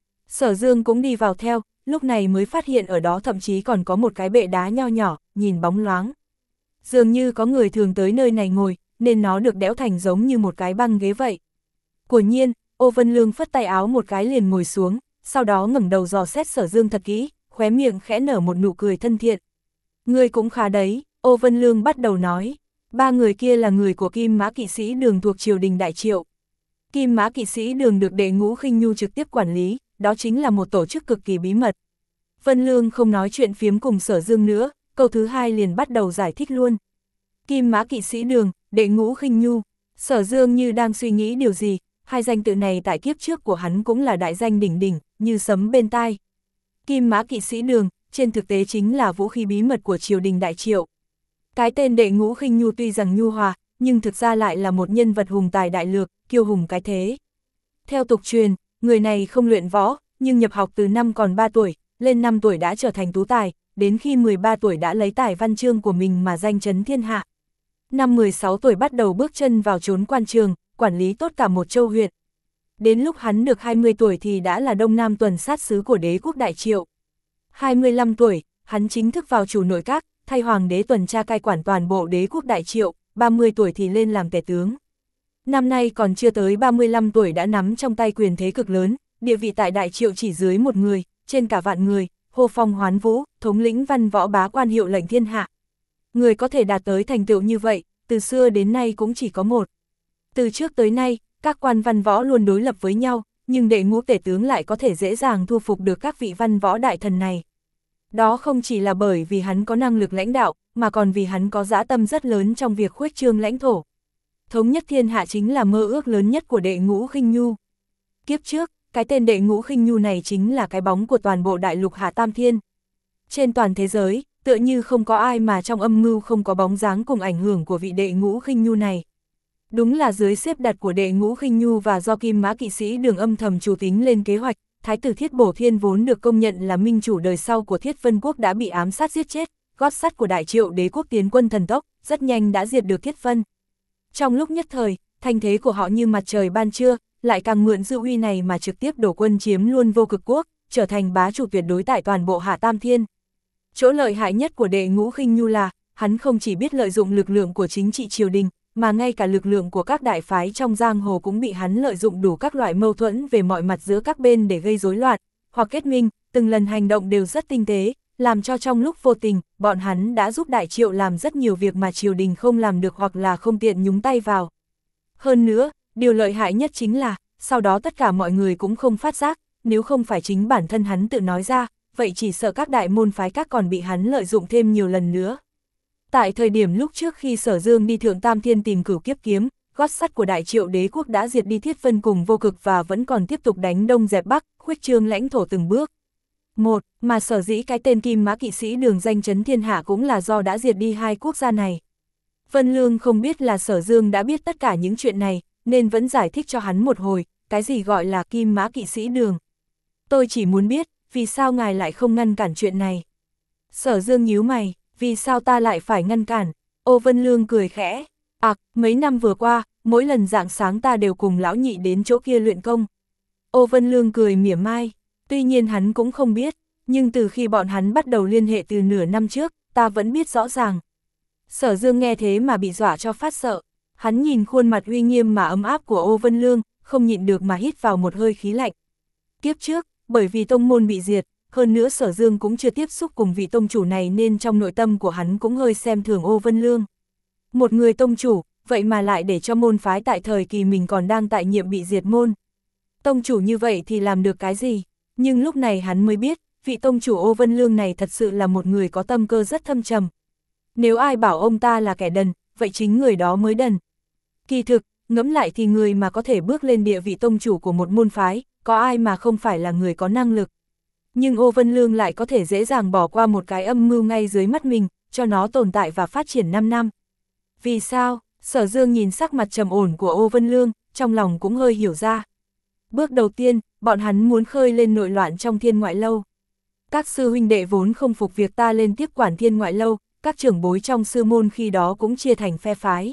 Sở Dương cũng đi vào theo, lúc này mới phát hiện ở đó thậm chí còn có một cái bệ đá nho nhỏ, nhìn bóng loáng. Dường như có người thường tới nơi này ngồi, nên nó được đẽo thành giống như một cái băng ghế vậy. Quả nhiên, Ô Vân Lương phất tay áo một cái liền ngồi xuống, sau đó ngẩng đầu dò xét Sở Dương thật kỹ, khóe miệng khẽ nở một nụ cười thân thiện. Người cũng khá đấy, Ô Vân Lương bắt đầu nói. Ba người kia là người của Kim Mã Kỵ Sĩ Đường thuộc triều đình Đại Triệu. Kim Mã Kỵ Sĩ Đường được Đệ Ngũ Khinh Nhu trực tiếp quản lý, đó chính là một tổ chức cực kỳ bí mật. Vân Lương không nói chuyện phiếm cùng Sở Dương nữa, câu thứ hai liền bắt đầu giải thích luôn. Kim Mã Kỵ Sĩ Đường, Đệ Ngũ Khinh Nhu. Sở Dương như đang suy nghĩ điều gì, hai danh tự này tại kiếp trước của hắn cũng là đại danh đỉnh đỉnh, như sấm bên tai. Kim Mã Kỵ Sĩ Đường, trên thực tế chính là vũ khí bí mật của triều đình Đại Triệu. Cái tên Đệ Ngũ Khinh Nhu tuy rằng nhu hòa, nhưng thực ra lại là một nhân vật hùng tài đại lược, kiêu hùng cái thế. Theo tục truyền, người này không luyện võ, nhưng nhập học từ năm còn ba tuổi, lên năm tuổi đã trở thành tú tài, đến khi mười ba tuổi đã lấy tài văn chương của mình mà danh chấn thiên hạ. Năm mười sáu tuổi bắt đầu bước chân vào chốn quan trường, quản lý tốt cả một châu huyện. Đến lúc hắn được hai mươi tuổi thì đã là Đông Nam tuần sát sứ của đế quốc Đại Triệu. hai mươi lăm tuổi, hắn chính thức vào chủ nội các, thay hoàng đế tuần tra cai quản toàn bộ đế quốc Đại Triệu, ba mươi tuổi thì lên làm tể tướng. Năm nay còn chưa tới ba mươi lăm tuổi đã nắm trong tay quyền thế cực lớn, địa vị tại Đại Triệu chỉ dưới một người, trên cả vạn người, hô phong hoán vũ, thống lĩnh văn võ bá quan hiệu lệnh thiên hạ. Người có thể đạt tới thành tựu như vậy, từ xưa đến nay cũng chỉ có một. Từ trước tới nay, các quan văn võ luôn đối lập với nhau, nhưng Đệ Ngũ tể tướng lại có thể dễ dàng thu phục được các vị văn võ đại thần này. Đó không chỉ là bởi vì hắn có năng lực lãnh đạo, mà còn vì hắn có dã tâm rất lớn trong việc khuếch trương lãnh thổ. Thống nhất thiên hạ chính là mơ ước lớn nhất của Đệ Ngũ Khinh Nhu. Kiếp trước, cái tên Đệ Ngũ Khinh Nhu này chính là cái bóng của toàn bộ đại lục Hạ Tam Thiên. Trên toàn thế giới, tựa như không có ai mà trong âm mưu không có bóng dáng cùng ảnh hưởng của vị Đệ Ngũ Khinh Nhu này. Đúng là dưới xếp đặt của Đệ Ngũ Khinh Nhu và do Kim Mã Kỵ Sĩ Đường âm thầm chủ tính lên kế hoạch, Thái tử Thiết Bổ Thiên vốn được công nhận là minh chủ đời sau của Thiết Vân Quốc đã bị ám sát giết chết, gót sắt của Đại Triệu đế quốc tiến quân thần tốc, rất nhanh đã diệt được Thiết Vân. Trong lúc nhất thời, thanh thế của họ như mặt trời ban trưa, lại càng mượn dư uy này mà trực tiếp đổ quân chiếm luôn Vô Cực Quốc, trở thành bá chủ tuyệt đối tại toàn bộ Hạ Tam Thiên. Chỗ lợi hại nhất của Đệ Ngũ Khinh Nhu là, hắn không chỉ biết lợi dụng lực lượng của chính trị triều đình, mà ngay cả lực lượng của các đại phái trong giang hồ cũng bị hắn lợi dụng đủ các loại mâu thuẫn về mọi mặt giữa các bên để gây rối loạn, hoặc kết minh, từng lần hành động đều rất tinh tế, làm cho trong lúc vô tình, bọn hắn đã giúp Đại Triệu làm rất nhiều việc mà triều đình không làm được hoặc là không tiện nhúng tay vào. Hơn nữa, điều lợi hại nhất chính là, sau đó tất cả mọi người cũng không phát giác, nếu không phải chính bản thân hắn tự nói ra, vậy chỉ sợ các đại môn phái các còn bị hắn lợi dụng thêm nhiều lần nữa. Tại thời điểm lúc trước khi Sở Dương đi Thượng Tam Thiên tìm Cửu Kiếp Kiếm, gót sắt của Đại Triệu đế quốc đã diệt đi Thiết Vân cùng Vô Cực và vẫn còn tiếp tục đánh đông dẹp bắc, khuếch trương lãnh thổ từng bước. Một, mà sở dĩ cái tên Kim Mã Kỵ Sĩ Đường danh chấn thiên hạ cũng là do đã diệt đi hai quốc gia này. Vân Lương không biết là Sở Dương đã biết tất cả những chuyện này, nên vẫn giải thích cho hắn một hồi, cái gì gọi là Kim Mã Kỵ Sĩ Đường. Tôi chỉ muốn biết, vì sao ngài lại không ngăn cản chuyện này? Sở Dương nhíu mày, vì sao ta lại phải ngăn cản? Ô Vân Lương cười khẽ, ạc, à, mấy năm vừa qua, mỗi lần rạng sáng ta đều cùng lão nhị đến chỗ kia luyện công. Ô Vân Lương cười mỉa mai, tuy nhiên hắn cũng không biết, nhưng từ khi bọn hắn bắt đầu liên hệ từ nửa năm trước, ta vẫn biết rõ ràng. Sở Dương nghe thế mà bị dọa cho phát sợ, hắn nhìn khuôn mặt uy nghiêm mà ấm áp của Ô Vân Lương, không nhịn được mà hít vào một hơi khí lạnh. Kiếp trước, bởi vì tông môn bị diệt, hơn nữa Sở Dương cũng chưa tiếp xúc cùng vị tông chủ này nên trong nội tâm của hắn cũng hơi xem thường Ô Vân Lương. Một người tông chủ, vậy mà lại để cho môn phái tại thời kỳ mình còn đang tại nhiệm bị diệt môn. Tông chủ như vậy thì làm được cái gì? Nhưng lúc này hắn mới biết, vị tông chủ Ô Vân Lương này thật sự là một người có tâm cơ rất thâm trầm. Nếu ai bảo ông ta là kẻ đần, vậy chính người đó mới đần. Kỳ thực, ngẫm lại thì người mà có thể bước lên địa vị tông chủ của một môn phái, có ai mà không phải là người có năng lực. Nhưng Ô Vân Lương lại có thể dễ dàng bỏ qua một cái âm mưu ngay dưới mắt mình, cho nó tồn tại và phát triển năm năm. Vì sao? Sở Dương nhìn sắc mặt trầm ổn của Ô Vân Lương, trong lòng cũng hơi hiểu ra. Bước đầu tiên, bọn hắn muốn khơi lên nội loạn trong Thiên Ngoại Lâu. Các sư huynh đệ vốn không phục việc ta lên tiếp quản Thiên Ngoại Lâu, các trưởng bối trong sư môn khi đó cũng chia thành phe phái.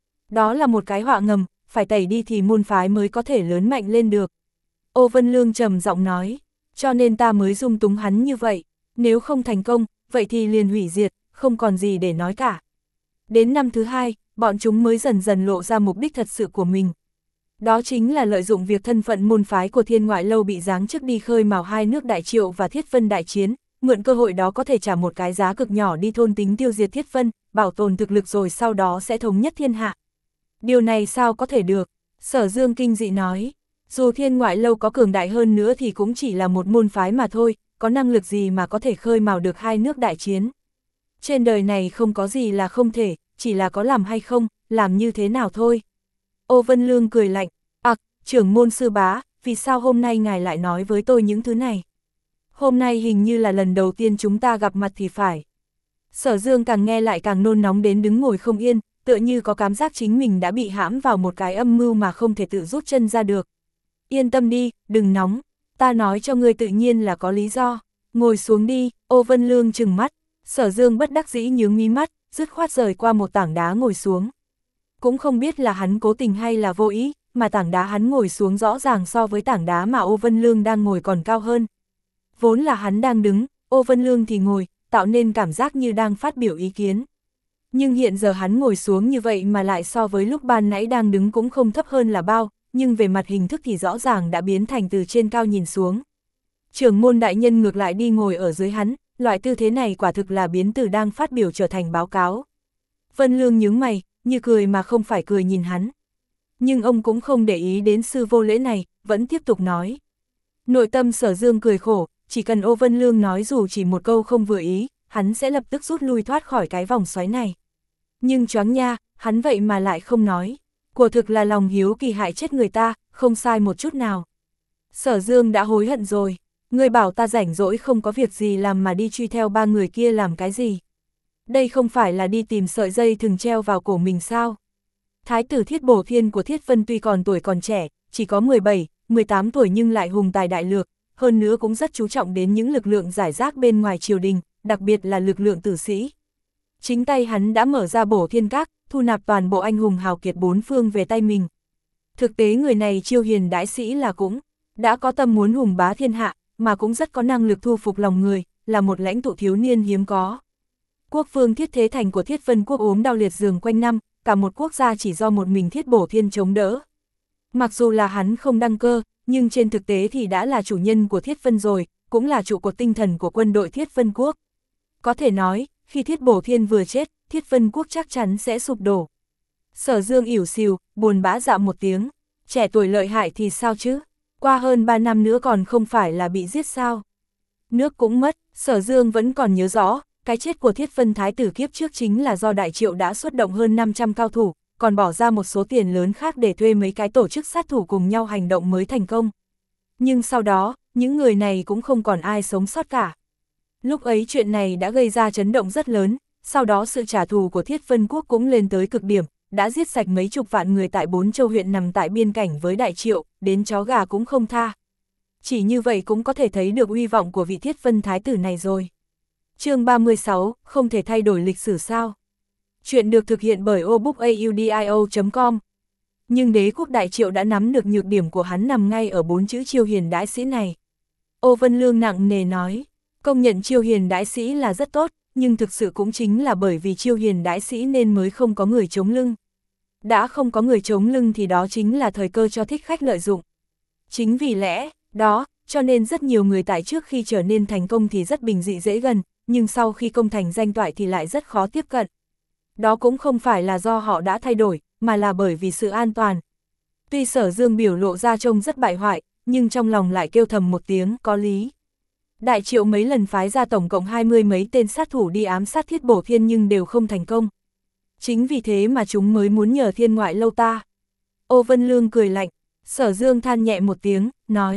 Đó là một cái họa ngầm, phải tẩy đi thì môn phái mới có thể lớn mạnh lên được. Ô Vân Lương trầm giọng nói, cho nên ta mới dung túng hắn như vậy, nếu không thành công, vậy thì liền hủy diệt, không còn gì để nói cả. Đến năm thứ hai, bọn chúng mới dần dần lộ ra mục đích thật sự của mình. Đó chính là lợi dụng việc thân phận môn phái của Thiên Ngoại Lâu bị giáng chức đi khơi mào hai nước Đại Triệu và Thiết Vân đại chiến, mượn cơ hội đó có thể trả một cái giá cực nhỏ đi thôn tính tiêu diệt Thiết Vân, bảo tồn thực lực rồi sau đó sẽ thống nhất thiên hạ. Điều này sao có thể được? Sở Dương kinh dị nói, dù Thiên Ngoại Lâu có cường đại hơn nữa thì cũng chỉ là một môn phái mà thôi, có năng lực gì mà có thể khơi mào được hai nước đại chiến. Trên đời này không có gì là không thể, chỉ là có làm hay không, làm như thế nào thôi. Ô Vân Lương cười lạnh, ặc, trưởng môn sư bá, vì sao hôm nay ngài lại nói với tôi những thứ này? Hôm nay hình như là lần đầu tiên chúng ta gặp mặt thì phải. Sở Dương càng nghe lại càng nôn nóng đến đứng ngồi không yên, tựa như có cảm giác chính mình đã bị hãm vào một cái âm mưu mà không thể tự rút chân ra được. Yên tâm đi, đừng nóng, ta nói cho ngươi tự nhiên là có lý do. Ngồi xuống đi, Ô Vân Lương trừng mắt. Sở Dương bất đắc dĩ nhướng mí mắt, dứt khoát rời qua một tảng đá ngồi xuống. Cũng không biết là hắn cố tình hay là vô ý, mà tảng đá hắn ngồi xuống rõ ràng so với tảng đá mà Ô Vân Lương đang ngồi còn cao hơn. Vốn là hắn đang đứng, Ô Vân Lương thì ngồi, tạo nên cảm giác như đang phát biểu ý kiến. Nhưng hiện giờ hắn ngồi xuống như vậy mà lại so với lúc ban nãy đang đứng cũng không thấp hơn là bao, nhưng về mặt hình thức thì rõ ràng đã biến thành từ trên cao nhìn xuống. Trưởng môn đại nhân ngược lại đi ngồi ở dưới hắn, loại tư thế này quả thực là biến từ đang phát biểu trở thành báo cáo. Vân Lương nhướng mày, như cười mà không phải cười nhìn hắn. Nhưng ông cũng không để ý đến sư vô lễ này, vẫn tiếp tục nói. Nội tâm Sở Dương cười khổ, chỉ cần Ô Vân Lương nói dù chỉ một câu không vừa ý, hắn sẽ lập tức rút lui thoát khỏi cái vòng xoáy này. Nhưng choáng nha, hắn vậy mà lại không nói. Quả thực là lòng hiếu kỳ hại chết người ta, không sai một chút nào. Sở Dương đã hối hận rồi. Người bảo ta rảnh rỗi không có việc gì làm mà đi truy theo ba người kia làm cái gì. Đây không phải là đi tìm sợi dây thừng treo vào cổ mình sao? Thái tử Thiết Bổ Thiên của Thiết Vân tuy còn tuổi còn trẻ, chỉ có mười bảy, mười tám tuổi nhưng lại hùng tài đại lược, hơn nữa cũng rất chú trọng đến những lực lượng giải rác bên ngoài triều đình, đặc biệt là lực lượng tử sĩ. Chính tay hắn đã mở ra Bổ Thiên Các, thu nạp toàn bộ anh hùng hào kiệt bốn phương về tay mình. Thực tế người này chiêu hiền đãi sĩ là cũng đã có tâm muốn hùng bá thiên hạ, mà cũng rất có năng lực thu phục lòng người, là một lãnh tụ thiếu niên hiếm có. Quốc vương Thiết Thế Thành của Thiết Vân quốc ốm đau liệt giường quanh năm, cả một quốc gia chỉ do một mình Thiết Bổ Thiên chống đỡ. Mặc dù là hắn không đăng cơ, nhưng trên thực tế thì đã là chủ nhân của Thiết Vân rồi, cũng là trụ cột tinh thần của quân đội Thiết Vân quốc. Có thể nói, khi Thiết Bổ Thiên vừa chết, Thiết Vân quốc chắc chắn sẽ sụp đổ. Sở Dương ỉu xìu, buồn bã dạo một tiếng, trẻ tuổi lợi hại thì sao chứ? Qua hơn ba năm nữa còn không phải là bị giết sao? Nước cũng mất, Sở Dương vẫn còn nhớ rõ, cái chết của Thiết Vân Thái tử kiếp trước chính là do Đại Triệu đã xuất động hơn năm trăm cao thủ, còn bỏ ra một số tiền lớn khác để thuê mấy cái tổ chức sát thủ cùng nhau hành động mới thành công. Nhưng sau đó, những người này cũng không còn ai sống sót cả. Lúc ấy chuyện này đã gây ra chấn động rất lớn, sau đó sự trả thù của Thiết Vân quốc cũng lên tới cực điểm, đã giết sạch mấy chục vạn người tại bốn châu huyện nằm tại biên cảnh với Đại Triệu, đến chó gà cũng không tha. Chỉ như vậy cũng có thể thấy được uy vọng của vị Thiết Vân Thái tử này rồi. Chương ba mươi sáu, không thể thay đổi lịch sử sao? Chuyện được thực hiện bởi obookaudio chấm com. Nhưng đế quốc Đại Triệu đã nắm được nhược điểm của hắn nằm ngay ở bốn chữ chiêu hiền đãi sĩ này. Ô Vân Lương nặng nề nói, công nhận chiêu hiền đãi sĩ là rất tốt, nhưng thực sự cũng chính là bởi vì chiêu hiền đãi sĩ nên mới không có người chống lưng. Đã không có người chống lưng thì đó chính là thời cơ cho thích khách lợi dụng. Chính vì lẽ đó, cho nên rất nhiều người tại trước khi trở nên thành công thì rất bình dị dễ gần, nhưng sau khi công thành danh toại thì lại rất khó tiếp cận. Đó cũng không phải là do họ đã thay đổi, mà là bởi vì sự an toàn. Tuy Sở Dương biểu lộ ra trông rất bại hoại, nhưng trong lòng lại kêu thầm một tiếng có lý. Đại Triệu mấy lần phái ra tổng cộng hai mươi mấy tên sát thủ đi ám sát Thiết Bổ Thiên nhưng đều không thành công. Chính vì thế mà chúng mới muốn nhờ Thiên Ngoại lâu ta. Ô Vân Lương cười lạnh, Sở Dương than nhẹ một tiếng, nói,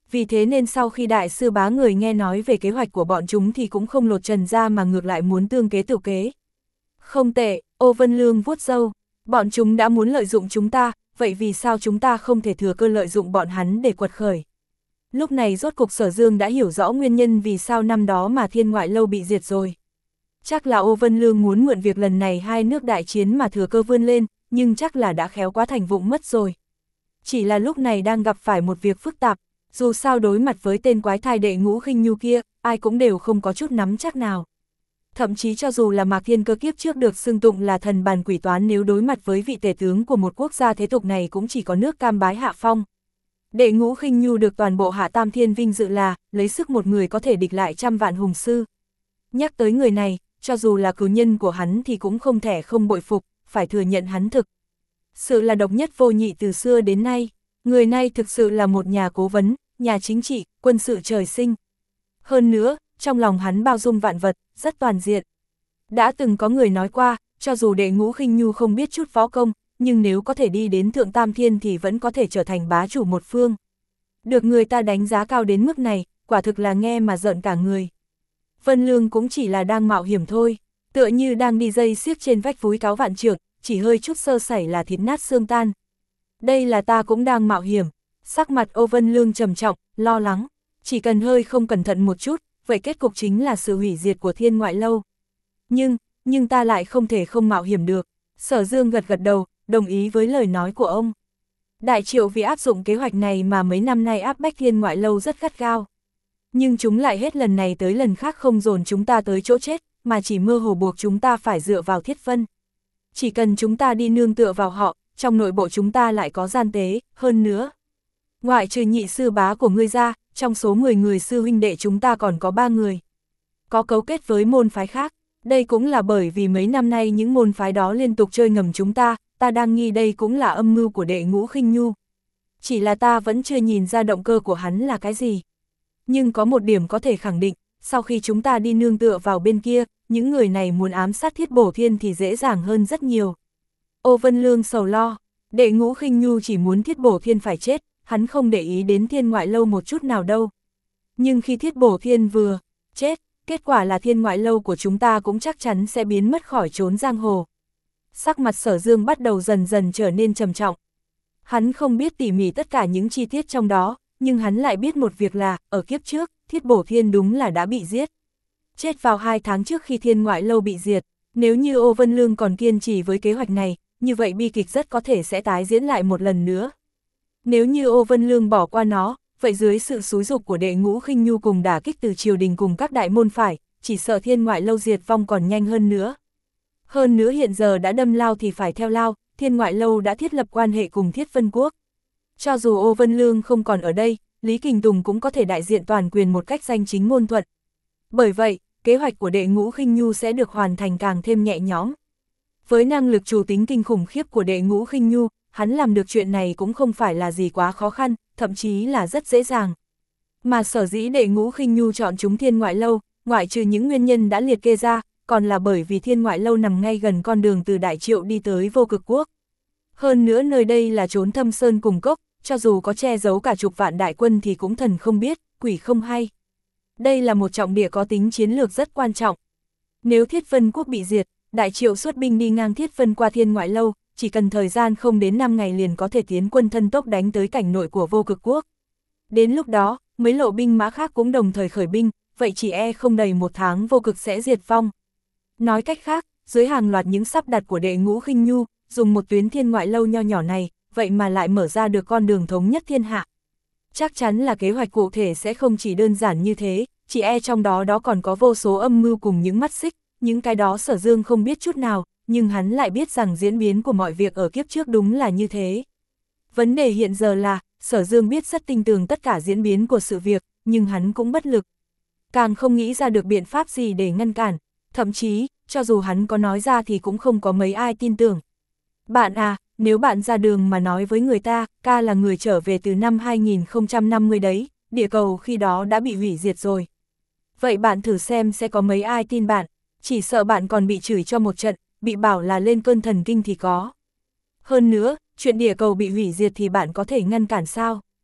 Vì thế nên sau khi đại sư bá người nghe nói về kế hoạch của bọn chúng thì cũng không lột trần ra mà ngược lại muốn tương kế tiểu kế. Không tệ, Ô Vân Lương vuốt râu, bọn chúng đã muốn lợi dụng chúng ta, vậy vì sao chúng ta không thể thừa cơ lợi dụng bọn hắn để quật khởi? Lúc này rốt cục Sở Dương đã hiểu rõ nguyên nhân vì sao năm đó mà Thiên Ngoại Lâu bị diệt rồi. Chắc là Ô Vân Lương muốn mượn việc lần này hai nước đại chiến mà thừa cơ vươn lên, nhưng chắc là đã khéo quá thành vụng mất rồi. Chỉ là lúc này đang gặp phải một việc phức tạp, dù sao đối mặt với tên quái thai Đệ Ngũ Khinh Nhu kia, ai cũng đều không có chút nắm chắc nào. Thậm chí cho dù là Mạc Thiên Cơ kiếp trước được xưng tụng là thần bàn quỷ toán, nếu đối mặt với vị tể tướng của một quốc gia thế tục này cũng chỉ có nước cam bái hạ phong. Đệ Ngũ Khinh Nhu được toàn bộ Hạ Tam Thiên vinh dự là, lấy sức một người có thể địch lại trăm vạn hùng sư. Nhắc tới người này, cho dù là cửu nhân của hắn thì cũng không thể không bội phục, phải thừa nhận hắn thực sự là độc nhất vô nhị từ xưa đến nay. Người này thực sự là một nhà cố vấn, nhà chính trị, quân sự trời sinh. Hơn nữa, trong lòng hắn bao dung vạn vật, rất toàn diện. Đã từng có người nói qua, cho dù Đệ Ngũ Khinh Nhu không biết chút võ công, nhưng nếu có thể đi đến Thượng Tam Thiên thì vẫn có thể trở thành bá chủ một phương. Được người ta đánh giá cao đến mức này, quả thực là nghe mà rợn cả người. Vân Lương cũng chỉ là đang mạo hiểm thôi, tựa như đang đi dây xiếc trên vách núi Cáo Vạn Trượng, chỉ hơi chút sơ sẩy là thịt nát xương tan. Đây là ta cũng đang mạo hiểm. Sắc mặt Ô Vân Lương trầm trọng, lo lắng, chỉ cần hơi không cẩn thận một chút, vậy kết cục chính là sự hủy diệt của Thiên Ngoại Lâu. Nhưng, nhưng ta lại không thể không mạo hiểm được. Sở Dương gật gật đầu, đồng ý với lời nói của ông. Đại Triệu vì áp dụng kế hoạch này mà mấy năm nay áp bách Thiên Ngoại Lâu rất gắt gao. Nhưng chúng lại hết lần này tới lần khác không dồn chúng ta tới chỗ chết, mà chỉ mơ hồ buộc chúng ta phải dựa vào Thiết Vân. Chỉ cần chúng ta đi nương tựa vào họ, trong nội bộ chúng ta lại có gian tế, hơn nữa. Ngoại trừ nhị sư bá của ngươi ra, trong số mười người sư huynh đệ chúng ta còn có ba người. Có cấu kết với môn phái khác, đây cũng là bởi vì mấy năm nay những môn phái đó liên tục chơi ngầm chúng ta, ta đang nghi đây cũng là âm mưu của Đệ Ngũ Khinh Nhu. Chỉ là ta vẫn chưa nhìn ra động cơ của hắn là cái gì. Nhưng có một điểm có thể khẳng định, sau khi chúng ta đi nương tựa vào bên kia, những người này muốn ám sát Thiết Bổ Thiên thì dễ dàng hơn rất nhiều. Ô Vân Lương sầu lo, Đệ Ngũ Khinh Nhu chỉ muốn Thiết Bổ Thiên phải chết, hắn không để ý đến Thiên Ngoại Lâu một chút nào đâu. Nhưng khi Thiết Bổ Thiên vừa chết, kết quả là Thiên Ngoại Lâu của chúng ta cũng chắc chắn sẽ biến mất khỏi chốn giang hồ. Sắc mặt Sở Dương bắt đầu dần dần trở nên trầm trọng. Hắn không biết tỉ mỉ tất cả những chi tiết trong đó, nhưng hắn lại biết một việc là, ở kiếp trước, Thiết Bổ Thiên đúng là đã bị giết. Chết vào hai tháng trước khi Thiên Ngoại Lâu bị diệt. Nếu như Ô Vân Lương còn kiên trì với kế hoạch này, như vậy bi kịch rất có thể sẽ tái diễn lại một lần nữa. Nếu như Ô Vân Lương bỏ qua nó, vậy dưới sự xúi giục của Đệ Ngũ Khinh Nhu cùng đả kích từ triều đình cùng các đại môn phải, chỉ sợ Thiên Ngoại Lâu diệt vong còn nhanh hơn nữa. Hơn nữa hiện giờ đã đâm lao thì phải theo lao, Thiên Ngoại Lâu đã thiết lập quan hệ cùng Thiết Vân Quốc. Cho dù Ô Vân Lương không còn ở đây, Lý Kình Tùng cũng có thể đại diện toàn quyền một cách danh chính ngôn thuận. Bởi vậy, kế hoạch của Đệ Ngũ Khinh Nhu sẽ được hoàn thành càng thêm nhẹ nhõm. Với năng lực chủ tính kinh khủng khiếp của Đệ Ngũ Khinh Nhu, hắn làm được chuyện này cũng không phải là gì quá khó khăn, thậm chí là rất dễ dàng. Mà sở dĩ Đệ Ngũ Khinh Nhu chọn chúng Thiên Ngoại Lâu, ngoại trừ những nguyên nhân đã liệt kê ra, còn là bởi vì Thiên Ngoại Lâu nằm ngay gần con đường từ Đại Triệu đi tới Vô Cực Quốc. Hơn nữa nơi đây là chốn thâm sơn cùng cốc, cho dù có che giấu cả chục vạn đại quân thì cũng thần không biết, quỷ không hay. Đây là một trọng địa có tính chiến lược rất quan trọng. Nếu Thiết Vân Quốc bị diệt, Đại Triệu xuất binh đi ngang Thiết Vân qua Thiên Ngoại Lâu, chỉ cần thời gian không đến năm ngày liền có thể tiến quân thân tốc đánh tới cảnh nội của Vô Cực Quốc. Đến lúc đó, mấy lộ binh mã khác cũng đồng thời khởi binh, vậy chỉ e không đầy một tháng Vô Cực sẽ diệt vong. Nói cách khác, dưới hàng loạt những sắp đặt của Đệ Ngũ Khinh Nhu, dùng một tuyến Thiên Ngoại Lâu nho nhỏ này, vậy mà lại mở ra được con đường thống nhất thiên hạ. Chắc chắn là kế hoạch cụ thể sẽ không chỉ đơn giản như thế, chỉ e trong đó đó còn có vô số âm mưu cùng những mắt xích, những cái đó Sở Dương không biết chút nào, nhưng hắn lại biết rằng diễn biến của mọi việc ở kiếp trước đúng là như thế. Vấn đề hiện giờ là, Sở Dương biết rất tinh tường tất cả diễn biến của sự việc, nhưng hắn cũng bất lực. Càng không nghĩ ra được biện pháp gì để ngăn cản, thậm chí, cho dù hắn có nói ra thì cũng không có mấy ai tin tưởng. Bạn à, nếu bạn ra đường mà nói với người ta, ca là người trở về từ năm hai nghìn không trăm năm mươi đấy, địa cầu khi đó đã bị hủy diệt rồi. Vậy bạn thử xem sẽ có mấy ai tin bạn, chỉ sợ bạn còn bị chửi cho một trận, bị bảo là lên cơn thần kinh thì có. Hơn nữa, chuyện địa cầu bị hủy diệt thì bạn có thể ngăn cản sao?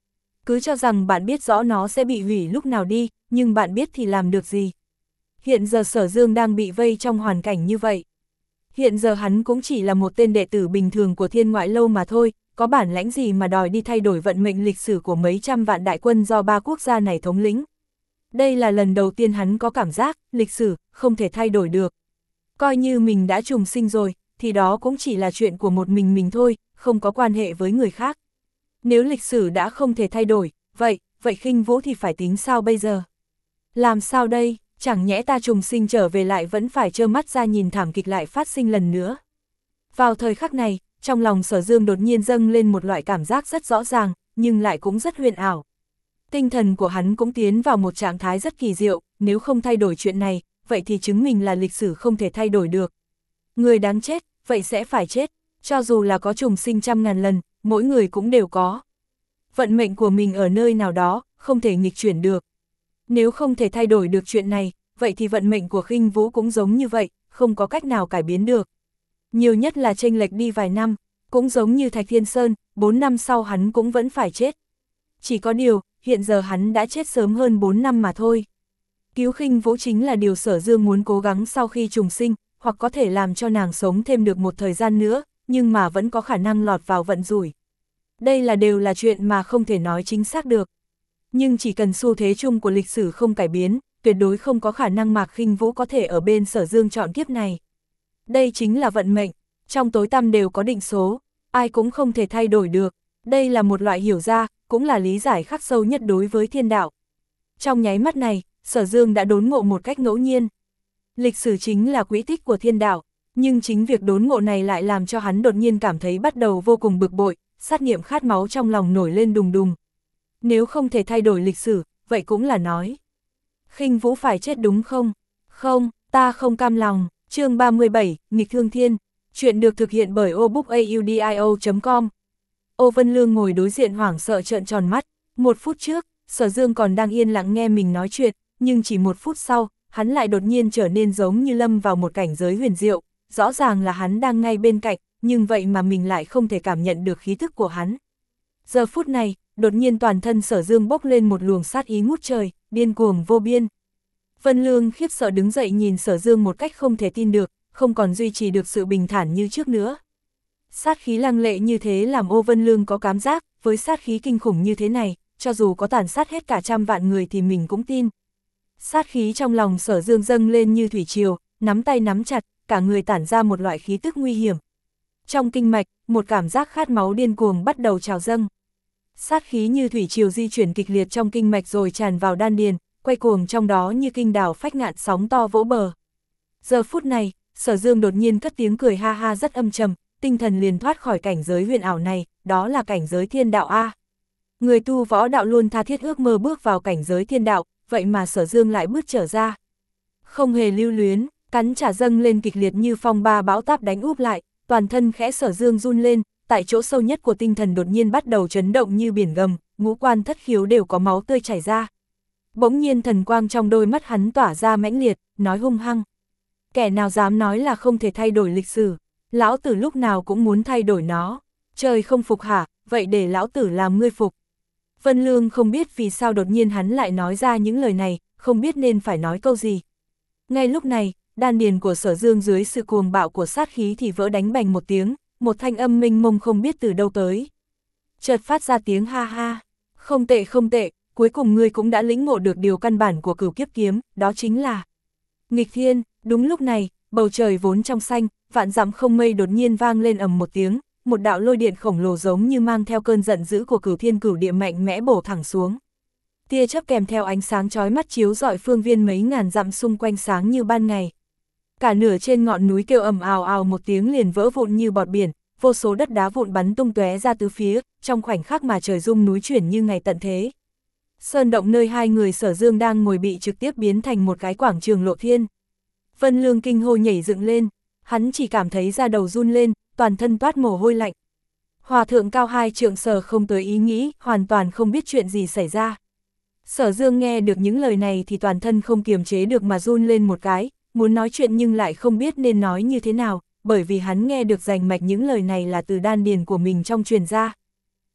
Cứ cho rằng bạn biết rõ nó sẽ bị hủy lúc nào đi, nhưng bạn biết thì làm được gì. Hiện giờ Sở Dương đang bị vây trong hoàn cảnh như vậy. Hiện giờ hắn cũng chỉ là một tên đệ tử bình thường của Thiên Ngoại Lâu mà thôi, có bản lãnh gì mà đòi đi thay đổi vận mệnh lịch sử của mấy trăm vạn đại quân do ba quốc gia này thống lĩnh. Đây là lần đầu tiên hắn có cảm giác, lịch sử, không thể thay đổi được. Coi như mình đã trùng sinh rồi, thì đó cũng chỉ là chuyện của một mình mình thôi, không có quan hệ với người khác. Nếu lịch sử đã không thể thay đổi, vậy, vậy Khinh Vũ thì phải tính sao bây giờ? Làm sao đây, chẳng nhẽ ta trùng sinh trở về lại vẫn phải trơ mắt ra nhìn thảm kịch lại phát sinh lần nữa. Vào thời khắc này, trong lòng Sở Dương đột nhiên dâng lên một loại cảm giác rất rõ ràng, nhưng lại cũng rất huyền ảo. Tinh thần của hắn cũng tiến vào một trạng thái rất kỳ diệu, nếu không thay đổi chuyện này, vậy thì chứng minh là lịch sử không thể thay đổi được. Người đáng chết, vậy sẽ phải chết, cho dù là có trùng sinh trăm ngàn lần, mỗi người cũng đều có. Vận mệnh của mình ở nơi nào đó, không thể nghịch chuyển được. Nếu không thể thay đổi được chuyện này, vậy thì vận mệnh của Khinh Vũ cũng giống như vậy, không có cách nào cải biến được. Nhiều nhất là chênh lệch đi vài năm, cũng giống như Thạch Thiên Sơn, bốn năm sau hắn cũng vẫn phải chết. Chỉ có điều, hiện giờ hắn đã chết sớm hơn bốn năm mà thôi. Cứu Khinh Vũ chính là điều Sở Dương muốn cố gắng sau khi trùng sinh, hoặc có thể làm cho nàng sống thêm được một thời gian nữa, nhưng mà vẫn có khả năng lọt vào vận rủi. Đây là đều là chuyện mà không thể nói chính xác được. Nhưng chỉ cần xu thế chung của lịch sử không cải biến, tuyệt đối không có khả năng Mạc Khinh Vũ có thể ở bên Sở Dương chọn kiếp này. Đây chính là vận mệnh, trong tối tăm đều có định số, ai cũng không thể thay đổi được. Đây là một loại hiểu ra, cũng là lý giải khắc sâu nhất đối với thiên đạo. Trong nháy mắt này, Sở Dương đã đốn ngộ một cách ngẫu nhiên. Lịch sử chính là quỹ tích của thiên đạo, nhưng chính việc đốn ngộ này lại làm cho hắn đột nhiên cảm thấy bắt đầu vô cùng bực bội, sát niệm khát máu trong lòng nổi lên đùng đùng. Nếu không thể thay đổi lịch sử, vậy cũng là nói. Khinh Vũ phải chết đúng không? Không, ta không cam lòng. Chương ba mươi bảy, Nghịch Thương Thiên. Chuyện được thực hiện bởi obookaudio chấm com. Ô Vân Lương ngồi đối diện hoảng sợ trợn tròn mắt. Một phút trước, Sở Dương còn đang yên lặng nghe mình nói chuyện, nhưng chỉ một phút sau, hắn lại đột nhiên trở nên giống như lâm vào một cảnh giới huyền diệu. Rõ ràng là hắn đang ngay bên cạnh, nhưng vậy mà mình lại không thể cảm nhận được khí thức của hắn. Giờ phút này, đột nhiên toàn thân Sở Dương bốc lên một luồng sát ý ngút trời, điên cuồng vô biên. Vân Lương khiếp sợ đứng dậy nhìn Sở Dương một cách không thể tin được, không còn duy trì được sự bình thản như trước nữa. Sát khí lăng lệ như thế làm Ô Vân Lương có cảm giác, với sát khí kinh khủng như thế này, cho dù có tàn sát hết cả trăm vạn người thì mình cũng tin. Sát khí trong lòng Sở Dương dâng lên như thủy triều, nắm tay nắm chặt, cả người tản ra một loại khí tức nguy hiểm. Trong kinh mạch, một cảm giác khát máu điên cuồng bắt đầu trào dâng. Sát khí như thủy triều di chuyển kịch liệt trong kinh mạch rồi tràn vào đan điền, quay cuồng trong đó như kinh đảo phách ngạn sóng to vỗ bờ. Giờ phút này, Sở Dương đột nhiên cất tiếng cười ha ha rất âm trầm, tinh thần liền thoát khỏi cảnh giới huyền ảo này, đó là cảnh giới thiên đạo A. Người tu võ đạo luôn tha thiết ước mơ bước vào cảnh giới thiên đạo, vậy mà Sở Dương lại bước trở ra. Không hề lưu luyến, cắn trả dâng lên kịch liệt như phong ba bão táp đánh úp lại, toàn thân khẽ Sở Dương run lên, tại chỗ sâu nhất của tinh thần đột nhiên bắt đầu chấn động như biển gầm, ngũ quan thất khiếu đều có máu tươi chảy ra. Bỗng nhiên thần quang trong đôi mắt hắn tỏa ra mãnh liệt, nói hung hăng. Kẻ nào dám nói là không thể thay đổi lịch sử, lão tử lúc nào cũng muốn thay đổi nó. Trời không phục hả, vậy để lão tử làm ngươi phục. Vân Lương không biết vì sao đột nhiên hắn lại nói ra những lời này, không biết nên phải nói câu gì. Ngay lúc này, đan điền của Sở Dương dưới sự cuồng bạo của sát khí thì vỡ đánh bành một tiếng, một thanh âm mênh mông không biết từ đâu tới. Chợt phát ra tiếng ha ha, không tệ không tệ, cuối cùng ngươi cũng đã lĩnh ngộ được điều căn bản của Cửu Kiếp Kiếm, đó chính là nghịch thiên. Đúng lúc này, bầu trời vốn trong xanh, vạn dặm không mây đột nhiên vang lên ầm một tiếng, một đạo lôi điện khổng lồ giống như mang theo cơn giận dữ của Cửu Thiên Cửu Địa mạnh mẽ bổ thẳng xuống. Tia chớp kèm theo ánh sáng chói mắt chiếu rọi phương viên mấy ngàn dặm xung quanh sáng như ban ngày. Cả nửa trên ngọn núi kêu ầm ào ào một tiếng liền vỡ vụn như bọt biển, vô số đất đá vụn bắn tung tóe ra tứ phía, trong khoảnh khắc mà trời rung núi chuyển như ngày tận thế. Sơn động nơi hai người Sở Dương đang ngồi bị trực tiếp biến thành một cái quảng trường lộ thiên. Vân Lương kinh hô nhảy dựng lên, hắn chỉ cảm thấy da đầu run lên, toàn thân toát mồ hôi lạnh. Hòa thượng cao hai trượng Sở không tới ý nghĩ, hoàn toàn không biết chuyện gì xảy ra. Sở Dương nghe được những lời này thì toàn thân không kiềm chế được mà run lên một cái, muốn nói chuyện nhưng lại không biết nên nói như thế nào, bởi vì hắn nghe được rành mạch những lời này là từ đan điền của mình trong truyền ra.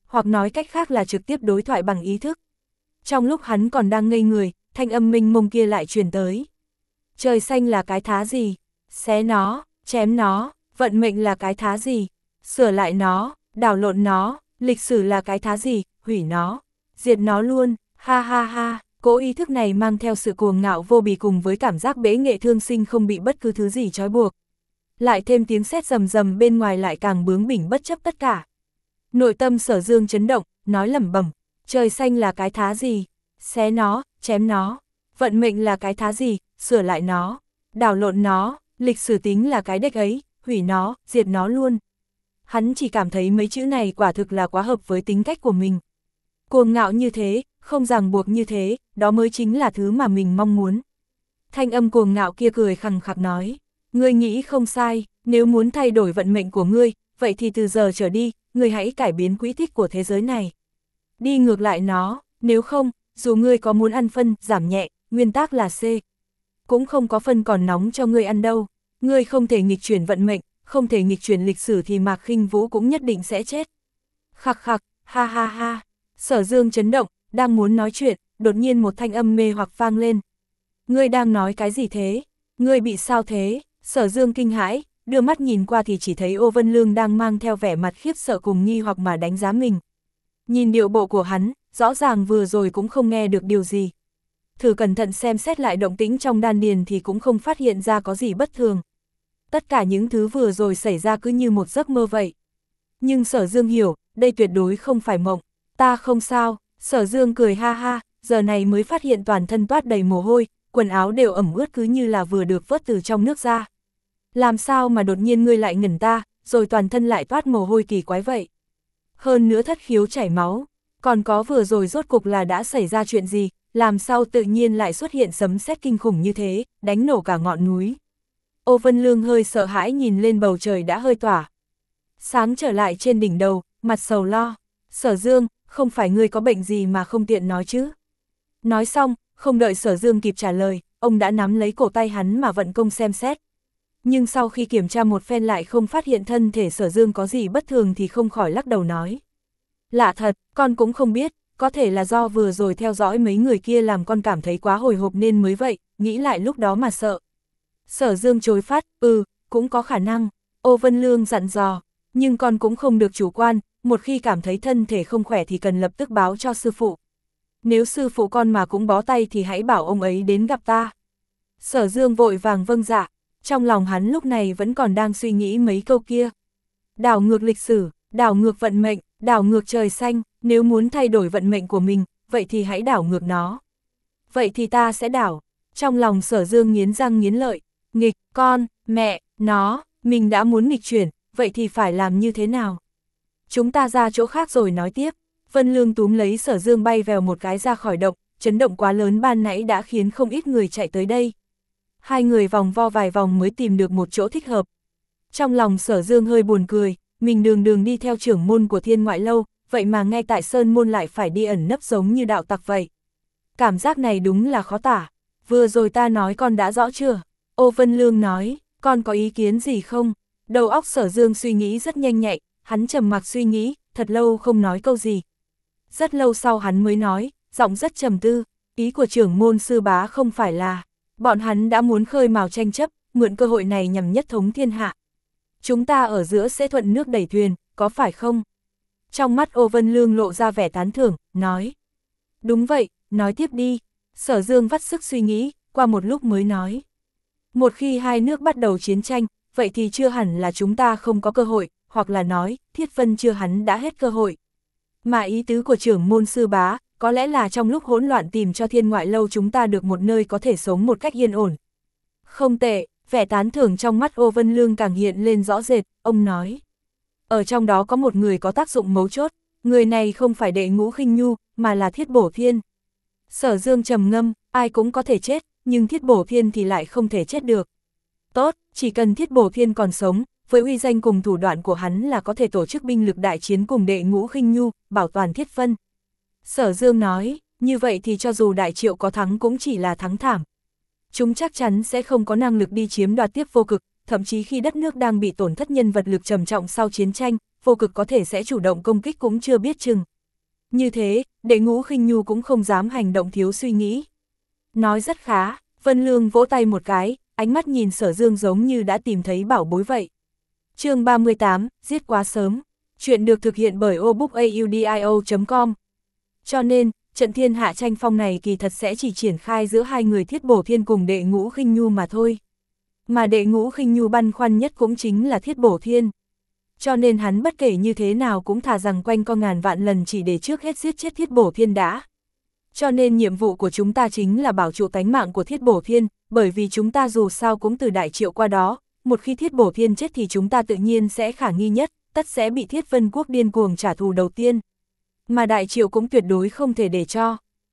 hoặc nói cách khác là trực tiếp đối thoại bằng ý thức. Trong lúc hắn còn đang ngây người, thanh âm mênh mông kia lại truyền tới. Trời xanh là cái thá gì? Xé nó, chém nó, vận mệnh là cái thá gì? Sửa lại nó, đảo lộn nó, lịch sử là cái thá gì? Hủy nó, diệt nó luôn, ha ha ha. Cỗ ý thức này mang theo sự cuồng ngạo vô bì cùng với cảm giác bế nghệ thương sinh không bị bất cứ thứ gì trói buộc. Lại thêm tiếng sét rầm rầm bên ngoài lại càng bướng bỉnh bất chấp tất cả. Nội tâm Sở Dương chấn động, nói lẩm bẩm, trời xanh là cái thá gì? Xé nó, chém nó, vận mệnh là cái thá gì? Sửa lại nó, đảo lộn nó, lịch sử tính là cái đếch ấy, hủy nó, diệt nó luôn. Hắn chỉ cảm thấy mấy chữ này quả thực là quá hợp với tính cách của mình. Cuồng ngạo như thế, không ràng buộc như thế, đó mới chính là thứ mà mình mong muốn. Thanh âm cuồng ngạo kia cười khằng khặc nói, ngươi nghĩ không sai, nếu muốn thay đổi vận mệnh của ngươi, vậy thì từ giờ trở đi, ngươi hãy cải biến quỹ tích của thế giới này. Đi ngược lại nó, nếu không, dù ngươi có muốn ăn phân, giảm nhẹ, nguyên tắc là C. Cũng không có phân còn nóng cho ngươi ăn đâu. Ngươi không thể nghịch chuyển vận mệnh, không thể nghịch chuyển lịch sử thì Mạc Khinh Vũ cũng nhất định sẽ chết. Khặc khặc, ha ha ha. Sở Dương chấn động, đang muốn nói chuyện, đột nhiên một thanh âm mê hoặc vang lên. Ngươi đang nói cái gì thế? Ngươi bị sao thế? Sở Dương kinh hãi, đưa mắt nhìn qua thì chỉ thấy Ô Vân Lương đang mang theo vẻ mặt khiếp sợ cùng nghi hoặc mà đánh giá mình. Nhìn điệu bộ của hắn, rõ ràng vừa rồi cũng không nghe được điều gì. Thử cẩn thận xem xét lại động tĩnh trong đan điền thì cũng không phát hiện ra có gì bất thường. Tất cả những thứ vừa rồi xảy ra cứ như một giấc mơ vậy. Nhưng Sở Dương hiểu, đây tuyệt đối không phải mộng. Ta không sao, Sở Dương cười ha ha, giờ này mới phát hiện toàn thân toát đầy mồ hôi, quần áo đều ẩm ướt cứ như là vừa được vớt từ trong nước ra. Làm sao mà đột nhiên ngươi lại ngẩn ta, rồi toàn thân lại toát mồ hôi kỳ quái vậy? Hơn nữa thất khiếu chảy máu, còn có vừa rồi rốt cục là đã xảy ra chuyện gì, làm sao tự nhiên lại xuất hiện sấm sét kinh khủng như thế, đánh nổ cả ngọn núi. Ô Vân Lương hơi sợ hãi nhìn lên bầu trời đã hơi tỏa sáng trở lại trên đỉnh đầu, mặt sầu lo. Sở Dương, không phải ngươi có bệnh gì mà không tiện nói chứ? Nói xong, không đợi Sở Dương kịp trả lời, ông đã nắm lấy cổ tay hắn mà vận công xem xét. Nhưng sau khi kiểm tra một phen lại không phát hiện thân thể Sở Dương có gì bất thường thì không khỏi lắc đầu nói. Lạ thật, con cũng không biết, có thể là do vừa rồi theo dõi mấy người kia làm con cảm thấy quá hồi hộp nên mới vậy, nghĩ lại lúc đó mà sợ. Sở Dương chối phát, ừ, cũng có khả năng. Ô Vân Lương dặn dò, nhưng con cũng không được chủ quan, một khi cảm thấy thân thể không khỏe thì cần lập tức báo cho sư phụ. Nếu sư phụ con mà cũng bó tay thì hãy bảo ông ấy đến gặp ta. Sở Dương vội vàng vâng dạ, trong lòng hắn lúc này vẫn còn đang suy nghĩ mấy câu kia. Đảo ngược lịch sử, đảo ngược vận mệnh, đảo ngược trời xanh, nếu muốn thay đổi vận mệnh của mình, vậy thì hãy đảo ngược nó. Vậy thì ta sẽ đảo. Trong lòng Sở Dương nghiến răng nghiến lợi, nghịch, con, mẹ, nó, mình đã muốn nghịch chuyển, vậy thì phải làm như thế nào? Chúng ta ra chỗ khác rồi nói tiếp. Vân Lương túm lấy Sở Dương bay vèo một cái ra khỏi động, chấn động quá lớn ban nãy đã khiến không ít người chạy tới đây. Hai người vòng vo vài vòng mới tìm được một chỗ thích hợp. Trong lòng Sở Dương hơi buồn cười, mình đường đường đi theo trưởng môn của Thiên Ngoại Lâu, vậy mà ngay tại Sơn Môn lại phải đi ẩn nấp giống như đạo tặc vậy. Cảm giác này đúng là khó tả. Vừa rồi ta nói con đã rõ chưa? Ô Vân Lương nói, con có ý kiến gì không? Đầu óc Sở Dương suy nghĩ rất nhanh nhạy, hắn trầm mặc suy nghĩ, thật lâu không nói câu gì. Rất lâu sau hắn mới nói, giọng rất trầm tư, ý của trưởng môn sư bá không phải là, bọn hắn đã muốn khơi mào tranh chấp, mượn cơ hội này nhằm nhất thống thiên hạ. Chúng ta ở giữa sẽ thuận nước đẩy thuyền, có phải không? Trong mắt Ô Vân Lương lộ ra vẻ tán thưởng, nói. Đúng vậy, nói tiếp đi. Sở Dương vắt sức suy nghĩ, qua một lúc mới nói. Một khi hai nước bắt đầu chiến tranh, vậy thì chưa hẳn là chúng ta không có cơ hội, hoặc là nói, Thiết Vân chưa hắn đã hết cơ hội. Mà ý tứ của trưởng môn sư bá, có lẽ là trong lúc hỗn loạn tìm cho Thiên Ngoại Lâu chúng ta được một nơi có thể sống một cách yên ổn. Không tệ, vẻ tán thưởng trong mắt Ô Vân Lương càng hiện lên rõ rệt, ông nói. Ở trong đó có một người có tác dụng mấu chốt, người này không phải Đệ Ngũ Khinh Nhu, mà là Thiết Bổ Thiên. Sở Dương trầm ngâm, ai cũng có thể chết, nhưng Thiết Bổ Thiên thì lại không thể chết được. Tốt, chỉ cần Thiết Bổ Thiên còn sống, với uy danh cùng thủ đoạn của hắn là có thể tổ chức binh lực đại chiến cùng Đệ Ngũ Khinh Nhu, bảo toàn Thiết Vân. Sở Dương nói, như vậy thì cho dù Đại Triệu có thắng cũng chỉ là thắng thảm. Chúng chắc chắn sẽ không có năng lực đi chiếm đoạt tiếp Vô Cực, thậm chí khi đất nước đang bị tổn thất nhân vật lực trầm trọng sau chiến tranh, vô cực có thể sẽ chủ động công kích cũng chưa biết chừng. Như thế, Đệ Ngũ Khinh Nhu cũng không dám hành động thiếu suy nghĩ. Nói rất khá, Vân Lương vỗ tay một cái, ánh mắt nhìn Sở Dương giống như đã tìm thấy bảo bối vậy. chương ba mươi tám, giết quá sớm. Chuyện được thực hiện bởi obookaudio chấm com. Cho nên, trận thiên hạ tranh phong này kỳ thật sẽ chỉ triển khai giữa hai người Thiết Bổ Thiên cùng Đệ Ngũ Khinh Nhu mà thôi. Mà Đệ Ngũ Khinh Nhu băn khoăn nhất cũng chính là Thiết Bổ Thiên. Cho nên hắn bất kể như thế nào cũng thà rằng quanh co ngàn vạn lần chỉ để trước hết giết chết Thiết Bổ Thiên đã. Cho nên nhiệm vụ của chúng ta chính là bảo trụ tánh mạng của Thiết Bổ Thiên, bởi vì chúng ta dù sao cũng từ Đại Triệu qua đó, một khi Thiết Bổ Thiên chết thì chúng ta tự nhiên sẽ khả nghi nhất, tất sẽ bị Thiết Vân Quốc điên cuồng trả thù đầu tiên. Mà Đại Triệu cũng tuyệt đối không thể để cho